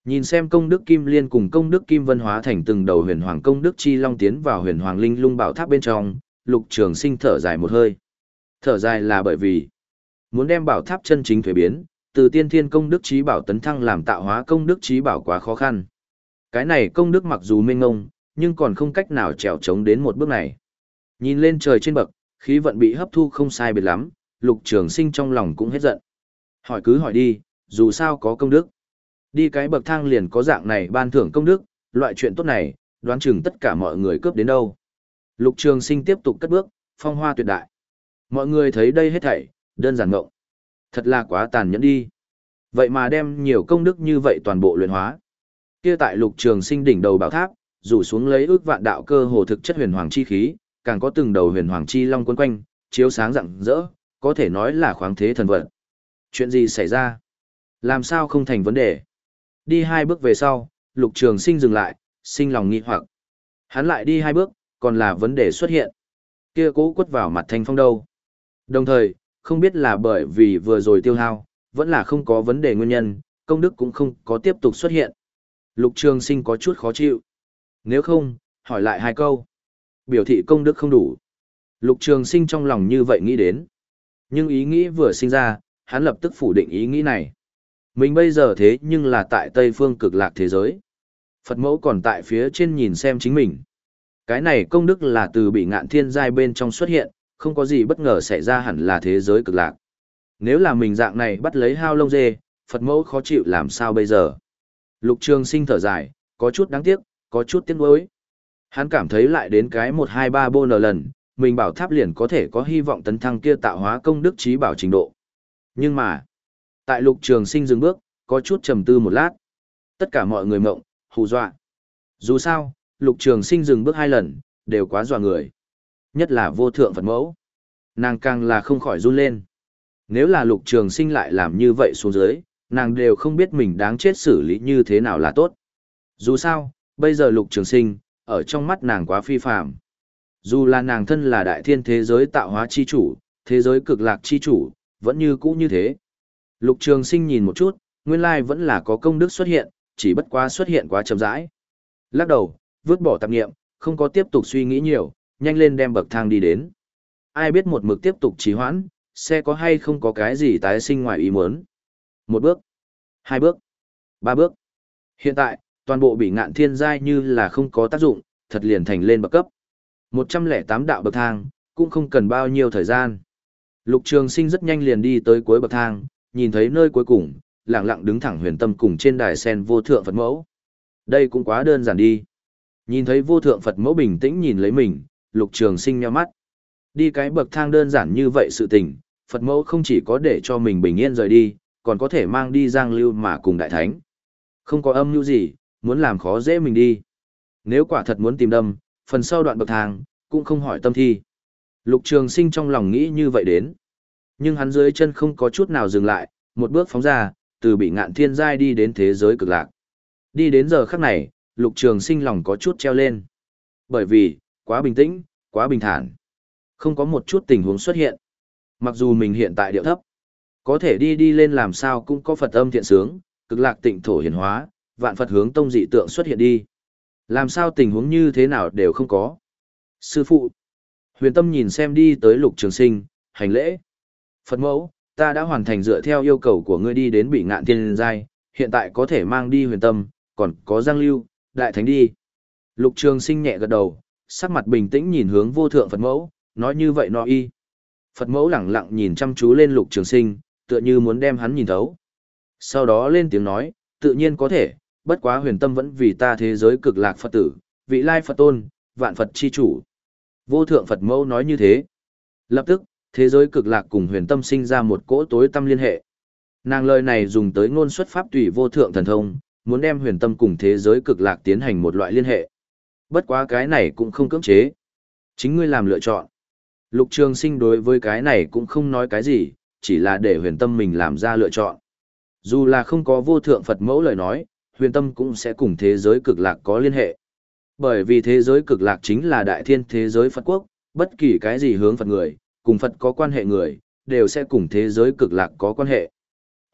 Nhìn xem công đức Kim Liên cùng công đức Kim Vân hóa thành từng đầu huyền hoàng công đức chi long tiến vào huyền hoàng linh lung bảo tháp bên trong, Lục Trường Sinh thở dài một hơi. Thở dài là bởi vì muốn đem bảo tháp chân chính thuế biến, từ tiên thiên công đức trí bảo tấn thăng làm tạo hóa công đức trí bảo quá khó khăn. Cái này công đức mặc dù mênh mông, nhưng còn không cách nào trèo trống đến một bước này. Nhìn lên trời trên bậc, khí vận bị hấp thu không sai biệt lắm, Lục Trường Sinh trong lòng cũng hết giận. Hỏi cứ hỏi đi, dù sao có công đức. Đi cái bậc thang liền có dạng này ban thưởng công đức, loại chuyện tốt này, đoán chừng tất cả mọi người cướp đến đâu. Lục Trường Sinh tiếp tục cất bước, phong hoa tuyệt đại. Mọi người thấy đây hết thảy, đơn giản ngộng. Thật là quá tàn nhẫn đi. Vậy mà đem nhiều công đức như vậy toàn bộ luyện hóa. Kia tại Lục Trường Sinh đỉnh đầu bảo tháp, rủ xuống lấy ước vạn đạo cơ hồ thực chất huyền hoàng chi khí, càng có từng đầu huyền hoàng chi long quấn quanh, chiếu sáng rạng rỡ, có thể nói là khoáng thế thần vật. Chuyện gì xảy ra? Làm sao không thành vấn đề? Đi hai bước về sau, Lục Trường Sinh dừng lại, sinh lòng nghi hoặc. Hắn lại đi hai bước, còn là vấn đề xuất hiện. Kia cố quất vào mặt thanh phong đâu? Đồng thời, không biết là bởi vì vừa rồi tiêu hao, vẫn là không có vấn đề nguyên nhân, công đức cũng không có tiếp tục xuất hiện. Lục Trường Sinh có chút khó chịu. Nếu không, hỏi lại hai câu. Biểu thị công đức không đủ. Lục Trường Sinh trong lòng như vậy nghĩ đến. Nhưng ý nghĩ vừa sinh ra, hắn lập tức phủ định ý nghĩ này. Mình bây giờ thế nhưng là tại Tây Phương Cực Lạc thế giới. Phật mẫu còn tại phía trên nhìn xem chính mình. Cái này công đức là từ bị ngạn thiên giai bên trong xuất hiện, không có gì bất ngờ xảy ra hẳn là thế giới cực lạc. Nếu là mình dạng này bắt lấy hao lông dê, Phật mẫu khó chịu làm sao bây giờ? Lục Trường Sinh thở dài, có chút đáng tiếc, có chút tiếc nuối. Hắn cảm thấy lại đến cái một hai ba bô nờ lần, mình bảo tháp liền có thể có hy vọng tấn thăng kia tạo hóa công đức trí bảo trình độ. Nhưng mà, tại Lục Trường Sinh dừng bước, có chút trầm tư một lát. Tất cả mọi người mộng, hù dọa. Dù sao, Lục Trường Sinh dừng bước hai lần, đều quá dọa người. Nhất là vô thượng Phật mẫu. Nàng càng là không khỏi run lên. Nếu là Lục Trường Sinh lại làm như vậy xuống dưới, nàng đều không biết mình đáng chết xử lý như thế nào là tốt. Dù sao, bây giờ Lục Trường Sinh, ở trong mắt nàng quá phi phàm. Dù là nàng thân là đại thiên thế giới tạo hóa chi chủ, thế giới cực lạc chi chủ, vẫn như cũ như thế. Lục Trường Sinh nhìn một chút, nguyên lai vẫn là có công đức xuất hiện, chỉ bất quá xuất hiện quá chậm rãi. Lắc đầu, vứt bỏ tạp niệm, không có tiếp tục suy nghĩ nhiều, nhanh lên đem bậc thang đi đến. Ai biết một mực tiếp tục trì hoãn, sẽ có hay không có cái gì tái sinh ngoài ý muốn. Một bước, hai bước, ba bước. Hiện tại, toàn bộ bị ngạn thiên giai như là không có tác dụng, thật liền thành lên bậc cấp. một trăm lẻ tám đạo bậc thang, cũng không cần bao nhiêu thời gian. Lục Trường Sinh rất nhanh liền đi tới cuối bậc thang, nhìn thấy nơi cuối cùng, lặng lặng đứng thẳng huyền tâm cùng trên đài sen vô thượng Phật mẫu. Đây cũng quá đơn giản đi. Nhìn thấy vô thượng Phật mẫu bình tĩnh nhìn lấy mình, Lục Trường Sinh nhíu mắt. Đi cái bậc thang đơn giản như vậy sự tình, Phật mẫu không chỉ có để cho mình bình yên rời đi, còn có thể mang đi Giang Lưu mà cùng đại thánh. Không có âm mưu gì, muốn làm khó dễ mình đi. Nếu quả thật muốn tìm đâm, phần sau đoạn bậc thang, cũng không hỏi tâm thi. Lục Trường Sinh trong lòng nghĩ như vậy đến. Nhưng hắn dưới chân không có chút nào dừng lại, một bước phóng ra, từ bị ngạn thiên giai đi đến thế giới cực lạc. Đi đến giờ khắc này, Lục Trường Sinh lòng có chút treo lên. Bởi vì, quá bình tĩnh, quá bình thản. Không có một chút tình huống xuất hiện. Mặc dù mình hiện tại điệu thấp, có thể đi đi lên làm sao cũng có Phật âm thiện sướng, cực lạc tịnh thổ hiển hóa, vạn Phật hướng tông dị tượng xuất hiện đi. Làm sao tình huống như thế nào đều không có. Sư phụ. Huyền Tâm nhìn xem đi tới Lục Trường Sinh, hành lễ. Phật mẫu, ta đã hoàn thành dựa theo yêu cầu của ngươi đi đến bị ngạn thiên giai, hiện tại có thể mang đi Huyền Tâm, còn có Giang Lưu, đại thánh đi. Lục Trường Sinh nhẹ gật đầu, sắc mặt bình tĩnh nhìn hướng vô thượng Phật mẫu, nói như vậy nó y. Phật mẫu lẳng lặng nhìn chăm chú lên Lục Trường Sinh, tựa như muốn đem hắn nhìn thấu. Sau đó lên tiếng nói, tự nhiên có thể, bất quá Huyền Tâm vẫn vì ta thế giới cực lạc Phật tử, vị lai Phật tôn, vạn Phật chi chủ. Vô thượng Phật mẫu nói như thế. Lập tức, thế giới cực lạc cùng Huyền Tâm sinh ra một cỗ tối tâm liên hệ. Nàng lời này dùng tới ngôn xuất pháp tùy vô thượng thần thông, muốn đem Huyền Tâm cùng thế giới cực lạc tiến hành một loại liên hệ. Bất quá cái này cũng không cưỡng chế. Chính ngươi làm lựa chọn. Lục Trường Sinh đối với cái này cũng không nói cái gì, chỉ là để Huyền Tâm mình làm ra lựa chọn. Dù là không có vô thượng Phật mẫu lời nói, Huyền Tâm cũng sẽ cùng thế giới cực lạc có liên hệ. Bởi vì thế giới cực lạc chính là đại thiên thế giới Phật quốc, bất kỳ cái gì hướng Phật người, cùng Phật có quan hệ người, đều sẽ cùng thế giới cực lạc có quan hệ.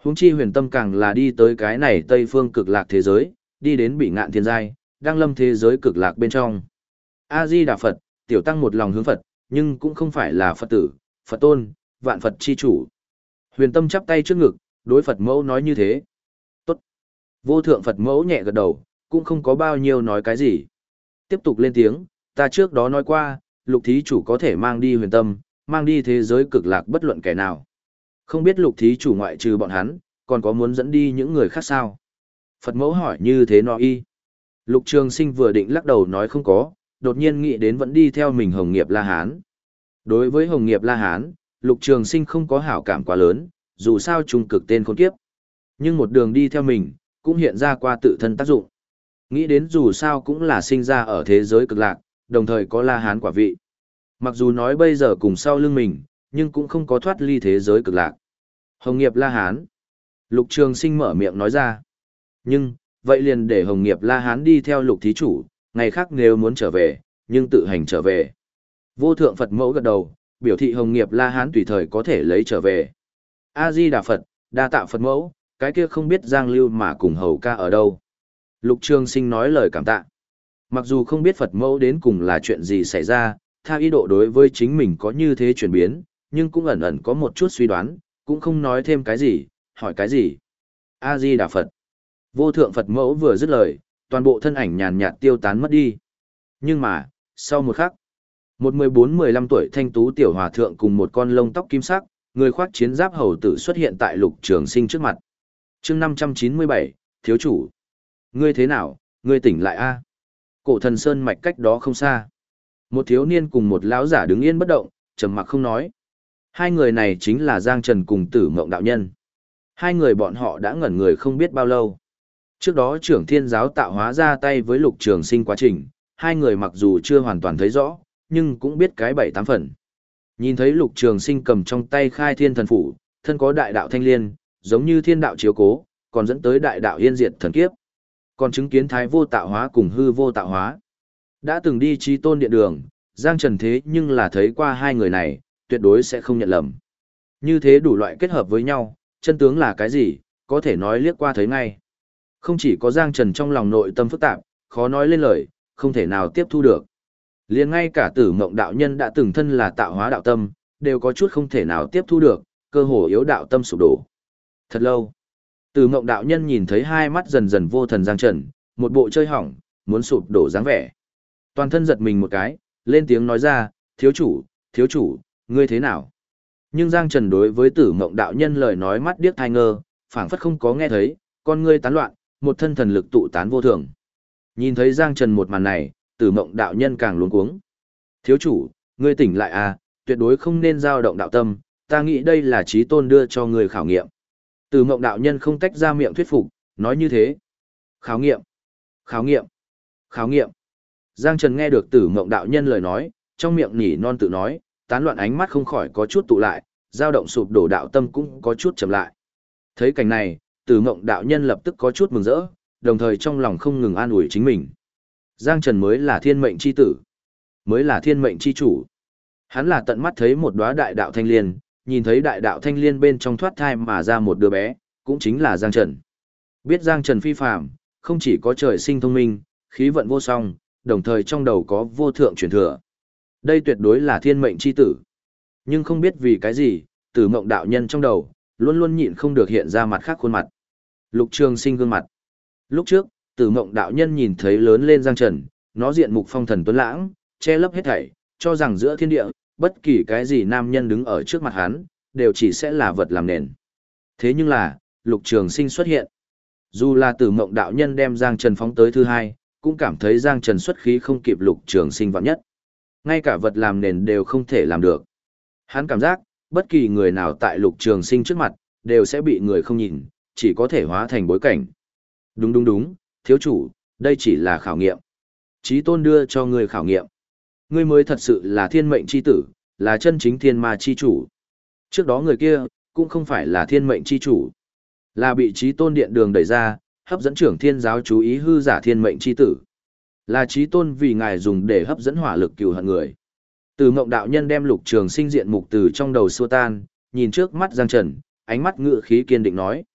Huống chi huyền tâm càng là đi tới cái này Tây phương cực lạc thế giới, đi đến bị ngạn thiên giai, đang lâm thế giới cực lạc bên trong. A-di-đà Phật, tiểu tăng một lòng hướng Phật, nhưng cũng không phải là Phật tử, Phật tôn, vạn Phật chi chủ. Huyền tâm chắp tay trước ngực, đối Phật mẫu nói như thế. Tốt. Vô thượng Phật mẫu nhẹ gật đầu, cũng không có bao nhiêu nói cái gì. Tiếp tục lên tiếng, ta trước đó nói qua, lục thí chủ có thể mang đi huyền tâm, mang đi thế giới cực lạc bất luận kẻ nào. Không biết lục thí chủ ngoại trừ bọn hắn, còn có muốn dẫn đi những người khác sao? Phật mẫu hỏi như thế nó y. Lục Trường Sinh vừa định lắc đầu nói không có, đột nhiên nghĩ đến vẫn đi theo mình Hồng Nghiệp La Hán. Đối với Hồng Nghiệp La Hán, Lục Trường Sinh không có hảo cảm quá lớn, dù sao trung cực tên khốn kiếp. Nhưng một đường đi theo mình, cũng hiện ra qua tự thân tác dụng. Nghĩ đến dù sao cũng là sinh ra ở thế giới cực lạc, đồng thời có La Hán quả vị. Mặc dù nói bây giờ cùng sau lưng mình, nhưng cũng không có thoát ly thế giới cực lạc. Hồng Nghiệp La Hán. Lục Trường Sinh mở miệng nói ra. Nhưng, vậy liền để Hồng Nghiệp La Hán đi theo lục thí chủ, ngày khác nếu muốn trở về, nhưng tự hành trở về. Vô thượng Phật mẫu gật đầu, biểu thị Hồng Nghiệp La Hán tùy thời có thể lấy trở về. A-di-đà Phật, đa tạ Phật mẫu, cái kia không biết Giang Lưu mà cùng hầu ca ở đâu. Lục Trường Sinh nói lời cảm tạ. Mặc dù không biết Phật mẫu đến cùng là chuyện gì xảy ra, tha ý độ đối với chính mình có như thế chuyển biến, nhưng cũng ẩn ẩn có một chút suy đoán, cũng không nói thêm cái gì, hỏi cái gì. A-di-đà Phật. Vô thượng Phật mẫu vừa dứt lời, toàn bộ thân ảnh nhàn nhạt tiêu tán mất đi. Nhưng mà, sau một khắc, một mười bốn mười lăm tuổi thanh tú tiểu hòa thượng cùng một con lông tóc kim sắc, người khoác chiến giáp hầu tử xuất hiện tại Lục Trường Sinh trước mặt. Chương năm trăm chín mươi bảy, thiếu chủ. Ngươi thế nào, ngươi tỉnh lại a? Cổ Thần Sơn mạch cách đó không xa. Một thiếu niên cùng một lão giả đứng yên bất động, trầm mặc không nói. Hai người này chính là Giang Trần cùng Tử Mộng đạo nhân. Hai người bọn họ đã ngẩn người không biết bao lâu. Trước đó trưởng thiên giáo tạo hóa ra tay với Lục Trường Sinh quá trình, hai người mặc dù chưa hoàn toàn thấy rõ, nhưng cũng biết cái bảy tám phần. Nhìn thấy Lục Trường Sinh cầm trong tay khai thiên thần phủ, thân có đại đạo thanh liên, giống như thiên đạo chiếu cố, còn dẫn tới đại đạo yên diệt thần kiếp. Còn chứng kiến thái vô tạo hóa cùng hư vô tạo hóa. Đã từng đi Chí Tôn điện đường, Giang Trần thế nhưng là thấy qua hai người này, tuyệt đối sẽ không nhận lầm. Như thế đủ loại kết hợp với nhau, chân tướng là cái gì, có thể nói liếc qua thấy ngay. Không chỉ có Giang Trần trong lòng nội tâm phức tạp, khó nói lên lời, không thể nào tiếp thu được. Liền ngay cả Tử Mộng đạo nhân đã từng thân là tạo hóa đạo tâm, đều có chút không thể nào tiếp thu được, cơ hồ yếu đạo tâm sụp đổ. Thật lâu, Tử Mộng đạo nhân nhìn thấy hai mắt dần dần vô thần Giang Trần, một bộ chơi hỏng, muốn sụp đổ dáng vẻ. Toàn thân giật mình một cái, lên tiếng nói ra, thiếu chủ, thiếu chủ, ngươi thế nào? Nhưng Giang Trần đối với Tử Mộng đạo nhân lời nói mắt điếc thai ngơ, phảng phất không có nghe thấy, con ngươi tán loạn, một thân thần lực tụ tán vô thường. Nhìn thấy Giang Trần một màn này, Tử Mộng đạo nhân càng luống cuống. Thiếu chủ, ngươi tỉnh lại à, tuyệt đối không nên dao động đạo tâm, ta nghĩ đây là Chí Tôn đưa cho ngươi khảo nghiệm. Tử Mộng đạo nhân không tách ra miệng thuyết phục, nói như thế. Khảo nghiệm, khảo nghiệm, khảo nghiệm. Giang Trần nghe được Tử Mộng đạo nhân lời nói, trong miệng nhỉ non tự nói, tán loạn ánh mắt không khỏi có chút tụ lại, dao động sụp đổ đạo tâm cũng có chút chậm lại. Thấy cảnh này, Tử Mộng đạo nhân lập tức có chút mừng rỡ, đồng thời trong lòng không ngừng an ủi chính mình. Giang Trần mới là thiên mệnh chi tử, mới là thiên mệnh chi chủ. Hắn là tận mắt thấy một đóa đại đạo thanh liên, nhìn thấy đại đạo thanh liên bên trong thoát thai mà ra một đứa bé, cũng chính là Giang Trần. Biết Giang Trần phi phàm, không chỉ có trời sinh thông minh, khí vận vô song, đồng thời trong đầu có vô thượng truyền thừa. Đây tuyệt đối là thiên mệnh chi tử. Nhưng không biết vì cái gì, Tử Mộng đạo nhân trong đầu, luôn luôn nhịn không được hiện ra mặt khác khuôn mặt. Lục Trường Sinh gương mặt. Lúc trước, Tử Mộng đạo nhân nhìn thấy lớn lên Giang Trần, nó diện mục phong thần tuấn lãng, che lấp hết thảy, cho rằng giữa thiên địa, bất kỳ cái gì nam nhân đứng ở trước mặt hắn, đều chỉ sẽ là vật làm nền. Thế nhưng là, Lục Trường Sinh xuất hiện. Dù là Tử Mộng đạo nhân đem Giang Trần phóng tới thứ hai, cũng cảm thấy Giang Trần xuất khí không kịp Lục Trường Sinh vạn nhất. Ngay cả vật làm nền đều không thể làm được. Hắn cảm giác, bất kỳ người nào tại Lục Trường Sinh trước mặt, đều sẽ bị người không nhìn, chỉ có thể hóa thành bối cảnh. Đúng đúng đúng, thiếu chủ, đây chỉ là khảo nghiệm. Chí Tôn đưa cho ngươi khảo nghiệm. Ngươi mới thật sự là thiên mệnh chi tử, là chân chính thiên ma chi chủ. Trước đó người kia, cũng không phải là thiên mệnh chi chủ, là bị Chí Tôn điện đường đẩy ra, hấp dẫn trưởng thiên giáo chú ý hư giả thiên mệnh chi tử. Là Chí Tôn vì ngài dùng để hấp dẫn hỏa lực cừu hận người. Từ Mộng đạo nhân đem Lục Trường Sinh diện mục từ trong đầu xua tan, nhìn trước mắt Giang Trần, ánh mắt ngự khí kiên định nói,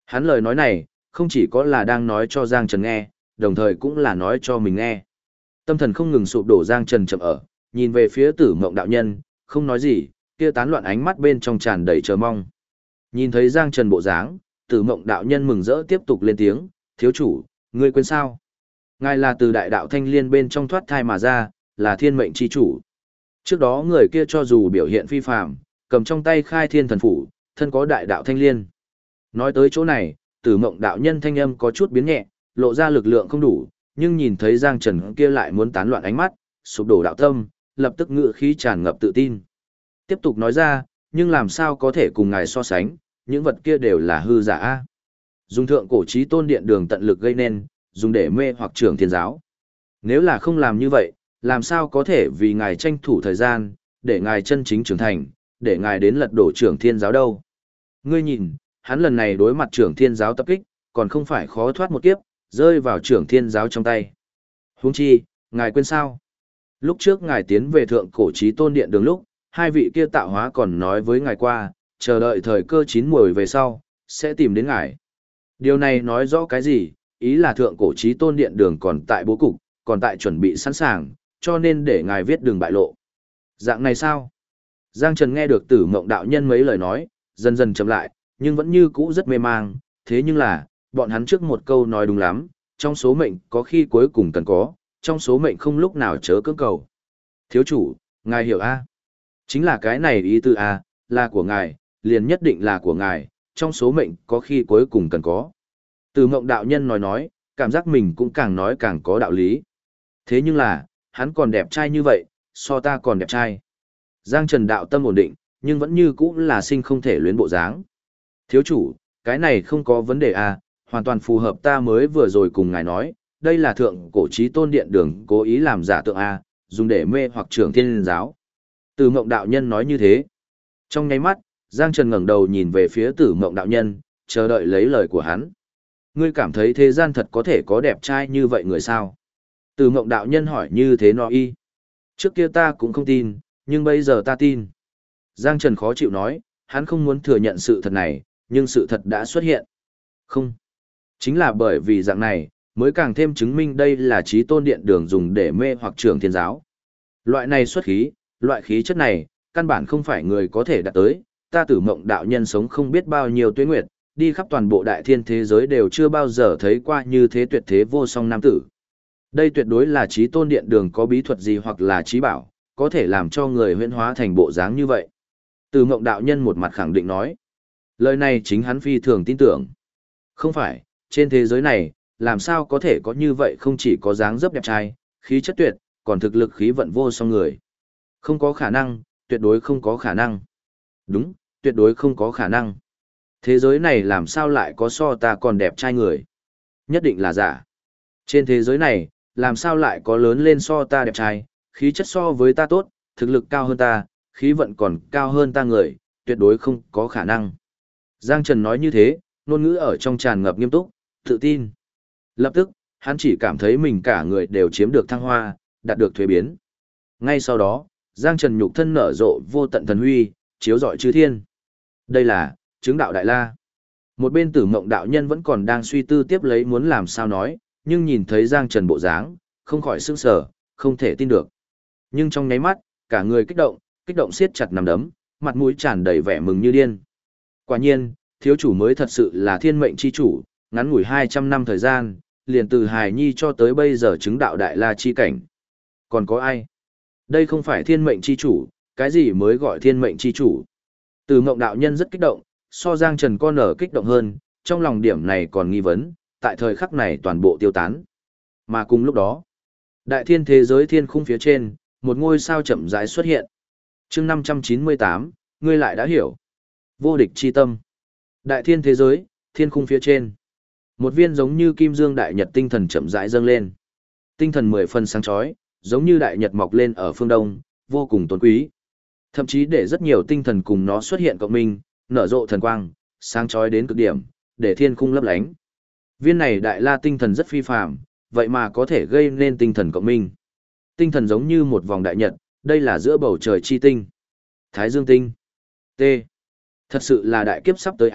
Hắn lời nói này, không chỉ có là đang nói cho Giang Trần nghe, đồng thời cũng là nói cho mình nghe. Tâm thần không ngừng sụp đổ, Giang Trần chậm ở, nhìn về phía Tử Mộng đạo nhân, không nói gì, kia tán loạn ánh mắt bên trong tràn đầy chờ mong. Nhìn thấy Giang Trần bộ dáng, Tử Mộng đạo nhân mừng rỡ tiếp tục lên tiếng, thiếu chủ, ngươi quên sao? Ngài là từ đại đạo thanh liên bên trong thoát thai mà ra, là thiên mệnh chi chủ. Trước đó người kia cho dù biểu hiện phi phàm, cầm trong tay khai thiên thần phủ, thân có đại đạo thanh liên. Nói tới chỗ này, Tử Mộng đạo nhân thanh âm có chút biến nhẹ, lộ ra lực lượng không đủ, nhưng nhìn thấy Giang Trần kia lại muốn tán loạn ánh mắt, sụp đổ đạo tâm, lập tức ngự khí tràn ngập tự tin. Tiếp tục nói ra, nhưng làm sao có thể cùng ngài so sánh, những vật kia đều là hư giả a. Dùng thượng cổ chí tôn điện đường tận lực gây nên, dùng để mê hoặc trưởng thiên giáo. Nếu là không làm như vậy, làm sao có thể vì ngài tranh thủ thời gian, để ngài chân chính trưởng thành, để ngài đến lật đổ trưởng thiên giáo đâu. Ngươi nhìn, hắn lần này đối mặt trưởng thiên giáo tập kích, còn không phải khó thoát một kiếp, rơi vào trưởng thiên giáo trong tay. Huống chi, ngài quên sao? Lúc trước ngài tiến về thượng cổ chí tôn điện đường lúc, hai vị kia tạo hóa còn nói với ngài qua, chờ đợi thời cơ chín muồi về sau, sẽ tìm đến ngài. Điều này nói rõ cái gì? Ý là thượng cổ chí tôn điện đường còn tại bố cục, còn tại chuẩn bị sẵn sàng, cho nên để ngài viết đường bại lộ. Dạng này sao? Giang Trần nghe được Tử Mộng đạo nhân mấy lời nói, dần dần chậm lại, nhưng vẫn như cũ rất mê mang, thế nhưng là, bọn hắn trước một câu nói đúng lắm, trong số mệnh có khi cuối cùng cần có, trong số mệnh không lúc nào chớ cưỡng cầu. Thiếu chủ, ngài hiểu a? Chính là cái này ý tư a, là của ngài, liền nhất định là của ngài, trong số mệnh có khi cuối cùng cần có. Tử Mộng đạo nhân nói nói, cảm giác mình cũng càng nói càng có đạo lý. Thế nhưng là, hắn còn đẹp trai như vậy, so ta còn đẹp trai. Giang Trần đạo tâm ổn định, nhưng vẫn như cũ là sinh không thể luyến bộ dáng. Thiếu chủ, cái này không có vấn đề à, hoàn toàn phù hợp ta mới vừa rồi cùng ngài nói, đây là thượng cổ chí tôn điện đường cố ý làm giả tượng A, dùng để mê hoặc trưởng thiên giáo. Tử Mộng đạo nhân nói như thế. Trong nháy mắt, Giang Trần ngẩng đầu nhìn về phía Tử Mộng đạo nhân, chờ đợi lấy lời của hắn. Ngươi cảm thấy thế gian thật có thể có đẹp trai như vậy người sao? Tử Mộng đạo nhân hỏi như thế nó y. Trước kia ta cũng không tin, nhưng bây giờ ta tin. Giang Trần khó chịu nói, hắn không muốn thừa nhận sự thật này, nhưng sự thật đã xuất hiện. Không. Chính là bởi vì dạng này, mới càng thêm chứng minh đây là chí tôn điện đường dùng để mê hoặc trưởng thiên giáo. Loại này xuất khí, loại khí chất này, căn bản không phải người có thể đạt tới, ta Tử Mộng đạo nhân sống không biết bao nhiêu tuế nguyệt, đi khắp toàn bộ đại thiên thế giới đều chưa bao giờ thấy qua như thế tuyệt thế vô song nam tử. Đây tuyệt đối là chí tôn điện đường có bí thuật gì hoặc là chí bảo, có thể làm cho người huyễn hóa thành bộ dáng như vậy. Tử Mộng đạo nhân một mặt khẳng định nói. Lời này chính hắn phi thường tin tưởng. Không phải, trên thế giới này, làm sao có thể có như vậy không chỉ có dáng dấp đẹp trai, khí chất tuyệt, còn thực lực khí vận vô song người. Không có khả năng, tuyệt đối không có khả năng. Đúng, tuyệt đối không có khả năng. Thế giới này làm sao lại có so ta còn đẹp trai người? Nhất định là giả. Trên thế giới này, làm sao lại có lớn lên so ta đẹp trai, khí chất so với ta tốt, thực lực cao hơn ta, khí vận còn cao hơn ta người, tuyệt đối không có khả năng. Giang Trần nói như thế, ngôn ngữ ở trong tràn ngập nghiêm túc, tự tin. Lập tức, hắn chỉ cảm thấy mình cả người đều chiếm được thăng hoa, đạt được thuế biến. Ngay sau đó, Giang Trần nhục thân nở rộ vô tận thần huy, chiếu rọi chư thiên. Đây là chứng đạo đại la. Một bên Tử Mộng đạo nhân vẫn còn đang suy tư tiếp lấy muốn làm sao nói, nhưng nhìn thấy Giang Trần bộ dáng, không khỏi sững sờ, không thể tin được. Nhưng trong nháy mắt, cả người kích động, kích động siết chặt nắm đấm, mặt mũi tràn đầy vẻ mừng như điên. Quả nhiên, thiếu chủ mới thật sự là thiên mệnh chi chủ, ngắn ngủi hai trăm năm thời gian, liền từ hài nhi cho tới bây giờ chứng đạo đại la chi cảnh. Còn có ai? Đây không phải thiên mệnh chi chủ, cái gì mới gọi thiên mệnh chi chủ? Tử Mộng đạo nhân rất kích động, so Giang Trần con nở kích động hơn, trong lòng điểm này còn nghi vấn, tại thời khắc này toàn bộ tiêu tán. Mà cùng lúc đó, đại thiên thế giới thiên khung phía trên, một ngôi sao chậm rãi xuất hiện. Chương năm trăm chín mươi tám, ngươi lại đã hiểu. Vô địch chi tâm. Đại thiên thế giới, thiên khung phía trên. Một viên giống như kim dương đại nhật tinh thần chậm rãi dâng lên. Tinh thần mười phần sáng chói, giống như đại nhật mọc lên ở phương đông, vô cùng tôn quý. Thậm chí để rất nhiều tinh thần cùng nó xuất hiện cộng minh, nở rộ thần quang, sáng chói đến cực điểm, để thiên khung lấp lánh. Viên này đại la tinh thần rất phi phàm, vậy mà có thể gây nên tinh thần cộng minh. Tinh thần giống như một vòng đại nhật, đây là giữa bầu trời chi tinh. Thái Dương tinh. T. Thật sự là đại kiếp sắp tới à,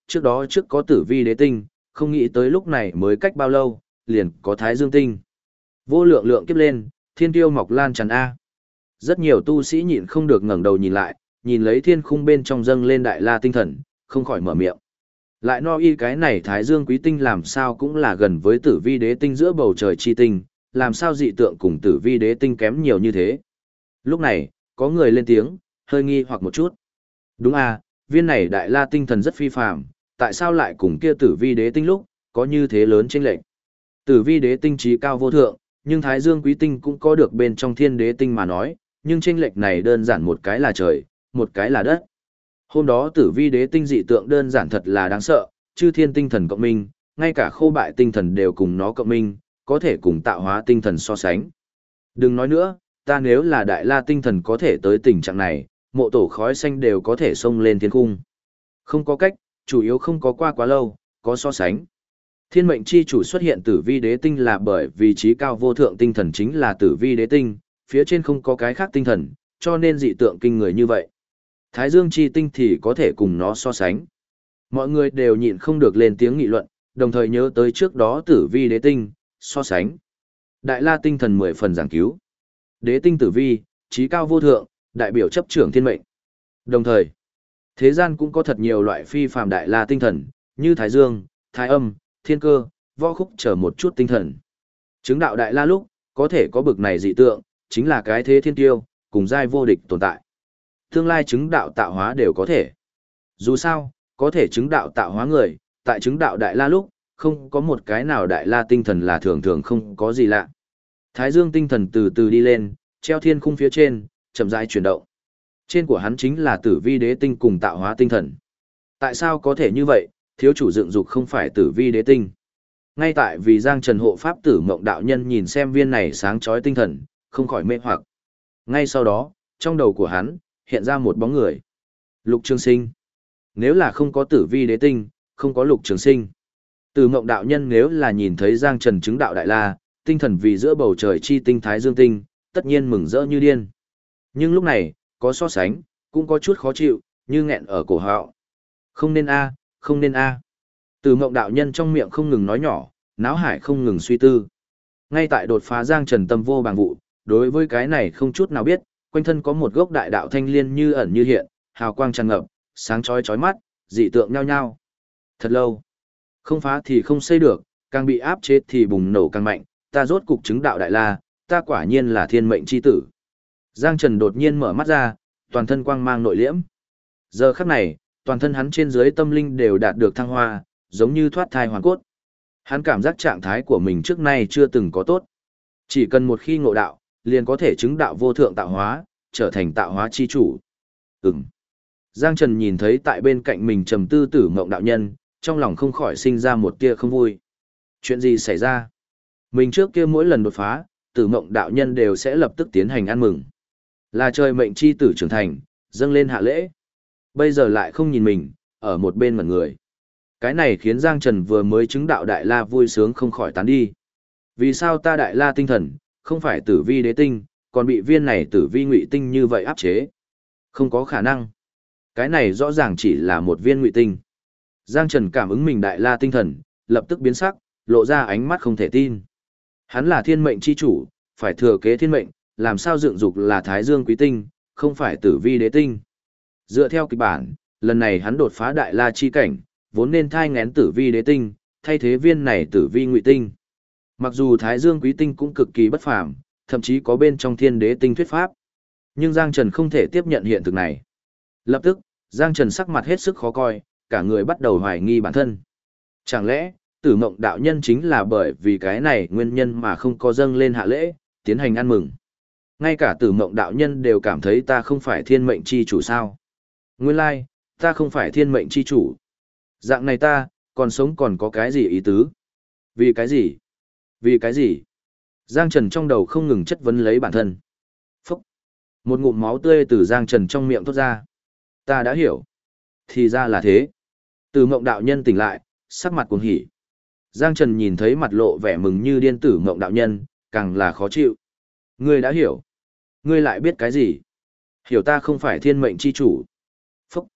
trước đó trước có tử vi đế tinh, không nghĩ tới lúc này mới cách bao lâu, liền có thái dương tinh. Vô lượng lượng kiếp lên, thiên tiêu mọc lan tràn A. Rất nhiều tu sĩ nhịn không được ngẩng đầu nhìn lại, nhìn lấy thiên khung bên trong dâng lên đại la tinh thần, không khỏi mở miệng. Lại no y cái này thái dương quý tinh làm sao cũng là gần với tử vi đế tinh giữa bầu trời chi tinh, làm sao dị tượng cùng tử vi đế tinh kém nhiều như thế. Lúc này, có người lên tiếng, hơi nghi hoặc một chút. Đúng à, viên này đại la tinh thần rất phi phàm, tại sao lại cùng kia tử vi đế tinh lúc, có như thế lớn chênh lệch. Tử vi đế tinh trí cao vô thượng, nhưng thái dương quý tinh cũng có được bên trong thiên đế tinh mà nói, nhưng chênh lệch này đơn giản một cái là trời, một cái là đất. Hôm đó tử vi đế tinh dị tượng đơn giản thật là đáng sợ, chư thiên tinh thần cộng minh, ngay cả khô bại tinh thần đều cùng nó cộng minh, có thể cùng tạo hóa tinh thần so sánh. Đừng nói nữa, ta nếu là đại la tinh thần có thể tới tình trạng này, mộ tổ khói xanh đều có thể xông lên thiên cung. Không có cách, chủ yếu không có qua quá lâu, có so sánh. Thiên mệnh chi chủ xuất hiện tử vi đế tinh là bởi vì trí cao vô thượng tinh thần chính là tử vi đế tinh, phía trên không có cái khác tinh thần, cho nên dị tượng kinh người như vậy. Thái dương chi tinh thì có thể cùng nó so sánh. Mọi người đều nhịn không được lên tiếng nghị luận, đồng thời nhớ tới trước đó tử vi đế tinh, so sánh. Đại la tinh thần mười phần giảng cứu. Đế tinh tử vi, trí cao vô thượng, đại biểu chấp trưởng thiên mệnh. Đồng thời, thế gian cũng có thật nhiều loại phi phàm đại la tinh thần, như thái dương, thái âm, thiên cơ, võ khúc chờ một chút tinh thần. Chứng đạo đại la lúc, có thể có bực này dị tượng, chính là cái thế thiên tiêu, cùng giai vô địch tồn tại. Tương lai chứng đạo tạo hóa đều có thể. Dù sao, có thể chứng đạo tạo hóa người, tại chứng đạo đại la lúc, không có một cái nào đại la tinh thần là thường thường không có gì lạ. Thái dương tinh thần từ từ đi lên, treo thiên khung phía trên, chậm rãi chuyển động. Trên của hắn chính là tử vi đế tinh cùng tạo hóa tinh thần. Tại sao có thể như vậy, thiếu chủ dựng dục không phải tử vi đế tinh. Ngay tại vì Giang Trần hộ pháp tử mộng đạo nhân nhìn xem viên này sáng chói tinh thần, không khỏi mê hoặc. Ngay sau đó, trong đầu của hắn, hiện ra một bóng người. Lục Trường Sinh. Nếu là không có tử vi đế tinh, không có Lục Trường Sinh. Tử mộng đạo nhân nếu là nhìn thấy Giang Trần chứng đạo đại la, tinh thần vì giữa bầu trời chi tinh thái dương tinh, tất nhiên mừng rỡ như điên. Nhưng lúc này, có so sánh, cũng có chút khó chịu, như nghẹn ở cổ họng. Không nên a, không nên a. Tử mộng đạo nhân trong miệng không ngừng nói nhỏ, náo hải không ngừng suy tư. Ngay tại đột phá Giang Trần tâm vô bằng vụ, đối với cái này không chút nào biết, quanh thân có một gốc đại đạo thanh liên như ẩn như hiện, hào quang tràn ngập, sáng chói chói mắt, dị tượng nhao nhao. Thật lâu, không phá thì không xây được, càng bị áp chế thì bùng nổ càng mạnh, ta rốt cục chứng đạo đại la, ta quả nhiên là thiên mệnh chi tử. Giang Trần đột nhiên mở mắt ra, toàn thân quang mang nội liễm. Giờ khắc này, toàn thân hắn trên dưới tâm linh đều đạt được thăng hoa, giống như thoát thai hoàn cốt. Hắn cảm giác trạng thái của mình trước nay chưa từng có tốt. Chỉ cần một khi ngộ đạo, liền có thể chứng đạo vô thượng tạo hóa, trở thành tạo hóa chi chủ. Ừm. Giang Trần nhìn thấy tại bên cạnh mình trầm tư tử mộng đạo nhân, trong lòng không khỏi sinh ra một tia không vui. Chuyện gì xảy ra? Mình trước kia mỗi lần đột phá, tử mộng đạo nhân đều sẽ lập tức tiến hành ăn mừng. Là trời mệnh chi tử trưởng thành, dâng lên hạ lễ. Bây giờ lại không nhìn mình, ở một bên ngẩn người. Cái này khiến Giang Trần vừa mới chứng đạo đại la vui sướng không khỏi tán đi. Vì sao ta đại la tinh thần, không phải tử vi đế tinh, còn bị viên này tử vi ngụy tinh như vậy áp chế? Không có khả năng. Cái này rõ ràng chỉ là một viên ngụy tinh. Giang Trần cảm ứng mình đại la tinh thần, lập tức biến sắc, lộ ra ánh mắt không thể tin. Hắn là thiên mệnh chi chủ, phải thừa kế thiên mệnh, làm sao dựng dục là thái dương quý tinh, không phải tử vi đế tinh. Dựa theo kịch bản, lần này hắn đột phá đại la chi cảnh, vốn nên thai ngén tử vi đế tinh, thay thế viên này tử vi ngụy tinh. Mặc dù thái dương quý tinh cũng cực kỳ bất phàm, thậm chí có bên trong thiên đế tinh thuyết pháp. Nhưng Giang Trần không thể tiếp nhận hiện thực này. Lập tức, Giang Trần sắc mặt hết sức khó coi, cả người bắt đầu hoài nghi bản thân. Chẳng lẽ, tử mộng đạo nhân chính là bởi vì cái này nguyên nhân mà không có dâng lên hạ lễ, tiến hành ăn mừng. Ngay cả tử mộng đạo nhân đều cảm thấy ta không phải thiên mệnh chi chủ sao. Nguyên lai, like, ta không phải thiên mệnh chi chủ. Dạng này ta, còn sống còn có cái gì ý tứ? Vì cái gì? Vì cái gì? Giang Trần trong đầu không ngừng chất vấn lấy bản thân. Phúc! Một ngụm máu tươi từ Giang Trần trong miệng thốt ra. Ta đã hiểu. Thì ra là thế. Từ mộng đạo nhân tỉnh lại, sắc mặt cuồng hỉ. Giang Trần nhìn thấy mặt lộ vẻ mừng như điên tử mộng đạo nhân, càng là khó chịu. Ngươi đã hiểu. Ngươi lại biết cái gì? Hiểu ta không phải thiên mệnh chi chủ. Phúc!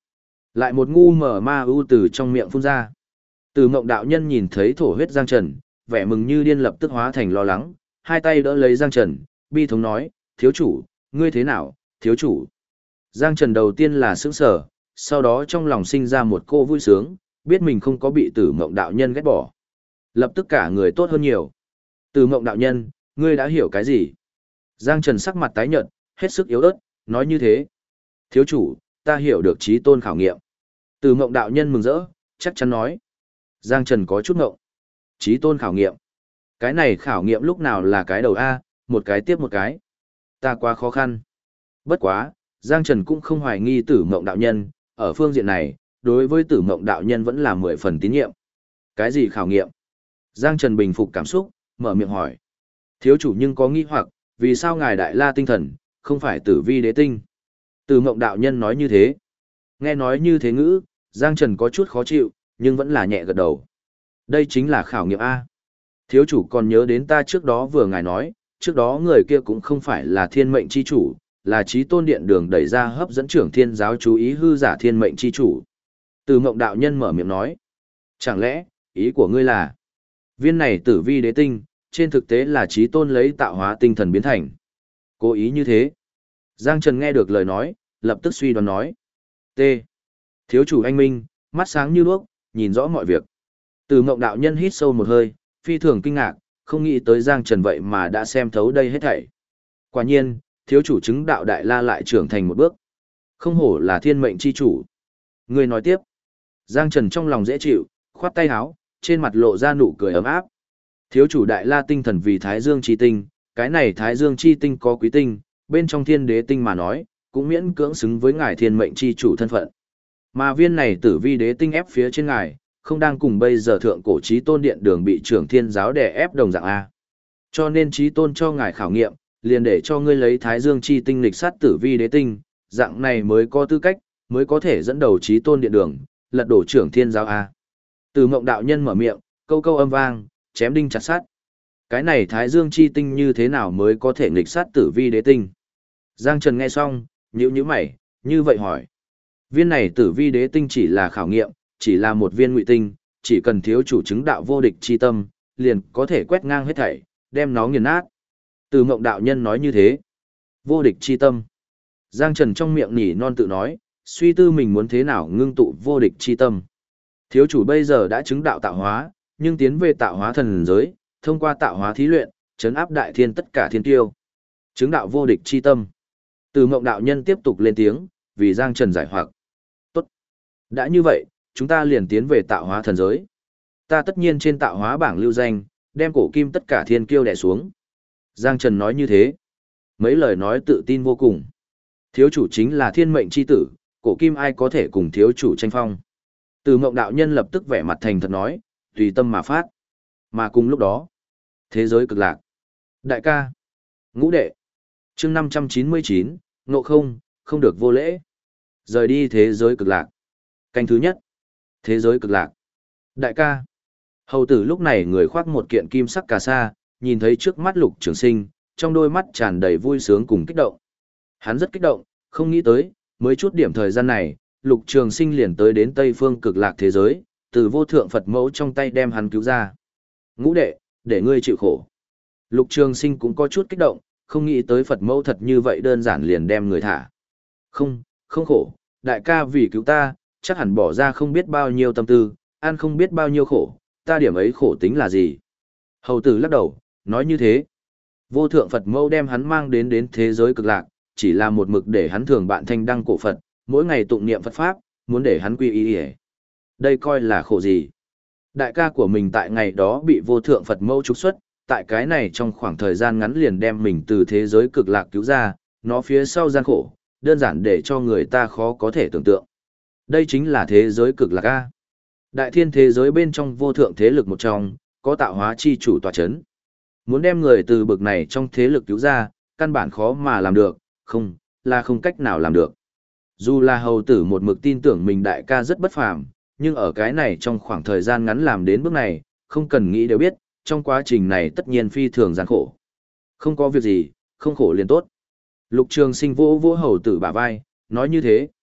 Lại một ngu mở ma ưu từ trong miệng phun ra. Từ Mộng đạo nhân nhìn thấy thổ huyết Giang Trần, vẻ mừng như điên lập tức hóa thành lo lắng, hai tay đỡ lấy Giang Trần, bi thống nói, thiếu chủ, ngươi thế nào, thiếu chủ. Giang Trần đầu tiên là sững sờ, sau đó trong lòng sinh ra một cô vui sướng, biết mình không có bị Tử Mộng đạo nhân ghét bỏ. Lập tức cả người tốt hơn nhiều. Tử Mộng đạo nhân, ngươi đã hiểu cái gì? Giang Trần sắc mặt tái nhợt, hết sức yếu ớt, nói như thế. Thiếu chủ, ta hiểu được trí tôn khảo nghiệm. Tử Mộng đạo nhân mừng rỡ, chắc chắn nói. Giang Trần có chút ngộng. Trí tôn khảo nghiệm. Cái này khảo nghiệm lúc nào là cái đầu A, một cái tiếp một cái. Ta quá khó khăn. Bất quá, Giang Trần cũng không hoài nghi Tử Mộng đạo nhân, ở phương diện này, đối với Tử Mộng đạo nhân vẫn là mười phần tín nhiệm. Cái gì khảo nghiệm? Giang Trần bình phục cảm xúc, mở miệng hỏi. Thiếu chủ nhưng có nghi hoặc, vì sao ngài Đại La tinh thần, không phải Tử Vi đế tinh? Tử Mộng đạo nhân nói như thế. Nghe nói như thế ngữ, Giang Trần có chút khó chịu, nhưng vẫn là nhẹ gật đầu. Đây chính là khảo nghiệm A. Thiếu chủ còn nhớ đến ta trước đó vừa ngài nói, trước đó người kia cũng không phải là thiên mệnh chi chủ, là trí tôn điện đường đẩy ra hấp dẫn trưởng thiên giáo chú ý hư giả thiên mệnh chi chủ. Từ Mộng đạo nhân mở miệng nói. Chẳng lẽ, ý của ngươi là, viên này Tử Vi đế tinh, trên thực tế là trí tôn lấy tạo hóa tinh thần biến thành. Cố ý như thế. Giang Trần nghe được lời nói, lập tức suy đoán nói. T. Thiếu chủ anh Minh, mắt sáng như đuốc, nhìn rõ mọi việc. Từ Mộng đạo nhân hít sâu một hơi, phi thường kinh ngạc, không nghĩ tới Giang Trần vậy mà đã xem thấu đây hết thảy. Quả nhiên, thiếu chủ chứng đạo Đại La lại trưởng thành một bước. Không hổ là thiên mệnh chi chủ. Người nói tiếp. Giang Trần trong lòng dễ chịu, khoát tay áo, trên mặt lộ ra nụ cười ấm áp. Thiếu chủ Đại La tinh thần vì Thái Dương chi tinh, cái này Thái Dương chi tinh có quý tinh, bên trong thiên đế tinh mà nói, cũng miễn cưỡng xứng với ngài thiên mệnh chi chủ thân phận. Mà viên này Tử Vi đế tinh ép phía trên ngài, không đang cùng bây giờ thượng cổ chí tôn điện đường bị trưởng thiên giáo đè ép đồng dạng A. Cho nên chí tôn cho ngài khảo nghiệm, liền để cho ngươi lấy Thái Dương chi tinh lịch sát Tử Vi đế tinh, dạng này mới có tư cách, mới có thể dẫn đầu chí tôn điện đường, lật đổ trưởng thiên giáo A. Từ Mộng đạo nhân mở miệng, câu câu âm vang, chém đinh chặt sắt. Cái này Thái Dương chi tinh như thế nào mới có thể nghịch sát Tử Vi đế tinh? Giang Trần nghe xong, nhíu nhíu mày, như vậy hỏi. Viên này Tử Vi đế tinh chỉ là khảo nghiệm, chỉ là một viên ngụy tinh, chỉ cần thiếu chủ chứng đạo vô địch chi tâm, liền có thể quét ngang hết thảy, đem nó nghiền nát. Từ Mộng đạo nhân nói như thế. Vô địch chi tâm. Giang Trần trong miệng nhỉ non tự nói, suy tư mình muốn thế nào ngưng tụ vô địch chi tâm. Thiếu chủ bây giờ đã chứng đạo tạo hóa, nhưng tiến về tạo hóa thần giới, thông qua tạo hóa thí luyện, trấn áp đại thiên tất cả thiên tiêu. Chứng đạo vô địch chi tâm. Từ Mộng đạo nhân tiếp tục lên tiếng, vì Giang Trần giải hoặc. Tốt. Đã như vậy, chúng ta liền tiến về tạo hóa thần giới. Ta tất nhiên trên tạo hóa bảng lưu danh, đem cổ kim tất cả thiên kiêu đè xuống. Giang Trần nói như thế. Mấy lời nói tự tin vô cùng. Thiếu chủ chính là thiên mệnh chi tử, cổ kim ai có thể cùng thiếu chủ tranh phong. Từ Mộng đạo nhân lập tức vẻ mặt thành thật nói, tùy tâm mà phát. Mà cùng lúc đó, thế giới cực lạc. Đại ca. Ngũ đệ. Chương năm trăm chín mươi chín, ngộ không, không được vô lễ. Rời đi thế giới cực lạc. Canh thứ nhất. Thế giới cực lạc. Đại ca. Hầu tử lúc này người khoác một kiện kim sắc cà sa, nhìn thấy trước mắt Lục Trường Sinh, trong đôi mắt tràn đầy vui sướng cùng kích động. Hắn rất kích động, không nghĩ tới, mới chút điểm thời gian này, Lục Trường Sinh liền tới đến Tây Phương cực lạc thế giới, từ vô thượng Phật mẫu trong tay đem hắn cứu ra. Ngũ đệ, để ngươi chịu khổ. Lục Trường Sinh cũng có chút kích động, không nghĩ tới Phật mẫu thật như vậy đơn giản liền đem người thả. Không, không khổ, đại ca vì cứu ta, chắc hẳn bỏ ra không biết bao nhiêu tâm tư, ăn không biết bao nhiêu khổ, ta điểm ấy khổ tính là gì. Hầu tử lắc đầu, nói như thế. Vô thượng Phật mẫu đem hắn mang đến đến thế giới cực lạc, chỉ là một mực để hắn thường bạn thanh đăng cổ Phật, mỗi ngày tụng niệm Phật Pháp, muốn để hắn quy y hề. Đây coi là khổ gì. Đại ca của mình tại ngày đó bị vô thượng Phật mẫu trục xuất, tại cái này trong khoảng thời gian ngắn liền đem mình từ thế giới cực lạc cứu ra, nó phía sau gian khổ, đơn giản để cho người ta khó có thể tưởng tượng. Đây chính là thế giới cực lạc A. Đại thiên thế giới bên trong vô thượng thế lực một trong, có tạo hóa chi chủ tọa chấn. Muốn đem người từ bực này trong thế lực cứu ra, căn bản khó mà làm được, không, là không cách nào làm được. Dù là hầu tử một mực tin tưởng mình đại ca rất bất phàm, nhưng ở cái này trong khoảng thời gian ngắn làm đến bước này, không cần nghĩ đều biết, trong quá trình này tất nhiên phi thường gian khổ. Không có việc gì, không khổ liền tốt. Lục Trường Sinh vỗ vỗ hầu tử bả vai, nói như thế.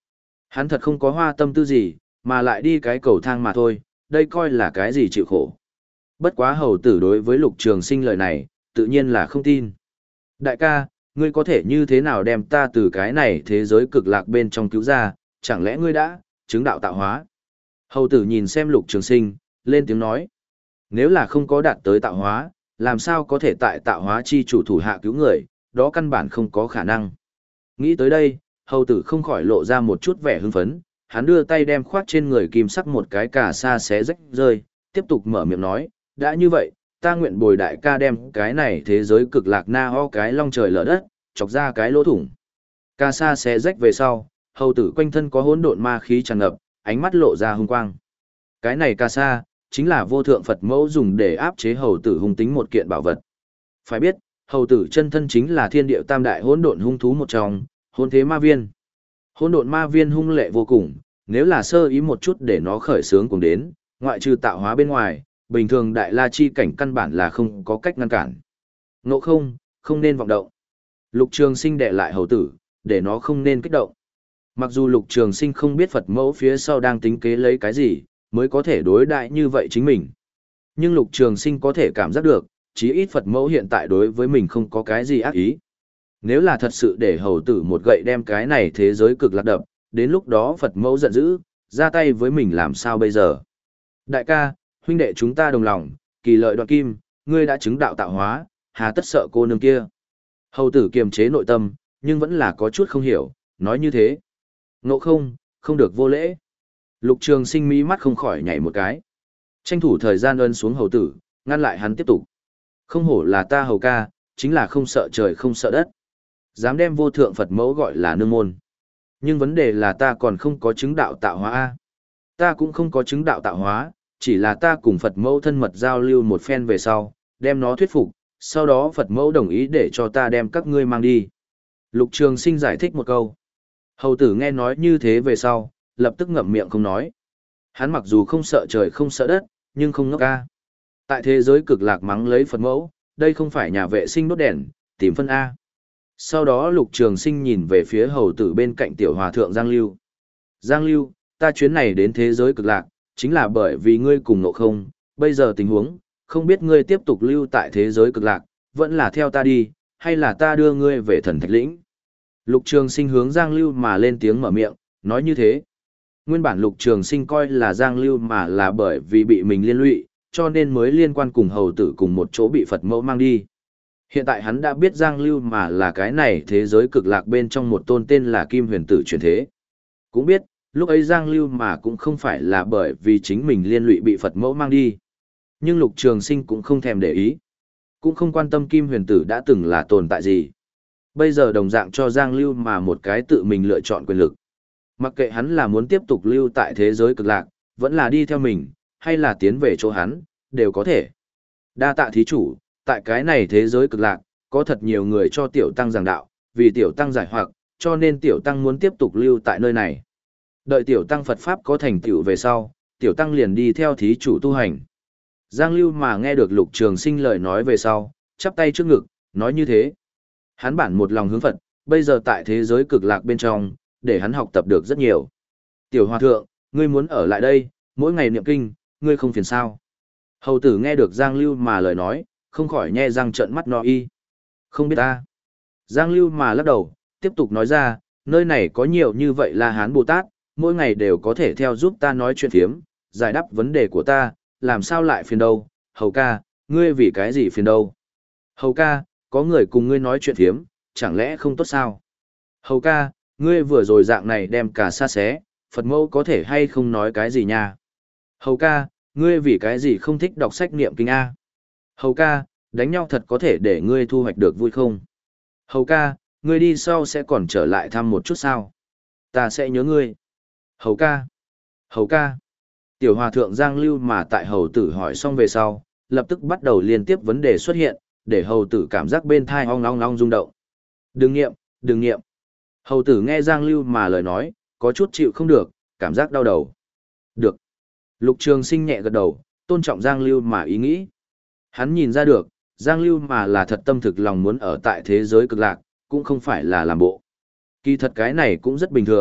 Hắn thật không có hoa tâm tư gì, mà lại đi cái cầu thang mà thôi, đây coi là cái gì chịu khổ. Bất quá hầu tử đối với Lục Trường Sinh lời này, tự nhiên là không tin. Đại ca, ngươi có thể như thế nào đem ta từ cái này thế giới cực lạc bên trong cứu ra, chẳng lẽ ngươi đã chứng đạo tạo hóa? Hầu tử nhìn xem Lục Trường Sinh, lên tiếng nói. Nếu là không có đạt tới tạo hóa, làm sao có thể tại tạo hóa chi chủ thủ hạ cứu người, đó căn bản không có khả năng. Nghĩ tới đây, hầu tử không khỏi lộ ra một chút vẻ hưng phấn, hắn đưa tay đem khoác trên người kim sắc một cái cà sa xé rách rơi, tiếp tục mở miệng nói, đã như vậy, ta nguyện bồi đại ca đem cái này thế giới cực lạc na ho cái long trời lở đất, chọc ra cái lỗ thủng. Cà sa xé rách về sau, hầu tử quanh thân có hỗn độn ma khí tràn ngập, ánh mắt lộ ra hung quang. Cái này cà sa, chính là vô thượng Phật mẫu dùng để áp chế hầu tử hung tính một kiện bảo vật. Phải biết, hầu tử chân thân chính là thiên địa tam đại hỗn độn hung thú một trong, hỗn thế ma viên. Hỗn độn ma viên hung lệ vô cùng, nếu là sơ ý một chút để nó khởi sướng cùng đến, ngoại trừ tạo hóa bên ngoài, bình thường đại la chi cảnh căn bản là không có cách ngăn cản. Ngộ không, không nên vọng động. Lục Trường Sinh đệ lại hầu tử, để nó không nên kích động. Mặc dù Lục Trường Sinh không biết Phật mẫu phía sau đang tính kế lấy cái gì, mới có thể đối đại như vậy chính mình. Nhưng Lục Trường Sinh có thể cảm giác được, chí ít Phật mẫu hiện tại đối với mình không có cái gì ác ý. Nếu là thật sự để hầu tử một gậy đem cái này thế giới cực lạc đập, đến lúc đó Phật mẫu giận dữ, ra tay với mình làm sao bây giờ? Đại ca, huynh đệ chúng ta đồng lòng, kỳ lợi đoạn kim, ngươi đã chứng đạo tạo hóa, hà tất sợ cô nương kia. Hầu tử kiềm chế nội tâm, nhưng vẫn là có chút không hiểu, nói như thế. Ngộ không, không được vô lễ. Lục Trường Sinh mí mắt không khỏi nhảy một cái. Tranh thủ thời gian ân xuống hầu tử, ngăn lại hắn tiếp tục. Không hổ là ta hầu ca, chính là không sợ trời không sợ đất. Dám đem vô thượng Phật mẫu gọi là nương môn. Nhưng vấn đề là ta còn không có chứng đạo tạo hóa A. Ta cũng không có chứng đạo tạo hóa, chỉ là ta cùng Phật mẫu thân mật giao lưu một phen về sau, đem nó thuyết phục, sau đó Phật mẫu đồng ý để cho ta đem các ngươi mang đi. Lục Trường Sinh giải thích một câu. Hầu tử nghe nói như thế về sau, lập tức ngậm miệng không nói. Hắn mặc dù không sợ trời không sợ đất, nhưng không ngốc A. Tại thế giới cực lạc mắng lấy Phật mẫu, đây không phải nhà vệ sinh đốt đèn, tìm phân A. Sau đó Lục Trường Sinh nhìn về phía hầu tử bên cạnh tiểu hòa thượng Giang Lưu. Giang Lưu, ta chuyến này đến thế giới cực lạc, chính là bởi vì ngươi cùng Ngộ không, bây giờ tình huống, không biết ngươi tiếp tục lưu tại thế giới cực lạc, vẫn là theo ta đi, hay là ta đưa ngươi về thần thạch lĩnh. Lục Trường Sinh hướng Giang Lưu mà lên tiếng mở miệng, nói như thế. Nguyên bản Lục Trường Sinh coi là Giang Lưu mà là bởi vì bị mình liên lụy, cho nên mới liên quan cùng hầu tử cùng một chỗ bị Phật mẫu mang đi. Hiện tại hắn đã biết Giang Lưu mà là cái này thế giới cực lạc bên trong một tôn tên là Kim Huyền Tử truyền thế. Cũng biết, lúc ấy Giang Lưu mà cũng không phải là bởi vì chính mình liên lụy bị Phật mẫu mang đi. Nhưng Lục Trường Sinh cũng không thèm để ý. Cũng không quan tâm Kim Huyền Tử đã từng là tồn tại gì. Bây giờ đồng dạng cho Giang Lưu mà một cái tự mình lựa chọn quyền lực. Mặc kệ hắn là muốn tiếp tục lưu tại thế giới cực lạc, vẫn là đi theo mình, hay là tiến về chỗ hắn, đều có thể. Đa tạ thí chủ, tại cái này thế giới cực lạc, có thật nhiều người cho tiểu tăng giảng đạo, vì tiểu tăng giải hoặc, cho nên tiểu tăng muốn tiếp tục lưu tại nơi này. Đợi tiểu tăng Phật Pháp có thành tựu về sau, tiểu tăng liền đi theo thí chủ tu hành. Giang Lưu mà nghe được Lục Trường Sinh lời nói về sau, chắp tay trước ngực, nói như thế. Hắn bản một lòng hướng Phật, bây giờ tại thế giới cực lạc bên trong, để hắn học tập được rất nhiều. Tiểu hòa thượng, ngươi muốn ở lại đây, mỗi ngày niệm kinh, ngươi không phiền sao. Hầu tử nghe được Giang Lưu mà lời nói, không khỏi nhe răng trợn mắt no y. Không biết ta. Giang Lưu mà lắc đầu, tiếp tục nói ra, nơi này có nhiều như vậy là Hán Bồ Tát, mỗi ngày đều có thể theo giúp ta nói chuyện phiếm, giải đáp vấn đề của ta, làm sao lại phiền đâu. Hầu ca, ngươi vì cái gì phiền đâu. Hầu ca, có người cùng ngươi nói chuyện phiếm, chẳng lẽ không tốt sao. Hầu ca, ngươi vừa rồi dạng này đem cả xa xé, Phật mẫu có thể hay không nói cái gì nha. Hầu ca, ngươi vì cái gì không thích đọc sách niệm kinh A. Hầu ca, đánh nhau thật có thể để ngươi thu hoạch được vui không? Hầu ca, ngươi đi sau sẽ còn trở lại thăm một chút sao? Ta sẽ nhớ ngươi. Hầu ca. Hầu ca. Tiểu hòa thượng Giang Lưu mà tại hầu tử hỏi xong về sau, lập tức bắt đầu liên tiếp vấn đề xuất hiện, để hầu tử cảm giác bên thai ong ong ong rung động. Đừng nghiệm, đừng nghiệm. Hầu tử nghe Giang Lưu mà lời nói, có chút chịu không được, cảm giác đau đầu. Được. Lục Trường Sinh nhẹ gật đầu, tôn trọng Giang Lưu mà ý nghĩ. Hắn nhìn ra được, Giang Lưu mà là thật tâm thực lòng muốn ở tại thế giới cực lạc, cũng không phải là làm bộ. Kỳ thật cái này cũng rất bình thường,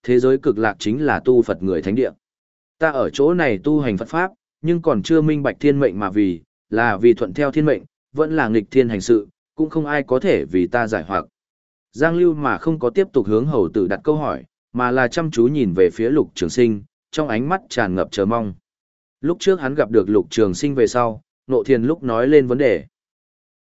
thế giới cực lạc chính là tu Phật người thánh địa. Ta ở chỗ này tu hành Phật Pháp, nhưng còn chưa minh bạch thiên mệnh mà vì, là vì thuận theo thiên mệnh, vẫn là nghịch thiên hành sự, cũng không ai có thể vì ta giải hoặc. Giang Lưu mà không có tiếp tục hướng hầu tử đặt câu hỏi, mà là chăm chú nhìn về phía Lục Trường Sinh, trong ánh mắt tràn ngập chờ mong. Lúc trước hắn gặp được Lục Trường Sinh về sau, Ngộ Thiền lúc nói lên vấn đề.